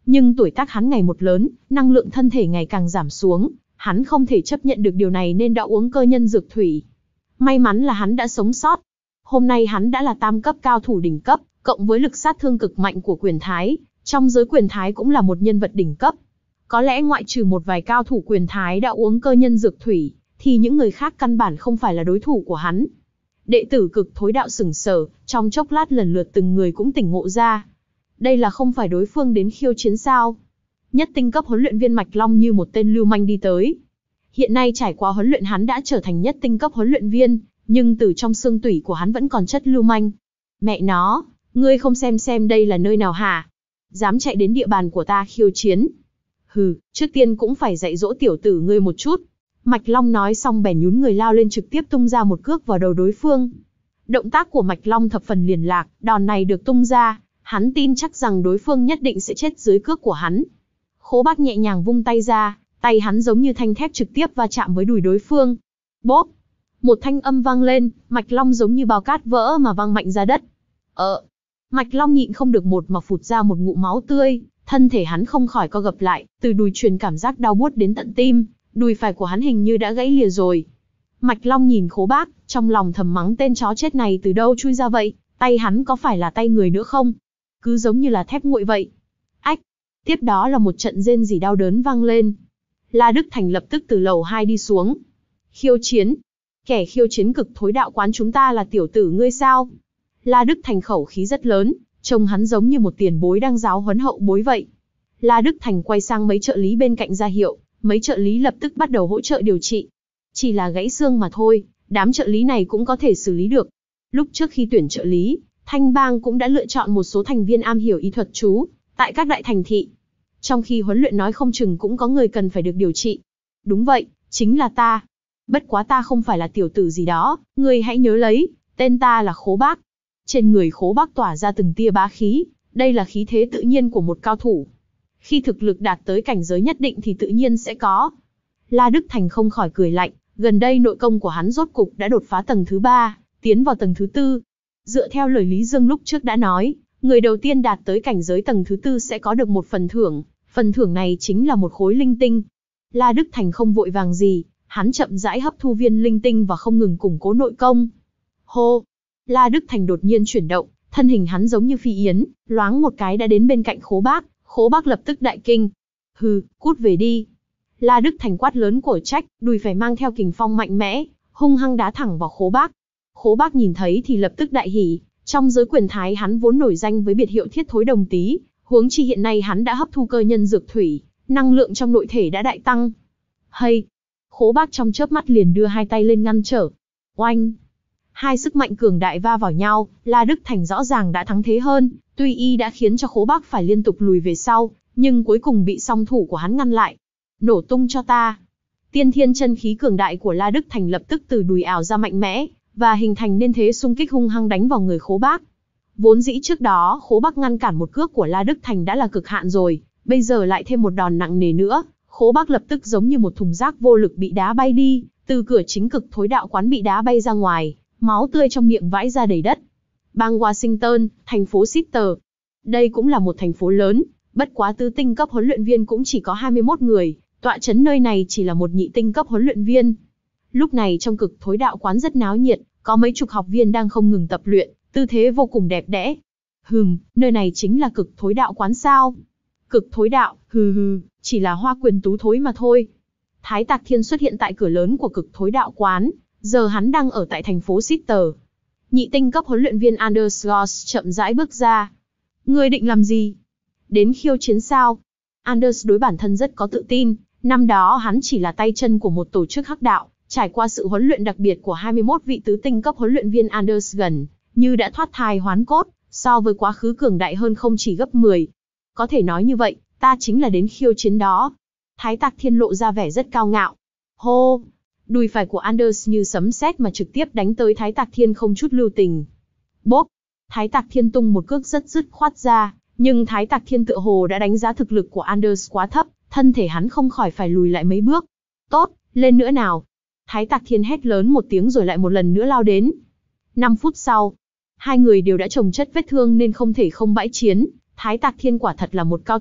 Nhưng tuổi tác hắn ngày một lớn, năng lượng thân thể ngày càng giảm xuống, hắn không thể chấp nhận được điều này nên đã uống cơ nhân dược thủy. May mắn là hắn đã sống sót. Hôm nay hắn đã là tam cấp cao thủ đỉnh cấp, cộng với lực sát thương cực mạnh của quyền thái, trong giới quyền thái cũng là một nhân vật đỉnh cấp. Có lẽ ngoại trừ một vài cao thủ quyền thái đã uống cơ nhân dược thủy, thì những người khác căn bản không phải là đối thủ của hắn. Đệ tử Cực Thối Đạo sững sờ, trong chốc lát lần lượt từng người cũng tỉnh ngộ ra. Đây là không phải đối phương đến khiêu chiến sao? Nhất tinh cấp huấn luyện viên Mạch Long như một tên lưu manh đi tới. Hiện nay trải qua huấn luyện hắn đã trở thành nhất tinh cấp huấn luyện viên, nhưng từ trong xương tủy của hắn vẫn còn chất lưu manh. Mẹ nó, ngươi không xem xem đây là nơi nào hả? Dám chạy đến địa bàn của ta khiêu chiến. Hừ, trước tiên cũng phải dạy dỗ tiểu tử ngươi một chút. Mạch Long nói xong bèn nhún người lao lên trực tiếp tung ra một cước vào đầu đối phương. Động tác của Mạch Long thập phần liền lạc, đòn này được tung ra, hắn tin chắc rằng đối phương nhất định sẽ chết dưới cước của hắn. Khố Bác nhẹ nhàng vung tay ra, tay hắn giống như thanh thép trực tiếp va chạm với đùi đối phương. Bốp! Một thanh âm vang lên, Mạch Long giống như bao cát vỡ mà văng mạnh ra đất. Ờ! Mạch Long nhịn không được một mà phụt ra một ngụm máu tươi, thân thể hắn không khỏi co gập lại, từ đùi truyền cảm giác đau buốt đến tận tim, đùi phải của hắn hình như đã gãy lìa rồi. Mạch Long nhìn Khố Bác, trong lòng thầm mắng tên chó chết này từ đâu chui ra vậy, tay hắn có phải là tay người nữa không? Cứ giống như là thép nguội vậy. Ách! Tiếp đó là một trận rên rỉ đau đớn vang lên. La Đức Thành lập tức từ lầu hai đi xuống. Khiêu chiến? Kẻ khiêu chiến Cực Thối Đạo quán chúng ta là tiểu tử ngươi sao? La Đức Thành khẩu khí rất lớn, trông hắn giống như một tiền bối đang giáo huấn hậu bối vậy. La Đức Thành quay sang mấy trợ lý bên cạnh ra hiệu, mấy trợ lý lập tức bắt đầu hỗ trợ điều trị. Chỉ là gãy xương mà thôi, đám trợ lý này cũng có thể xử lý được. Lúc trước khi tuyển trợ lý, Thanh Bang cũng đã lựa chọn một số thành viên am hiểu y thuật chú, tại các đại thành thị. Trong khi huấn luyện nói không chừng cũng có người cần phải được điều trị. Đúng vậy, chính là ta. Bất quá ta không phải là tiểu tử gì đó, ngươi hãy nhớ lấy, tên ta là Khố Bác. Trên người Khố Bác tỏa ra từng tia bá khí, đây là khí thế tự nhiên của một cao thủ. Khi thực lực đạt tới cảnh giới nhất định thì tự nhiên sẽ có. La Đức Thành không khỏi cười lạnh, gần đây nội công của hắn rốt cục đã đột phá tầng thứ ba, tiến vào tầng thứ tư. Dựa theo lời Lý Dương lúc trước đã nói, người đầu tiên đạt tới cảnh giới tầng thứ tư sẽ có được một phần thưởng, phần thưởng này chính là một khối linh tinh. La Đức Thành không vội vàng gì, hắn chậm rãi hấp thu viên linh tinh và không ngừng củng cố nội công. Hô! La Đức Thành đột nhiên chuyển động, thân hình hắn giống như phi yến, loáng một cái đã đến bên cạnh Khố Bác, Khố Bác lập tức đại kinh. Hừ, cút về đi. La Đức Thành quát lớn cổ trách, đùi phải mang theo kình phong mạnh mẽ, hung hăng đá thẳng vào Khố Bác. Khố Bác nhìn thấy thì lập tức đại hỉ, trong giới quyền thái hắn vốn nổi danh với biệt hiệu thiết thối đồng tí, huống chi hiện nay hắn đã hấp thu cơ nhân dược thủy, năng lượng trong nội thể đã đại tăng. Hay! Khố Bác trong chớp mắt liền đưa hai tay lên ngăn trở. Oanh! Hai sức mạnh cường đại va vào nhau, La Đức Thành rõ ràng đã thắng thế hơn, tuy y đã khiến cho Khố Bác phải liên tục lùi về sau, nhưng cuối cùng bị song thủ của hắn ngăn lại. Nổ tung cho ta! Tiên thiên chân khí cường đại của La Đức Thành lập tức từ đùi ảo ra mạnh mẽ, và hình thành nên thế xung kích hung hăng đánh vào người Khố Bác. Vốn dĩ trước đó Khố Bác ngăn cản một cước của La Đức Thành đã là cực hạn rồi, bây giờ lại thêm một đòn nặng nề nữa, Khố Bác lập tức giống như một thùng rác vô lực bị đá bay đi, từ cửa chính Cực Thối Đạo quán bị đá bay ra ngoài, máu tươi trong miệng vãi ra đầy đất. Bang Washington, thành phố Seattle. Đây cũng là một thành phố lớn, bất quá tứ tinh cấp huấn luyện viên cũng chỉ có hai mươi mốt người, tọa trấn nơi này chỉ là một nhị tinh cấp huấn luyện viên. Lúc này trong Cực Thối Đạo quán rất náo nhiệt, có mấy chục học viên đang không ngừng tập luyện, tư thế vô cùng đẹp đẽ. Hừm, nơi này chính là Cực Thối Đạo quán sao? Cực Thối Đạo, hừ hừ, chỉ là hoa quyền tú thối mà thôi. Thái Tạc Thiên xuất hiện tại cửa lớn của Cực Thối Đạo quán, giờ hắn đang ở tại thành phố Seattle. Nhị tinh cấp huấn luyện viên Anders Goss chậm rãi bước ra. Ngươi định làm gì? Đến khiêu chiến sao? Anders đối bản thân rất có tự tin, năm đó hắn chỉ là tay chân của một tổ chức hắc đạo, trải qua sự huấn luyện đặc biệt của hai mươi mốt vị tứ tinh cấp huấn luyện viên Anders gần như đã thoát thai hoán cốt, so với quá khứ cường đại hơn không chỉ gấp mười. Có thể nói như vậy, ta chính là đến khiêu chiến đó. Thái Tạc Thiên lộ ra vẻ rất cao ngạo. Hô! Đùi phải của Anders như sấm sét mà trực tiếp đánh tới Thái Tạc Thiên không chút lưu tình. Bốp! Thái Tạc Thiên tung một cước rất dứt khoát ra, nhưng Thái Tạc Thiên tựa hồ đã đánh giá thực lực của Anders quá thấp, thân thể hắn không khỏi phải lùi lại mấy bước. Tốt, lên nữa nào! Thái Tạc Thiên hét lớn một tiếng rồi lại một lần nữa lao đến. năm phút sau, hai người đều đã chồng chất vết thương nên không thể không bãi chiến. Thái Tạc Thiên quả thật là một cao thủ,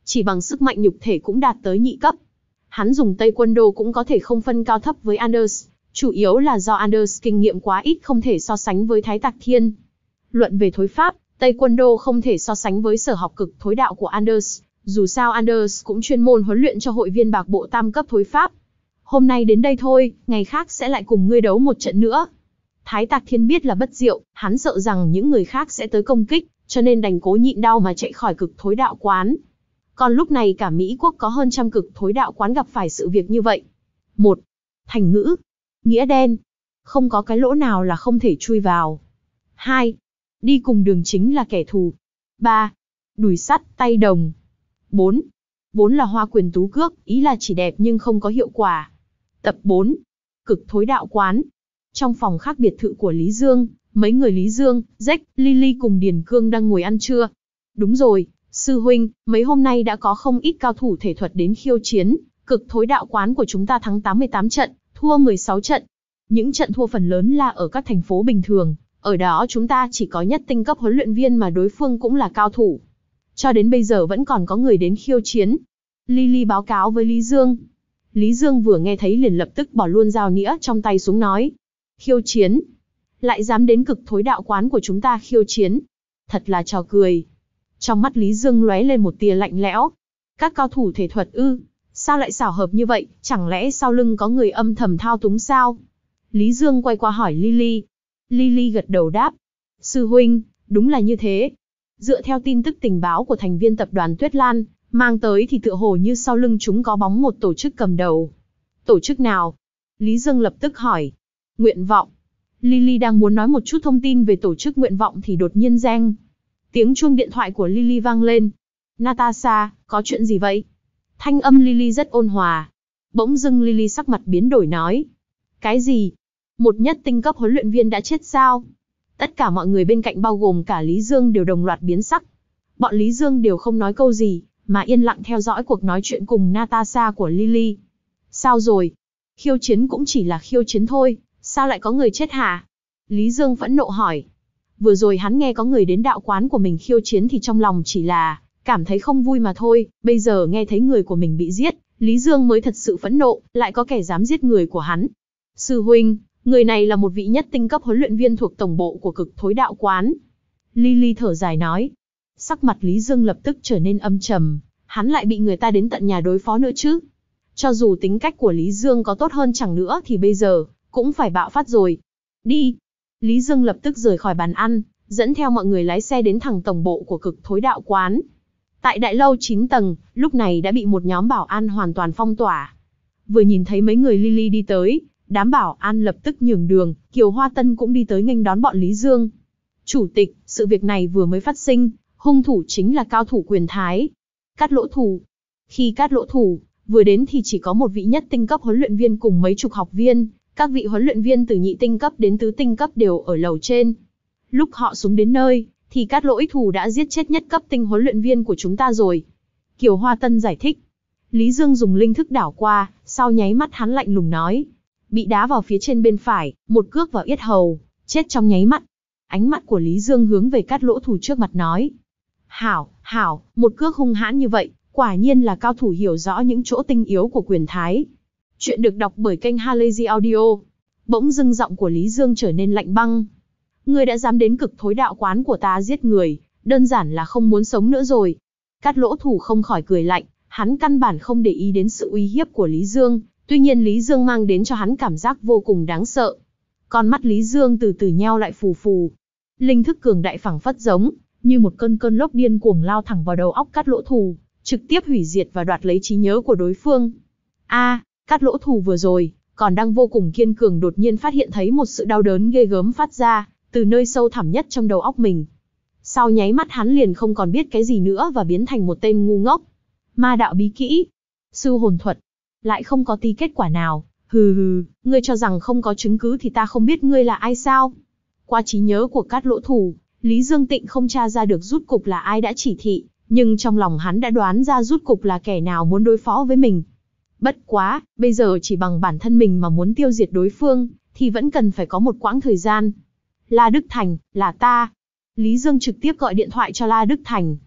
chỉ bằng sức mạnh nhục thể cũng đạt tới nhị cấp. Hắn dùng Tây Quân Đô cũng có thể không phân cao thấp với Anders, chủ yếu là do Anders kinh nghiệm quá ít không thể so sánh với Thái Tạc Thiên. Luận về thối pháp, Tây Quân Đô không thể so sánh với sở học cực thối đạo của Anders, dù sao Anders cũng chuyên môn huấn luyện cho hội viên bạc bộ tam cấp thối pháp. Hôm nay đến đây thôi, ngày khác sẽ lại cùng ngươi đấu một trận nữa. Thái Tạc Thiên biết là bất diệu, hắn sợ rằng những người khác sẽ tới công kích, cho nên đành cố nhịn đau mà chạy khỏi cực thối đạo quán. Còn lúc này cả Mỹ quốc có hơn trăm cực thối đạo quán gặp phải sự việc như vậy. một. Thành ngữ. Nghĩa đen. Không có cái lỗ nào là không thể chui vào. hai. Đi cùng đường chính là kẻ thù. ba. Đùi sắt, tay đồng. bốn. Vốn là hoa quyền tú cước, ý là chỉ đẹp nhưng không có hiệu quả. Tập bốn. Cực thối đạo quán. Trong phòng khác biệt thự của Lý Dương, mấy người Lý Dương, Jack, Lily cùng Điền Cương đang ngồi ăn trưa. Đúng rồi, sư huynh, mấy hôm nay đã có không ít cao thủ thể thuật đến khiêu chiến, cực thối đạo quán của chúng ta thắng tám mươi tám trận, thua mười sáu trận. Những trận thua phần lớn là ở các thành phố bình thường, ở đó chúng ta chỉ có nhất tinh cấp huấn luyện viên mà đối phương cũng là cao thủ. Cho đến bây giờ vẫn còn có người đến khiêu chiến. Lily báo cáo với Lý Dương. Lý Dương vừa nghe thấy liền lập tức bỏ luôn dao nĩa trong tay xuống nói. Khiêu chiến? Lại dám đến cực thối đạo quán của chúng ta khiêu chiến? Thật là trò cười. Trong mắt Lý Dương lóe lên một tia lạnh lẽo. Các cao thủ thể thuật ư? Sao lại xảo hợp như vậy? Chẳng lẽ sau lưng có người âm thầm thao túng sao? Lý Dương quay qua hỏi Lily. Lily gật đầu đáp. Sư huynh, đúng là như thế. Dựa theo tin tức tình báo của thành viên tập đoàn Tuyết Lan, mang tới thì tựa hồ như sau lưng chúng có bóng một tổ chức cầm đầu. Tổ chức nào? Lý Dương lập tức hỏi. Nguyện vọng. Lily đang muốn nói một chút thông tin về tổ chức nguyện vọng thì đột nhiên reng. Tiếng chuông điện thoại của Lily vang lên. Natasha, có chuyện gì vậy? Thanh âm Lily rất ôn hòa. Bỗng dưng Lily sắc mặt biến đổi nói. Cái gì? Một nhất tinh cấp huấn luyện viên đã chết sao? Tất cả mọi người bên cạnh bao gồm cả Lý Dương đều đồng loạt biến sắc. Bọn Lý Dương đều không nói câu gì, mà yên lặng theo dõi cuộc nói chuyện cùng Natasha của Lily. Sao rồi? Khiêu chiến cũng chỉ là khiêu chiến thôi, sao lại có người chết hả? Lý Dương phẫn nộ hỏi. Vừa rồi hắn nghe có người đến đạo quán của mình khiêu chiến thì trong lòng chỉ là cảm thấy không vui mà thôi, bây giờ nghe thấy người của mình bị giết, Lý Dương mới thật sự phẫn nộ, lại có kẻ dám giết người của hắn. Sư huynh, người này là một vị nhất tinh cấp huấn luyện viên thuộc tổng bộ của cực thối đạo quán. Lily thở dài nói. Sắc mặt Lý Dương lập tức trở nên âm trầm, hắn lại bị người ta đến tận nhà đối phó nữa chứ. Cho dù tính cách của Lý Dương có tốt hơn chẳng nữa thì bây giờ cũng phải bạo phát rồi. Đi. Lý Dương lập tức rời khỏi bàn ăn, dẫn theo mọi người lái xe đến thẳng tổng bộ của cực thối đạo quán. Tại đại lâu chín tầng, lúc này đã bị một nhóm bảo an hoàn toàn phong tỏa. Vừa nhìn thấy mấy người Lily đi tới, đám bảo an lập tức nhường đường, Kiều Hoa Tân cũng đi tới nghênh đón bọn Lý Dương. Chủ tịch, sự việc này vừa mới phát sinh, hung thủ chính là cao thủ quyền Thái. Cát Lỗ Thủ. Khi Cát Lỗ Thủ vừa đến thì chỉ có một vị nhất tinh cấp huấn luyện viên cùng mấy chục học viên, các vị huấn luyện viên từ nhị tinh cấp đến tứ tinh cấp đều ở lầu trên. Lúc họ xuống đến nơi, thì Cát Lỗ Thủ đã giết chết nhất cấp tinh huấn luyện viên của chúng ta rồi. Kiều Hoa Tân giải thích. Lý Dương dùng linh thức đảo qua, sau nháy mắt hắn lạnh lùng nói. Bị đá vào phía trên bên phải, một cước vào yết hầu, chết trong nháy mắt. Ánh mắt của Lý Dương hướng về Cát Lỗ Thủ trước mặt nói. Hảo, hảo, một cước hung hãn như vậy, quả nhiên là cao thủ hiểu rõ những chỗ tinh yếu của quyền Thái. Chuyện được đọc bởi kênh Halazy Audio. Bỗng dưng giọng của Lý Dương trở nên lạnh băng. Ngươi đã dám đến cực thối đạo quán của ta giết người, đơn giản là không muốn sống nữa rồi. Cát Lỗ Thủ không khỏi cười lạnh, hắn căn bản không để ý đến sự uy hiếp của Lý Dương, tuy nhiên Lý Dương mang đến cho hắn cảm giác vô cùng đáng sợ. Con mắt Lý Dương từ từ nheo lại phù phù. Linh thức cường đại phảng phất giống như một cơn cơn lốc điên cuồng lao thẳng vào đầu óc Cát Lỗ Thủ, trực tiếp hủy diệt và đoạt lấy trí nhớ của đối phương. A, à, Cát Lỗ Thủ vừa rồi còn đang vô cùng kiên cường đột nhiên phát hiện thấy một sự đau đớn ghê gớm phát ra từ nơi sâu thẳm nhất trong đầu óc mình. Sau nháy mắt hắn liền không còn biết cái gì nữa và biến thành một tên ngu ngốc. Ma đạo bí kỹ, sư hồn thuật, lại không có tí kết quả nào. Hừ hừ, ngươi cho rằng không có chứng cứ thì ta không biết ngươi là ai sao? Qua trí nhớ của Cát Lỗ Thủ, Lý Dương Tịnh không tra ra được rút cục là ai đã chỉ thị, nhưng trong lòng hắn đã đoán ra rút cục là kẻ nào muốn đối phó với mình. Bất quá, bây giờ chỉ bằng bản thân mình mà muốn tiêu diệt đối phương, thì vẫn cần phải có một quãng thời gian. La Đức Thành, là ta. Lý Dương trực tiếp gọi điện thoại cho La Đức Thành.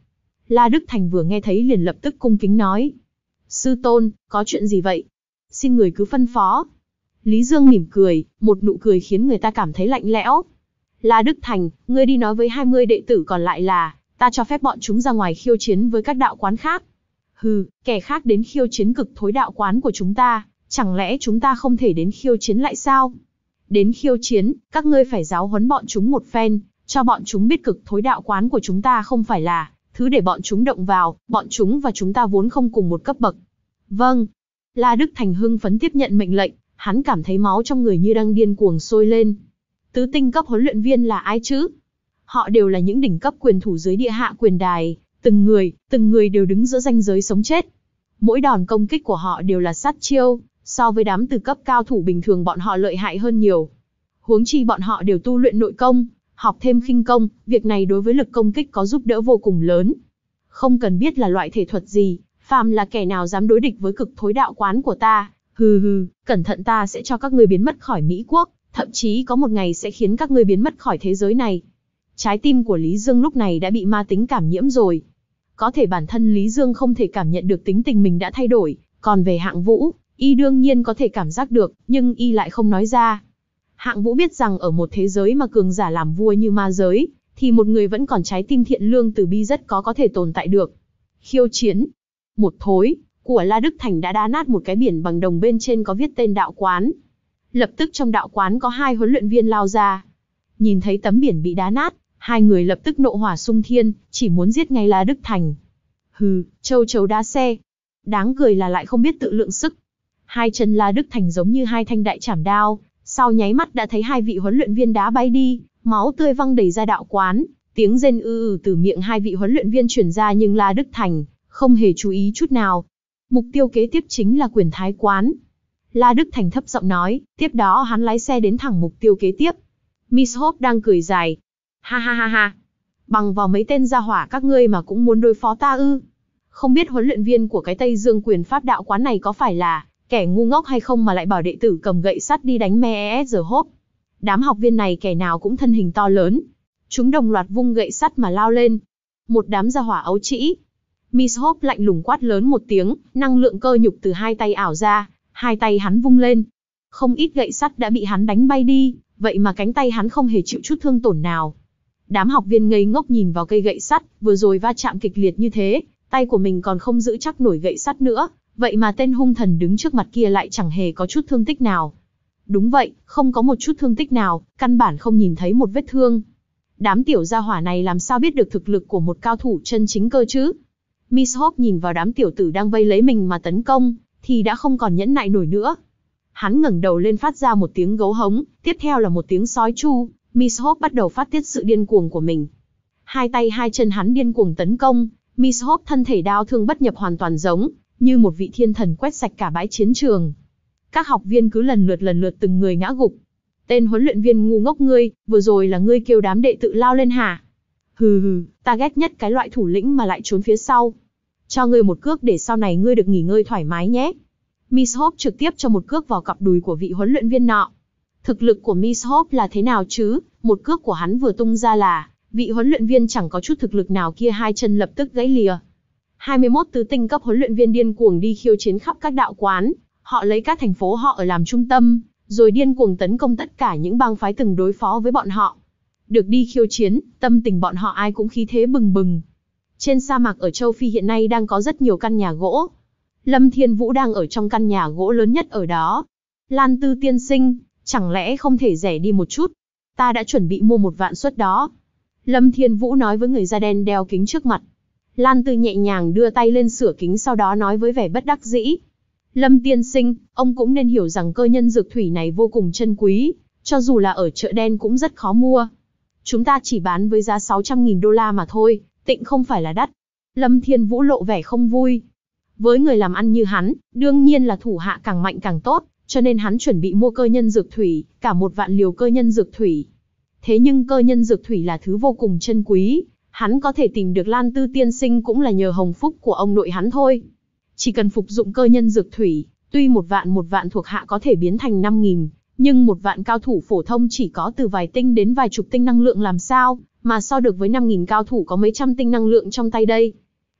La Đức Thành vừa nghe thấy liền lập tức cung kính nói. Sư tôn, có chuyện gì vậy? Xin người cứ phân phó. Lý Dương mỉm cười, một nụ cười khiến người ta cảm thấy lạnh lẽo. La Đức Thành, ngươi đi nói với hai mươi đệ tử còn lại là, ta cho phép bọn chúng ra ngoài khiêu chiến với các đạo quán khác. Hừ, kẻ khác đến khiêu chiến cực thối đạo quán của chúng ta, chẳng lẽ chúng ta không thể đến khiêu chiến lại sao? Đến khiêu chiến, các ngươi phải giáo huấn bọn chúng một phen, cho bọn chúng biết cực thối đạo quán của chúng ta không phải là thứ để bọn chúng động vào, bọn chúng và chúng ta vốn không cùng một cấp bậc. Vâng. La Đức Thành hưng phấn tiếp nhận mệnh lệnh, hắn cảm thấy máu trong người như đang điên cuồng sôi lên. Tứ tinh cấp huấn luyện viên là ai chứ? Họ đều là những đỉnh cấp quyền thủ dưới địa hạ quyền đài, từng người, từng người đều đứng giữa ranh giới sống chết. Mỗi đòn công kích của họ đều là sát chiêu, so với đám từ cấp cao thủ bình thường bọn họ lợi hại hơn nhiều. Huống chi bọn họ đều tu luyện nội công, học thêm khinh công, việc này đối với lực công kích có giúp đỡ vô cùng lớn. Không cần biết là loại thể thuật gì, phàm là kẻ nào dám đối địch với cực thối đạo quán của ta, hừ hừ, cẩn thận ta sẽ cho các ngươi biến mất khỏi Mỹ quốc, thậm chí có một ngày sẽ khiến các ngươi biến mất khỏi thế giới này. Trái tim của Lý Dương lúc này đã bị ma tính cảm nhiễm rồi. Có thể bản thân Lý Dương không thể cảm nhận được tính tình mình đã thay đổi, còn về Hạng Vũ, y đương nhiên có thể cảm giác được, nhưng y lại không nói ra. Hạng Vũ biết rằng ở một thế giới mà cường giả làm vua như ma giới, thì một người vẫn còn trái tim thiện lương từ bi rất có có thể tồn tại được. Khiêu chiến. Một thối, của La Đức Thành đã đá nát một cái biển bằng đồng bên trên có viết tên đạo quán. Lập tức trong đạo quán có hai huấn luyện viên lao ra. Nhìn thấy tấm biển bị đá nát, hai người lập tức nộ hỏa xung thiên, chỉ muốn giết ngay La Đức Thành. Hừ, châu chấu đá xe. Đáng cười là lại không biết tự lượng sức. Hai chân La Đức Thành giống như hai thanh đại trảm đao, sau nháy mắt đã thấy hai vị huấn luyện viên đá bay đi, máu tươi văng đầy ra đạo quán, tiếng rên ư ử từ miệng hai vị huấn luyện viên truyền ra nhưng La Đức Thành không hề chú ý chút nào. Mục tiêu kế tiếp chính là Quyền Thái quán. La Đức Thành thấp giọng nói, tiếp đó hắn lái xe đến thẳng mục tiêu kế tiếp. Miss Hope đang cười dài. Ha ha ha ha. Bằng vào mấy tên gia hỏa các ngươi mà cũng muốn đối phó ta ư? Không biết huấn luyện viên của cái Tây Dương Quyền Pháp đạo quán này có phải là kẻ ngu ngốc hay không mà lại bảo đệ tử cầm gậy sắt đi đánh me e ét Hope. Đám học viên này kẻ nào cũng thân hình to lớn. Chúng đồng loạt vung gậy sắt mà lao lên. Một đám gia hỏa ấu trĩ. Miss Hope lạnh lùng quát lớn một tiếng, năng lượng cơ nhục từ hai tay ảo ra, hai tay hắn vung lên. Không ít gậy sắt đã bị hắn đánh bay đi, vậy mà cánh tay hắn không hề chịu chút thương tổn nào. Đám học viên ngây ngốc nhìn vào cây gậy sắt, vừa rồi va chạm kịch liệt như thế, tay của mình còn không giữ chắc nổi gậy sắt nữa, vậy mà tên hung thần đứng trước mặt kia lại chẳng hề có chút thương tích nào. Đúng vậy, không có một chút thương tích nào, căn bản không nhìn thấy một vết thương. Đám tiểu gia hỏa này làm sao biết được thực lực của một cao thủ chân chính cơ chứ? Miss Hope nhìn vào đám tiểu tử đang vây lấy mình mà tấn công, thì đã không còn nhẫn nại nổi nữa. Hắn ngẩng đầu lên phát ra một tiếng gấu hống, tiếp theo là một tiếng sói chu. Miss Hope bắt đầu phát tiết sự điên cuồng của mình. Hai tay hai chân hắn điên cuồng tấn công, Miss Hope thân thể đao thương bất nhập hoàn toàn giống như một vị thiên thần quét sạch cả bãi chiến trường. Các học viên cứ lần lượt lần lượt từng người ngã gục. Tên huấn luyện viên ngu ngốc ngươi, vừa rồi là ngươi kêu đám đệ tử lao lên hả? Hừ hừ, ta ghét nhất cái loại thủ lĩnh mà lại trốn phía sau. Cho ngươi một cước để sau này ngươi được nghỉ ngơi thoải mái nhé. Miss Hope trực tiếp cho một cước vào cặp đùi của vị huấn luyện viên nọ. Thực lực của Miss Hope là thế nào chứ? Một cước của hắn vừa tung ra là, vị huấn luyện viên chẳng có chút thực lực nào kia hai chân lập tức gãy lìa. hai mươi mốt tứ tinh cấp huấn luyện viên điên cuồng đi khiêu chiến khắp các đạo quán, họ lấy các thành phố họ ở làm trung tâm, rồi điên cuồng tấn công tất cả những bang phái từng đối phó với bọn họ. Được đi khiêu chiến, tâm tình bọn họ ai cũng khí thế bừng bừng. Trên sa mạc ở châu Phi hiện nay đang có rất nhiều căn nhà gỗ. Lâm Thiên Vũ đang ở trong căn nhà gỗ lớn nhất ở đó. Lan Tư tiên sinh, chẳng lẽ không thể rẻ đi một chút? Ta đã chuẩn bị mua một vạn suất đó. Lâm Thiên Vũ nói với người da đen đeo kính trước mặt. Lan Tư nhẹ nhàng đưa tay lên sửa kính sau đó nói với vẻ bất đắc dĩ. Lâm tiên sinh, ông cũng nên hiểu rằng cơ nhân dược thủy này vô cùng chân quý, cho dù là ở chợ đen cũng rất khó mua. Chúng ta chỉ bán với giá sáu trăm nghìn đô la mà thôi, tịnh không phải là đắt. Lâm Thiên Vũ lộ vẻ không vui. Với người làm ăn như hắn, đương nhiên là thủ hạ càng mạnh càng tốt, cho nên hắn chuẩn bị mua cơ nhân dược thủy, cả một vạn liều cơ nhân dược thủy. Thế nhưng cơ nhân dược thủy là thứ vô cùng chân quý, hắn có thể tìm được Lan Tư tiên sinh cũng là nhờ hồng phúc của ông nội hắn thôi. Chỉ cần phục dụng cơ nhân dược thủy, tuy một vạn một vạn thuộc hạ có thể biến thành năm nghìn, nhưng một vạn cao thủ phổ thông chỉ có từ vài tinh đến vài chục tinh năng lượng làm sao, mà so được với năm nghìn cao thủ có mấy trăm tinh năng lượng trong tay đây.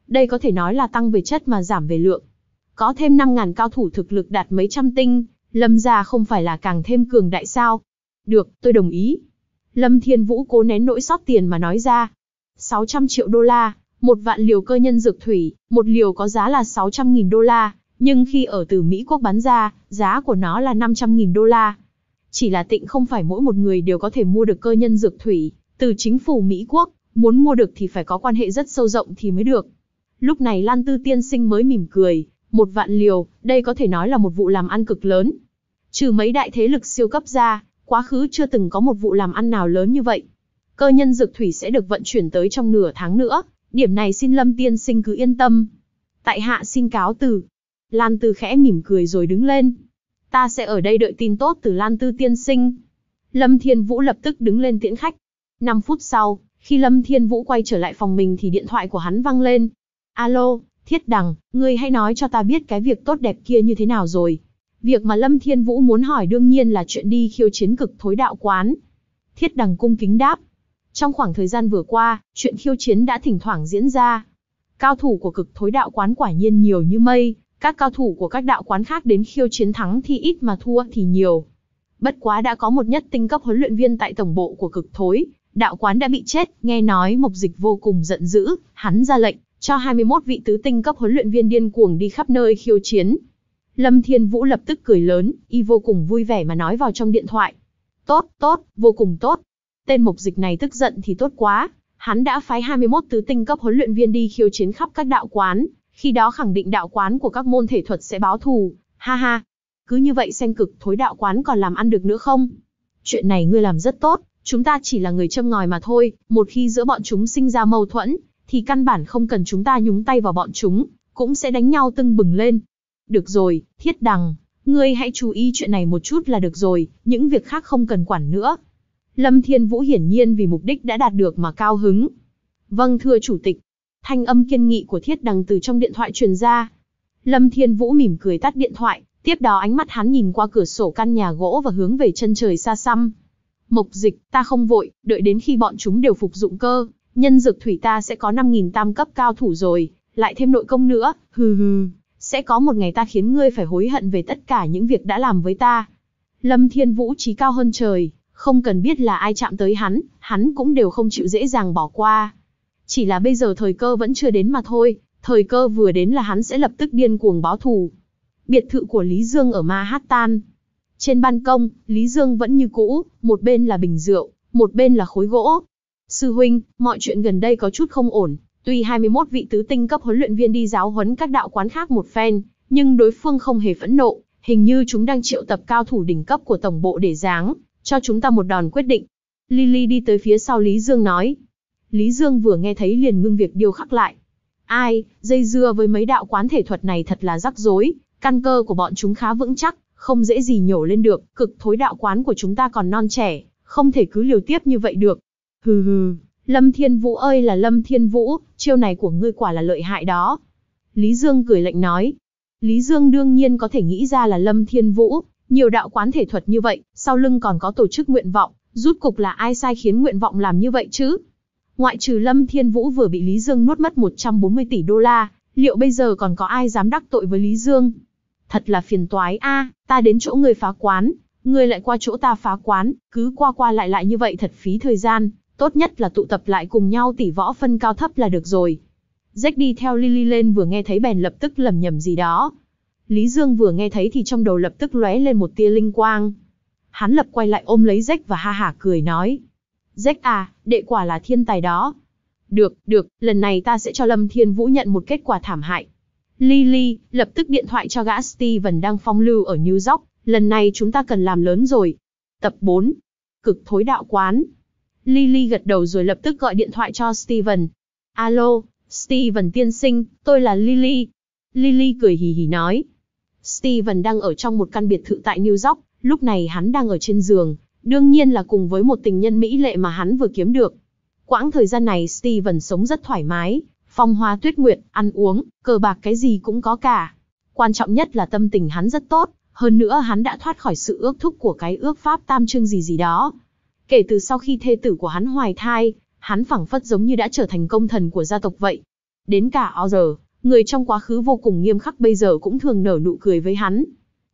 đây có thể nói là tăng về chất mà giảm về lượng. Có thêm năm ngàn cao thủ thực lực đạt mấy trăm tinh, Lâm gia không phải là càng thêm cường đại sao? Được, tôi đồng ý. Lâm Thiên Vũ cố nén nỗi xót tiền mà nói ra. sáu trăm triệu đô la, một vạn liều cơ nhân dược thủy, một liều có giá là sáu trăm nghìn đô la, nhưng khi ở từ Mỹ quốc bán ra, giá của nó là năm trăm nghìn đô la. Chỉ là Tịnh không phải mỗi một người đều có thể mua được cơ nhân dược thủy, từ chính phủ Mỹ quốc, muốn mua được thì phải có quan hệ rất sâu rộng thì mới được. Lúc này Lan Tư tiên sinh mới mỉm cười, một vạn liều, đây có thể nói là một vụ làm ăn cực lớn. Trừ mấy đại thế lực siêu cấp ra, quá khứ chưa từng có một vụ làm ăn nào lớn như vậy. Cơ nhân dược thủy sẽ được vận chuyển tới trong nửa tháng nữa, điểm này xin Lâm tiên sinh cứ yên tâm. Tại hạ xin cáo từ. Lan Tư khẽ mỉm cười rồi đứng lên. Ta sẽ ở đây đợi tin tốt từ Lan Tư tiên sinh. Lâm Thiên Vũ lập tức đứng lên tiễn khách. năm phút sau, khi Lâm Thiên Vũ quay trở lại phòng mình thì điện thoại của hắn vang lên. Alo, Thiết Đằng, ngươi hãy nói cho ta biết cái việc tốt đẹp kia như thế nào rồi. Việc mà Lâm Thiên Vũ muốn hỏi đương nhiên là chuyện đi khiêu chiến Cực Thối Đạo Quán. Thiết Đằng cung kính đáp. Trong khoảng thời gian vừa qua, chuyện khiêu chiến đã thỉnh thoảng diễn ra. Cao thủ của Cực Thối Đạo Quán quả nhiên nhiều như mây, các cao thủ của các đạo quán khác đến khiêu chiến thắng thì ít mà thua thì nhiều. Bất quá đã có một nhất tinh cấp huấn luyện viên tại tổng bộ của Cực Thối Đạo Quán đã bị chết, nghe nói Mộc Dịch vô cùng giận dữ, hắn ra lệnh cho hai mươi mốt vị tứ tinh cấp huấn luyện viên điên cuồng đi khắp nơi khiêu chiến. Lâm Thiên Vũ lập tức cười lớn, y vô cùng vui vẻ mà nói vào trong điện thoại. Tốt, tốt, vô cùng tốt. Tên Mộc Dịch này tức giận thì tốt quá, hắn đã phái hai mươi mốt tứ tinh cấp huấn luyện viên đi khiêu chiến khắp các đạo quán, khi đó khẳng định đạo quán của các môn thể thuật sẽ báo thù, ha ha. Cứ như vậy xem Cực Thối Đạo Quán còn làm ăn được nữa không? Chuyện này ngươi làm rất tốt, chúng ta chỉ là người châm ngòi mà thôi, một khi giữa bọn chúng sinh ra mâu thuẫn, thì căn bản không cần chúng ta nhúng tay vào bọn chúng, cũng sẽ đánh nhau tưng bừng lên. Được rồi, Thiết Đằng, ngươi hãy chú ý chuyện này một chút là được rồi, những việc khác không cần quản nữa. Lâm Thiên Vũ hiển nhiên vì mục đích đã đạt được mà cao hứng. Vâng thưa chủ tịch. Thanh âm kiên nghị của Thiết Đằng từ trong điện thoại truyền ra. Lâm Thiên Vũ mỉm cười tắt điện thoại, tiếp đó ánh mắt hắn nhìn qua cửa sổ căn nhà gỗ và hướng về chân trời xa xăm. Mộc Dịch, ta không vội, đợi đến khi bọn chúng đều phục dụng cơ nhân dược thủy ta sẽ có năm nghìn tam cấp cao thủ rồi, lại thêm nội công nữa, hừ hừ, sẽ có một ngày ta khiến ngươi phải hối hận về tất cả những việc đã làm với ta. Lâm Thiên Vũ chí cao hơn trời, không cần biết là ai chạm tới hắn, hắn cũng đều không chịu dễ dàng bỏ qua. Chỉ là bây giờ thời cơ vẫn chưa đến mà thôi, thời cơ vừa đến là hắn sẽ lập tức điên cuồng báo thù. Biệt thự của Lý Dương ở Manhattan. Trên ban công, Lý Dương vẫn như cũ, một bên là bình rượu, một bên là khối gỗ. Sư huynh, mọi chuyện gần đây có chút không ổn, tuy hai mươi mốt vị tứ tinh cấp huấn luyện viên đi giáo huấn các đạo quán khác một phen, nhưng đối phương không hề phẫn nộ, hình như chúng đang triệu tập cao thủ đỉnh cấp của tổng bộ để giáng cho chúng ta một đòn quyết định. Lily đi tới phía sau Lý Dương nói. Lý Dương vừa nghe thấy liền ngưng việc điêu khắc lại. Ai, dây dưa với mấy đạo quán thể thuật này thật là rắc rối, căn cơ của bọn chúng khá vững chắc, không dễ gì nhổ lên được, Cực Thối Đạo Quán của chúng ta còn non trẻ, không thể cứ liều tiếp như vậy được. Hừ hừ, Lâm Thiên Vũ ơi là Lâm Thiên Vũ, chiêu này của ngươi quả là lợi hại đó. Lý Dương cười lạnh nói. Lý Dương đương nhiên có thể nghĩ ra là Lâm Thiên Vũ, nhiều đạo quán thể thuật như vậy, sau lưng còn có tổ chức nguyện vọng, rút cục là ai sai khiến nguyện vọng làm như vậy chứ? Ngoại trừ Lâm Thiên Vũ vừa bị Lý Dương nuốt mất một trăm bốn mươi tỷ đô la, liệu bây giờ còn có ai dám đắc tội với Lý Dương? Thật là phiền toái a, à, ta đến chỗ ngươi phá quán, ngươi lại qua chỗ ta phá quán, cứ qua qua lại lại như vậy thật phí thời gian, tốt nhất là tụ tập lại cùng nhau tỉ võ phân cao thấp là được rồi. Jack đi theo Lily lên vừa nghe thấy bèn lập tức lẩm nhẩm gì đó. Lý Dương vừa nghe thấy thì trong đầu lập tức lóe lên một tia linh quang. Hắn lập quay lại ôm lấy Jack và ha hả cười nói. Jack à, đệ quả là thiên tài đó. Được, được, lần này ta sẽ cho Lâm Thiên Vũ nhận một kết quả thảm hại. Lily, lập tức điện thoại cho gã Steven đang phong lưu ở New York, lần này chúng ta cần làm lớn rồi. Tập bốn. Cực Thối Đạo Quán. Lily gật đầu rồi lập tức gọi điện thoại cho Steven. Alo, Steven tiên sinh, tôi là Lily. Lily cười hì hì nói. Steven đang ở trong một căn biệt thự tại New York, lúc này hắn đang ở trên giường, đương nhiên là cùng với một tình nhân mỹ lệ mà hắn vừa kiếm được. Quãng thời gian này Steven sống rất thoải mái, phong hoa tuyết nguyệt, ăn uống, cờ bạc cái gì cũng có cả. Quan trọng nhất là tâm tình hắn rất tốt, hơn nữa hắn đã thoát khỏi sự ước thúc của cái ước pháp tam chương gì gì đó. Kể từ sau khi thê tử của hắn hoài thai, hắn phảng phất giống như đã trở thành công thần của gia tộc vậy. Đến cả Ozer, người trong quá khứ vô cùng nghiêm khắc bây giờ cũng thường nở nụ cười với hắn.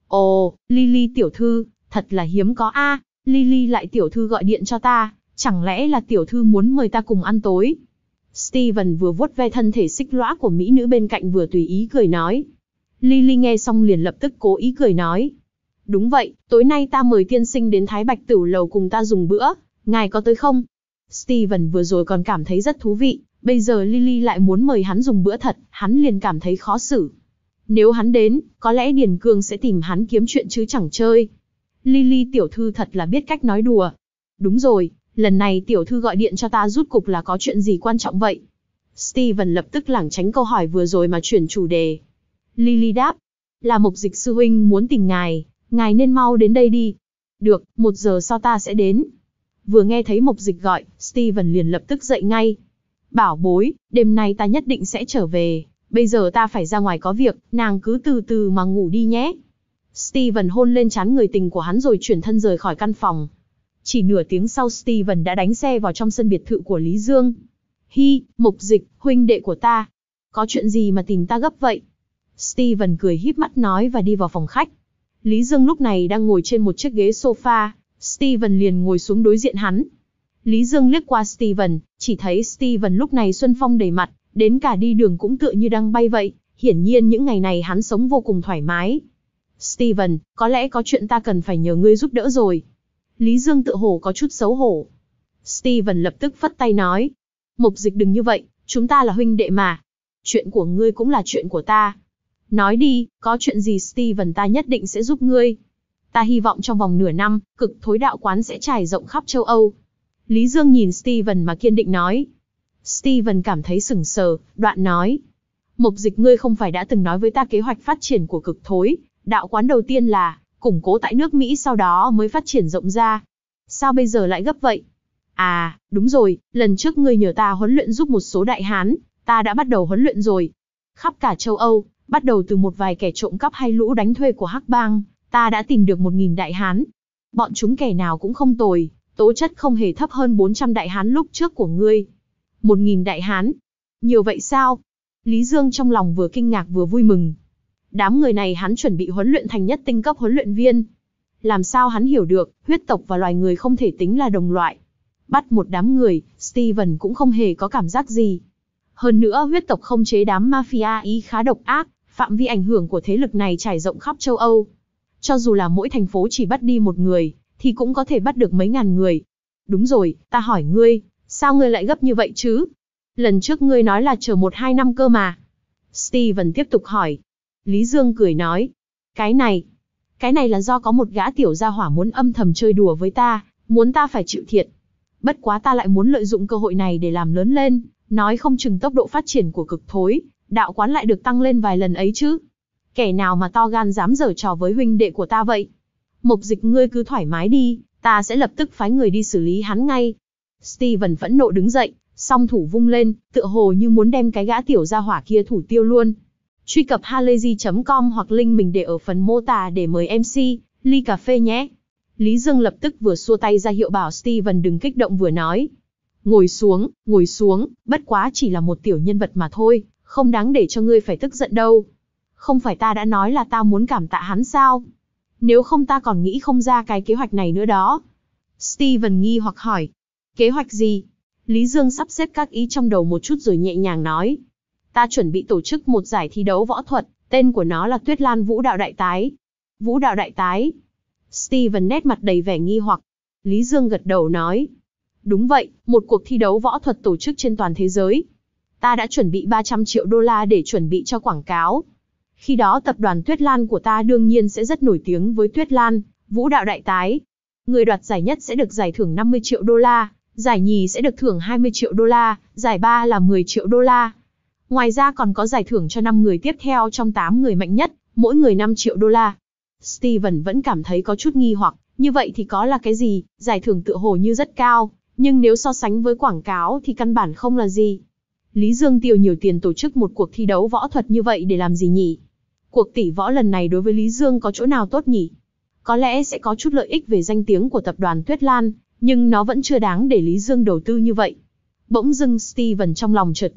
Ồ, Lily tiểu thư, thật là hiếm có a. À, Lily lại tiểu thư gọi điện cho ta, chẳng lẽ là tiểu thư muốn mời ta cùng ăn tối? Steven vừa vuốt ve thân thể xích lõa của mỹ nữ bên cạnh vừa tùy ý cười nói. Lily nghe xong liền lập tức cố ý cười nói. Đúng vậy, tối nay ta mời tiên sinh đến Thái Bạch Tửu Lầu cùng ta dùng bữa, ngài có tới không? Steven vừa rồi còn cảm thấy rất thú vị, bây giờ Lily lại muốn mời hắn dùng bữa thật, hắn liền cảm thấy khó xử. Nếu hắn đến, có lẽ Điền Cương sẽ tìm hắn kiếm chuyện chứ chẳng chơi. Lily tiểu thư thật là biết cách nói đùa. Đúng rồi, lần này tiểu thư gọi điện cho ta rút cục là có chuyện gì quan trọng vậy? Steven lập tức lảng tránh câu hỏi vừa rồi mà chuyển chủ đề. Lily đáp, là Mộc Dịch sư huynh muốn tìm ngài, ngài nên mau đến đây đi. Được, một giờ sau ta sẽ đến. Vừa nghe thấy Mộc Dịch gọi, Steven liền lập tức dậy ngay. Bảo bối, đêm nay ta nhất định sẽ trở về, bây giờ ta phải ra ngoài có việc, nàng cứ từ từ mà ngủ đi nhé. Steven hôn lên trán người tình của hắn rồi chuyển thân rời khỏi căn phòng. Chỉ nửa tiếng sau Steven đã đánh xe vào trong sân biệt thự của Lý Dương. Hi, Mộc Dịch, huynh đệ của ta. Có chuyện gì mà tìm ta gấp vậy? Steven cười híp mắt nói và đi vào phòng khách. Lý Dương lúc này đang ngồi trên một chiếc ghế sofa, Steven liền ngồi xuống đối diện hắn. Lý Dương liếc qua Steven, chỉ thấy Steven lúc này xuân phong đầy mặt, đến cả đi đường cũng tựa như đang bay vậy, hiển nhiên những ngày này hắn sống vô cùng thoải mái. Steven, có lẽ có chuyện ta cần phải nhờ ngươi giúp đỡ rồi. Lý Dương tựa hồ có chút xấu hổ. Steven lập tức phất tay nói. Mộc Dịch đừng như vậy, chúng ta là huynh đệ mà. Chuyện của ngươi cũng là chuyện của ta. Nói đi, có chuyện gì Steven ta nhất định sẽ giúp ngươi. Ta hy vọng trong vòng nửa năm, cực thối đạo quán sẽ trải rộng khắp châu Âu. Lý Dương nhìn Steven mà kiên định nói. Steven cảm thấy sửng sờ, đoạn nói. Mộc Dịch ngươi không phải đã từng nói với ta kế hoạch phát triển của cực thối đạo quán đầu tiên là củng cố tại nước Mỹ sau đó mới phát triển rộng ra. Sao bây giờ lại gấp vậy? À, đúng rồi, lần trước ngươi nhờ ta huấn luyện giúp một số đại hán, ta đã bắt đầu huấn luyện rồi. Khắp cả châu Âu, bắt đầu từ một vài kẻ trộm cắp hay lũ đánh thuê của Hắc Bang, ta đã tìm được một nghìn đại hán. Bọn chúng kẻ nào cũng không tồi, tố chất không hề thấp hơn bốn trăm đại hán lúc trước của ngươi. Một nghìn đại hán? Nhiều vậy sao? Lý Dương trong lòng vừa kinh ngạc vừa vui mừng. Đám người này hắn chuẩn bị huấn luyện thành nhất tinh cấp huấn luyện viên. Làm sao hắn hiểu được, huyết tộc và loài người không thể tính là đồng loại. Bắt một đám người, Steven cũng không hề có cảm giác gì. Hơn nữa huyết tộc không chế đám mafia ý khá độc ác, phạm vi ảnh hưởng của thế lực này trải rộng khắp châu Âu. Cho dù là mỗi thành phố chỉ bắt đi một người, thì cũng có thể bắt được mấy ngàn người. Đúng rồi, ta hỏi ngươi, sao ngươi lại gấp như vậy chứ? Lần trước ngươi nói là chờ một hai năm cơ mà. Steven tiếp tục hỏi. Lý Dương cười nói. Cái này, cái này là do có một gã tiểu gia hỏa muốn âm thầm chơi đùa với ta, muốn ta phải chịu thiệt. Bất quá ta lại muốn lợi dụng cơ hội này để làm lớn lên, nói không chừng tốc độ phát triển của cực thối đạo quán lại được tăng lên vài lần ấy chứ. Kẻ nào mà to gan dám giở trò với huynh đệ của ta vậy? Mộc Dịch ngươi cứ thoải mái đi, ta sẽ lập tức phái người đi xử lý hắn ngay. Steven phẫn nộ đứng dậy, song thủ vung lên, tựa hồ như muốn đem cái gã tiểu gia hỏa kia thủ tiêu luôn. Truy cập halayzi chấm com hoặc link mình để ở phần mô tả để mời em xê, ly cà phê nhé. Lý Dương lập tức vừa xua tay ra hiệu bảo Steven đừng kích động vừa nói. Ngồi xuống, ngồi xuống, bất quá chỉ là một tiểu nhân vật mà thôi, không đáng để cho ngươi phải tức giận đâu. Không phải ta đã nói là ta muốn cảm tạ hắn sao? Nếu không ta còn nghĩ không ra cái kế hoạch này nữa đó. Steven nghi hoặc hỏi. Kế hoạch gì? Lý Dương sắp xếp các ý trong đầu một chút rồi nhẹ nhàng nói. Ta chuẩn bị tổ chức một giải thi đấu võ thuật, tên của nó là Tuyết Lan Vũ Đạo Đại Tái. Vũ Đạo Đại Tái? Steven nét mặt đầy vẻ nghi hoặc. Lý Dương gật đầu nói. Đúng vậy, một cuộc thi đấu võ thuật tổ chức trên toàn thế giới. Ta đã chuẩn bị ba trăm triệu đô la để chuẩn bị cho quảng cáo. Khi đó tập đoàn Tuyết Lan của ta đương nhiên sẽ rất nổi tiếng với Tuyết Lan, Vũ Đạo Đại Tái. Người đoạt giải nhất sẽ được giải thưởng năm mươi triệu đô la, giải nhì sẽ được thưởng hai mươi triệu đô la, giải ba là mười triệu đô la. Ngoài ra còn có giải thưởng cho năm người tiếp theo trong tám người mạnh nhất, mỗi người năm triệu đô la. Steven vẫn cảm thấy có chút nghi hoặc, như vậy thì có là cái gì, giải thưởng tựa hồ như rất cao, nhưng nếu so sánh với quảng cáo thì căn bản không là gì. Lý Dương tiêu nhiều tiền tổ chức một cuộc thi đấu võ thuật như vậy để làm gì nhỉ? Cuộc tỷ võ lần này đối với Lý Dương có chỗ nào tốt nhỉ? Có lẽ sẽ có chút lợi ích về danh tiếng của tập đoàn Tuyết Lan, nhưng nó vẫn chưa đáng để Lý Dương đầu tư như vậy. Bỗng dưng Steven trong lòng chợt động,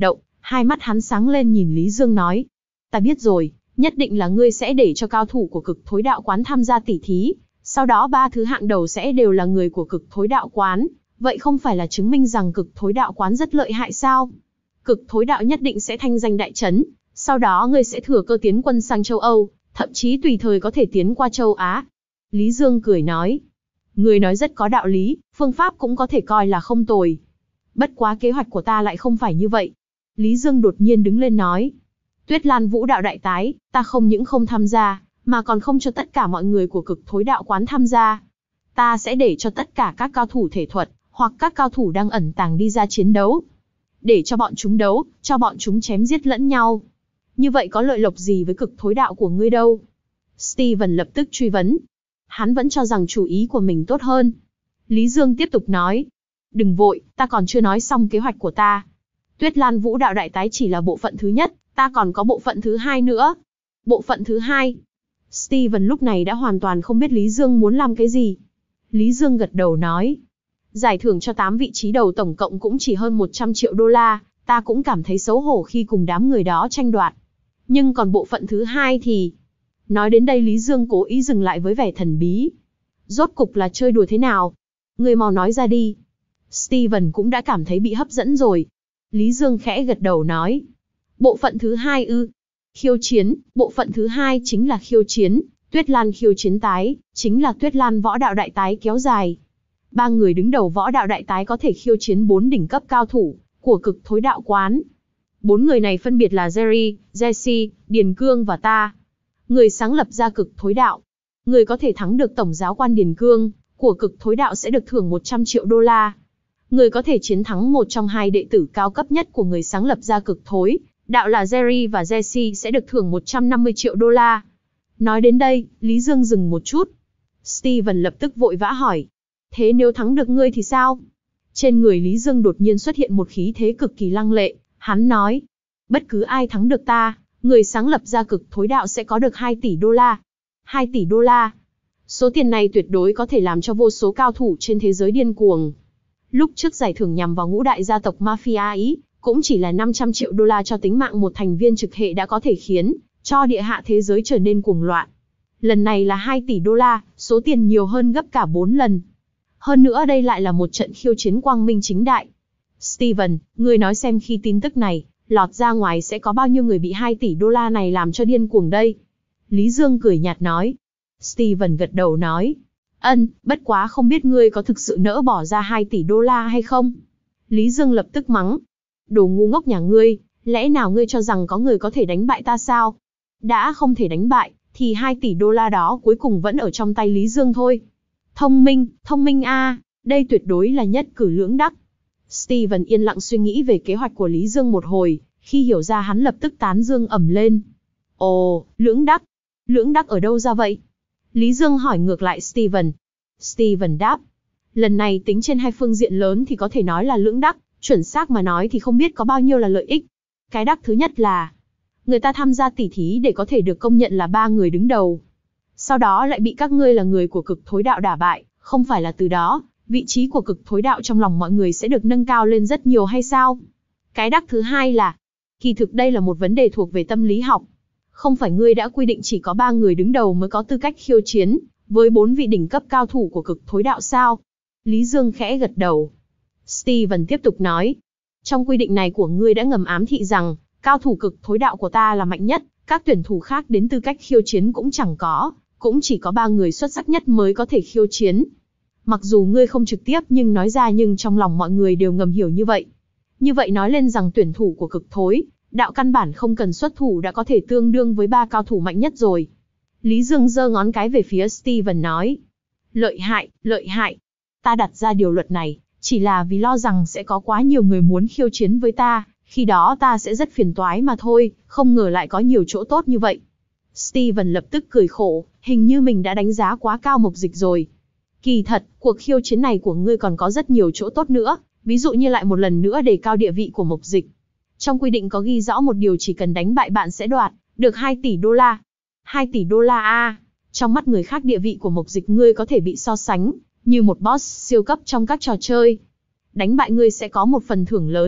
Hai mắt hắn sáng lên nhìn Lý Dương nói. Ta biết rồi, nhất định là ngươi sẽ để cho cao thủ của Cực Thối Đạo Quán tham gia tỉ thí, sau đó ba thứ hạng đầu sẽ đều là người của Cực Thối Đạo Quán, vậy không phải là chứng minh rằng Cực Thối Đạo Quán rất lợi hại sao? Cực Thối Đạo nhất định sẽ thanh danh đại chấn, sau đó ngươi sẽ thừa cơ tiến quân sang châu Âu, thậm chí tùy thời có thể tiến qua châu Á. Lý Dương cười nói. Ngươi nói rất có đạo lý, phương pháp cũng có thể coi là không tồi. Bất quá kế hoạch của ta lại không phải như vậy. Lý Dương đột nhiên đứng lên nói. Tuyết Lan Vũ Đạo đại tái, ta không những không tham gia, mà còn không cho tất cả mọi người của Cực Thối Đạo Quán tham gia. Ta sẽ để cho tất cả các cao thủ thể thuật, hoặc các cao thủ đang ẩn tàng đi ra chiến đấu. Để cho bọn chúng đấu, cho bọn chúng chém giết lẫn nhau. Như vậy có lợi lộc gì với Cực Thối Đạo của ngươi đâu? Steven lập tức truy vấn. Hắn vẫn cho rằng chủ ý của mình tốt hơn. Lý Dương tiếp tục nói. Đừng vội, ta còn chưa nói xong kế hoạch của ta. Tuyết Lan Vũ Đạo đại tái chỉ là bộ phận thứ nhất, ta còn có bộ phận thứ hai nữa. Bộ phận thứ hai? Steven lúc này đã hoàn toàn không biết Lý Dương muốn làm cái gì. Lý Dương gật đầu nói. Giải thưởng cho tám vị trí đầu tổng cộng cũng chỉ hơn một trăm triệu đô la, ta cũng cảm thấy xấu hổ khi cùng đám người đó tranh đoạt. Nhưng còn bộ phận thứ hai thì... Nói đến đây Lý Dương cố ý dừng lại với vẻ thần bí. Rốt cục là chơi đùa thế nào? Ngươi mau nói ra đi. Steven cũng đã cảm thấy bị hấp dẫn rồi. Lý Dương khẽ gật đầu nói. Bộ phận thứ hai ư? Khiêu chiến, bộ phận thứ hai chính là khiêu chiến, Tuyết Lan khiêu chiến tái, chính là Tuyết Lan võ đạo đại tái kéo dài. Ba người đứng đầu võ đạo đại tái có thể khiêu chiến bốn đỉnh cấp cao thủ của Cực Thối Đạo Quán. Bốn người này phân biệt là Jerry, Jesse, Điền Cương và ta. Người sáng lập ra Cực Thối Đạo. Người có thể thắng được Tổng giáo quan Điền Cương của Cực Thối Đạo sẽ được thưởng một trăm triệu đô la. Người có thể chiến thắng một trong hai đệ tử cao cấp nhất của người sáng lập ra Cực Thối Đạo là Jerry và Jesse sẽ được thưởng một trăm năm mươi triệu đô la. Nói đến đây, Lý Dương dừng một chút. Steven lập tức vội vã hỏi. Thế nếu thắng được ngươi thì sao? Trên người Lý Dương đột nhiên xuất hiện một khí thế cực kỳ lăng lệ. Hắn nói. Bất cứ ai thắng được ta, người sáng lập ra Cực Thối Đạo sẽ có được hai tỷ đô la. hai tỷ đô la. Số tiền này tuyệt đối có thể làm cho vô số cao thủ trên thế giới điên cuồng. Lúc trước giải thưởng nhằm vào ngũ đại gia tộc mafia Ý, cũng chỉ là năm trăm triệu đô la cho tính mạng một thành viên trực hệ đã có thể khiến cho địa hạ thế giới trở nên cuồng loạn. Lần này là hai tỷ đô la, số tiền nhiều hơn gấp cả bốn lần. Hơn nữa đây lại là một trận khiêu chiến quang minh chính đại. Steven, ngươi nói xem khi tin tức này lọt ra ngoài sẽ có bao nhiêu người bị hai tỷ đô la này làm cho điên cuồng đây? Lý Dương cười nhạt nói. Steven gật đầu nói. Ân, bất quá không biết ngươi có thực sự nỡ bỏ ra hai tỷ đô la hay không? Lý Dương lập tức mắng. Đồ ngu ngốc nhà ngươi, lẽ nào ngươi cho rằng có người có thể đánh bại ta sao? Đã không thể đánh bại, thì hai tỷ đô la đó cuối cùng vẫn ở trong tay Lý Dương thôi. Thông minh, thông minh a, đây tuyệt đối là nhất cử lưỡng đắc. Steven yên lặng suy nghĩ về kế hoạch của Lý Dương một hồi, khi hiểu ra hắn lập tức tán dương ầm lên. Ồ, lưỡng đắc, lưỡng đắc ở đâu ra vậy? Lý Dương hỏi ngược lại Steven. Steven đáp, lần này tính trên hai phương diện lớn thì có thể nói là lưỡng đắc, chuẩn xác mà nói thì không biết có bao nhiêu là lợi ích. Cái đắc thứ nhất là, người ta tham gia tỉ thí để có thể được công nhận là ba người đứng đầu. Sau đó lại bị các ngươi là người của Cực Thối Đạo đả bại, không phải là từ đó, vị trí của Cực Thối Đạo trong lòng mọi người sẽ được nâng cao lên rất nhiều hay sao? Cái đắc thứ hai là, kỳ thực đây là một vấn đề thuộc về tâm lý học. Không phải ngươi đã quy định chỉ có ba người đứng đầu mới có tư cách khiêu chiến với bốn vị đỉnh cấp cao thủ của Cực Thối Đạo sao? Lý Dương khẽ gật đầu. Steven tiếp tục nói. Trong quy định này của ngươi đã ngầm ám thị rằng, cao thủ Cực Thối Đạo của ta là mạnh nhất, các tuyển thủ khác đến tư cách khiêu chiến cũng chẳng có, cũng chỉ có ba người xuất sắc nhất mới có thể khiêu chiến. Mặc dù ngươi không trực tiếp nhưng nói ra nhưng trong lòng mọi người đều ngầm hiểu như vậy. Như vậy nói lên rằng tuyển thủ của Cực Thối Đạo căn bản không cần xuất thủ đã có thể tương đương với ba cao thủ mạnh nhất rồi. Lý Dương giơ ngón cái về phía Steven nói. Lợi hại, lợi hại. Ta đặt ra điều luật này, chỉ là vì lo rằng sẽ có quá nhiều người muốn khiêu chiến với ta, khi đó ta sẽ rất phiền toái mà thôi, không ngờ lại có nhiều chỗ tốt như vậy. Steven lập tức cười khổ, hình như mình đã đánh giá quá cao Mộc Dịch rồi. Kỳ thật, cuộc khiêu chiến này của ngươi còn có rất nhiều chỗ tốt nữa, ví dụ như lại một lần nữa đề cao địa vị của Mộc Dịch. Trong quy định có ghi rõ một điều chỉ cần đánh bại bạn sẽ đoạt được hai tỷ đô la. hai tỷ đô la a, trong mắt người khác địa vị của Mộc Dịch ngươi có thể bị so sánh như một boss siêu cấp trong các trò chơi. Đánh bại ngươi sẽ có một phần thưởng lớn,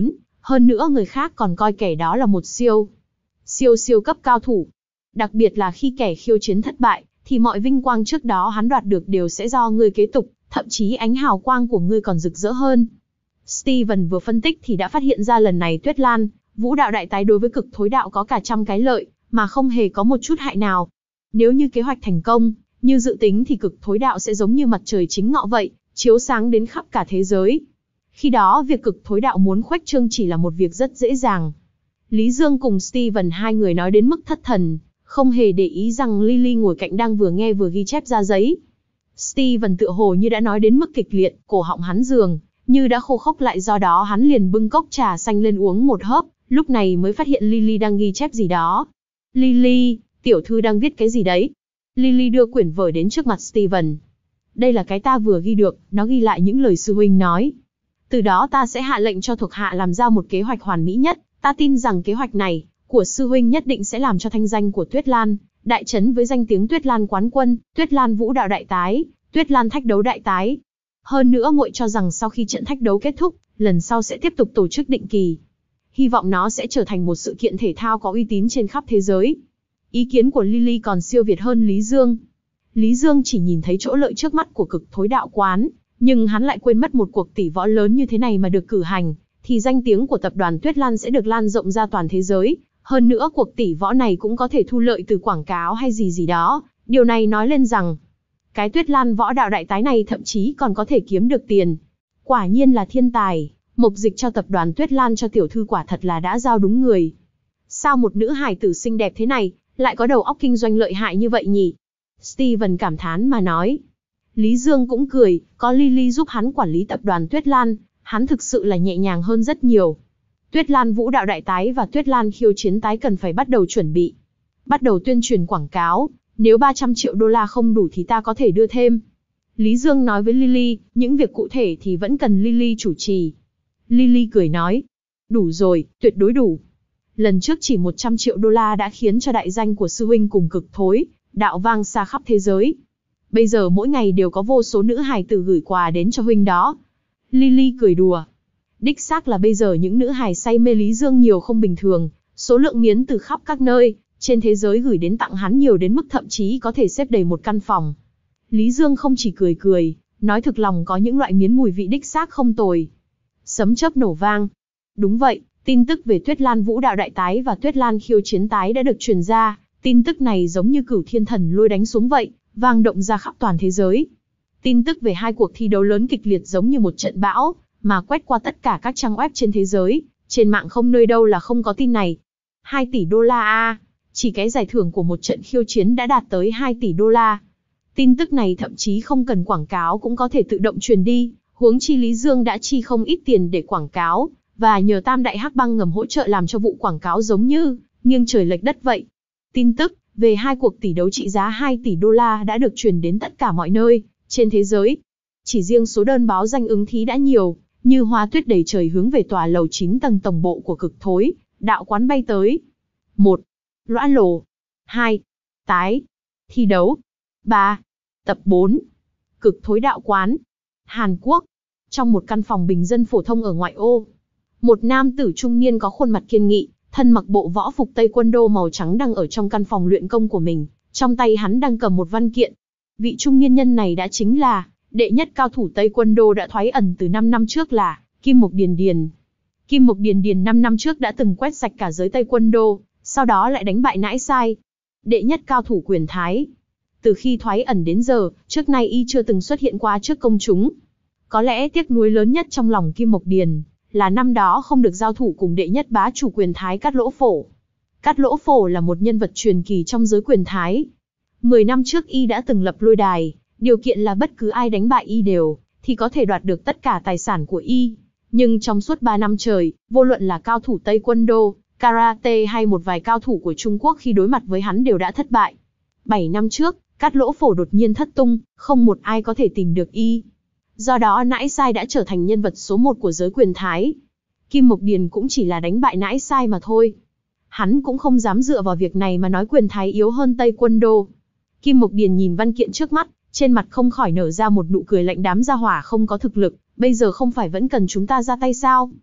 Hơn nữa người khác còn coi kẻ đó là một siêu, siêu siêu cấp cao thủ. Đặc biệt là khi kẻ khiêu chiến thất bại, thì mọi vinh quang trước đó hắn đoạt được đều sẽ do ngươi kế tục, thậm chí ánh hào quang của ngươi còn rực rỡ hơn. Steven vừa phân tích thì đã phát hiện ra lần này Tuyết Lan, Vũ đạo đại tái đối với cực thối đạo có cả trăm cái lợi, mà không hề có một chút hại nào. Nếu như kế hoạch thành công, như dự tính thì cực thối đạo sẽ giống như mặt trời chính ngọ vậy, chiếu sáng đến khắp cả thế giới. Khi đó việc cực thối đạo muốn khuếch trương chỉ là một việc rất dễ dàng. Lý Dương cùng Steven hai người nói đến mức thất thần, không hề để ý rằng Lily ngồi cạnh đang vừa nghe vừa ghi chép ra giấy. Steven tựa hồ như đã nói đến mức kịch liệt, cổ họng hắn dường như đã khô khốc lại, do đó hắn liền bưng cốc trà xanh lên uống một hớp, lúc này mới phát hiện Lily đang ghi chép gì đó. Lily, tiểu thư đang viết cái gì đấy? Lily đưa quyển vở đến trước mặt Steven. Đây là cái ta vừa ghi được, nó ghi lại những lời sư huynh nói. Từ đó ta sẽ hạ lệnh cho thuộc hạ làm ra một kế hoạch hoàn mỹ nhất, ta tin rằng kế hoạch này của sư huynh nhất định sẽ làm cho thanh danh của Tuyết Lan đại chấn với danh tiếng Tuyết Lan quán quân, Tuyết Lan vũ đạo đại tái, Tuyết Lan thách đấu đại tái. Hơn nữa muội cho rằng sau khi trận thách đấu kết thúc, lần sau sẽ tiếp tục tổ chức định kỳ. Hy vọng nó sẽ trở thành một sự kiện thể thao có uy tín trên khắp thế giới. Ý kiến của Lily còn siêu việt hơn Lý Dương. Lý Dương chỉ nhìn thấy chỗ lợi trước mắt của cực thối đạo quán, nhưng hắn lại quên mất một cuộc tỷ võ lớn như thế này mà được cử hành, thì danh tiếng của tập đoàn Tuyết Lan sẽ được lan rộng ra toàn thế giới. Hơn nữa cuộc tỷ võ này cũng có thể thu lợi từ quảng cáo hay gì gì đó. Điều này nói lên rằng, cái Tuyết Lan võ đạo đại tái này thậm chí còn có thể kiếm được tiền. Quả nhiên là thiên tài, mục dịch cho tập đoàn Tuyết Lan cho tiểu thư quả thật là đã giao đúng người. Sao một nữ hài tử xinh đẹp thế này, lại có đầu óc kinh doanh lợi hại như vậy nhỉ? Steven cảm thán mà nói. Lý Dương cũng cười, có Lily giúp hắn quản lý tập đoàn Tuyết Lan, hắn thực sự là nhẹ nhàng hơn rất nhiều. Tuyết Lan vũ đạo đại tái và Tuyết Lan khiêu chiến tái cần phải bắt đầu chuẩn bị. Bắt đầu tuyên truyền quảng cáo, nếu ba trăm triệu đô la không đủ thì ta có thể đưa thêm. Lý Dương nói với Lily, những việc cụ thể thì vẫn cần Lily chủ trì. Lily cười nói, đủ rồi, tuyệt đối đủ. Lần trước chỉ một trăm triệu đô la đã khiến cho đại danh của sư huynh cùng cực thối đạo vang xa khắp thế giới. Bây giờ mỗi ngày đều có vô số nữ hài tử gửi quà đến cho huynh đó. Lily cười đùa. Đích xác là bây giờ những nữ hài say mê Lý Dương nhiều không bình thường, số lượng miến từ khắp các nơi trên thế giới gửi đến tặng hắn nhiều đến mức thậm chí có thể xếp đầy một căn phòng. Lý Dương không chỉ cười cười, nói thực lòng có những loại miến mùi vị đích xác không tồi. Sấm chớp nổ vang. Đúng vậy, tin tức về Tuyết Lan vũ đạo đại tái và Tuyết Lan khiêu chiến tái đã được truyền ra, tin tức này giống như cửu thiên thần lôi đánh xuống vậy, vang động ra khắp toàn thế giới. Tin tức về hai cuộc thi đấu lớn kịch liệt giống như một trận bão, mà quét qua tất cả các trang web trên thế giới, trên mạng không nơi đâu là không có tin này. hai tỷ đô la a, chỉ cái giải thưởng của một trận khiêu chiến đã đạt tới hai tỷ đô la. Tin tức này thậm chí không cần quảng cáo cũng có thể tự động truyền đi, huống chi Lý Dương đã chi không ít tiền để quảng cáo, và nhờ Tam Đại Hắc Băng ngầm hỗ trợ làm cho vụ quảng cáo giống như nghiêng trời lệch đất vậy. Tin tức về hai cuộc tỷ đấu trị giá hai tỷ đô la đã được truyền đến tất cả mọi nơi trên thế giới. Chỉ riêng số đơn báo danh ứng thí đã nhiều, như hoa tuyết đầy trời hướng về tòa lầu chín tầng tổng bộ của cực thối đạo quán bay tới. một. Lõa lồ. hai. Tái. Thi đấu. ba. Tập bốn. Cực thối đạo quán. Hàn Quốc. Trong một căn phòng bình dân phổ thông ở ngoại ô, một nam tử trung niên có khuôn mặt kiên nghị, thân mặc bộ võ phục Tây Quân Đô màu trắng đang ở trong căn phòng luyện công của mình, trong tay hắn đang cầm một văn kiện. Vị trung niên nhân này đã chính là đệ nhất cao thủ Tây Quân Đô đã thoái ẩn từ năm năm trước là Kim Mộc Điền Điền. Kim Mộc Điền Điền năm năm trước đã từng quét sạch cả giới Tây Quân Đô, sau đó lại đánh bại Nãi Sai, đệ nhất cao thủ quyền Thái. Từ khi thoái ẩn đến giờ, trước nay y chưa từng xuất hiện qua trước công chúng. Có lẽ tiếc nuối lớn nhất trong lòng Kim Mộc Điền là năm đó không được giao thủ cùng đệ nhất bá chủ quyền Thái Cát Lỗ Phổ. Cát Lỗ Phổ là một nhân vật truyền kỳ trong giới quyền Thái. Mười năm trước y đã từng lập lôi đài, điều kiện là bất cứ ai đánh bại y đều thì có thể đoạt được tất cả tài sản của y. Nhưng trong suốt ba năm trời, vô luận là cao thủ Tây Quân Đô, karate hay một vài cao thủ của Trung Quốc khi đối mặt với hắn đều đã thất bại. Bảy năm trước, Cát Lỗ Phổ đột nhiên thất tung, không một ai có thể tìm được y. Do đó Nãi Sai đã trở thành nhân vật số một của giới quyền Thái. Kim Mộc Điền cũng chỉ là đánh bại Nãi Sai mà thôi. Hắn cũng không dám dựa vào việc này mà nói quyền Thái yếu hơn Tây Quân Đô. Kim Mộc Điền nhìn văn kiện trước mắt, trên mặt không khỏi nở ra một nụ cười lạnh, đám gia hỏa không có thực lực, bây giờ không phải vẫn cần chúng ta ra tay sao?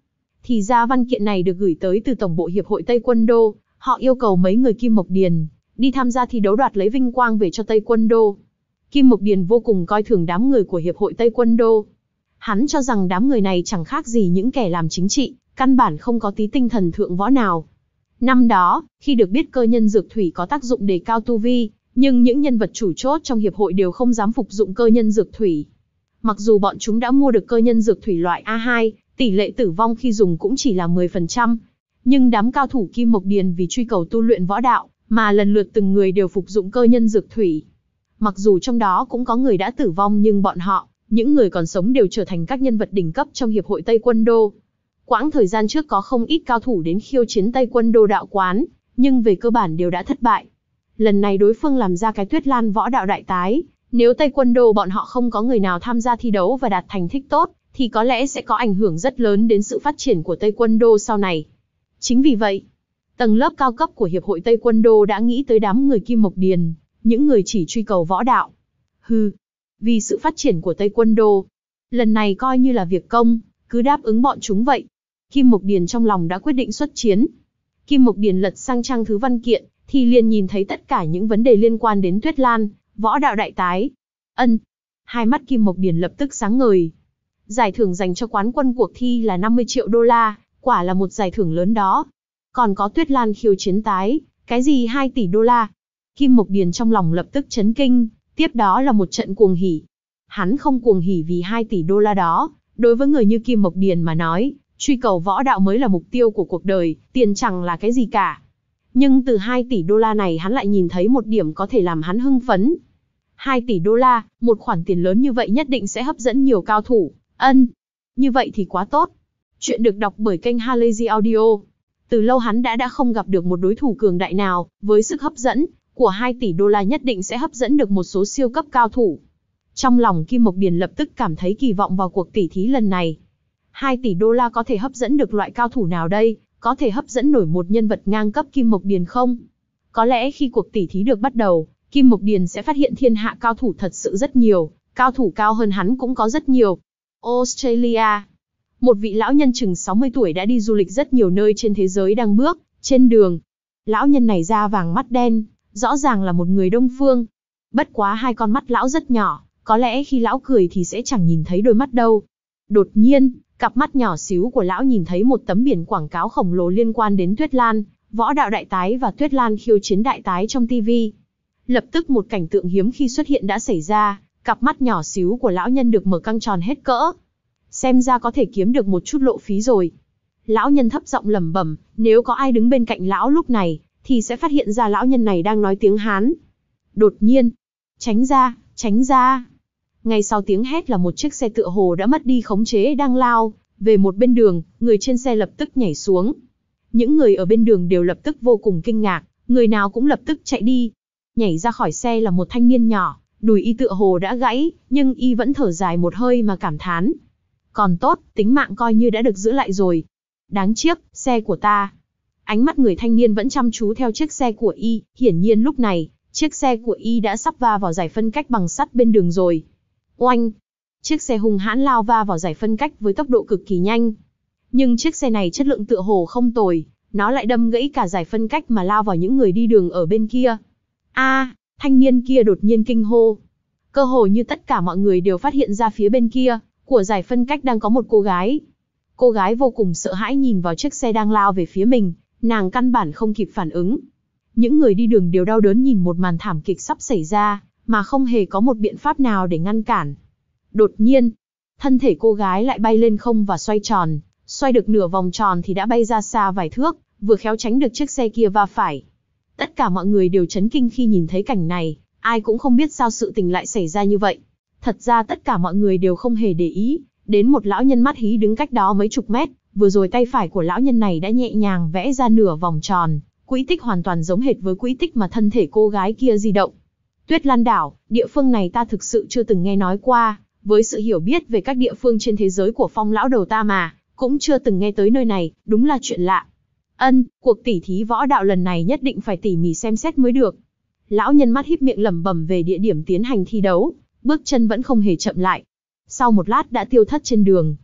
Thì ra văn kiện này được gửi tới từ Tổng bộ Hiệp hội Taekwondo, họ yêu cầu mấy người Kim Mộc Điền đi tham gia thi đấu đoạt lấy vinh quang về cho Taekwondo. Kim Mộc Điền vô cùng coi thường đám người của Hiệp hội Taekwondo. Hắn cho rằng đám người này chẳng khác gì những kẻ làm chính trị, căn bản không có tí tinh thần thượng võ nào. Năm đó, khi được biết cơ nhân dược thủy có tác dụng đề cao tu vi, nhưng những nhân vật chủ chốt trong hiệp hội đều không dám phục dụng cơ nhân dược thủy. Mặc dù bọn chúng đã mua được cơ nhân dược thủy loại A hai, tỷ lệ tử vong khi dùng cũng chỉ là mười phần trăm. Nhưng đám cao thủ Kim Mộc Điền vì truy cầu tu luyện võ đạo, mà lần lượt từng người đều phục dụng cơ nhân dược thủy. Mặc dù trong đó cũng có người đã tử vong nhưng bọn họ, những người còn sống đều trở thành các nhân vật đỉnh cấp trong hiệp hội Taekwondo. Quãng thời gian trước có không ít cao thủ đến khiêu chiến Taekwondo đạo quán, nhưng về cơ bản đều đã thất bại. Lần này đối phương làm ra cái Tuyết Lan võ đạo đại tái, nếu Taekwondo bọn họ không có người nào tham gia thi đấu và đạt thành tích tốt, thì có lẽ sẽ có ảnh hưởng rất lớn đến sự phát triển của Taekwondo sau này. Chính vì vậy, tầng lớp cao cấp của Hiệp hội Taekwondo đã nghĩ tới đám người Kim Mộc Điền, những người chỉ truy cầu võ đạo. Hừ, vì sự phát triển của Taekwondo, lần này coi như là việc công, cứ đáp ứng bọn chúng vậy. Kim Mộc Điền trong lòng đã quyết định xuất chiến. Kim Mộc Điền lật sang trang thứ văn kiện, thì liền nhìn thấy tất cả những vấn đề liên quan đến Tuyết Lan, võ đạo đại tái. Ân, hai mắt Kim Mộc Điền lập tức sáng ngời. Giải thưởng dành cho quán quân cuộc thi là năm mươi triệu đô la, quả là một giải thưởng lớn đó. Còn có Tuyết Lan khiêu chiến tái, cái gì hai tỷ đô la. Kim Mộc Điền trong lòng lập tức chấn kinh, tiếp đó là một trận cuồng hỉ. Hắn không cuồng hỉ vì hai tỷ đô la đó, đối với người như Kim Mộc Điền mà nói, truy cầu võ đạo mới là mục tiêu của cuộc đời, tiền chẳng là cái gì cả. Nhưng từ hai tỷ đô la này hắn lại nhìn thấy một điểm có thể làm hắn hưng phấn. hai tỷ đô la, một khoản tiền lớn như vậy nhất định sẽ hấp dẫn nhiều cao thủ. Ân, như vậy thì quá tốt. Chuyện được đọc bởi kênh Halazy Audio. Từ lâu hắn đã đã không gặp được một đối thủ cường đại nào, với sức hấp dẫn của hai tỷ đô la nhất định sẽ hấp dẫn được một số siêu cấp cao thủ. Trong lòng Kim Mộc Điền lập tức cảm thấy kỳ vọng vào cuộc tỉ thí lần này. hai tỷ đô la có thể hấp dẫn được loại cao thủ nào đây? Có thể hấp dẫn nổi một nhân vật ngang cấp Kim Mộc Điền không? Có lẽ khi cuộc tỉ thí được bắt đầu, Kim Mộc Điền sẽ phát hiện thiên hạ cao thủ thật sự rất nhiều, cao thủ cao hơn hắn cũng có rất nhiều. Australia. Một vị lão nhân chừng sáu mươi tuổi đã đi du lịch rất nhiều nơi trên thế giới đang bước trên đường. Lão nhân này da vàng mắt đen, rõ ràng là một người Đông phương. Bất quá hai con mắt lão rất nhỏ, có lẽ khi lão cười thì sẽ chẳng nhìn thấy đôi mắt đâu. Đột nhiên, cặp mắt nhỏ xíu của lão nhìn thấy một tấm biển quảng cáo khổng lồ liên quan đến Tuyết Lan, võ đạo đại tái và Tuyết Lan khiêu chiến đại tái trong ti vi. Lập tức một cảnh tượng hiếm khi xuất hiện đã xảy ra, cặp mắt nhỏ xíu của lão nhân được mở căng tròn hết cỡ. Xem ra có thể kiếm được một chút lộ phí rồi. Lão nhân thấp giọng lẩm bẩm, nếu có ai đứng bên cạnh lão lúc này, thì sẽ phát hiện ra lão nhân này đang nói tiếng Hán. Đột nhiên, tránh ra, tránh ra. Ngay sau tiếng hét là một chiếc xe tựa hồ đã mất đi khống chế đang lao về một bên đường, người trên xe lập tức nhảy xuống. Những người ở bên đường đều lập tức vô cùng kinh ngạc, người nào cũng lập tức chạy đi. Nhảy ra khỏi xe là một thanh niên nhỏ, đùi y tựa hồ đã gãy, nhưng y vẫn thở dài một hơi mà cảm thán. Còn tốt, tính mạng coi như đã được giữ lại rồi. Đáng tiếc, xe của ta. Ánh mắt người thanh niên vẫn chăm chú theo chiếc xe của y, hiển nhiên lúc này, chiếc xe của y đã sắp va vào dải phân cách bằng sắt bên đường rồi. Oanh! Chiếc xe hung hãn lao va vào dải phân cách với tốc độ cực kỳ nhanh. Nhưng chiếc xe này chất lượng tựa hồ không tồi, nó lại đâm gãy cả dải phân cách mà lao vào những người đi đường ở bên kia. A, à, thanh niên kia đột nhiên kinh hô. Cơ hồ như tất cả mọi người đều phát hiện ra phía bên kia của dải phân cách đang có một cô gái. Cô gái vô cùng sợ hãi nhìn vào chiếc xe đang lao về phía mình, nàng căn bản không kịp phản ứng. Những người đi đường đều đau đớn nhìn một màn thảm kịch sắp xảy ra, mà không hề có một biện pháp nào để ngăn cản. Đột nhiên, thân thể cô gái lại bay lên không và xoay tròn, xoay được nửa vòng tròn thì đã bay ra xa vài thước, vừa khéo tránh được chiếc xe kia va phải. Tất cả mọi người đều chấn kinh khi nhìn thấy cảnh này, ai cũng không biết sao sự tình lại xảy ra như vậy. Thật ra tất cả mọi người đều không hề để ý, đến một lão nhân mắt hí đứng cách đó mấy chục mét, vừa rồi tay phải của lão nhân này đã nhẹ nhàng vẽ ra nửa vòng tròn, quỹ tích hoàn toàn giống hệt với quỹ tích mà thân thể cô gái kia di động. Tuyết Lan đảo, địa phương này ta thực sự chưa từng nghe nói qua, với sự hiểu biết về các địa phương trên thế giới của Phong lão đầu ta mà, cũng chưa từng nghe tới nơi này, đúng là chuyện lạ. Ân, cuộc tỉ thí võ đạo lần này nhất định phải tỉ mỉ xem xét mới được. Lão nhân mắt híp miệng lẩm bẩm về địa điểm tiến hành thi đấu, bước chân vẫn không hề chậm lại. Sau một lát đã tiêu thất trên đường.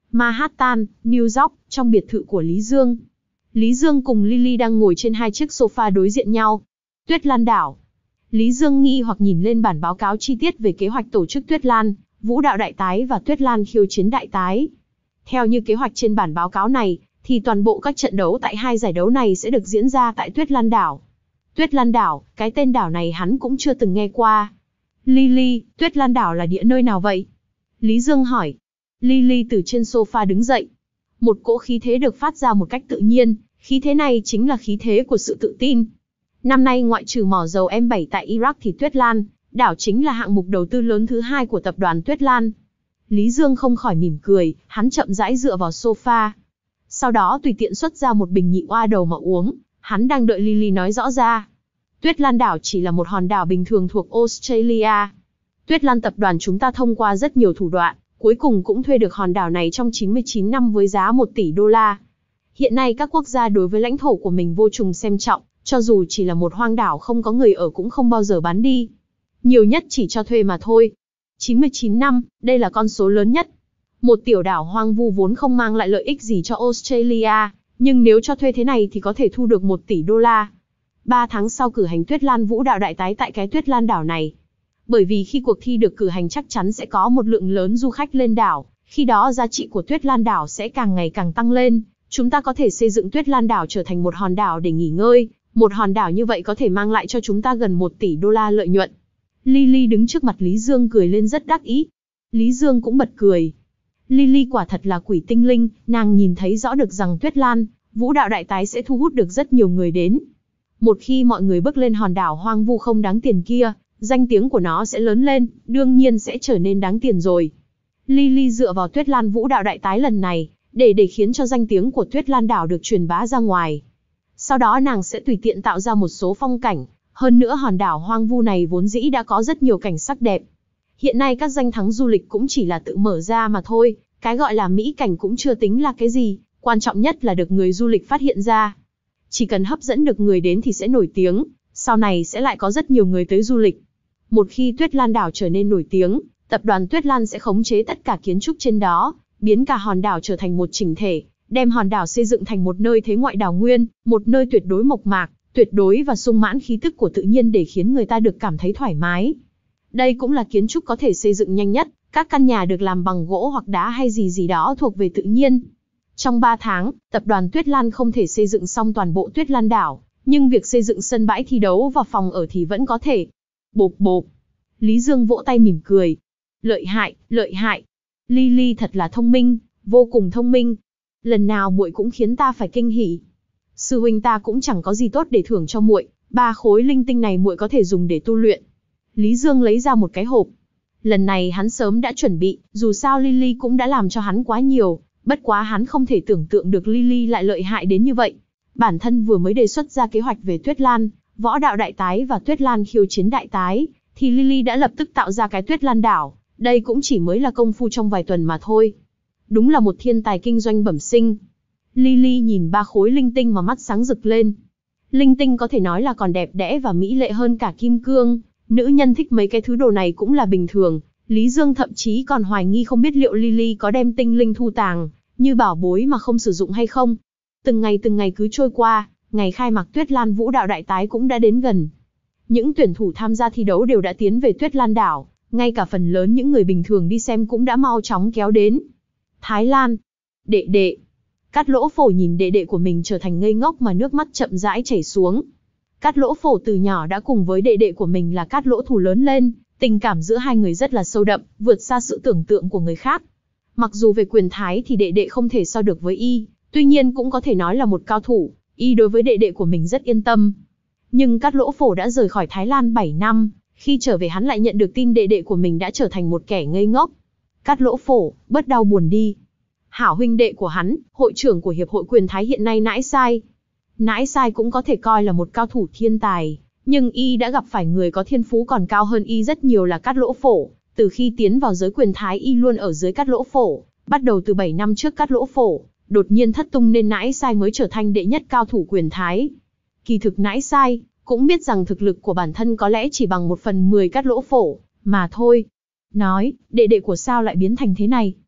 Manhattan, New York, trong biệt thự của Lý Dương. Lý Dương cùng Lily đang ngồi trên hai chiếc sofa đối diện nhau. Tuyết Lan đảo. Lý Dương nghi hoặc nhìn lên bản báo cáo chi tiết về kế hoạch tổ chức Tuyết Lan, Vũ đạo đại tái và Tuyết Lan khiêu chiến đại tái. Theo như kế hoạch trên bản báo cáo này, thì toàn bộ các trận đấu tại hai giải đấu này sẽ được diễn ra tại Tuyết Lan đảo. Tuyết Lan đảo, cái tên đảo này hắn cũng chưa từng nghe qua. Lily, Tuyết Lan đảo là địa nơi nào vậy? Lý Dương hỏi. Lily từ trên sofa đứng dậy. Một cỗ khí thế được phát ra một cách tự nhiên, khí thế này chính là khí thế của sự tự tin. Năm nay ngoại trừ mỏ dầu M bảy tại Iraq thì Tuyết Lan đảo chính là hạng mục đầu tư lớn thứ hai của tập đoàn Tuyết Lan. Lý Dương không khỏi mỉm cười, hắn chậm rãi dựa vào sofa. Sau đó tùy tiện xuất ra một bình nhị oa đầu mà uống, hắn đang đợi Lily nói rõ ra. Tuyết Lan đảo chỉ là một hòn đảo bình thường thuộc Australia. Tuyết Lan tập đoàn chúng ta thông qua rất nhiều thủ đoạn, cuối cùng cũng thuê được hòn đảo này trong chín mươi chín năm với giá một tỷ đô la. Hiện nay các quốc gia đối với lãnh thổ của mình vô cùng xem trọng, cho dù chỉ là một hoang đảo không có người ở cũng không bao giờ bán đi. Nhiều nhất chỉ cho thuê mà thôi. chín mươi chín năm, đây là con số lớn nhất. Một tiểu đảo hoang vu vốn không mang lại lợi ích gì cho Australia, nhưng nếu cho thuê thế này thì có thể thu được một tỷ đô la. Ba tháng sau cử hành Tuyết Lan Vũ đạo đại tái tại cái Tuyết Lan đảo này. Bởi vì khi cuộc thi được cử hành chắc chắn sẽ có một lượng lớn du khách lên đảo, khi đó giá trị của Tuyết Lan đảo sẽ càng ngày càng tăng lên. Chúng ta có thể xây dựng Tuyết Lan đảo trở thành một hòn đảo để nghỉ ngơi, một hòn đảo như vậy có thể mang lại cho chúng ta gần một tỷ đô la lợi nhuận. Lily đứng trước mặt Lý Dương cười lên rất đắc ý. Lý Dương cũng bật cười. Lily quả thật là quỷ tinh linh, nàng nhìn thấy rõ được rằng Tuyết Lan, Vũ đạo đại tái sẽ thu hút được rất nhiều người đến. Một khi mọi người bước lên hòn đảo hoang vu không đáng tiền kia, danh tiếng của nó sẽ lớn lên, đương nhiên sẽ trở nên đáng tiền rồi. Lily dựa vào Tuyết Lan Vũ đạo đại tái lần này, để để khiến cho danh tiếng của Tuyết Lan đảo được truyền bá ra ngoài. Sau đó nàng sẽ tùy tiện tạo ra một số phong cảnh, hơn nữa hòn đảo hoang vu này vốn dĩ đã có rất nhiều cảnh sắc đẹp. Hiện nay các danh thắng du lịch cũng chỉ là tự mở ra mà thôi, cái gọi là mỹ cảnh cũng chưa tính là cái gì, quan trọng nhất là được người du lịch phát hiện ra. Chỉ cần hấp dẫn được người đến thì sẽ nổi tiếng, sau này sẽ lại có rất nhiều người tới du lịch. Một khi Tuyết Lan đảo trở nên nổi tiếng, tập đoàn Tuyết Lan sẽ khống chế tất cả kiến trúc trên đó, biến cả hòn đảo trở thành một chỉnh thể, đem hòn đảo xây dựng thành một nơi thế ngoại đảo nguyên, một nơi tuyệt đối mộc mạc, tuyệt đối và sung mãn khí tức của tự nhiên để khiến người ta được cảm thấy thoải mái. Đây cũng là kiến trúc có thể xây dựng nhanh nhất, các căn nhà được làm bằng gỗ hoặc đá hay gì gì đó thuộc về tự nhiên. Trong ba tháng, tập đoàn Tuyết Lan không thể xây dựng xong toàn bộ Tuyết Lan đảo, nhưng việc xây dựng sân bãi thi đấu và phòng ở thì vẫn có thể. Bộp bộp. Lý Dương vỗ tay mỉm cười. Lợi hại, lợi hại. Lily thật là thông minh, vô cùng thông minh. Lần nào muội cũng khiến ta phải kinh hỉ. Sư huynh ta cũng chẳng có gì tốt để thưởng cho muội, ba khối linh tinh này muội có thể dùng để tu luyện. Lý Dương lấy ra một cái hộp. Lần này hắn sớm đã chuẩn bị, dù sao Lily cũng đã làm cho hắn quá nhiều, bất quá hắn không thể tưởng tượng được Lily lại lợi hại đến như vậy. Bản thân vừa mới đề xuất ra kế hoạch về Tuyết Lan, Võ đạo đại tái và Tuyết Lan khiêu chiến đại tái, thì Lily đã lập tức tạo ra cái Tuyết Lan đảo, đây cũng chỉ mới là công phu trong vài tuần mà thôi. Đúng là một thiên tài kinh doanh bẩm sinh. Lily nhìn ba khối linh tinh mà mắt sáng rực lên. Linh tinh có thể nói là còn đẹp đẽ và mỹ lệ hơn cả kim cương, nữ nhân thích mấy cái thứ đồ này cũng là bình thường. Lý Dương thậm chí còn hoài nghi không biết liệu Lily có đem tinh linh thu tàng, như bảo bối mà không sử dụng hay không. Từng ngày từng ngày cứ trôi qua, ngày khai mạc Tuyết Lan Vũ đạo đại tái cũng đã đến gần. Những tuyển thủ tham gia thi đấu đều đã tiến về Tuyết Lan đảo, ngay cả phần lớn những người bình thường đi xem cũng đã mau chóng kéo đến. Thái Lan. Đệ đệ. Cát Lỗ Phổ nhìn đệ đệ của mình trở thành ngây ngốc mà nước mắt chậm rãi chảy xuống. Cát Lỗ Phổ từ nhỏ đã cùng với đệ đệ của mình là Cát Lỗ Thủ lớn lên, tình cảm giữa hai người rất là sâu đậm, vượt xa sự tưởng tượng của người khác. Mặc dù về quyền thái thì đệ đệ không thể so được với y, tuy nhiên cũng có thể nói là một cao thủ, y đối với đệ đệ của mình rất yên tâm. Nhưng Cát Lỗ Phổ đã rời khỏi Thái Lan bảy năm, khi trở về hắn lại nhận được tin đệ đệ của mình đã trở thành một kẻ ngây ngốc. Cát Lỗ Phổ, bớt đau buồn đi. Hảo huynh đệ của hắn, hội trưởng của Hiệp hội Quyền Thái hiện nay Nãi Sai. Nãi Sai cũng có thể coi là một cao thủ thiên tài, nhưng y đã gặp phải người có thiên phú còn cao hơn y rất nhiều là Cát Lỗ Phổ. Từ khi tiến vào giới quyền thái y luôn ở dưới Cát Lỗ Phổ, bắt đầu từ bảy năm trước Cát Lỗ Phổ đột nhiên thất tung nên Nãi Sai mới trở thành đệ nhất cao thủ quyền thái. Kỳ thực Nãi Sai cũng biết rằng thực lực của bản thân có lẽ chỉ bằng một phần mười Cát Lỗ Phổ mà thôi. Nói, đệ đệ của sao lại biến thành thế này?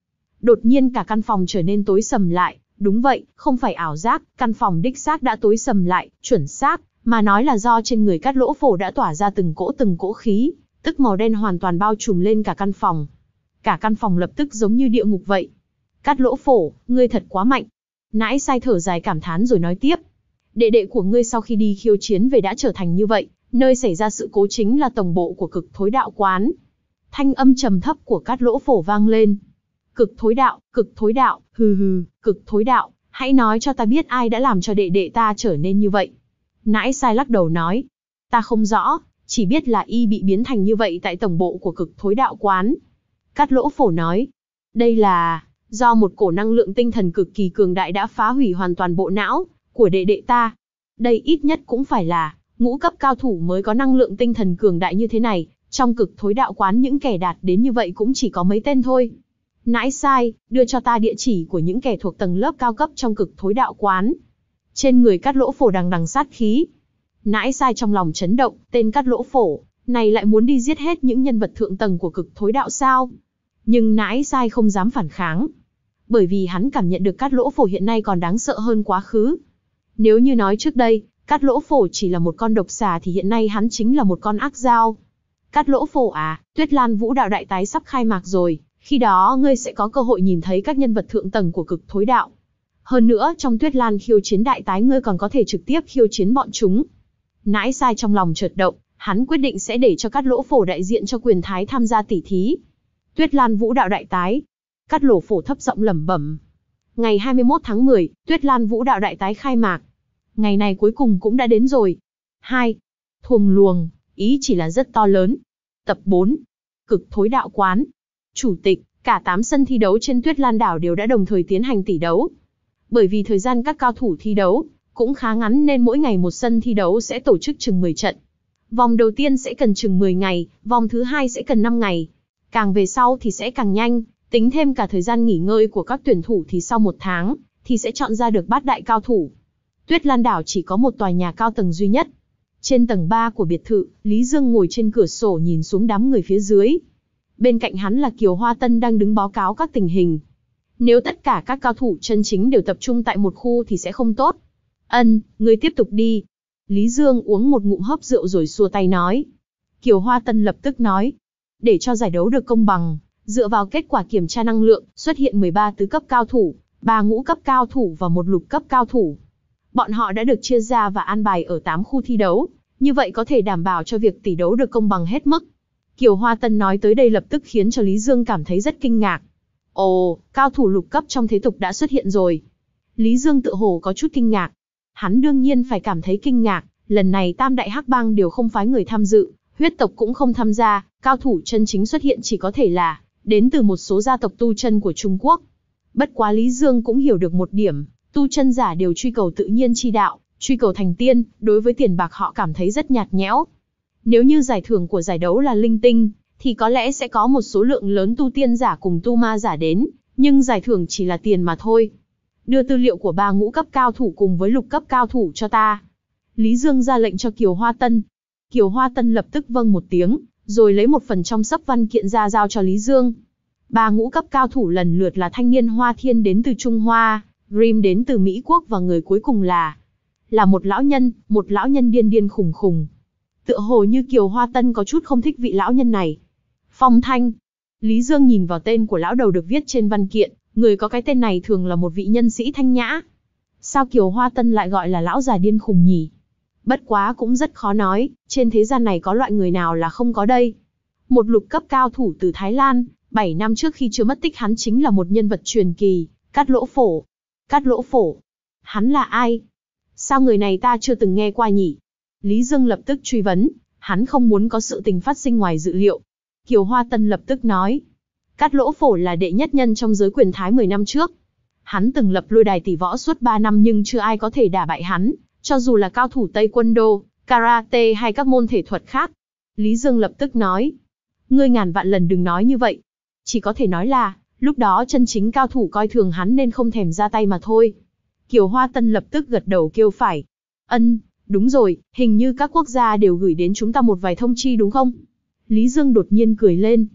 Đột nhiên cả căn phòng trở nên tối sầm lại, đúng vậy, không phải ảo giác, căn phòng đích xác đã tối sầm lại, chuẩn xác, mà nói là do trên người Cát Lỗ Phổ đã tỏa ra từng cỗ từng cỗ khí, tức màu đen hoàn toàn bao trùm lên cả căn phòng. Cả căn phòng lập tức giống như địa ngục vậy. Cát Lỗ Phổ, ngươi thật quá mạnh. Nãi Sai thở dài cảm thán rồi nói tiếp. Đệ đệ của ngươi sau khi đi khiêu chiến về đã trở thành như vậy, nơi xảy ra sự cố chính là tổng bộ của Cực Thối Đạo Quán. Thanh âm trầm thấp của Cát Lỗ Phổ vang lên. Cực Thối Đạo, Cực Thối Đạo, hừ hừ, Cực Thối Đạo, hãy nói cho ta biết ai đã làm cho đệ đệ ta trở nên như vậy. Nãi Sai lắc đầu nói. Ta không rõ, chỉ biết là y bị biến thành như vậy tại tổng bộ của Cực Thối Đạo Quán. Cát Lỗ Phổ nói. Đây là do một cổ năng lượng tinh thần cực kỳ cường đại đã phá hủy hoàn toàn bộ não của đệ đệ ta. Đây ít nhất cũng phải là ngũ cấp cao thủ mới có năng lượng tinh thần cường đại như thế này, trong Cực Thối Đạo Quán những kẻ đạt đến như vậy cũng chỉ có mấy tên thôi. Nãi Sai, đưa cho ta địa chỉ của những kẻ thuộc tầng lớp cao cấp trong Cực Thối Đạo Quán. Trên người Cát Lỗ Phổ đằng đằng sát khí. Nãi Sai trong lòng chấn động, tên Cát Lỗ Phổ này lại muốn đi giết hết những nhân vật thượng tầng của Cực Thối Đạo sao? Nhưng Nãi Sai không dám phản kháng, bởi vì hắn cảm nhận được Cát Lỗ Phổ hiện nay còn đáng sợ hơn quá khứ. Nếu như nói trước đây, Cát Lỗ Phổ chỉ là một con độc xà thì hiện nay hắn chính là một con ác dao. Cát Lỗ Phổ à, Tuyết Lan Vũ Đạo Đại Tái sắp khai mạc rồi, khi đó ngươi sẽ có cơ hội nhìn thấy các nhân vật thượng tầng của Cực Thối Đạo. Hơn nữa trong Tuyết Lan khiêu chiến đại tái ngươi còn có thể trực tiếp khiêu chiến bọn chúng. Nãi Sai trong lòng chợt động, hắn quyết định sẽ để cho Cát Lỗ Phổ đại diện cho Quyền Thái tham gia tỉ thí. Tuyết Lan Vũ Đạo Đại Tái. Cát Lỗ Phổ thấp giọng lẩm bẩm. Ngày hai mươi mốt tháng mười, Tuyết Lan Vũ Đạo Đại Tái khai mạc. Ngày này cuối cùng cũng đã đến rồi. hai. Thuồng luồng, ý chỉ là rất to lớn. Tập bốn. Cực Thối Đạo Quán. Chủ tịch, cả tám sân thi đấu trên Tuyết Lan đảo đều đã đồng thời tiến hành tỷ đấu. Bởi vì thời gian các cao thủ thi đấu cũng khá ngắn nên mỗi ngày một sân thi đấu sẽ tổ chức chừng mười trận. Vòng đầu tiên sẽ cần chừng mười ngày, vòng thứ hai sẽ cần năm ngày. Càng về sau thì sẽ càng nhanh, tính thêm cả thời gian nghỉ ngơi của các tuyển thủ thì sau một tháng thì sẽ chọn ra được bát đại cao thủ. Tuyết Lan đảo chỉ có một tòa nhà cao tầng duy nhất. Trên tầng ba của biệt thự, Lý Dương ngồi trên cửa sổ nhìn xuống đám người phía dưới. Bên cạnh hắn là Kiều Hoa Tân đang đứng báo cáo các tình hình. Nếu tất cả các cao thủ chân chính đều tập trung tại một khu thì sẽ không tốt. Ân, ngươi tiếp tục đi. Lý Dương uống một ngụm hớp rượu rồi xua tay nói. Kiều Hoa Tân lập tức nói. Để cho giải đấu được công bằng, dựa vào kết quả kiểm tra năng lượng, xuất hiện mười ba tứ cấp cao thủ, ba ngũ cấp cao thủ và một lục cấp cao thủ. Bọn họ đã được chia ra và an bài ở tám khu thi đấu, như vậy có thể đảm bảo cho việc tỷ đấu được công bằng hết mức. Kiều Hoa Tân nói tới đây lập tức khiến cho Lý Dương cảm thấy rất kinh ngạc. Ồ, cao thủ lục cấp trong thế tục đã xuất hiện rồi. Lý Dương tự hồ có chút kinh ngạc. Hắn đương nhiên phải cảm thấy kinh ngạc, lần này tam đại hắc bang đều không phái người tham dự, huyết tộc cũng không tham gia, cao thủ chân chính xuất hiện chỉ có thể là đến từ một số gia tộc tu chân của Trung Quốc. Bất quá Lý Dương cũng hiểu được một điểm, tu chân giả đều truy cầu tự nhiên chi đạo, truy cầu thành tiên, đối với tiền bạc họ cảm thấy rất nhạt nhẽo. Nếu như giải thưởng của giải đấu là linh tinh, thì có lẽ sẽ có một số lượng lớn tu tiên giả cùng tu ma giả đến, nhưng giải thưởng chỉ là tiền mà thôi. Đưa tư liệu của ba ngũ cấp cao thủ cùng với lục cấp cao thủ cho ta. Lý Dương ra lệnh cho Kiều Hoa Tân. Kiều Hoa Tân lập tức vâng một tiếng, rồi lấy một phần trong sấp văn kiện ra giao cho Lý Dương. Ba ngũ cấp cao thủ lần lượt là thanh niên Hoa Thiên đến từ Trung Hoa, Grim đến từ Mỹ Quốc và người cuối cùng là là một lão nhân, một lão nhân điên điên khùng khùng. Tựa hồ như Kiều Hoa Tân có chút không thích vị lão nhân này. Phong Thanh. Lý Dương nhìn vào tên của lão đầu được viết trên văn kiện, người có cái tên này thường là một vị nhân sĩ thanh nhã. Sao Kiều Hoa Tân lại gọi là lão già điên khùng nhỉ? Bất quá cũng rất khó nói, trên thế gian này có loại người nào là không có đây. Một lục cấp cao thủ từ Thái Lan, bảy năm trước khi chưa mất tích hắn chính là một nhân vật truyền kỳ, Cát Lỗ Phổ. Cát Lỗ Phổ? Hắn là ai? Sao người này ta chưa từng nghe qua nhỉ? Lý Dương lập tức truy vấn, hắn không muốn có sự tình phát sinh ngoài dự liệu. Kiều Hoa Tân lập tức nói, Cát Lỗ Phổ là đệ nhất nhân trong giới quyền Thái mười năm trước. Hắn từng lập lôi đài tỷ võ suốt ba năm nhưng chưa ai có thể đả bại hắn, cho dù là cao thủ Taekwondo, Karate hay các môn thể thuật khác. Lý Dương lập tức nói, ngươi ngàn vạn lần đừng nói như vậy. Chỉ có thể nói là, lúc đó chân chính cao thủ coi thường hắn nên không thèm ra tay mà thôi. Kiều Hoa Tân lập tức gật đầu kêu phải. Ân, đúng rồi, hình như các quốc gia đều gửi đến chúng ta một vài thông chi đúng không? Lý Dương đột nhiên cười lên.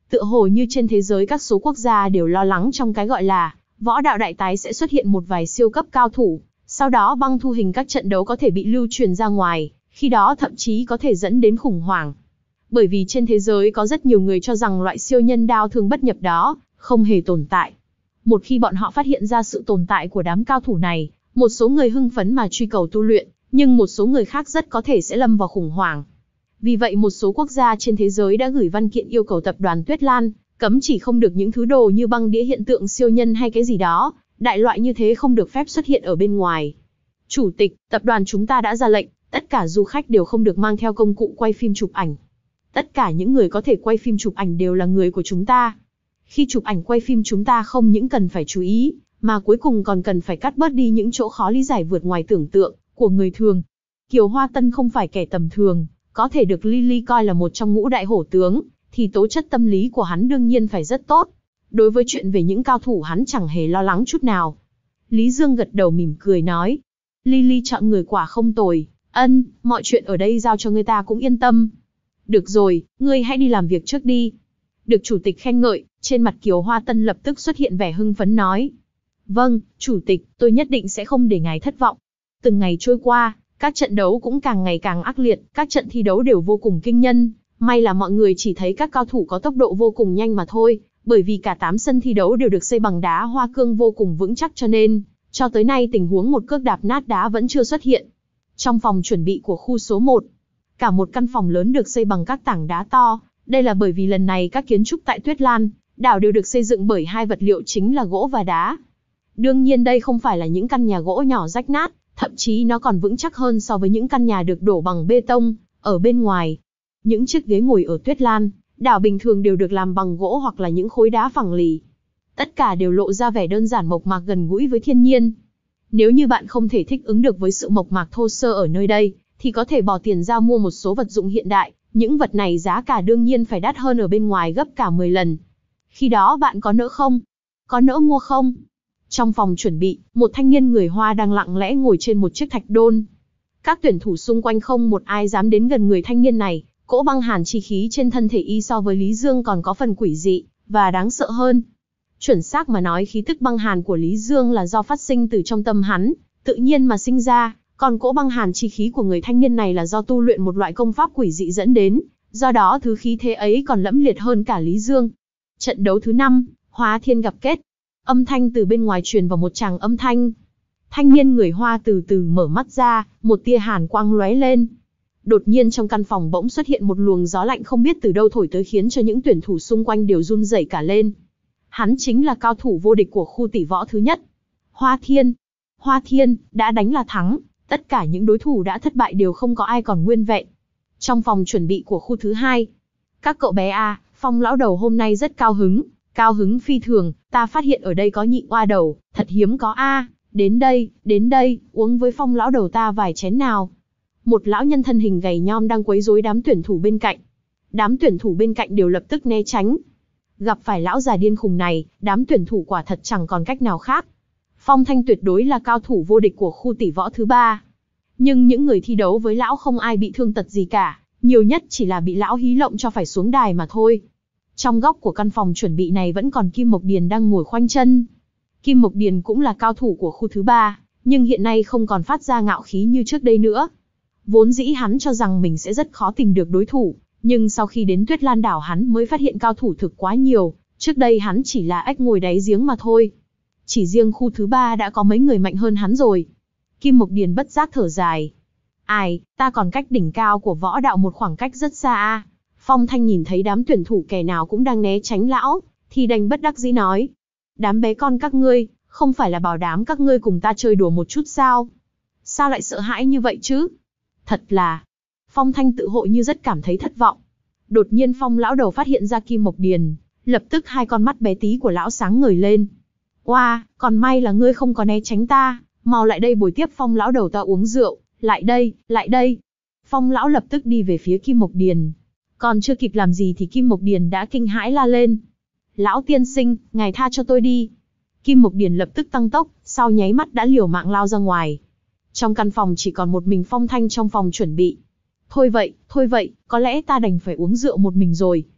Tựa hồ như trên thế giới các số quốc gia đều lo lắng trong cái gọi là võ đạo đại tái sẽ xuất hiện một vài siêu cấp cao thủ, sau đó băng thu hình các trận đấu có thể bị lưu truyền ra ngoài, khi đó thậm chí có thể dẫn đến khủng hoảng. Bởi vì trên thế giới có rất nhiều người cho rằng loại siêu nhân đao thương bất nhập đó không hề tồn tại. Một khi bọn họ phát hiện ra sự tồn tại của đám cao thủ này, một số người hưng phấn mà truy cầu tu luyện, nhưng một số người khác rất có thể sẽ lâm vào khủng hoảng. Vì vậy một số quốc gia trên thế giới đã gửi văn kiện yêu cầu tập đoàn Tuyết Lan, cấm chỉ không được những thứ đồ như băng đĩa hiện tượng siêu nhân hay cái gì đó, đại loại như thế không được phép xuất hiện ở bên ngoài. Chủ tịch, tập đoàn chúng ta đã ra lệnh, tất cả du khách đều không được mang theo công cụ quay phim chụp ảnh. Tất cả những người có thể quay phim chụp ảnh đều là người của chúng ta. Khi chụp ảnh quay phim chúng ta không những cần phải chú ý, mà cuối cùng còn cần phải cắt bớt đi những chỗ khó lý giải vượt ngoài tưởng tượng của người thường. Kiều Hoa Tân không phải kẻ tầm thường, có thể được Lily coi là một trong ngũ đại hổ tướng, thì tố chất tâm lý của hắn đương nhiên phải rất tốt. Đối với chuyện về những cao thủ hắn chẳng hề lo lắng chút nào. Lý Dương gật đầu mỉm cười nói, Lily chọn người quả không tồi, ân, mọi chuyện ở đây giao cho người ta cũng yên tâm. Được rồi, ngươi hãy đi làm việc trước đi. Được chủ tịch khen ngợi, trên mặt Kiều Hoa Tân lập tức xuất hiện vẻ hưng phấn nói. Vâng, chủ tịch, tôi nhất định sẽ không để ngài thất vọng. Từng ngày trôi qua, các trận đấu cũng càng ngày càng ác liệt, các trận thi đấu đều vô cùng kinh nhân. May là mọi người chỉ thấy các cao thủ có tốc độ vô cùng nhanh mà thôi, bởi vì cả tám sân thi đấu đều được xây bằng đá hoa cương vô cùng vững chắc cho nên, cho tới nay tình huống một cước đạp nát đá vẫn chưa xuất hiện. Trong phòng chuẩn bị của khu số một, cả một căn phòng lớn được xây bằng các tảng đá to, đây là bởi vì lần này các kiến trúc tại Tuyết Lan đảo đều được xây dựng bởi hai vật liệu chính là gỗ và đá. Đương nhiên đây không phải là những căn nhà gỗ nhỏ rách nát, thậm chí nó còn vững chắc hơn so với những căn nhà được đổ bằng bê tông ở bên ngoài. Những chiếc ghế ngồi ở Tuyết Lan đảo bình thường đều được làm bằng gỗ hoặc là những khối đá phẳng lì. Tất cả đều lộ ra vẻ đơn giản mộc mạc gần gũi với thiên nhiên. Nếu như bạn không thể thích ứng được với sự mộc mạc thô sơ ở nơi đây, thì có thể bỏ tiền ra mua một số vật dụng hiện đại, những vật này giá cả đương nhiên phải đắt hơn ở bên ngoài gấp cả mười lần. Khi đó bạn có nỡ không? Có nỡ mua không? Trong phòng chuẩn bị, một thanh niên người Hoa đang lặng lẽ ngồi trên một chiếc thạch đôn. Các tuyển thủ xung quanh không một ai dám đến gần người thanh niên này, cỗ băng hàn chi khí trên thân thể y so với Lý Dương còn có phần quỷ dị, và đáng sợ hơn. Chuẩn xác mà nói khí tức băng hàn của Lý Dương là do phát sinh từ trong tâm hắn, tự nhiên mà sinh ra, còn cỗ băng hàn chi khí của người thanh niên này là do tu luyện một loại công pháp quỷ dị dẫn đến, do đó thứ khí thế ấy còn lẫm liệt hơn cả Lý Dương. Trận đấu thứ năm, Hóa Thiên gặp kết. Âm thanh từ bên ngoài truyền vào một tràng âm thanh. Thanh niên người Hoa từ từ mở mắt ra, một tia hàn quang lóe lên. Đột nhiên trong căn phòng bỗng xuất hiện một luồng gió lạnh không biết từ đâu thổi tới khiến cho những tuyển thủ xung quanh đều run rẩy cả lên. Hắn chính là cao thủ vô địch của khu tỷ võ thứ nhất. Hoa Thiên. Hoa Thiên, đã đánh là thắng, tất cả những đối thủ đã thất bại đều không có ai còn nguyên vẹn. Trong phòng chuẩn bị của khu thứ hai, các cậu bé a, Phong lão đầu hôm nay rất cao hứng, cao hứng phi thường, ta phát hiện ở đây có nhị oa đầu, thật hiếm có a, đến đây, đến đây, uống với Phong lão đầu ta vài chén nào. Một lão nhân thân hình gầy nhom đang quấy rối đám tuyển thủ bên cạnh. Đám tuyển thủ bên cạnh đều lập tức né tránh. Gặp phải lão già điên khùng này, đám tuyển thủ quả thật chẳng còn cách nào khác. Phong Thanh tuyệt đối là cao thủ vô địch của khu tỷ võ thứ ba. Nhưng những người thi đấu với lão không ai bị thương tật gì cả, nhiều nhất chỉ là bị lão hí lộng cho phải xuống đài mà thôi. Trong góc của căn phòng chuẩn bị này vẫn còn Kim Mộc Điền đang ngồi khoanh chân. Kim Mộc Điền cũng là cao thủ của khu thứ ba, nhưng hiện nay không còn phát ra ngạo khí như trước đây nữa. Vốn dĩ hắn cho rằng mình sẽ rất khó tìm được đối thủ, nhưng sau khi đến Tuyết Lan đảo hắn mới phát hiện cao thủ thực quá nhiều, trước đây hắn chỉ là ếch ngồi đáy giếng mà thôi. Chỉ riêng khu thứ ba đã có mấy người mạnh hơn hắn rồi. Kim Mộc Điền bất giác thở dài. Ai, ta còn cách đỉnh cao của võ đạo một khoảng cách rất xa a. Phong Thanh nhìn thấy đám tuyển thủ kẻ nào cũng đang né tránh lão, thì đành bất đắc dĩ nói. Đám bé con các ngươi, không phải là bảo đảm các ngươi cùng ta chơi đùa một chút sao? Sao lại sợ hãi như vậy chứ? Thật là... Phong Thanh tự hội như rất cảm thấy thất vọng. Đột nhiên Phong lão đầu phát hiện ra Kim Mộc Điền, lập tức hai con mắt bé tí của lão sáng ngời lên. Oa, wow, còn may là ngươi không có né tránh ta, mau lại đây bồi tiếp Phong lão đầu ta uống rượu, lại đây, lại đây. Phong lão lập tức đi về phía Kim Mộc Điền. Còn chưa kịp làm gì thì Kim Mộc Điền đã kinh hãi la lên. Lão tiên sinh, ngài tha cho tôi đi. Kim Mộc Điền lập tức tăng tốc, sau nháy mắt đã liều mạng lao ra ngoài. Trong căn phòng chỉ còn một mình Phong Thanh trong phòng chuẩn bị. Thôi vậy, thôi vậy, có lẽ ta đành phải uống rượu một mình rồi.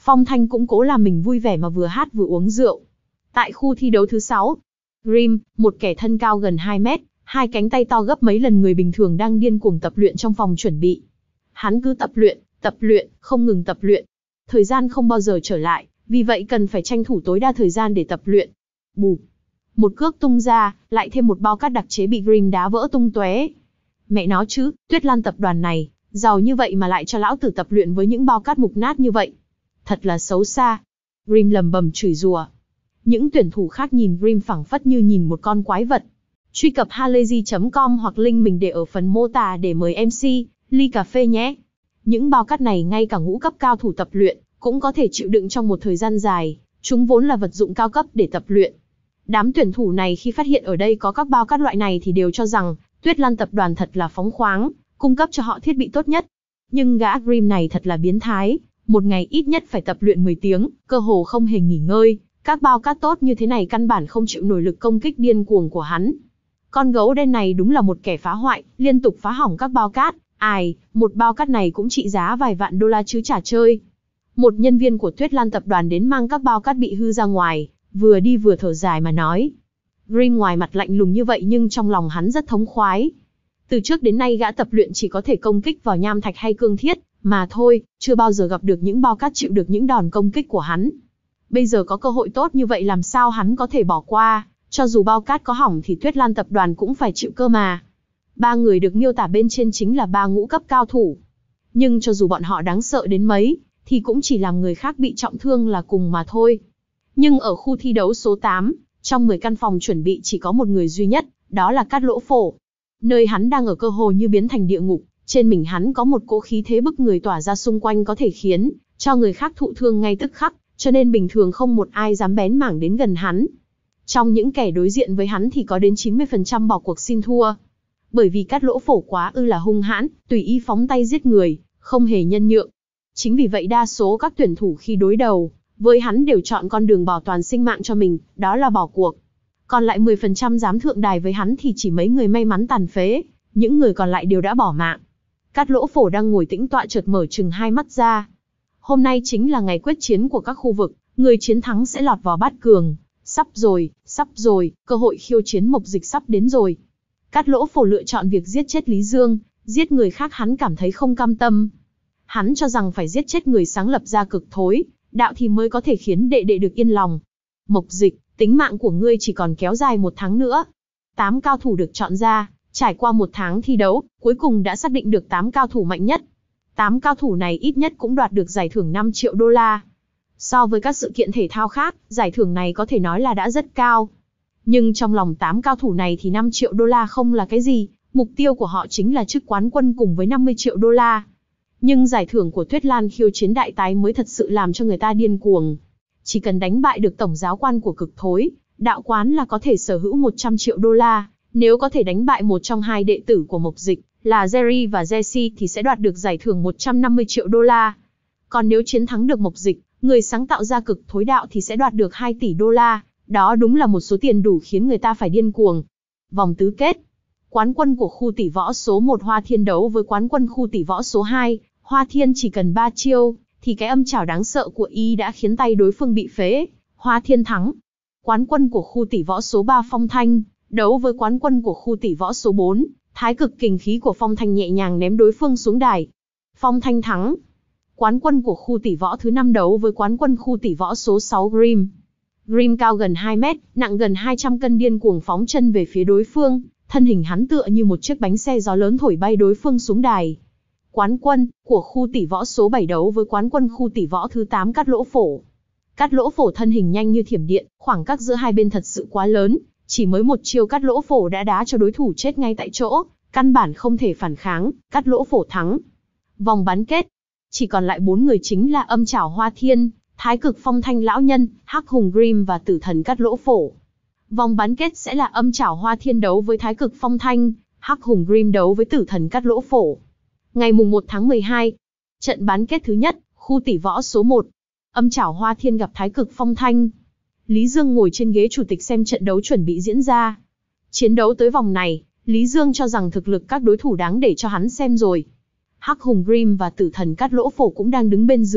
Phong Thanh cũng cố làm mình vui vẻ mà vừa hát vừa uống rượu. Tại khu thi đấu thứ sáu, Grim, một kẻ thân cao gần hai mét, hai cánh tay to gấp mấy lần người bình thường đang điên cuồng tập luyện trong phòng chuẩn bị. Hắn cứ tập luyện, tập luyện, không ngừng tập luyện. Thời gian không bao giờ trở lại, vì vậy cần phải tranh thủ tối đa thời gian để tập luyện. Bụp. Một cước tung ra, lại thêm một bao cát đặc chế bị Grim đá vỡ tung tóe. Mẹ nó chứ, Tuyết Lan tập đoàn này, giàu như vậy mà lại cho lão tử tập luyện với những bao cát mục nát như vậy. Thật là xấu xa. Grim lầm bầm chửi rủa. Những tuyển thủ khác nhìn Grim phảng phất như nhìn một con quái vật. Truy cập halayzi chấm com hoặc link mình để ở phần mô tả để mời em xê, ly cà phê nhé. Những bao cát này ngay cả ngũ cấp cao thủ tập luyện, cũng có thể chịu đựng trong một thời gian dài, chúng vốn là vật dụng cao cấp để tập luyện. Đám tuyển thủ này khi phát hiện ở đây có các bao cát loại này thì đều cho rằng, Tuyết Lan tập đoàn thật là phóng khoáng, cung cấp cho họ thiết bị tốt nhất. Nhưng gã Grim này thật là biến thái, một ngày ít nhất phải tập luyện mười tiếng, cơ hồ không hề nghỉ ngơi, các bao cát tốt như thế này căn bản không chịu nổi lực công kích điên cuồng của hắn. Con gấu đen này đúng là một kẻ phá hoại, liên tục phá hỏng các bao cát, ai, một bao cát này cũng trị giá vài vạn đô la chứ chả chơi. Một nhân viên của Tuyết Lan tập đoàn đến mang các bao cát bị hư ra ngoài, vừa đi vừa thở dài mà nói. Grim ngoài mặt lạnh lùng như vậy nhưng trong lòng hắn rất thống khoái. Từ trước đến nay gã tập luyện chỉ có thể công kích vào nham thạch hay cương thiết, mà thôi, chưa bao giờ gặp được những bao cát chịu được những đòn công kích của hắn. Bây giờ có cơ hội tốt như vậy làm sao hắn có thể bỏ qua, cho dù bao cát có hỏng thì Tuyết Lan tập đoàn cũng phải chịu cơ mà. Ba người được miêu tả bên trên chính là ba ngũ cấp cao thủ. Nhưng cho dù bọn họ đáng sợ đến mấy, thì cũng chỉ làm người khác bị trọng thương là cùng mà thôi. Nhưng ở khu thi đấu số tám, trong mười căn phòng chuẩn bị chỉ có một người duy nhất, đó là Cát Lỗ Phổ. Nơi hắn đang ở cơ hồ như biến thành địa ngục, trên mình hắn có một cỗ khí thế bức người tỏa ra xung quanh có thể khiến cho người khác thụ thương ngay tức khắc, cho nên bình thường không một ai dám bén mảng đến gần hắn. Trong những kẻ đối diện với hắn thì có đến chín mươi phần trăm bỏ cuộc xin thua. Bởi vì Cát Lỗ Phổ quá ư là hung hãn, tùy ý phóng tay giết người, không hề nhân nhượng. Chính vì vậy đa số các tuyển thủ khi đối đầu với hắn đều chọn con đường bảo toàn sinh mạng cho mình, đó là bỏ cuộc. Còn lại mười phần trăm dám thượng đài với hắn thì chỉ mấy người may mắn tàn phế, những người còn lại đều đã bỏ mạng. Cát Lỗ Phổ đang ngồi tĩnh tọa chợt mở chừng hai mắt ra. Hôm nay chính là ngày quyết chiến của các khu vực, người chiến thắng sẽ lọt vào bát cường. Sắp rồi, sắp rồi, cơ hội khiêu chiến Mộc Dịch sắp đến rồi. Cát Lỗ Phổ lựa chọn việc giết chết Lý Dương, giết người khác hắn cảm thấy không cam tâm. Hắn cho rằng phải giết chết người sáng lập ra Cực Thối đạo thì mới có thể khiến đệ đệ được yên lòng. Mộc Dịch, tính mạng của ngươi chỉ còn kéo dài một tháng nữa. Tám cao thủ được chọn ra, trải qua một tháng thi đấu, cuối cùng đã xác định được tám cao thủ mạnh nhất. Tám cao thủ này ít nhất cũng đoạt được giải thưởng năm triệu đô la. So với các sự kiện thể thao khác, giải thưởng này có thể nói là đã rất cao. Nhưng trong lòng tám cao thủ này thì năm triệu đô la không là cái gì, mục tiêu của họ chính là chức quán quân cùng với năm mươi triệu đô la. Nhưng giải thưởng của Tuyết Lan khiêu chiến đại tái mới thật sự làm cho người ta điên cuồng. Chỉ cần đánh bại được tổng giáo quan của Cực Thối đạo quán là có thể sở hữu một trăm triệu đô la, nếu có thể đánh bại một trong hai đệ tử của Mộc Dịch, là Jerry và Jesse thì sẽ đoạt được giải thưởng một trăm năm mươi triệu đô la. Còn nếu chiến thắng được Mộc Dịch, người sáng tạo ra Cực Thối đạo thì sẽ đoạt được hai tỷ đô la, đó đúng là một số tiền đủ khiến người ta phải điên cuồng. Vòng tứ kết. Quán quân của khu tỷ võ số một Hoa Thiên đấu với quán quân khu tỷ võ số hai, Hoa Thiên chỉ cần ba chiêu, thì cái âm chảo đáng sợ của y đã khiến tay đối phương bị phế, Hoa Thiên thắng. Quán quân của khu tỷ võ số ba Phong Thanh, đấu với quán quân của khu tỷ võ số bốn, thái cực kình khí của Phong Thanh nhẹ nhàng ném đối phương xuống đài. Phong Thanh thắng. Quán quân của khu tỷ võ thứ năm đấu với quán quân khu tỷ võ số sáu Grim. Grim cao gần hai mét, nặng gần hai trăm cân điên cuồng phóng chân về phía đối phương, thân hình hắn tựa như một chiếc bánh xe gió lớn thổi bay đối phương xuống đài. Quán quân của khu tỷ võ số bảy đấu với quán quân khu tỷ võ thứ tám Cát Lỗ Phổ. Cát Lỗ Phổ thân hình nhanh như thiểm điện, khoảng cách giữa hai bên thật sự quá lớn, chỉ mới một chiêu Cát Lỗ Phổ đã đá cho đối thủ chết ngay tại chỗ, căn bản không thể phản kháng, Cát Lỗ Phổ thắng. Vòng bán kết, chỉ còn lại bốn người chính là Âm Chảo Hoa Thiên, Thái Cực Phong Thanh lão nhân, Hắc Hùng Grim và Tử Thần Cát Lỗ Phổ. Vòng bán kết sẽ là Âm Chảo Hoa Thiên đấu với Thái Cực Phong Thanh, Hắc Hùng Grim đấu với Tử Thần Cát Lỗ Phổ. Ngày mùng một tháng mười hai, trận bán kết thứ nhất, khu tỷ võ số một. Âm Chảo Hoa Thiên gặp Thái Cực Phong Thanh. Lý Dương ngồi trên ghế chủ tịch xem trận đấu chuẩn bị diễn ra. Chiến đấu tới vòng này, Lý Dương cho rằng thực lực các đối thủ đáng để cho hắn xem rồi. Hắc Hùng Grim và Tử Thần Cát Lỗ Phổ cũng đang đứng bên dưới,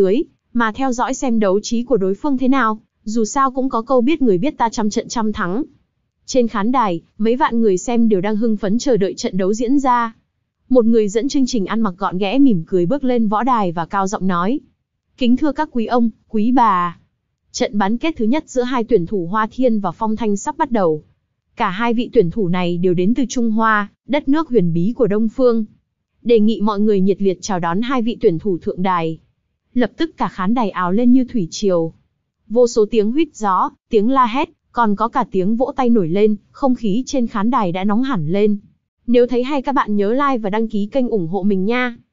mà theo dõi xem đấu trí của đối phương thế nào, dù sao cũng có câu biết người biết ta trăm trận trăm thắng. Trên khán đài, mấy vạn người xem đều đang hưng phấn chờ đợi trận đấu diễn ra. Một người dẫn chương trình ăn mặc gọn ghẽ mỉm cười bước lên võ đài và cao giọng nói: "Kính thưa các quý ông, quý bà. Trận bán kết thứ nhất giữa hai tuyển thủ Hoa Thiên và Phong Thanh sắp bắt đầu. Cả hai vị tuyển thủ này đều đến từ Trung Hoa, đất nước huyền bí của Đông Phương. Đề nghị mọi người nhiệt liệt chào đón hai vị tuyển thủ thượng đài." Lập tức cả khán đài ào lên như thủy triều. Vô số tiếng huýt gió, tiếng la hét, còn có cả tiếng vỗ tay nổi lên, không khí trên khán đài đã nóng hẳn lên. Nếu thấy hay các bạn nhớ like và đăng ký kênh ủng hộ mình nha.